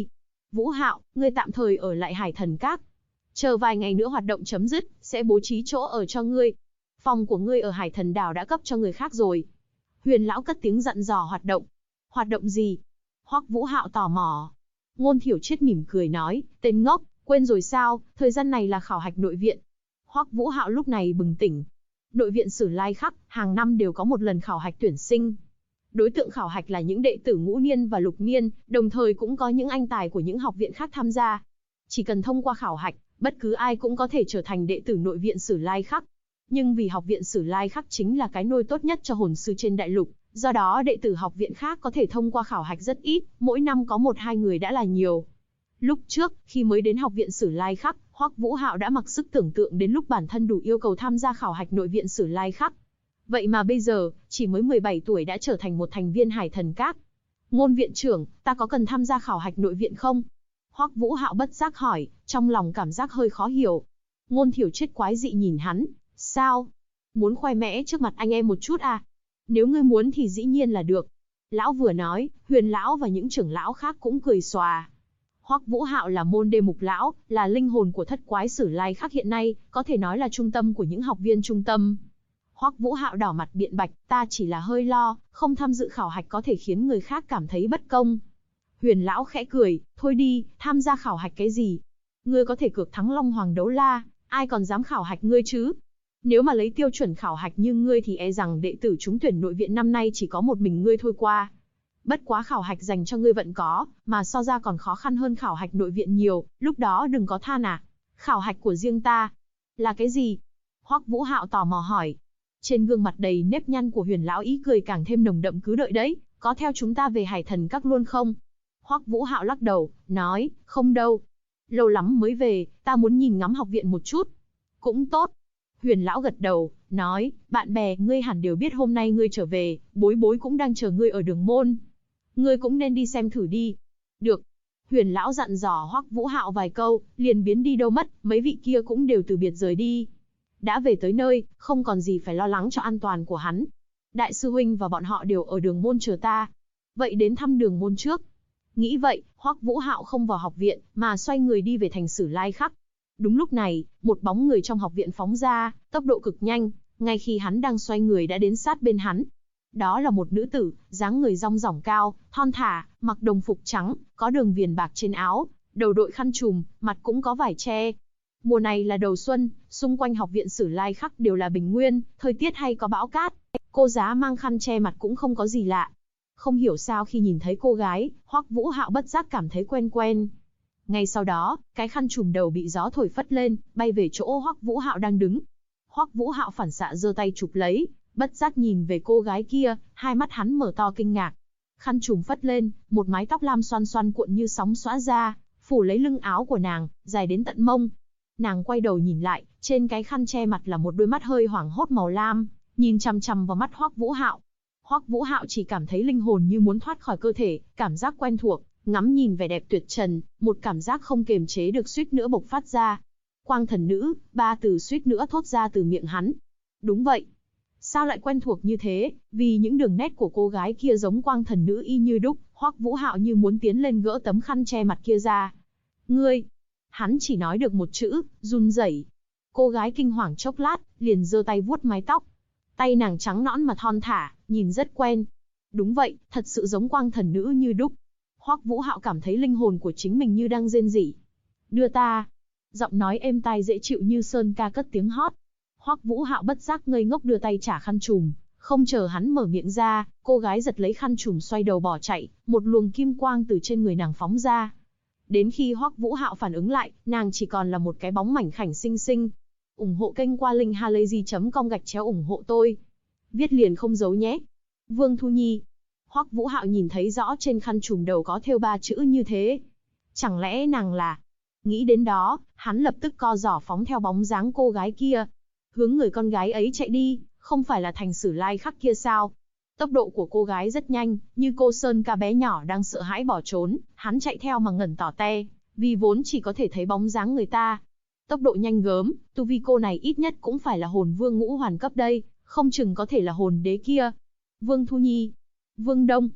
Vũ Hạo, ngươi tạm thời ở lại Hải Thần Các. Chờ vài ngày nữa hoạt động chấm dứt, sẽ bố trí chỗ ở cho ngươi. Phòng của ngươi ở Hải Thần Đảo đã cấp cho người khác rồi. Huyền lão cất tiếng dặn dò hoạt động. Hoạt động gì? Hoắc Vũ Hạo tò mò. Ngôn Thiểu Triết mỉm cười nói, tên ngốc, quên rồi sao, thời gian này là khảo hạch nội viện. Hoắc Vũ Hạo lúc này bừng tỉnh. Nội viện Sử Lai Khắc, hàng năm đều có một lần khảo hạch tuyển sinh. Đối tượng khảo hạch là những đệ tử ngũ niên và lục niên, đồng thời cũng có những anh tài của những học viện khác tham gia. Chỉ cần thông qua khảo hạch, bất cứ ai cũng có thể trở thành đệ tử nội viện Sử Lai Khắc. Nhưng vì học viện Sử Lai Khắc chính là cái nôi tốt nhất cho hồn sư trên đại lục, do đó đệ tử học viện khác có thể thông qua khảo hạch rất ít, mỗi năm có 1-2 người đã là nhiều. Lúc trước, khi mới đến học viện Sử Lai Khắc, Hoắc Vũ Hạo đã mặc sức tưởng tượng đến lúc bản thân đủ yêu cầu tham gia khảo hạch nội viện Sử Lai Khắc. Vậy mà bây giờ, chỉ mới 17 tuổi đã trở thành một thành viên Hải Thần Các. Ngôn viện trưởng, ta có cần tham gia khảo hạch nội viện không? Hoắc Vũ Hạo bất giác hỏi, trong lòng cảm giác hơi khó hiểu. Ngôn Thiểu Triết quái dị nhìn hắn, sao? Muốn khoe mẽ trước mặt anh em một chút à? Nếu ngươi muốn thì dĩ nhiên là được. Lão vừa nói, Huyền lão và những trưởng lão khác cũng cười xòa. Hoắc Vũ Hạo là môn đê mục lão, là linh hồn của thất quái Sử Lai Khắc hiện nay, có thể nói là trung tâm của những học viên trung tâm. Hoắc Vũ Hạo đỏ mặt biện bạch, ta chỉ là hơi lo, không tham dự khảo hạch có thể khiến người khác cảm thấy bất công. Huyền lão khẽ cười, thôi đi, tham gia khảo hạch cái gì? Ngươi có thể cược thắng Long Hoàng Đấu La, ai còn dám khảo hạch ngươi chứ? Nếu mà lấy tiêu chuẩn khảo hạch như ngươi thì e rằng đệ tử trúng tuyển nội viện năm nay chỉ có một mình ngươi thôi qua. Bất quá khảo hạch dành cho ngươi vẫn có, mà so ra còn khó khăn hơn khảo hạch nội viện nhiều, lúc đó đừng có than à. Khảo hạch của riêng ta, là cái gì? Hoắc Vũ Hạo tò mò hỏi. Trên gương mặt đầy nếp nhăn của Huyền lão ý cười càng thêm nồng đậm, cứ đợi đấy, có theo chúng ta về Hải Thần Các luôn không? Hoắc Vũ Hạo lắc đầu, nói, không đâu. Lâu lắm mới về, ta muốn nhìn ngắm học viện một chút. Cũng tốt. Huyền lão gật đầu, nói, bạn bè ngươi hẳn đều biết hôm nay ngươi trở về, bối bối cũng đang chờ ngươi ở đường môn. Ngươi cũng nên đi xem thử đi. Được. Huyền lão dặn dò Hoắc Vũ Hạo vài câu, liền biến đi đâu mất, mấy vị kia cũng đều từ biệt rời đi. Đã về tới nơi, không còn gì phải lo lắng cho an toàn của hắn. Đại sư huynh và bọn họ đều ở đường môn chờ ta. Vậy đến thăm đường môn trước. Nghĩ vậy, Hoắc Vũ Hạo không vào học viện, mà xoay người đi về thành Sử Lai Khắc. Đúng lúc này, một bóng người trong học viện phóng ra, tốc độ cực nhanh, ngay khi hắn đang xoay người đã đến sát bên hắn. Đó là một nữ tử, dáng người dong dỏng cao, thon thả, mặc đồng phục trắng, có đường viền bạc trên áo, đầu đội khăn trùm, mặt cũng có vải che. Mùa này là đầu xuân, xung quanh học viện Sử Lai Khắc đều là bình nguyên, thời tiết hay có bão cát. Cô giá mang khăn che mặt cũng không có gì lạ. Không hiểu sao khi nhìn thấy cô gái, Hoắc Vũ Hạo bất giác cảm thấy quen quen. Ngay sau đó, cái khăn trùm đầu bị gió thổi phất lên, bay về chỗ Hoắc Vũ Hạo đang đứng. Hoắc Vũ Hạo phản xạ giơ tay chụp lấy, bất giác nhìn về cô gái kia, hai mắt hắn mở to kinh ngạc. Khăn trùm phất lên, một mái tóc lam xoăn xoăn cuộn như sóng xõa ra, phủ lấy lưng áo của nàng, dài đến tận mông. Nàng quay đầu nhìn lại, trên cái khăn che mặt là một đôi mắt hơi hoảng hốt màu lam, nhìn chằm chằm vào mắt Hoắc Vũ Hạo. Hoắc Vũ Hạo chỉ cảm thấy linh hồn như muốn thoát khỏi cơ thể, cảm giác quen thuộc, ngắm nhìn vẻ đẹp tuyệt trần, một cảm giác không kềm chế được suýt nữa bộc phát ra. Quang thần nữ, ba từ suýt nữa thốt ra từ miệng hắn. Đúng vậy. Sao lại quen thuộc như thế? Vì những đường nét của cô gái kia giống quang thần nữ y như đúc, Hoắc Vũ Hạo như muốn tiến lên gỡ tấm khăn che mặt kia ra. Ngươi! Hắn chỉ nói được một chữ, run rẩy. Cô gái kinh hoàng chốc lát, liền giơ tay vuốt mái tóc. Tay nàng trắng nõn mà thon thả, nhìn rất quen. Đúng vậy, thật sự giống quang thần nữ như đúc. Hoắc Vũ Hạo cảm thấy linh hồn của chính mình như đang rên rỉ. Đưa ta. Giọng nói êm tai dễ chịu như sơn ca cất tiếng hót. Hoắc Vũ Hạo bất giác ngây ngốc đưa tay trả khăn trùm, không chờ hắn mở miệng ra, cô gái giật lấy khăn trùm xoay đầu bỏ chạy, một luồng kim quang từ trên người nàng phóng ra. Đến khi Hoắc Vũ Hạo phản ứng lại, nàng chỉ còn là một cái bóng mảnh khảnh xinh xinh. Ủng hộ kênh qua linkhalazy.com/ủng hộ tôi. Viết liền không giấu nhé. Vương Thu Nhi. Hoắc Vũ Hạo nhìn thấy rõ trên khăn trùm đầu có thêu 3 chữ như thế. Chẳng lẽ nàng là... Nghĩ đến đó, hắn lập tức co giỏ phóng theo bóng dáng cô gái kia. Hướng người con gái ấy chạy đi, không phải là thành Sử Lai Khắc kia sao? Tốc độ của cô gái rất nhanh, như cô sơn ca bé nhỏ đang sợ hãi bỏ trốn, hắn chạy theo mà ngẩn tỏ te, vì vốn chỉ có thể thấy bóng dáng người ta. Tốc độ nhanh gớm, tu vi cô này ít nhất cũng phải là hồn vương ngũ hoàn cấp đây, không chừng có thể là hồn đế kia. Vương Thu Nhi, Vương Đông.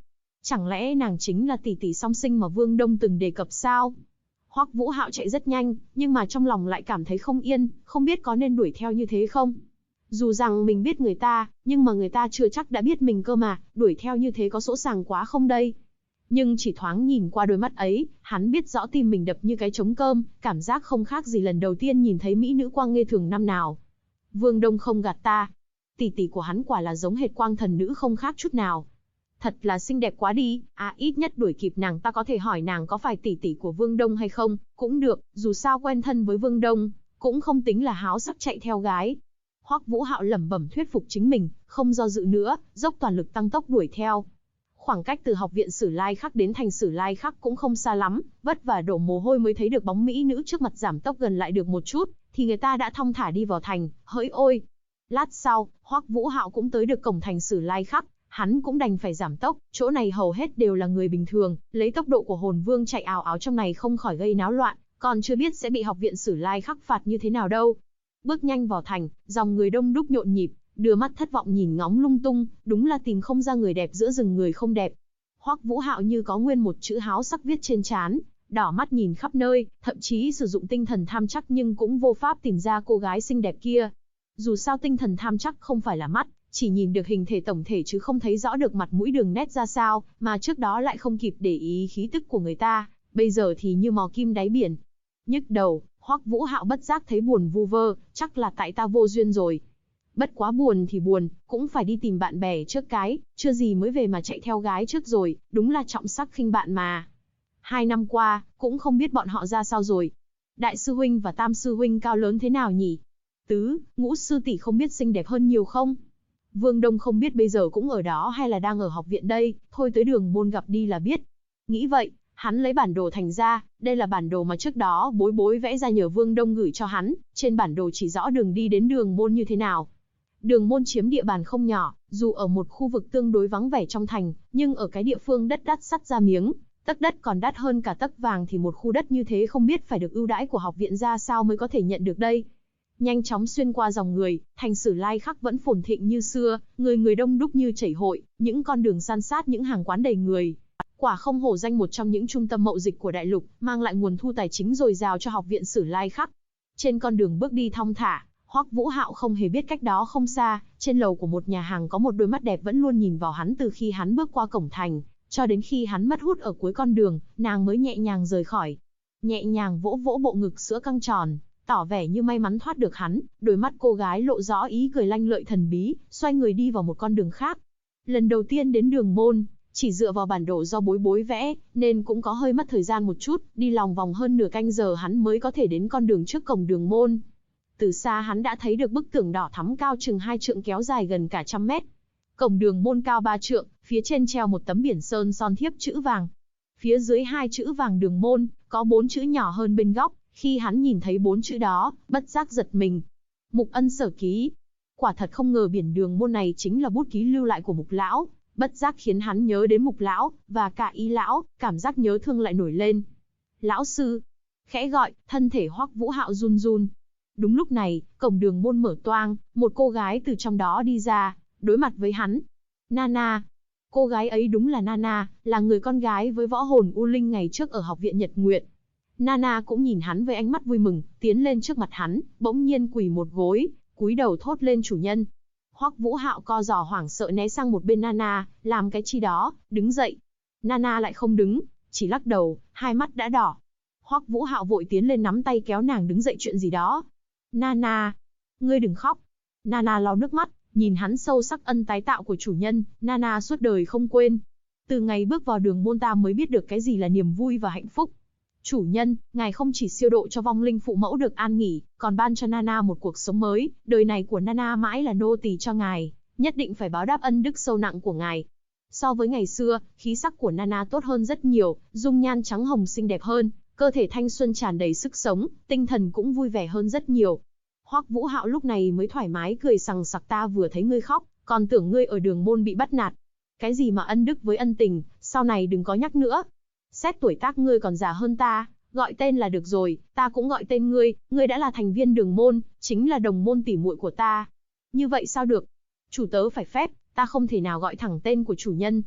Chẳng lẽ nàng chính là tỷ tỷ song sinh mà Vương Đông từng đề cập sao? Hoắc Vũ Hạo chạy rất nhanh, nhưng mà trong lòng lại cảm thấy không yên, không biết có nên đuổi theo như thế không. Dù rằng mình biết người ta, nhưng mà người ta chưa chắc đã biết mình cơ mà, đuổi theo như thế có sỗ sàng quá không đây? Nhưng chỉ thoáng nhìn qua đôi mắt ấy, hắn biết rõ tim mình đập như cái trống cơm, cảm giác không khác gì lần đầu tiên nhìn thấy mỹ nữ Quang Nghê Thường năm nào. Vương Đông không gạt ta. Tỷ tỷ của hắn quả là giống hệt Quang thần nữ không khác chút nào. Thật là xinh đẹp quá đi, ít nhất đuổi kịp nàng ta có thể hỏi nàng có phải tỷ tỷ của Vương Đông hay không, cũng được, dù sao quen thân với Vương Đông, cũng không tính là háo sắc chạy theo gái. Hoắc Vũ Hạo lẩm bẩm thuyết phục chính mình, không do dự nữa, dốc toàn lực tăng tốc đuổi theo. Khoảng cách từ học viện Sử Lai Khắc đến thành Sử Lai Khắc cũng không xa lắm, vất vả đổ mồ hôi mới thấy được bóng mỹ nữ trước mặt giảm tốc gần lại được một chút, thì người ta đã thong thả đi vào thành, hỡi ôi. Lát sau, Hoắc Vũ Hạo cũng tới được cổng thành Sử Lai Khắc, hắn cũng đành phải giảm tốc, chỗ này hầu hết đều là người bình thường, lấy tốc độ của hồn vương chạy ào ào trong này không khỏi gây náo loạn, còn chưa biết sẽ bị học viện Sử Lai Khắc phạt như thế nào đâu. Bước nhanh vào thành, dòng người đông đúc nhộn nhịp, đưa mắt thất vọng nhìn ngóng lung tung, đúng là tìm không ra người đẹp giữa rừng người không đẹp. Hoắc Vũ Hạo như có nguyên một chữ háo sắc viết trên trán, đỏ mắt nhìn khắp nơi, thậm chí sử dụng tinh thần tham chắc nhưng cũng vô pháp tìm ra cô gái xinh đẹp kia. Dù sao tinh thần tham chắc không phải là mắt, chỉ nhìn được hình thể tổng thể chứ không thấy rõ được mặt mũi đường nét ra sao, mà trước đó lại không kịp để ý khí tức của người ta, bây giờ thì như mò kim đáy biển. Nhức đầu, Hoắc Vũ Hạo bất giác thấy buồn vu vơ, chắc là tại ta vô duyên rồi. Bất quá buồn thì buồn, cũng phải đi tìm bạn bè trước cái, chưa gì mới về mà chạy theo gái trước rồi, đúng là trọng sắc khinh bạn mà. 2 năm qua, cũng không biết bọn họ ra sao rồi. Đại sư huynh và tam sư huynh cao lớn thế nào nhỉ? Tứ, ngũ sư tỷ không biết xinh đẹp hơn nhiều không? Vương Đông không biết bây giờ cũng ở đó hay là đang ở học viện đây, thôi tới đường môn gặp đi là biết. Nghĩ vậy, hắn lấy bản đồ thành ra, đây là bản đồ mà trước đó bối bối vẽ ra nhờ Vương Đông gửi cho hắn, trên bản đồ chỉ rõ đường đi đến đường môn như thế nào. Đường môn chiếm địa bàn không nhỏ, dù ở một khu vực tương đối vắng vẻ trong thành, nhưng ở cái địa phương đất đắt sắt ra miếng, tấc đất còn đắt hơn cả tấc vàng thì một khu đất như thế không biết phải được ưu đãi của học viện ra sao mới có thể nhận được đây. Nhanh chóng xuyên qua dòng người, thành Sử Lai Khắc vẫn phồn thịnh như xưa, người đông đúc như chảy hội, những con đường san sát những hàng quán đầy người. Quả không hổ danh một trong những trung tâm mậu dịch của đại lục, mang lại nguồn thu tài chính dồi dào cho học viện Sử Lai Khắc. Trên con đường bước đi thong thả, Hoắc Vũ Hạo không hề biết cách đó không xa, trên lầu của một nhà hàng có một đôi mắt đẹp vẫn luôn nhìn vào hắn từ khi hắn bước qua cổng thành, cho đến khi hắn mất hút ở cuối con đường, nàng mới nhẹ nhàng rời khỏi. Nhẹ nhàng vỗ vỗ bộ ngực sữa căng tròn, tỏ vẻ như may mắn thoát được hắn, đôi mắt cô gái lộ rõ ý cười lanh lợi thần bí, xoay người đi vào một con đường khác. Lần đầu tiên đến đường môn, chỉ dựa vào bản đồ do bối bối vẽ, nên cũng có hơi mất thời gian một chút, đi lòng vòng hơn nửa canh giờ hắn mới có thể đến con đường trước cổng đường môn. Từ xa hắn đã thấy được bức tường đỏ thắm cao chừng 2 trượng kéo dài gần cả 100 mét. Cổng đường môn cao 3 trượng, phía trên treo một tấm biển sơn son thiếp chữ vàng. Phía dưới 2 chữ vàng đường môn, có 4 chữ nhỏ hơn bên góc, khi hắn nhìn thấy 4 chữ đó, bất giác giật mình. Mục Ân sở ký. Quả thật không ngờ biển đường môn này chính là bút ký lưu lại của Mục lão, bất giác khiến hắn nhớ đến Mục lão, và cả Y lão, cảm giác nhớ thương lại nổi lên. Lão sư, khẽ gọi, thân thể Hoắc Vũ Hạo run run. Đúng lúc này, cổng đường môn mở toang, một cô gái từ trong đó đi ra, đối mặt với hắn. Nana. Cô gái ấy đúng là Nana, là người con gái với võ hồn U Linh ngày trước ở học viện Nhật Nguyệt. Nana cũng nhìn hắn với ánh mắt vui mừng, tiến lên trước mặt hắn, bỗng nhiên quỳ một gối, cúi đầu thốt lên chủ nhân. Hoắc Vũ Hạo co giò hoảng sợ né sang một bên Nana, làm cái chi đó, đứng dậy. Nana lại không đứng, chỉ lắc đầu, hai mắt đã đỏ. Hoắc Vũ Hạo vội tiến lên nắm tay kéo nàng đứng dậy chuyện gì đó. Nana, ngươi đừng khóc. Nana lau nước mắt, nhìn hắn sâu sắc ân tái tạo của chủ nhân, Nana suốt đời không quên. Từ ngày bước vào đường môn ta mới biết được cái gì là niềm vui và hạnh phúc. Chủ nhân, ngài không chỉ siêu độ cho vong linh phụ mẫu được an nghỉ, còn ban cho Nana một cuộc sống mới, đời này của Nana mãi là nô tỳ cho ngài, nhất định phải báo đáp ân đức sâu nặng của ngài. So với ngày xưa, khí sắc của Nana tốt hơn rất nhiều, dung nhan trắng hồng xinh đẹp hơn, cơ thể thanh xuân tràn đầy sức sống, tinh thần cũng vui vẻ hơn rất nhiều. Hoắc Vũ Hạo lúc này mới thoải mái cười sằng sặc, ta vừa thấy ngươi khóc, còn tưởng ngươi ở đường môn bị bắt nạt. Cái gì mà ân đức với ân tình, sau này đừng có nhắc nữa. Xét tuổi tác ngươi còn già hơn ta, gọi tên là được rồi, ta cũng gọi tên ngươi đã là thành viên đường môn, chính là đồng môn tỉ muội của ta. Như vậy sao được? Chủ tớ phải phép, ta không thể nào gọi thẳng tên của chủ nhân.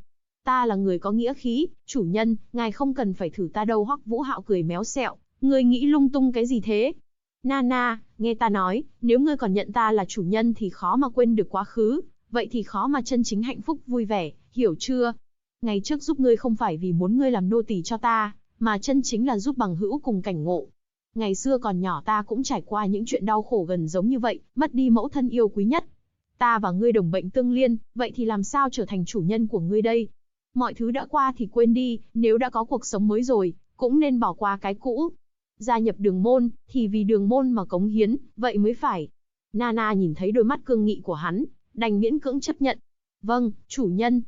Ta là người có nghĩa khí, chủ nhân, ngài không cần phải thử ta đâu. Hoắc Vũ Hạo cười méo xẹo, ngươi nghĩ lung tung cái gì thế? Nana, nghe ta nói, nếu ngươi còn nhận ta là chủ nhân thì khó mà quên được quá khứ, vậy thì khó mà chân chính hạnh phúc vui vẻ, hiểu chưa? Ngày trước giúp ngươi không phải vì muốn ngươi làm nô tỳ cho ta, mà chân chính là giúp bằng hữu cùng cảnh ngộ. Ngày xưa còn nhỏ ta cũng trải qua những chuyện đau khổ gần giống như vậy, mất đi mẫu thân yêu quý nhất. Ta và ngươi đồng bệnh tương liên, vậy thì làm sao trở thành chủ nhân của ngươi đây? Mọi thứ đã qua thì quên đi, nếu đã có cuộc sống mới rồi, cũng nên bỏ qua cái cũ. Gia nhập đường môn, thì vì đường môn mà cống hiến, vậy mới phải. Nana nhìn thấy đôi mắt cương nghị của hắn, đành miễn cưỡng chấp nhận. Vâng, chủ nhân.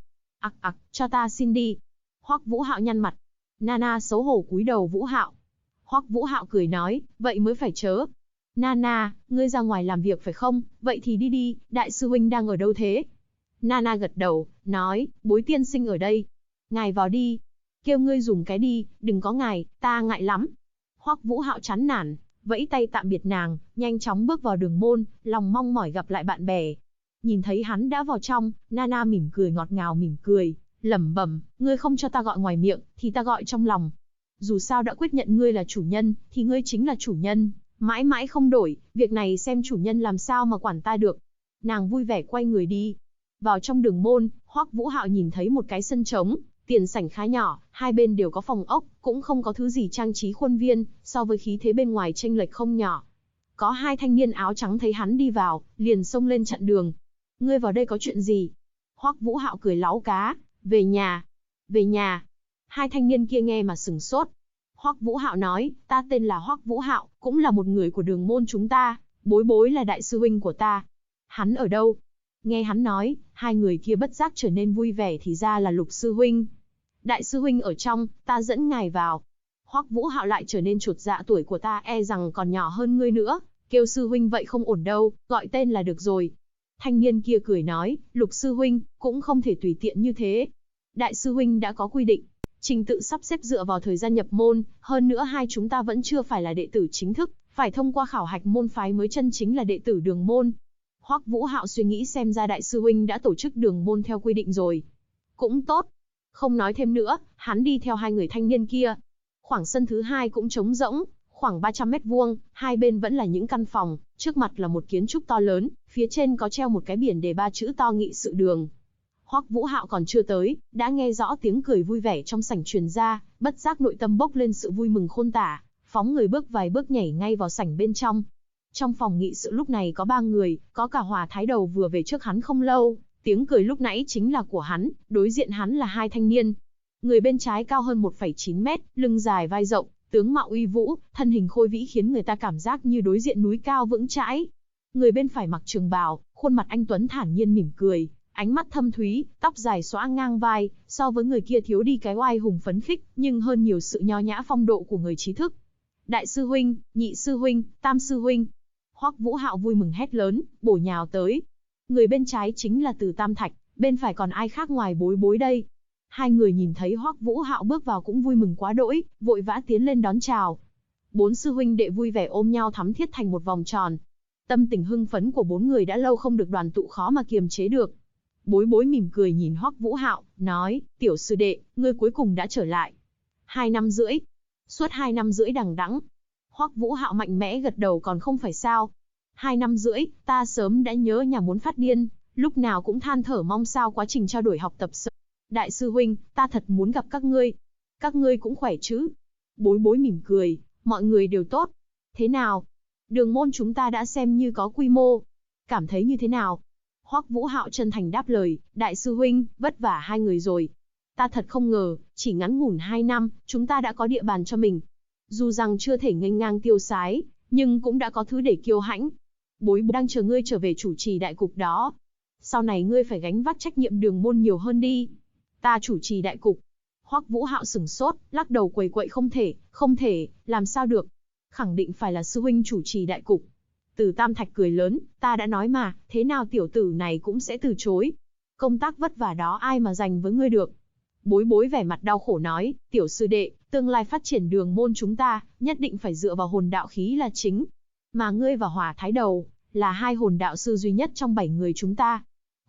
Cho ta xin đi. Hoắc Vũ Hạo nhăn mặt. Nana xấu hổ cúi đầu. Vũ Hạo. Hoắc Vũ Hạo cười nói, vậy mới phải chớ. Nana, ngươi ra ngoài làm việc phải không? Vậy thì đi đi, đại sư huynh đang ở đâu thế? Nana gật đầu, nói, Bối tiên sinh ở đây. Ngài vào đi. Kêu ngươi dùng cái đi, đừng có ngài, ta ngại lắm. Hoắc Vũ Hạo chán nản, vẫy tay tạm biệt nàng, nhanh chóng bước vào đường môn, lòng mong mỏi gặp lại bạn bè. Nhìn thấy hắn đã vào trong, Nana mỉm cười ngọt ngào mỉm cười, lẩm bẩm, ngươi không cho ta gọi ngoài miệng, thì ta gọi trong lòng. Dù sao đã quyết nhận ngươi là chủ nhân, thì ngươi chính là chủ nhân, mãi mãi không đổi, việc này xem chủ nhân làm sao mà quản ta được. Nàng vui vẻ quay người đi. Vào trong đường môn, Hoắc Vũ Hạo nhìn thấy một cái sân trống, tiền sảnh khá nhỏ, hai bên đều có phòng ốc, cũng không có thứ gì trang trí khuôn viên, so với khí thế bên ngoài chênh lệch không nhỏ. Có hai thanh niên áo trắng thấy hắn đi vào, liền xông lên chặn đường. Ngươi vào đây có chuyện gì? Hoắc Vũ Hạo cười láu cá, về nhà. Về nhà. Hai thanh niên kia nghe mà sửng sốt. Hoắc Vũ Hạo nói, ta tên là Hoắc Vũ Hạo, cũng là một người của đường môn chúng ta, Bối Bối là đại sư huynh của ta. Hắn ở đâu? Nghe hắn nói, hai người kia bất giác trở nên vui vẻ, thì ra là Lục sư huynh. Đại sư huynh ở trong, ta dẫn ngài vào. Hoắc Vũ Hạo lại trở nên chột dạ, tuổi của ta e rằng còn nhỏ hơn ngươi nữa, kêu sư huynh vậy không ổn đâu, gọi tên là được rồi. Thanh niên kia cười nói, Lục sư huynh, cũng không thể tùy tiện như thế. Đại sư huynh đã có quy định, trình tự sắp xếp dựa vào thời gian nhập môn, hơn nữa hai chúng ta vẫn chưa phải là đệ tử chính thức, phải thông qua khảo hạch môn phái mới chân chính là đệ tử đường môn. Hoắc Vũ Hạo suy nghĩ xem ra đại sư huynh đã tổ chức đường môn theo quy định rồi. Cũng tốt. Không nói thêm nữa, hắn đi theo hai người thanh niên kia. Khoảng sân thứ hai cũng trống rỗng, khoảng 300 mét vuông, hai bên vẫn là những căn phòng, trước mặt là một kiến trúc to lớn, phía trên có treo một cái biển đề 3 chữ to nghị sự đường. Hoắc Vũ Hạo còn chưa tới, đã nghe rõ tiếng cười vui vẻ trong sảnh truyền ra, bất giác nội tâm bốc lên sự vui mừng khôn tả, phóng người bước vài bước nhảy ngay vào sảnh bên trong. Trong phòng nghị sự lúc này có 3 người, có cả Hòa Thái Đầu vừa về trước hắn không lâu, tiếng cười lúc nãy chính là của hắn, đối diện hắn là hai thanh niên. Người bên trái cao hơn 1,9 mét, lưng dài vai rộng, tướng mạo uy vũ, thân hình khôi vĩ khiến người ta cảm giác như đối diện núi cao vững chãi. Người bên phải mặc trường bào, khuôn mặt anh tuấn thản nhiên mỉm cười, ánh mắt thâm thúy, tóc dài xõa ngang vai, so với người kia thiếu đi cái oai hùng phấn khích, nhưng hơn nhiều sự nho nhã phong độ của người trí thức. Đại sư huynh, nhị sư huynh, tam sư huynh. Hoắc Vũ Hạo vui mừng hét lớn, bổ nhào tới. Người bên trái chính là Từ Tam Thạch, bên phải còn ai khác ngoài Bối Bối đây? Hai người nhìn thấy Hoắc Vũ Hạo bước vào cũng vui mừng quá đỗi, vội vã tiến lên đón chào. Bốn sư huynh đệ vui vẻ ôm nhau thắm thiết thành một vòng tròn. Tâm tình hưng phấn của bốn người đã lâu không được đoàn tụ khó mà kiềm chế được. Bối Bối mỉm cười nhìn Hoắc Vũ Hạo, nói, tiểu sư đệ, ngươi cuối cùng đã trở lại. 2 năm rưỡi. Suốt 2 năm rưỡi đằng đẵng. Hoắc Vũ Hạo mạnh mẽ gật đầu, còn không phải sao. 2 năm rưỡi, ta sớm đã nhớ nhà muốn phát điên, lúc nào cũng than thở mong sao quá trình trao đổi học tập sớm. Đại sư huynh, ta thật muốn gặp các ngươi. Các ngươi cũng khỏe chứ? Bối Bối mỉm cười, mọi người đều tốt. Thế nào? Đường môn chúng ta đã xem như có quy mô. Cảm thấy như thế nào? Hoắc Vũ Hạo chân thành đáp lời, đại sư huynh, vất vả hai người rồi. Ta thật không ngờ, chỉ ngắn ngủn 2 năm, chúng ta đã có địa bàn cho mình. Dù rằng chưa thể nghênh ngang tiêu sái, nhưng cũng đã có thứ để kiêu hãnh. Bối đang chờ ngươi trở về chủ trì đại cục đó. Sau này ngươi phải gánh vác trách nhiệm đường môn nhiều hơn đi. Ta chủ trì đại cục. Hoắc Vũ Hạo sửng sốt, lắc đầu quầy quậy, không thể, làm sao được. Khẳng định phải là sư huynh chủ trì đại cục. Từ Tam Thạch cười lớn, ta đã nói mà, thế nào tiểu tử này cũng sẽ từ chối. Công tác vất vả đó ai mà giành với ngươi được. Bối Bối vẻ mặt đau khổ nói, tiểu sư đệ, tương lai phát triển đường môn chúng ta, nhất định phải dựa vào hồn đạo khí là chính. Mà ngươi và Hỏa Thái Đầu, là hai hồn đạo sư duy nhất trong 7 người chúng ta.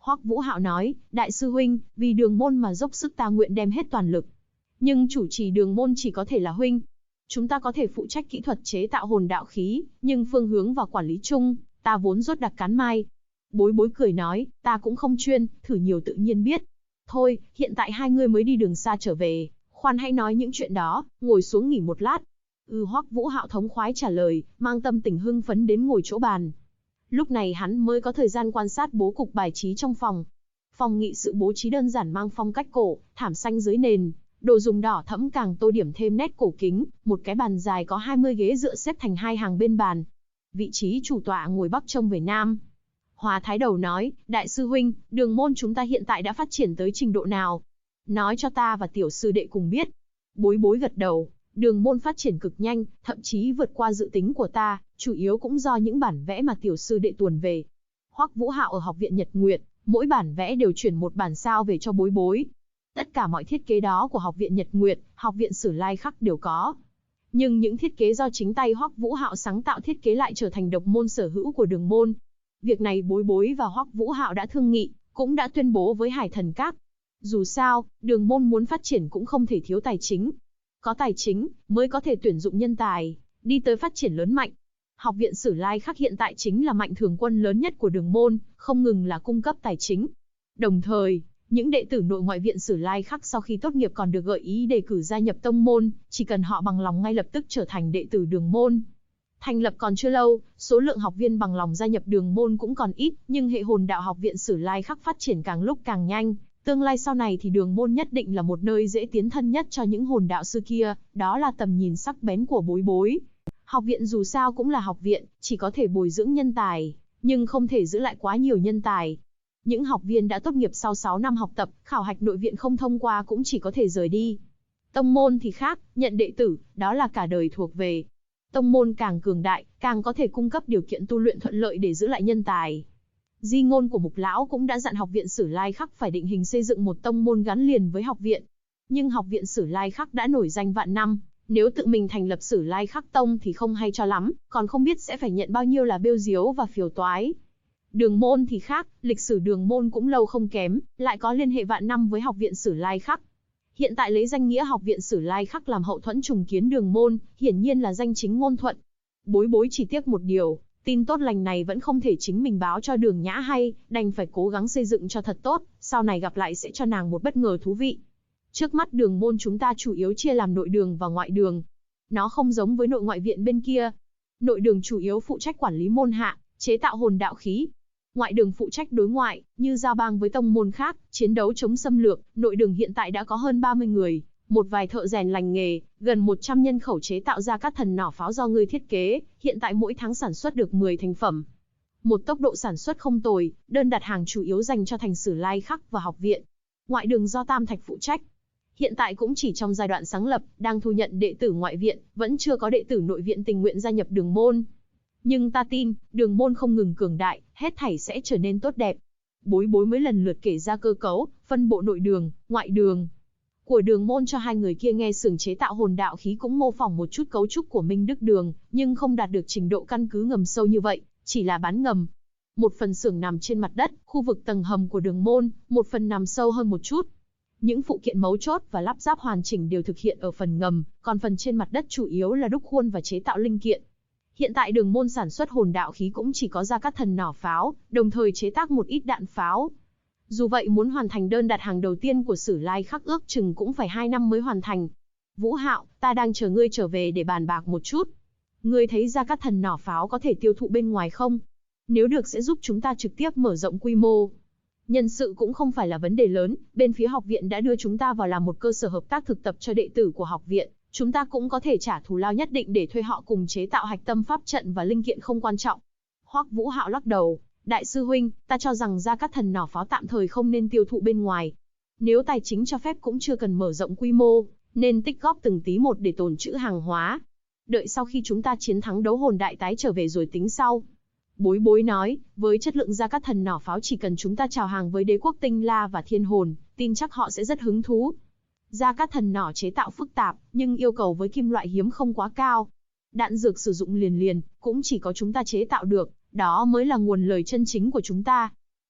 Hoắc Vũ Hạo nói, đại sư huynh, vì đường môn mà dốc sức ta nguyện đem hết toàn lực. Nhưng chủ trì đường môn chỉ có thể là huynh. Chúng ta có thể phụ trách kỹ thuật chế tạo hồn đạo khí, nhưng phương hướng và quản lý chung, ta vốn rốt đặc cán mai. Bối Bối cười nói, ta cũng không chuyên, thử nhiều tự nhiên biết. Thôi, hiện tại hai ngươi mới đi đường xa trở về, khoan hãy nói những chuyện đó, ngồi xuống nghỉ một lát. Hoắc Vũ Hạo thống khoái trả lời, mang tâm tình hưng phấn đến ngồi chỗ bàn. Lúc này hắn mới có thời gian quan sát bố cục bài trí trong phòng. Phòng nghị sự bố trí đơn giản mang phong cách cổ, thảm xanh dưới nền, đồ dùng đỏ thẫm càng tô điểm thêm nét cổ kính, một cái bàn dài có 20 ghế dựa xếp thành hai hàng bên bàn. Vị trí chủ tọa ngồi bắc trông về nam. Hòa Thái Đầu nói, đại sư huynh, đường môn chúng ta hiện tại đã phát triển tới trình độ nào? Nói cho ta và tiểu sư đệ cùng biết. Bối Bối gật đầu, đường môn phát triển cực nhanh, thậm chí vượt qua dự tính của ta, chủ yếu cũng do những bản vẽ mà tiểu sư đệ tuồn về. Hoắc Vũ Hạo ở học viện Nhật Nguyệt, mỗi bản vẽ đều chuyển một bản sao về cho Bối Bối. Tất cả mọi thiết kế đó của học viện Nhật Nguyệt, học viện Sử Lai Khắc đều có. Nhưng những thiết kế do chính tay Hoắc Vũ Hạo sáng tạo thiết kế lại trở thành độc môn sở hữu của đường môn. Việc này Bối Bối và Hoắc Vũ Hạo đã thương nghị, cũng đã tuyên bố với Hải Thần Các. Dù sao, đường môn muốn phát triển cũng không thể thiếu tài chính. Có tài chính, mới có thể tuyển dụng nhân tài, đi tới phát triển lớn mạnh. Học viện Sử Lai Khắc hiện tại chính là mạnh thường quân lớn nhất của đường môn, không ngừng là cung cấp tài chính. Đồng thời, những đệ tử nội ngoại viện Sử Lai Khắc sau khi tốt nghiệp còn được gợi ý đề cử gia nhập tông môn, chỉ cần họ bằng lòng ngay lập tức trở thành đệ tử đường môn. Thành lập còn chưa lâu, số lượng học viên bằng lòng gia nhập đường môn cũng còn ít, nhưng hệ hồn đạo học viện Sử Lai Khắc phát triển càng lúc càng nhanh. Tương lai sau này thì đường môn nhất định là một nơi dễ tiến thân nhất cho những hồn đạo sư kia, đó là tầm nhìn sắc bén của Bối Bối. Học viện dù sao cũng là học viện, chỉ có thể bồi dưỡng nhân tài, nhưng không thể giữ lại quá nhiều nhân tài. Những học viên đã tốt nghiệp sau 6 năm học tập, khảo hạch nội viện không thông qua cũng chỉ có thể rời đi. Tông môn thì khác, nhận đệ tử, đó là cả đời thuộc về. Tông môn càng cường đại, càng có thể cung cấp điều kiện tu luyện thuận lợi để giữ lại nhân tài. Di ngôn của Mục Lão cũng đã dặn học viện Sử Lai Khắc phải định hình xây dựng một tông môn gắn liền với học viện. Nhưng học viện Sử Lai Khắc đã nổi danh vạn năm, nếu tự mình thành lập Sử Lai Khắc Tông thì không hay cho lắm, còn không biết sẽ phải nhận bao nhiêu là bêu diếu và phiền toái. Đường môn thì khác, lịch sử đường môn cũng lâu không kém, lại có liên hệ vạn năm với học viện Sử Lai Khắc. Hiện tại lấy danh nghĩa học viện Sử Lai Khắc làm hậu thuẫn trùng kiến đường môn, hiển nhiên là danh chính ngôn thuận. Bối Bối chỉ tiếc một điều, tin tốt lành này vẫn không thể chính mình báo cho Đường Nhã hay, đành phải cố gắng xây dựng cho thật tốt, sau này gặp lại sẽ cho nàng một bất ngờ thú vị. Trước mắt đường môn chúng ta chủ yếu chia làm nội đường và ngoại đường. Nó không giống với nội ngoại viện bên kia. Nội đường chủ yếu phụ trách quản lý môn hạ, chế tạo hồn đạo khí. Ngoại đường phụ trách đối ngoại, như giao bang với tông môn khác, chiến đấu chống xâm lược. Nội đường hiện tại đã có hơn 30 người, một vài thợ rèn lành nghề, gần 100 nhân khẩu chế tạo ra các thần nỏ pháo do ngươi thiết kế, hiện tại mỗi tháng sản xuất được 10 thành phẩm. Một tốc độ sản xuất không tồi, đơn đặt hàng chủ yếu dành cho thành Sử Lai Khắc và học viện. Ngoại đường do Tam Thạch phụ trách. Hiện tại cũng chỉ trong giai đoạn sáng lập, đang thu nhận đệ tử ngoại viện, vẫn chưa có đệ tử nội viện tình nguyện gia nhập đường môn. Nhưng ta tin, đường môn không ngừng cường đại, hết thảy sẽ trở nên tốt đẹp. Bối Bối mới lần lượt kể ra cơ cấu, phân bộ nội đường, ngoại đường của đường môn cho hai người kia nghe. Xưởng chế tạo hồn đạo khí cũng mô phỏng một chút cấu trúc của Minh Đức Đường, nhưng không đạt được trình độ căn cứ ngầm sâu như vậy, chỉ là bán ngầm. Một phần xưởng nằm trên mặt đất, khu vực tầng hầm của đường môn, một phần nằm sâu hơn một chút. Những phụ kiện mấu chốt và lắp ráp hoàn chỉnh đều thực hiện ở phần ngầm, còn phần trên mặt đất chủ yếu là đúc khuôn và chế tạo linh kiện. Hiện tại đường môn sản xuất hồn đạo khí cũng chỉ có ra các thần nỏ pháo, đồng thời chế tác một ít đạn pháo. Dù vậy muốn hoàn thành đơn đặt hàng đầu tiên của Sử Lai Khắc ước chừng cũng phải 2 năm mới hoàn thành. Vũ Hạo, ta đang chờ ngươi trở về để bàn bạc một chút. Ngươi thấy ra các thần nỏ pháo có thể tiêu thụ bên ngoài không? Nếu được sẽ giúp chúng ta trực tiếp mở rộng quy mô. Nhân sự cũng không phải là vấn đề lớn, bên phía học viện đã đưa chúng ta vào làm một cơ sở hợp tác thực tập cho đệ tử của học viện. Chúng ta cũng có thể trả thù lao nhất định để thuê họ cùng chế tạo hạch tâm pháp trận và linh kiện không quan trọng. Hoắc Vũ Hạo lắc đầu, đại sư huynh, ta cho rằng ra các thần nỏ pháo tạm thời không nên tiêu thụ bên ngoài. Nếu tài chính cho phép cũng chưa cần mở rộng quy mô, nên tích góp từng tí một để tồn trữ hàng hóa. Đợi sau khi chúng ta chiến thắng đấu hồn đại tái trở về rồi tính sau. Bối Bối nói, với chất lượng ra các thần nỏ pháo chỉ cần chúng ta chào hàng với đế quốc Tinh La và Thiên Hồn, tin chắc họ sẽ rất hứng thú. Ra các thần nỏ chế tạo phức tạp, nhưng yêu cầu với kim loại hiếm không quá cao. Đạn dược sử dụng liền, cũng chỉ có chúng ta chế tạo được, đó mới là nguồn lời chân chính của chúng ta.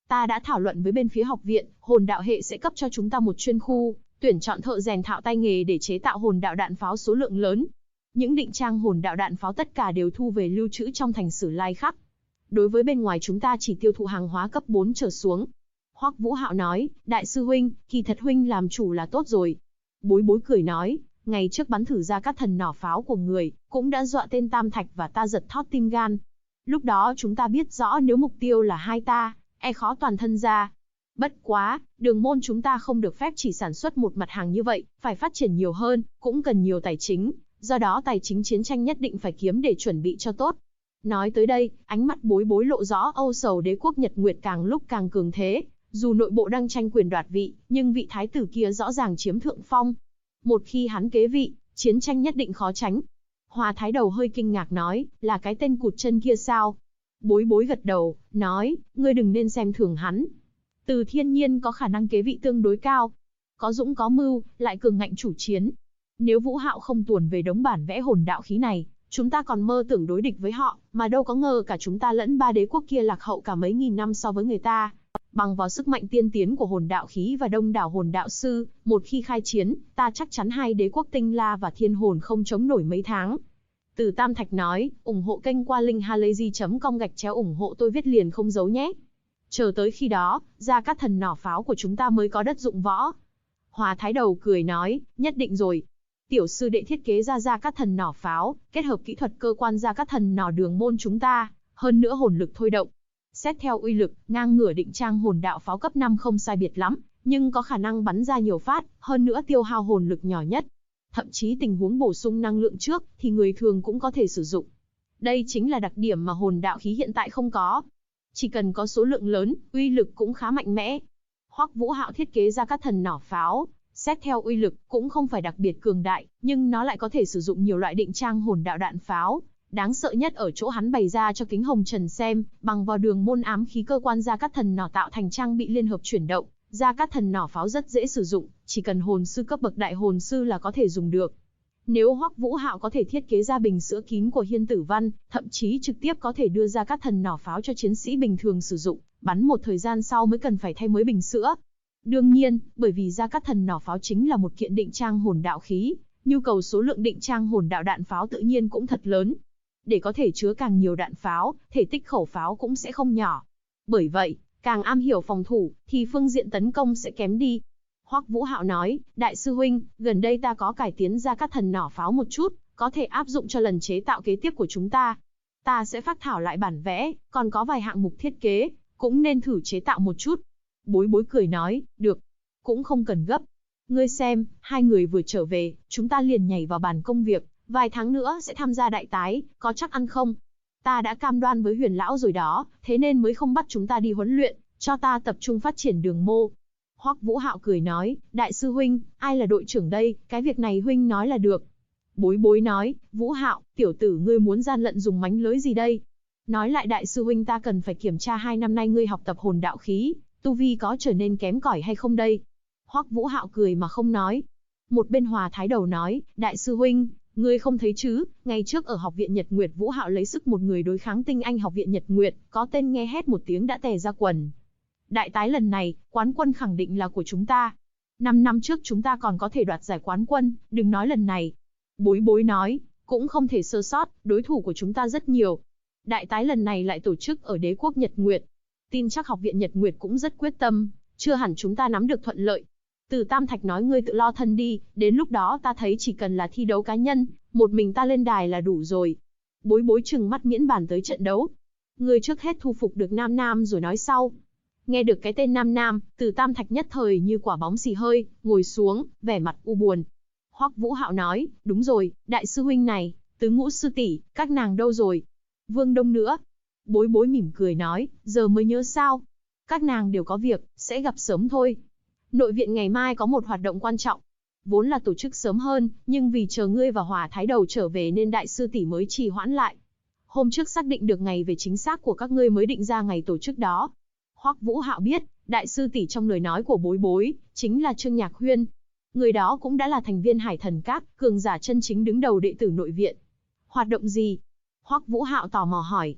Ta đã thảo luận với bên phía học viện, hồn đạo hệ sẽ cấp cho chúng ta một chuyên khu, tuyển chọn thợ rèn thạo tay nghề để chế tạo hồn đạo đạn pháo số lượng lớn. Những định trang hồn đạo đạn pháo tất cả đều thu về lưu trữ trong thành Sử Lai Khắc. Đối với bên ngoài chúng ta chỉ tiêu thụ hàng hóa cấp 4 trở xuống. Hoắc Vũ Hạo nói, đại sư huynh, kỳ thật huynh làm chủ là tốt rồi. Bối Bối cười nói, ngày trước bắn thử ra các thần nỏ pháo của người, cũng đã dọa tên Tam Thạch và ta giật thót tim gan. Lúc đó chúng ta biết rõ nếu mục tiêu là hai ta, e khó toàn thân ra. Bất quá, đường môn chúng ta không được phép chỉ sản xuất một mặt hàng như vậy, phải phát triển nhiều hơn, cũng cần nhiều tài chính, do đó tài chính chiến tranh nhất định phải kiếm để chuẩn bị cho tốt. Nói tới đây, ánh mắt Bối Bối lộ rõ âu sầu đế quốc Nhật Nguyệt càng lúc càng cường thế, dù nội bộ đang tranh quyền đoạt vị, nhưng vị thái tử kia rõ ràng chiếm thượng phong. Một khi hắn kế vị, chiến tranh nhất định khó tránh. Hòa Thái Đầu hơi kinh ngạc nói, là cái tên cụt chân kia sao? Bối Bối gật đầu, nói, ngươi đừng nên xem thường hắn. Từ thiên nhiên có khả năng kế vị tương đối cao. Có dũng có mưu, lại cường ngạnh chủ chiến. Nếu Vũ Hạo không tuồn về đống bản vẽ hồn đạo khí này, chúng ta còn mơ tưởng đối địch với họ, mà đâu có ngờ cả chúng ta lẫn ba đế quốc kia lạc hậu cả mấy nghìn năm so với người ta. Bằng vào sức mạnh tiên tiến của hồn đạo khí và đông đảo hồn đạo sư, một khi khai chiến, ta chắc chắn hai đế quốc Tinh La và Thiên Hồn không chống nổi mấy tháng. Từ Tam Thạch nói, ủng hộ kênh qua link halayzi.com ủng hộ tôi viết liền không giấu nhé. Chờ tới khi đó, ra các thần nỏ pháo của chúng ta mới có đất dụng võ. Hòa Thái Đầu cười nói, nhất định rồi. Tiểu sư đệ thiết kế ra các thần nỏ pháo, kết hợp kỹ thuật cơ quan ra các thần nỏ đường môn chúng ta, hơn nữa hồn lực thôi động. Xét theo uy lực, ngang ngửa định trang hồn đạo pháo cấp 5 không sai biệt lắm, nhưng có khả năng bắn ra nhiều phát, hơn nữa tiêu hao hồn lực nhỏ nhất. Thậm chí tình huống bổ sung năng lượng trước, thì người thường cũng có thể sử dụng. Đây chính là đặc điểm mà hồn đạo khí hiện tại không có. Chỉ cần có số lượng lớn, uy lực cũng khá mạnh mẽ. Hoắc Vũ Hạo thiết kế ra các thần nỏ pháo, xét theo uy lực cũng không phải đặc biệt cường đại, nhưng nó lại có thể sử dụng nhiều loại định trang hồn đạo đạn pháo. Đáng sợ nhất ở chỗ hắn bày ra cho Kính Hồng Trần xem, bằng vào đường môn ám khí cơ quan ra các thần nỏ tạo thành trang bị liên hợp chuyển động, ra các thần nỏ pháo rất dễ sử dụng, chỉ cần hồn sư cấp bậc đại hồn sư là có thể dùng được. Nếu Hoắc Vũ Hạo có thể thiết kế ra bình sữa kín của Hiên Tử Văn, thậm chí trực tiếp có thể đưa ra các thần nỏ pháo cho chiến sĩ bình thường sử dụng, bắn một thời gian sau mới cần phải thay mới bình sữa. Đương nhiên, bởi vì ra các thần nỏ pháo chính là một kiện định trang hồn đạo khí, nhu cầu số lượng định trang hồn đạo đạn pháo tự nhiên cũng thật lớn. Để có thể chứa càng nhiều đạn pháo, thể tích khẩu pháo cũng sẽ không nhỏ. Bởi vậy, càng am hiểu phòng thủ, thì phương diện tấn công sẽ kém đi. Hoắc Vũ Hạo nói, đại sư huynh, gần đây ta có cải tiến ra các thần nỏ pháo một chút, có thể áp dụng cho lần chế tạo kế tiếp của chúng ta. Ta sẽ phác thảo lại bản vẽ, còn có vài hạng mục thiết kế, cũng nên thử chế tạo một chút. Bối Bối cười nói, được, cũng không cần gấp. Ngươi xem, hai người vừa trở về, chúng ta liền nhảy vào bàn công việc, vài tháng nữa sẽ tham gia đại tái, có chắc ăn không? Ta đã cam đoan với Huyền lão rồi đó, thế nên mới không bắt chúng ta đi huấn luyện, cho ta tập trung phát triển đường mô. Hoắc Vũ Hạo cười nói, đại sư huynh, ai là đội trưởng đây, cái việc này huynh nói là được. Bối Bối nói, Vũ Hạo, tiểu tử ngươi muốn gian lận dùng mánh lới gì đây? Nói lại đại sư huynh ta cần phải kiểm tra 2 năm nay ngươi học tập hồn đạo khí, tu vi có trở nên kém cỏi hay không đây? Hoắc Vũ Hạo cười mà không nói. Một bên Hòa Thái Đầu nói, đại sư huynh, ngươi không thấy chứ, ngày trước ở học viện Nhật Nguyệt Vũ Hạo lấy sức một người đối kháng tinh anh học viện Nhật Nguyệt, có tên nghe hét một tiếng đã tè ra quần. Đại tái lần này, quán quân khẳng định là của chúng ta. 5 năm trước chúng ta còn có thể đoạt giải quán quân, đừng nói lần này. Bối Bối nói, cũng không thể sơ sót, đối thủ của chúng ta rất nhiều. Đại tái lần này lại tổ chức ở đế quốc Nhật Nguyệt. Tin chắc học viện Nhật Nguyệt cũng rất quyết tâm, chưa hẳn chúng ta nắm được thuận lợi. Từ Tam Thạch nói ngươi tự lo thân đi, đến lúc đó ta thấy chỉ cần là thi đấu cá nhân, một mình ta lên đài là đủ rồi. Bối Bối trừng mắt miễn bàn tới trận đấu. Ngươi trước hết thu phục được Nam Nam rồi nói sau. Nghe được cái tên Nam Nam, Từ Tam Thạch nhất thời như quả bóng xì hơi, ngồi xuống, vẻ mặt u buồn. Hoắc Vũ Hạo nói, đúng rồi, đại sư huynh này, Tứ Ngũ sư tỷ, các nàng đâu rồi? Vương Đông nữa. Bối Bối mỉm cười nói, giờ mới nhớ sao? Các nàng đều có việc, sẽ gặp sớm thôi. Nội viện ngày mai có một hoạt động quan trọng. Vốn là tổ chức sớm hơn, nhưng vì chờ ngươi và Hòa Thái Đầu trở về nên đại sư tỷ mới trì hoãn lại. Hôm trước xác định được ngày về chính xác của các ngươi mới định ra ngày tổ chức đó. Hoắc Vũ Hạo biết, đại sư tỷ trong lời nói của Bối Bối, chính là Trương Nhạc Huyên. Người đó cũng đã là thành viên Hải Thần Các, cường giả chân chính đứng đầu đệ tử nội viện. Hoạt động gì? Hoắc Vũ Hạo tò mò hỏi.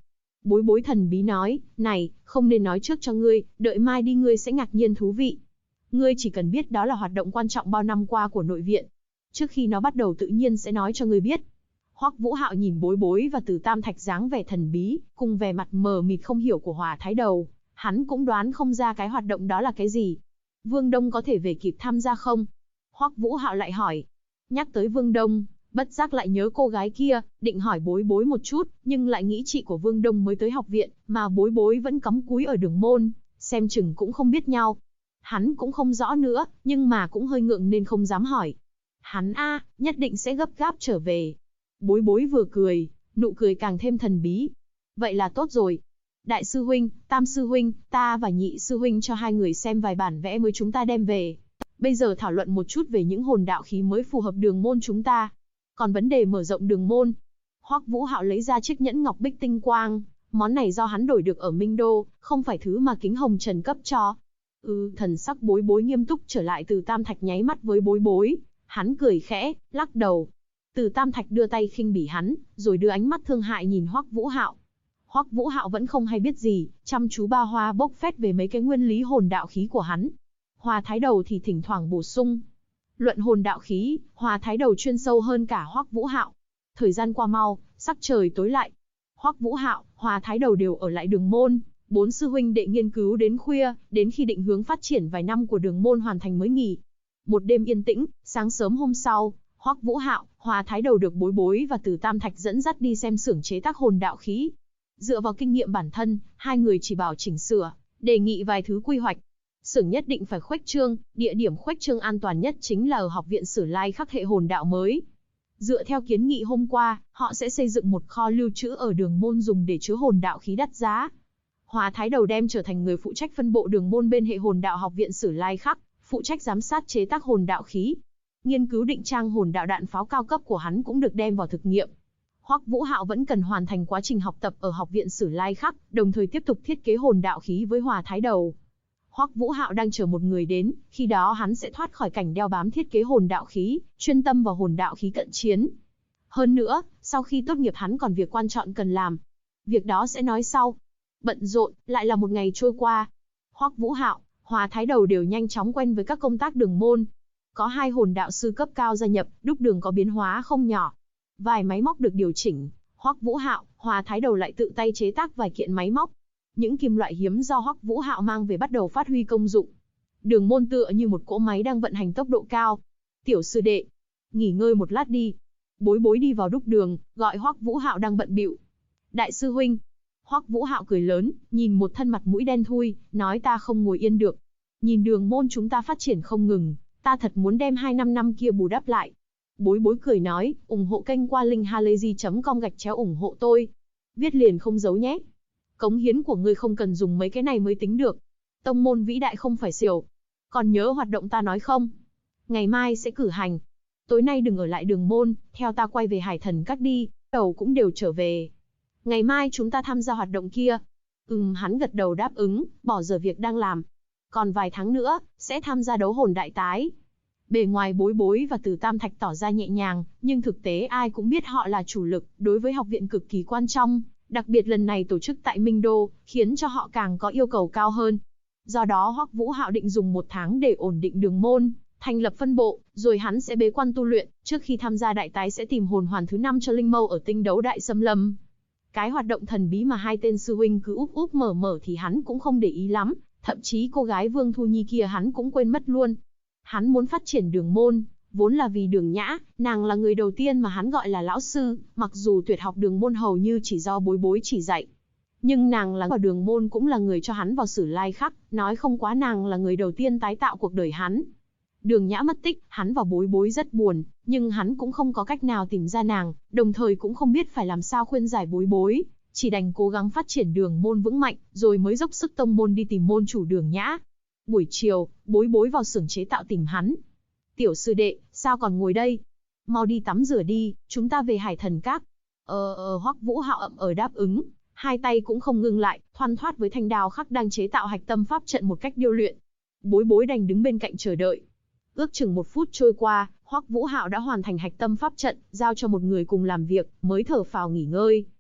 Bối bối thần bí nói, này, không nên nói trước cho ngươi, đợi mai đi ngươi sẽ ngạc nhiên thú vị. Ngươi chỉ cần biết đó là hoạt động quan trọng bao năm qua của nội viện. Trước khi nó bắt đầu tự nhiên sẽ nói cho ngươi biết. Hoắc Vũ Hạo nhìn bối bối và Từ Tam Thạch dáng vẻ thần bí, cùng vẻ mặt mờ mịt không hiểu của Hòa Thái Đầu. Hắn cũng đoán không ra cái hoạt động đó là cái gì. Vương Đông có thể về kịp tham gia không? Hoắc Vũ Hạo lại hỏi. Nhắc tới Vương Đông, bất giác lại nhớ cô gái kia, định hỏi bối bối một chút, nhưng lại nghĩ chị của Vương Đông mới tới học viện, mà bối bối vẫn cắm cúi ở đường môn, xem chừng cũng không biết nhau. Hắn cũng không rõ nữa, nhưng mà cũng hơi ngượng nên không dám hỏi. Hắn nhất định sẽ gấp gáp trở về. Bối bối vừa cười, nụ cười càng thêm thần bí. Vậy là tốt rồi. Đại sư huynh, Tam sư huynh, ta và Nhị sư huynh cho hai người xem vài bản vẽ mới chúng ta đem về. Bây giờ thảo luận một chút về những hồn đạo khí mới phù hợp đường môn chúng ta. Còn vấn đề mở rộng đường môn. Hoắc Vũ Hạo lấy ra chiếc nhẫn ngọc bích tinh quang, món này do hắn đổi được ở Minh Đô, không phải thứ mà Kính Hồng Trần cấp cho. Thần sắc bối bối nghiêm túc trở lại. Từ Tam Thạch nháy mắt với bối bối, hắn cười khẽ, lắc đầu. Từ Tam Thạch đưa tay khinh bỉ hắn, rồi đưa ánh mắt thương hại nhìn Hoắc Vũ Hạo. Hoắc Vũ Hạo vẫn không hay biết gì, chăm chú ba hoa bốc phét về mấy cái nguyên lý hồn đạo khí của hắn. Hòa Thái Đầu thì thỉnh thoảng bổ sung. Luận hồn đạo khí, Hòa Thái Đầu chuyên sâu hơn cả Hoắc Vũ Hạo. Thời gian qua mau, sắc trời tối lại. Hoắc Vũ Hạo, Hòa Thái Đầu đều ở lại đường môn. 4 sư huynh đệ nghiên cứu đến khuya, đến khi định hướng phát triển vài năm của đường môn hoàn thành mới nghỉ. Một đêm yên tĩnh, sáng sớm hôm sau, Hoắc Vũ Hạo, Hòa Thái Đầu được bối bối và Từ Tam Thạch dẫn dắt đi xem xưởng chế tác hồn đạo khí. Dựa vào kinh nghiệm bản thân, hai người chỉ bảo chỉnh sửa, đề nghị vài thứ quy hoạch. Xưởng nhất định phải khuếch trương, địa điểm khuếch trương an toàn nhất chính là ở học viện Sử Lai khắc hệ hồn đạo mới. Dựa theo kiến nghị hôm qua, họ sẽ xây dựng một kho lưu trữ ở đường môn dùng để chứa hồn đạo khí đắt giá. Hòa Thái Đầu đem trở thành người phụ trách phân bộ đường môn bên hệ hồn đạo học viện Sử Lai khắc, phụ trách giám sát chế tác hồn đạo khí. Nghiên cứu định trang hồn đạo đạn pháo cao cấp của hắn cũng được đem vào thực nghiệm. Hoắc Vũ Hạo vẫn cần hoàn thành quá trình học tập ở học viện Sử Lai khắc, đồng thời tiếp tục thiết kế hồn đạo khí với Hòa Thái Đầu. Hoắc Vũ Hạo đang chờ một người đến, khi đó hắn sẽ thoát khỏi cảnh đeo bám thiết kế hồn đạo khí, chuyên tâm vào hồn đạo khí cận chiến. Hơn nữa, sau khi tốt nghiệp hắn còn việc quan trọng cần làm. Việc đó sẽ nói sau. Bận rộn, lại là một ngày trôi qua. Hoắc Vũ Hạo, Hòa Thái Đầu đều nhanh chóng quen với các công tác đường môn. Có 2 hồn đạo sư cấp cao gia nhập, đúc đường có biến hóa không nhỏ. Vài máy móc được điều chỉnh, Hoắc Vũ Hạo, Hòa Thái Đầu lại tự tay chế tác vài kiện máy móc. Những kim loại hiếm do Hoắc Vũ Hạo mang về bắt đầu phát huy công dụng. Đường môn tựa như một cỗ máy đang vận hành tốc độ cao. Tiểu sư đệ, nghỉ ngơi một lát đi. Bối bối đi vào đúc đường, gọi Hoắc Vũ Hạo đang bận bịu. Đại sư huynh. Hoắc Vũ Hạo cười lớn, nhìn một thân mặt mũi đen thui, nói ta không ngồi yên được. Nhìn đường môn chúng ta phát triển không ngừng, ta thật muốn đem 2 năm kia bù đắp lại. Bối bối cười nói, ủng hộ kênh qua link halayzi.com ủng hộ tôi. Viết liền không giấu nhé. Cống hiến của ngươi không cần dùng mấy cái này mới tính được. Tông môn vĩ đại không phải xỉu. Còn nhớ hoạt động ta nói không? Ngày mai sẽ cử hành. Tối nay đừng ở lại đường môn, theo ta quay về Hải Thần Các đi, đầu cũng đều trở về. Ngày mai chúng ta tham gia hoạt động kia. Hắn gật đầu đáp ứng, bỏ giờ việc đang làm. Còn vài tháng nữa, sẽ tham gia đấu hồn đại tái. Bề ngoài bối bối và Từ Tam Thạch tỏ ra nhẹ nhàng, nhưng thực tế ai cũng biết họ là chủ lực, đối với học viện cực kỳ quan trọng. Đặc biệt lần này tổ chức tại Minh Đô, khiến cho họ càng có yêu cầu cao hơn. Do đó Hoắc Vũ Hạo định dùng 1 tháng để ổn định đường môn, thành lập phân bộ, rồi hắn sẽ bế quan tu luyện, trước khi tham gia đại tái sẽ tìm hồn hoàn thứ 5 cho Linh Mâu ở Tinh Đấu Đại Xâm Lâm. Cái hoạt động thần bí mà 2 tên sư huynh cứ úp úp mở mở thì hắn cũng không để ý lắm, thậm chí cô gái Vương Thu Nhi kia hắn cũng quên mất luôn. Hắn muốn phát triển đường môn, vốn là vì Đường Nhã, nàng là người đầu tiên mà hắn gọi là lão sư, mặc dù tuyệt học đường môn hầu như chỉ do bối bối chỉ dạy. Nhưng nàng là vào đường môn cũng là người cho hắn vào Sử Lai khắc, nói không quá nàng là người đầu tiên tái tạo cuộc đời hắn. Đường Nhã mất tích, hắn và bối bối rất buồn, nhưng hắn cũng không có cách nào tìm ra nàng, đồng thời cũng không biết phải làm sao khuyên giải bối bối, chỉ đành cố gắng phát triển đường môn vững mạnh, rồi mới dốc sức tông môn đi tìm môn chủ Đường Nhã. Buổi chiều, bối bối vào xưởng chế tạo tìm hắn. Tiểu sư đệ, sao còn ngồi đây? Mau đi tắm rửa đi, chúng ta về Hải Thần Các. Hoắc Vũ Hạo ậm đáp ứng, hai tay cũng không ngưng lại, thoăn thoắt với thanh đao khắc đang chế tạo hạch tâm pháp trận một cách điêu luyện. Bối bối đành đứng bên cạnh chờ đợi. Ước chừng 1 phút trôi qua, Hoắc Vũ Hạo đã hoàn thành hạch tâm pháp trận, giao cho một người cùng làm việc, mới thở phào nghỉ ngơi.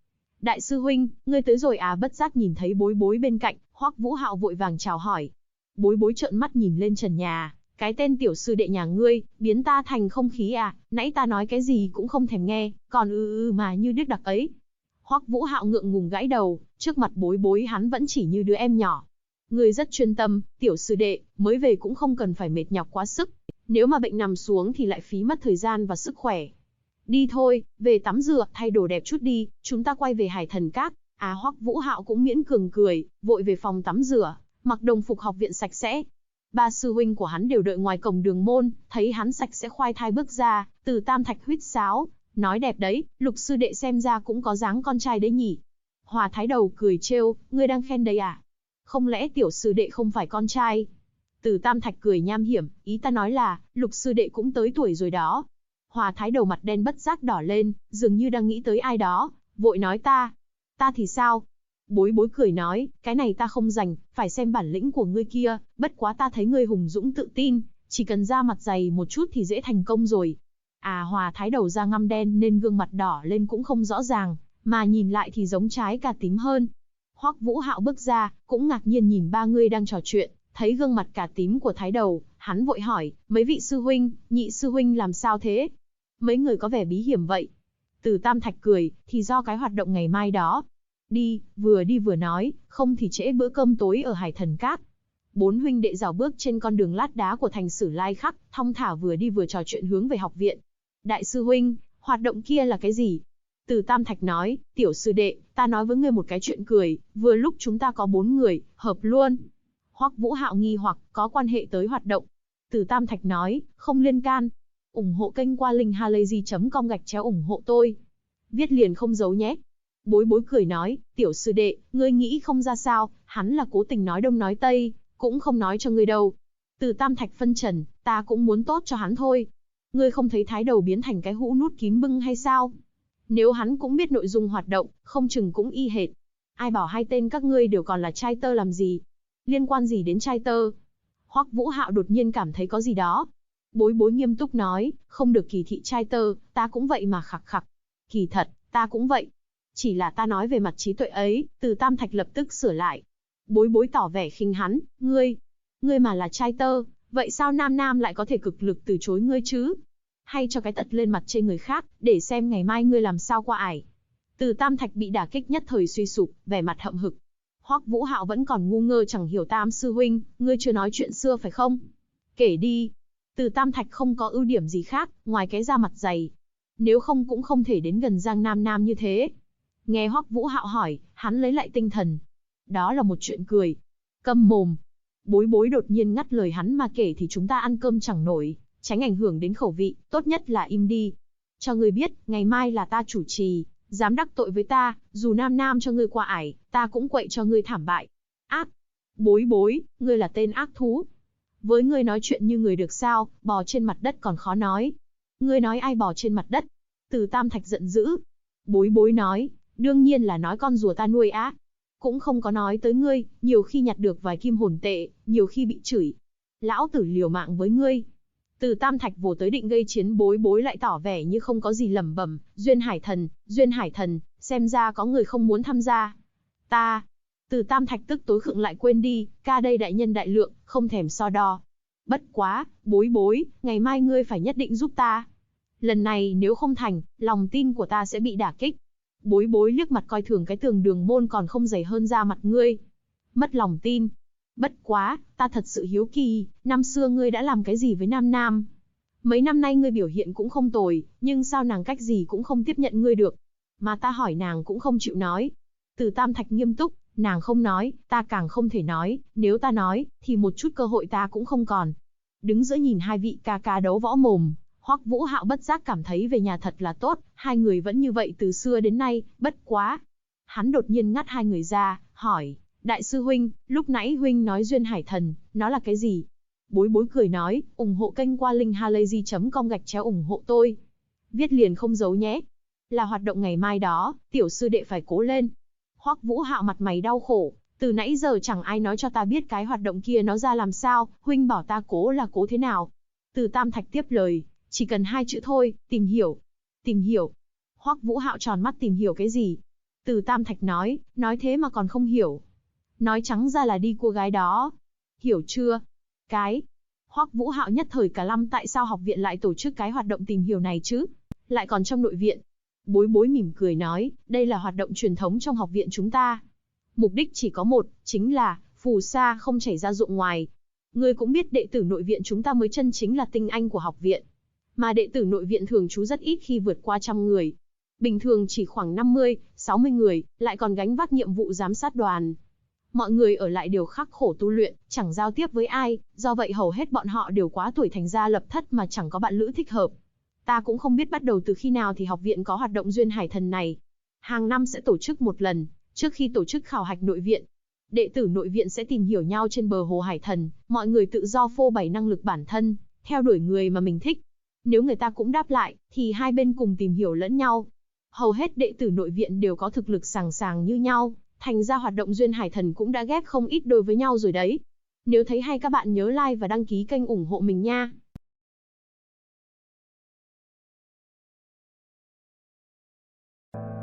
Đại sư huynh, ngươi tới rồi à? Bất giác nhìn thấy Bối Bối bên cạnh, Hoắc Vũ Hạo vội vàng chào hỏi. Bối Bối trợn mắt nhìn lên trần nhà, cái tên tiểu sư đệ nhà ngươi, biến ta thành không khí à? Nãy ta nói cái gì cũng không thèm nghe, còn mà như điếc đặc ấy. Hoắc Vũ Hạo ngượng ngùng gãi đầu, trước mặt Bối Bối hắn vẫn chỉ như đứa em nhỏ. Ngươi rất chuyên tâm, tiểu sư đệ, mới về cũng không cần phải mệt nhọc quá sức. Nếu mà bệnh nằm xuống thì lại phí mất thời gian và sức khỏe. Đi thôi, về tắm rửa, thay đồ đẹp chút đi, chúng ta quay về Hải Thần Các. Hoắc Vũ Hạo cũng miễn cường cười, vội về phòng tắm rửa, mặc đồng phục học viện sạch sẽ. Ba sư huynh của hắn đều đợi ngoài cổng đường môn, thấy hắn sạch sẽ khoai thai bước ra, Từ Tam Thạch huýt sáo, nói đẹp đấy, Lục sư đệ xem ra cũng có dáng con trai đấy nhỉ. Hòa Thái Đầu cười trêu, ngươi đang khen đấy à? Không lẽ tiểu sư đệ không phải con trai? Từ Tam Thạch cười nham hiểm, ý ta nói là, Lục sư đệ cũng tới tuổi rồi đó. Hòa Thái Đầu mặt đen bất giác đỏ lên, dường như đang nghĩ tới ai đó, vội nói ta thì sao? Bối Bối cười nói, cái này ta không rành, phải xem bản lĩnh của ngươi kia, bất quá ta thấy ngươi hùng dũng tự tin, chỉ cần ra mặt dày một chút thì dễ thành công rồi. Hòa Thái Đầu da ngăm đen nên gương mặt đỏ lên cũng không rõ ràng, mà nhìn lại thì giống trái cà tím hơn. Hoắc Vũ Hạo bước ra, cũng ngạc nhiên nhìn ba người đang trò chuyện, thấy gương mặt cà tím của Thái Đầu, hắn vội hỏi, mấy vị sư huynh, nhị sư huynh làm sao thế? Mấy người có vẻ bí hiểm vậy. Từ Tam Thạch cười, thì do cái hoạt động ngày mai đó. Đi vừa nói, không thì trễ bữa cơm tối ở Hải Thần Các. Bốn huynh đệ rảo bước trên con đường lát đá của thành Sử Lai Khắc, thong thả vừa đi vừa trò chuyện hướng về học viện. Đại sư huynh, hoạt động kia là cái gì? Từ Tam Thạch nói, tiểu sư đệ, ta nói với ngươi một cái chuyện cười, vừa lúc chúng ta có 4 người, hợp luôn. Hoắc Vũ Hạo nghi hoặc, có quan hệ tới hoạt động. Từ Tam Thạch nói, không liên can. Ủng hộ kênh qua linkhalazy.com ủng hộ tôi. Viết liền không giấu nhé. Bối Bối cười nói, tiểu sư đệ, ngươi nghĩ không ra sao, hắn là cố tình nói đông nói tây, cũng không nói cho ngươi đâu. Từ Tam Thạch phân trần, ta cũng muốn tốt cho hắn thôi. Ngươi không thấy Thái Đầu biến thành cái hũ nút kín bưng hay sao? Nếu hắn cũng biết nội dung hoạt động, không chừng cũng y hệt. Ai bảo hai tên các ngươi đều còn là trai tơ làm gì? Liên quan gì đến trai tơ? Hoắc Vũ Hạo đột nhiên cảm thấy có gì đó. Bối Bối nghiêm túc nói, không được kỳ thị trai tơ, ta cũng vậy mà khặc khặc. Kỳ thật, ta cũng vậy. Chỉ là ta nói về mặt trí tuệ ấy, Từ Tam Thạch lập tức sửa lại. Bối Bối tỏ vẻ khinh hắn, ngươi mà là trai tơ, vậy sao nam nam lại có thể cực lực từ chối ngươi chứ? Hay cho cái tật lên mặt trên người khác, để xem ngày mai ngươi làm sao qua ải. Từ Tam Thạch bị đả kích nhất thời suy sụp, vẻ mặt hậm hực. Hoắc Vũ Hạo vẫn còn ngu ngơ chẳng hiểu Tam sư huynh, ngươi chưa nói chuyện xưa phải không? Kể đi. Từ Tam Thạch không có ưu điểm gì khác, ngoài cái da mặt dày. Nếu không cũng không thể đến gần Giang Nam Nam như thế. Nghe Hoắc Vũ Hạo hỏi, hắn lấy lại tinh thần. Đó là một chuyện cười. Câm mồm. Bối Bối đột nhiên ngắt lời hắn, mà kể thì chúng ta ăn cơm chẳng nổi, tránh ảnh hưởng đến khẩu vị, tốt nhất là im đi. Cho ngươi biết, ngày mai là ta chủ trì, dám đắc tội với ta, dù nam nam cho ngươi qua ải, ta cũng quậy cho ngươi thảm bại. Ác! Bối Bối, ngươi là tên ác thú. Với ngươi nói chuyện như người được sao, bò trên mặt đất còn khó nói. Ngươi nói ai bò trên mặt đất? Từ Tam Thạch giận dữ. Bối Bối nói, đương nhiên là nói con rùa ta nuôi á. Cũng không có nói tới ngươi, nhiều khi nhặt được vài kim hồn tệ, nhiều khi bị chửi. Lão tử liều mạng với ngươi. Từ Tam Thạch vồ tới định gây chiến, Bối Bối lại tỏ vẻ như không có gì, lẩm bẩm, Duyên Hải Thần, xem ra có người không muốn tham gia. Ta. Từ Tam Thạch tức tối khựng lại, quên đi, ca đây đại nhân đại lượng, không thèm so đo. Bất quá, Bối Bối, ngày mai ngươi phải nhất định giúp ta. Lần này nếu không thành, lòng tin của ta sẽ bị đả kích. Bối Bối liếc mặt coi thường cái tường đường môn còn không dày hơn da mặt ngươi. Mất lòng tin. Bất quá, ta thật sự hiếu kỳ, năm xưa ngươi đã làm cái gì với Nam Nam? Mấy năm nay ngươi biểu hiện cũng không tồi, nhưng sao nàng cách gì cũng không tiếp nhận ngươi được? Mà ta hỏi nàng cũng không chịu nói. Từ Tam Thạch nghiêm túc, nàng không nói, ta càng không thể nói, nếu ta nói, thì một chút cơ hội ta cũng không còn. Đứng giữa nhìn hai vị ca ca đấu võ mồm, Hoắc Vũ Hạo bất giác cảm thấy về nhà thật là tốt, hai người vẫn như vậy từ xưa đến nay, bất quá. Hắn đột nhiên ngắt hai người ra, hỏi, đại sư huynh, lúc nãy huynh nói Duyên Hải Thần, nó là cái gì? Bối Bối cười nói, ủng hộ kênh qua linkhalazy.com ủng hộ tôi. Viết liền không giấu nhé. Là hoạt động ngày mai đó, tiểu sư đệ phải cố lên. Hoắc Vũ Hạo mặt mày đau khổ, từ nãy giờ chẳng ai nói cho ta biết cái hoạt động kia nó ra làm sao, huynh bảo ta cố là cố thế nào? Từ Tam Thạch tiếp lời, chỉ cần 2 chữ thôi, tìm hiểu. Tìm hiểu. Hoắc Vũ Hạo tròn mắt, tìm hiểu cái gì? Từ Tam Thạch nói thế mà còn không hiểu. Nói trắng ra là đi cô gái đó. Hiểu chưa? Cái. Hoắc Vũ Hạo nhất thời cả lăm, tại sao học viện lại tổ chức cái hoạt động tìm hiểu này chứ? Lại còn trong nội viện. Bối Bối mỉm cười nói, đây là hoạt động truyền thống trong học viện chúng ta. Mục đích chỉ có một, chính là phù sa không chảy ra ruộng ngoài. Ngươi cũng biết đệ tử nội viện chúng ta mới chân chính là tinh anh của học viện. Mà đệ tử nội viện thường trú rất ít khi vượt qua 100 người. Bình thường chỉ khoảng 50, 60 người, lại còn gánh vác nhiệm vụ giám sát đoàn. Mọi người ở lại đều khắc khổ tu luyện, chẳng giao tiếp với ai, do vậy hầu hết bọn họ đều quá tuổi thành gia lập thất mà chẳng có bạn lữ thích hợp. Ta cũng không biết bắt đầu từ khi nào thì học viện có hoạt động duyên hải thần này. Hàng năm sẽ tổ chức một lần, trước khi tổ chức khảo hạch nội viện. Đệ tử nội viện sẽ tìm hiểu nhau trên bờ hồ hải thần, mọi người tự do phô bày năng lực bản thân, theo đuổi người mà mình thích. Nếu người ta cũng đáp lại, thì hai bên cùng tìm hiểu lẫn nhau. Hầu hết đệ tử nội viện đều có thực lực sàng sàng như nhau, thành ra hoạt động duyên hải thần cũng đã ghép không ít đôi với nhau rồi đấy. Nếu thấy hay các bạn nhớ like và đăng ký kênh ủng hộ mình nha.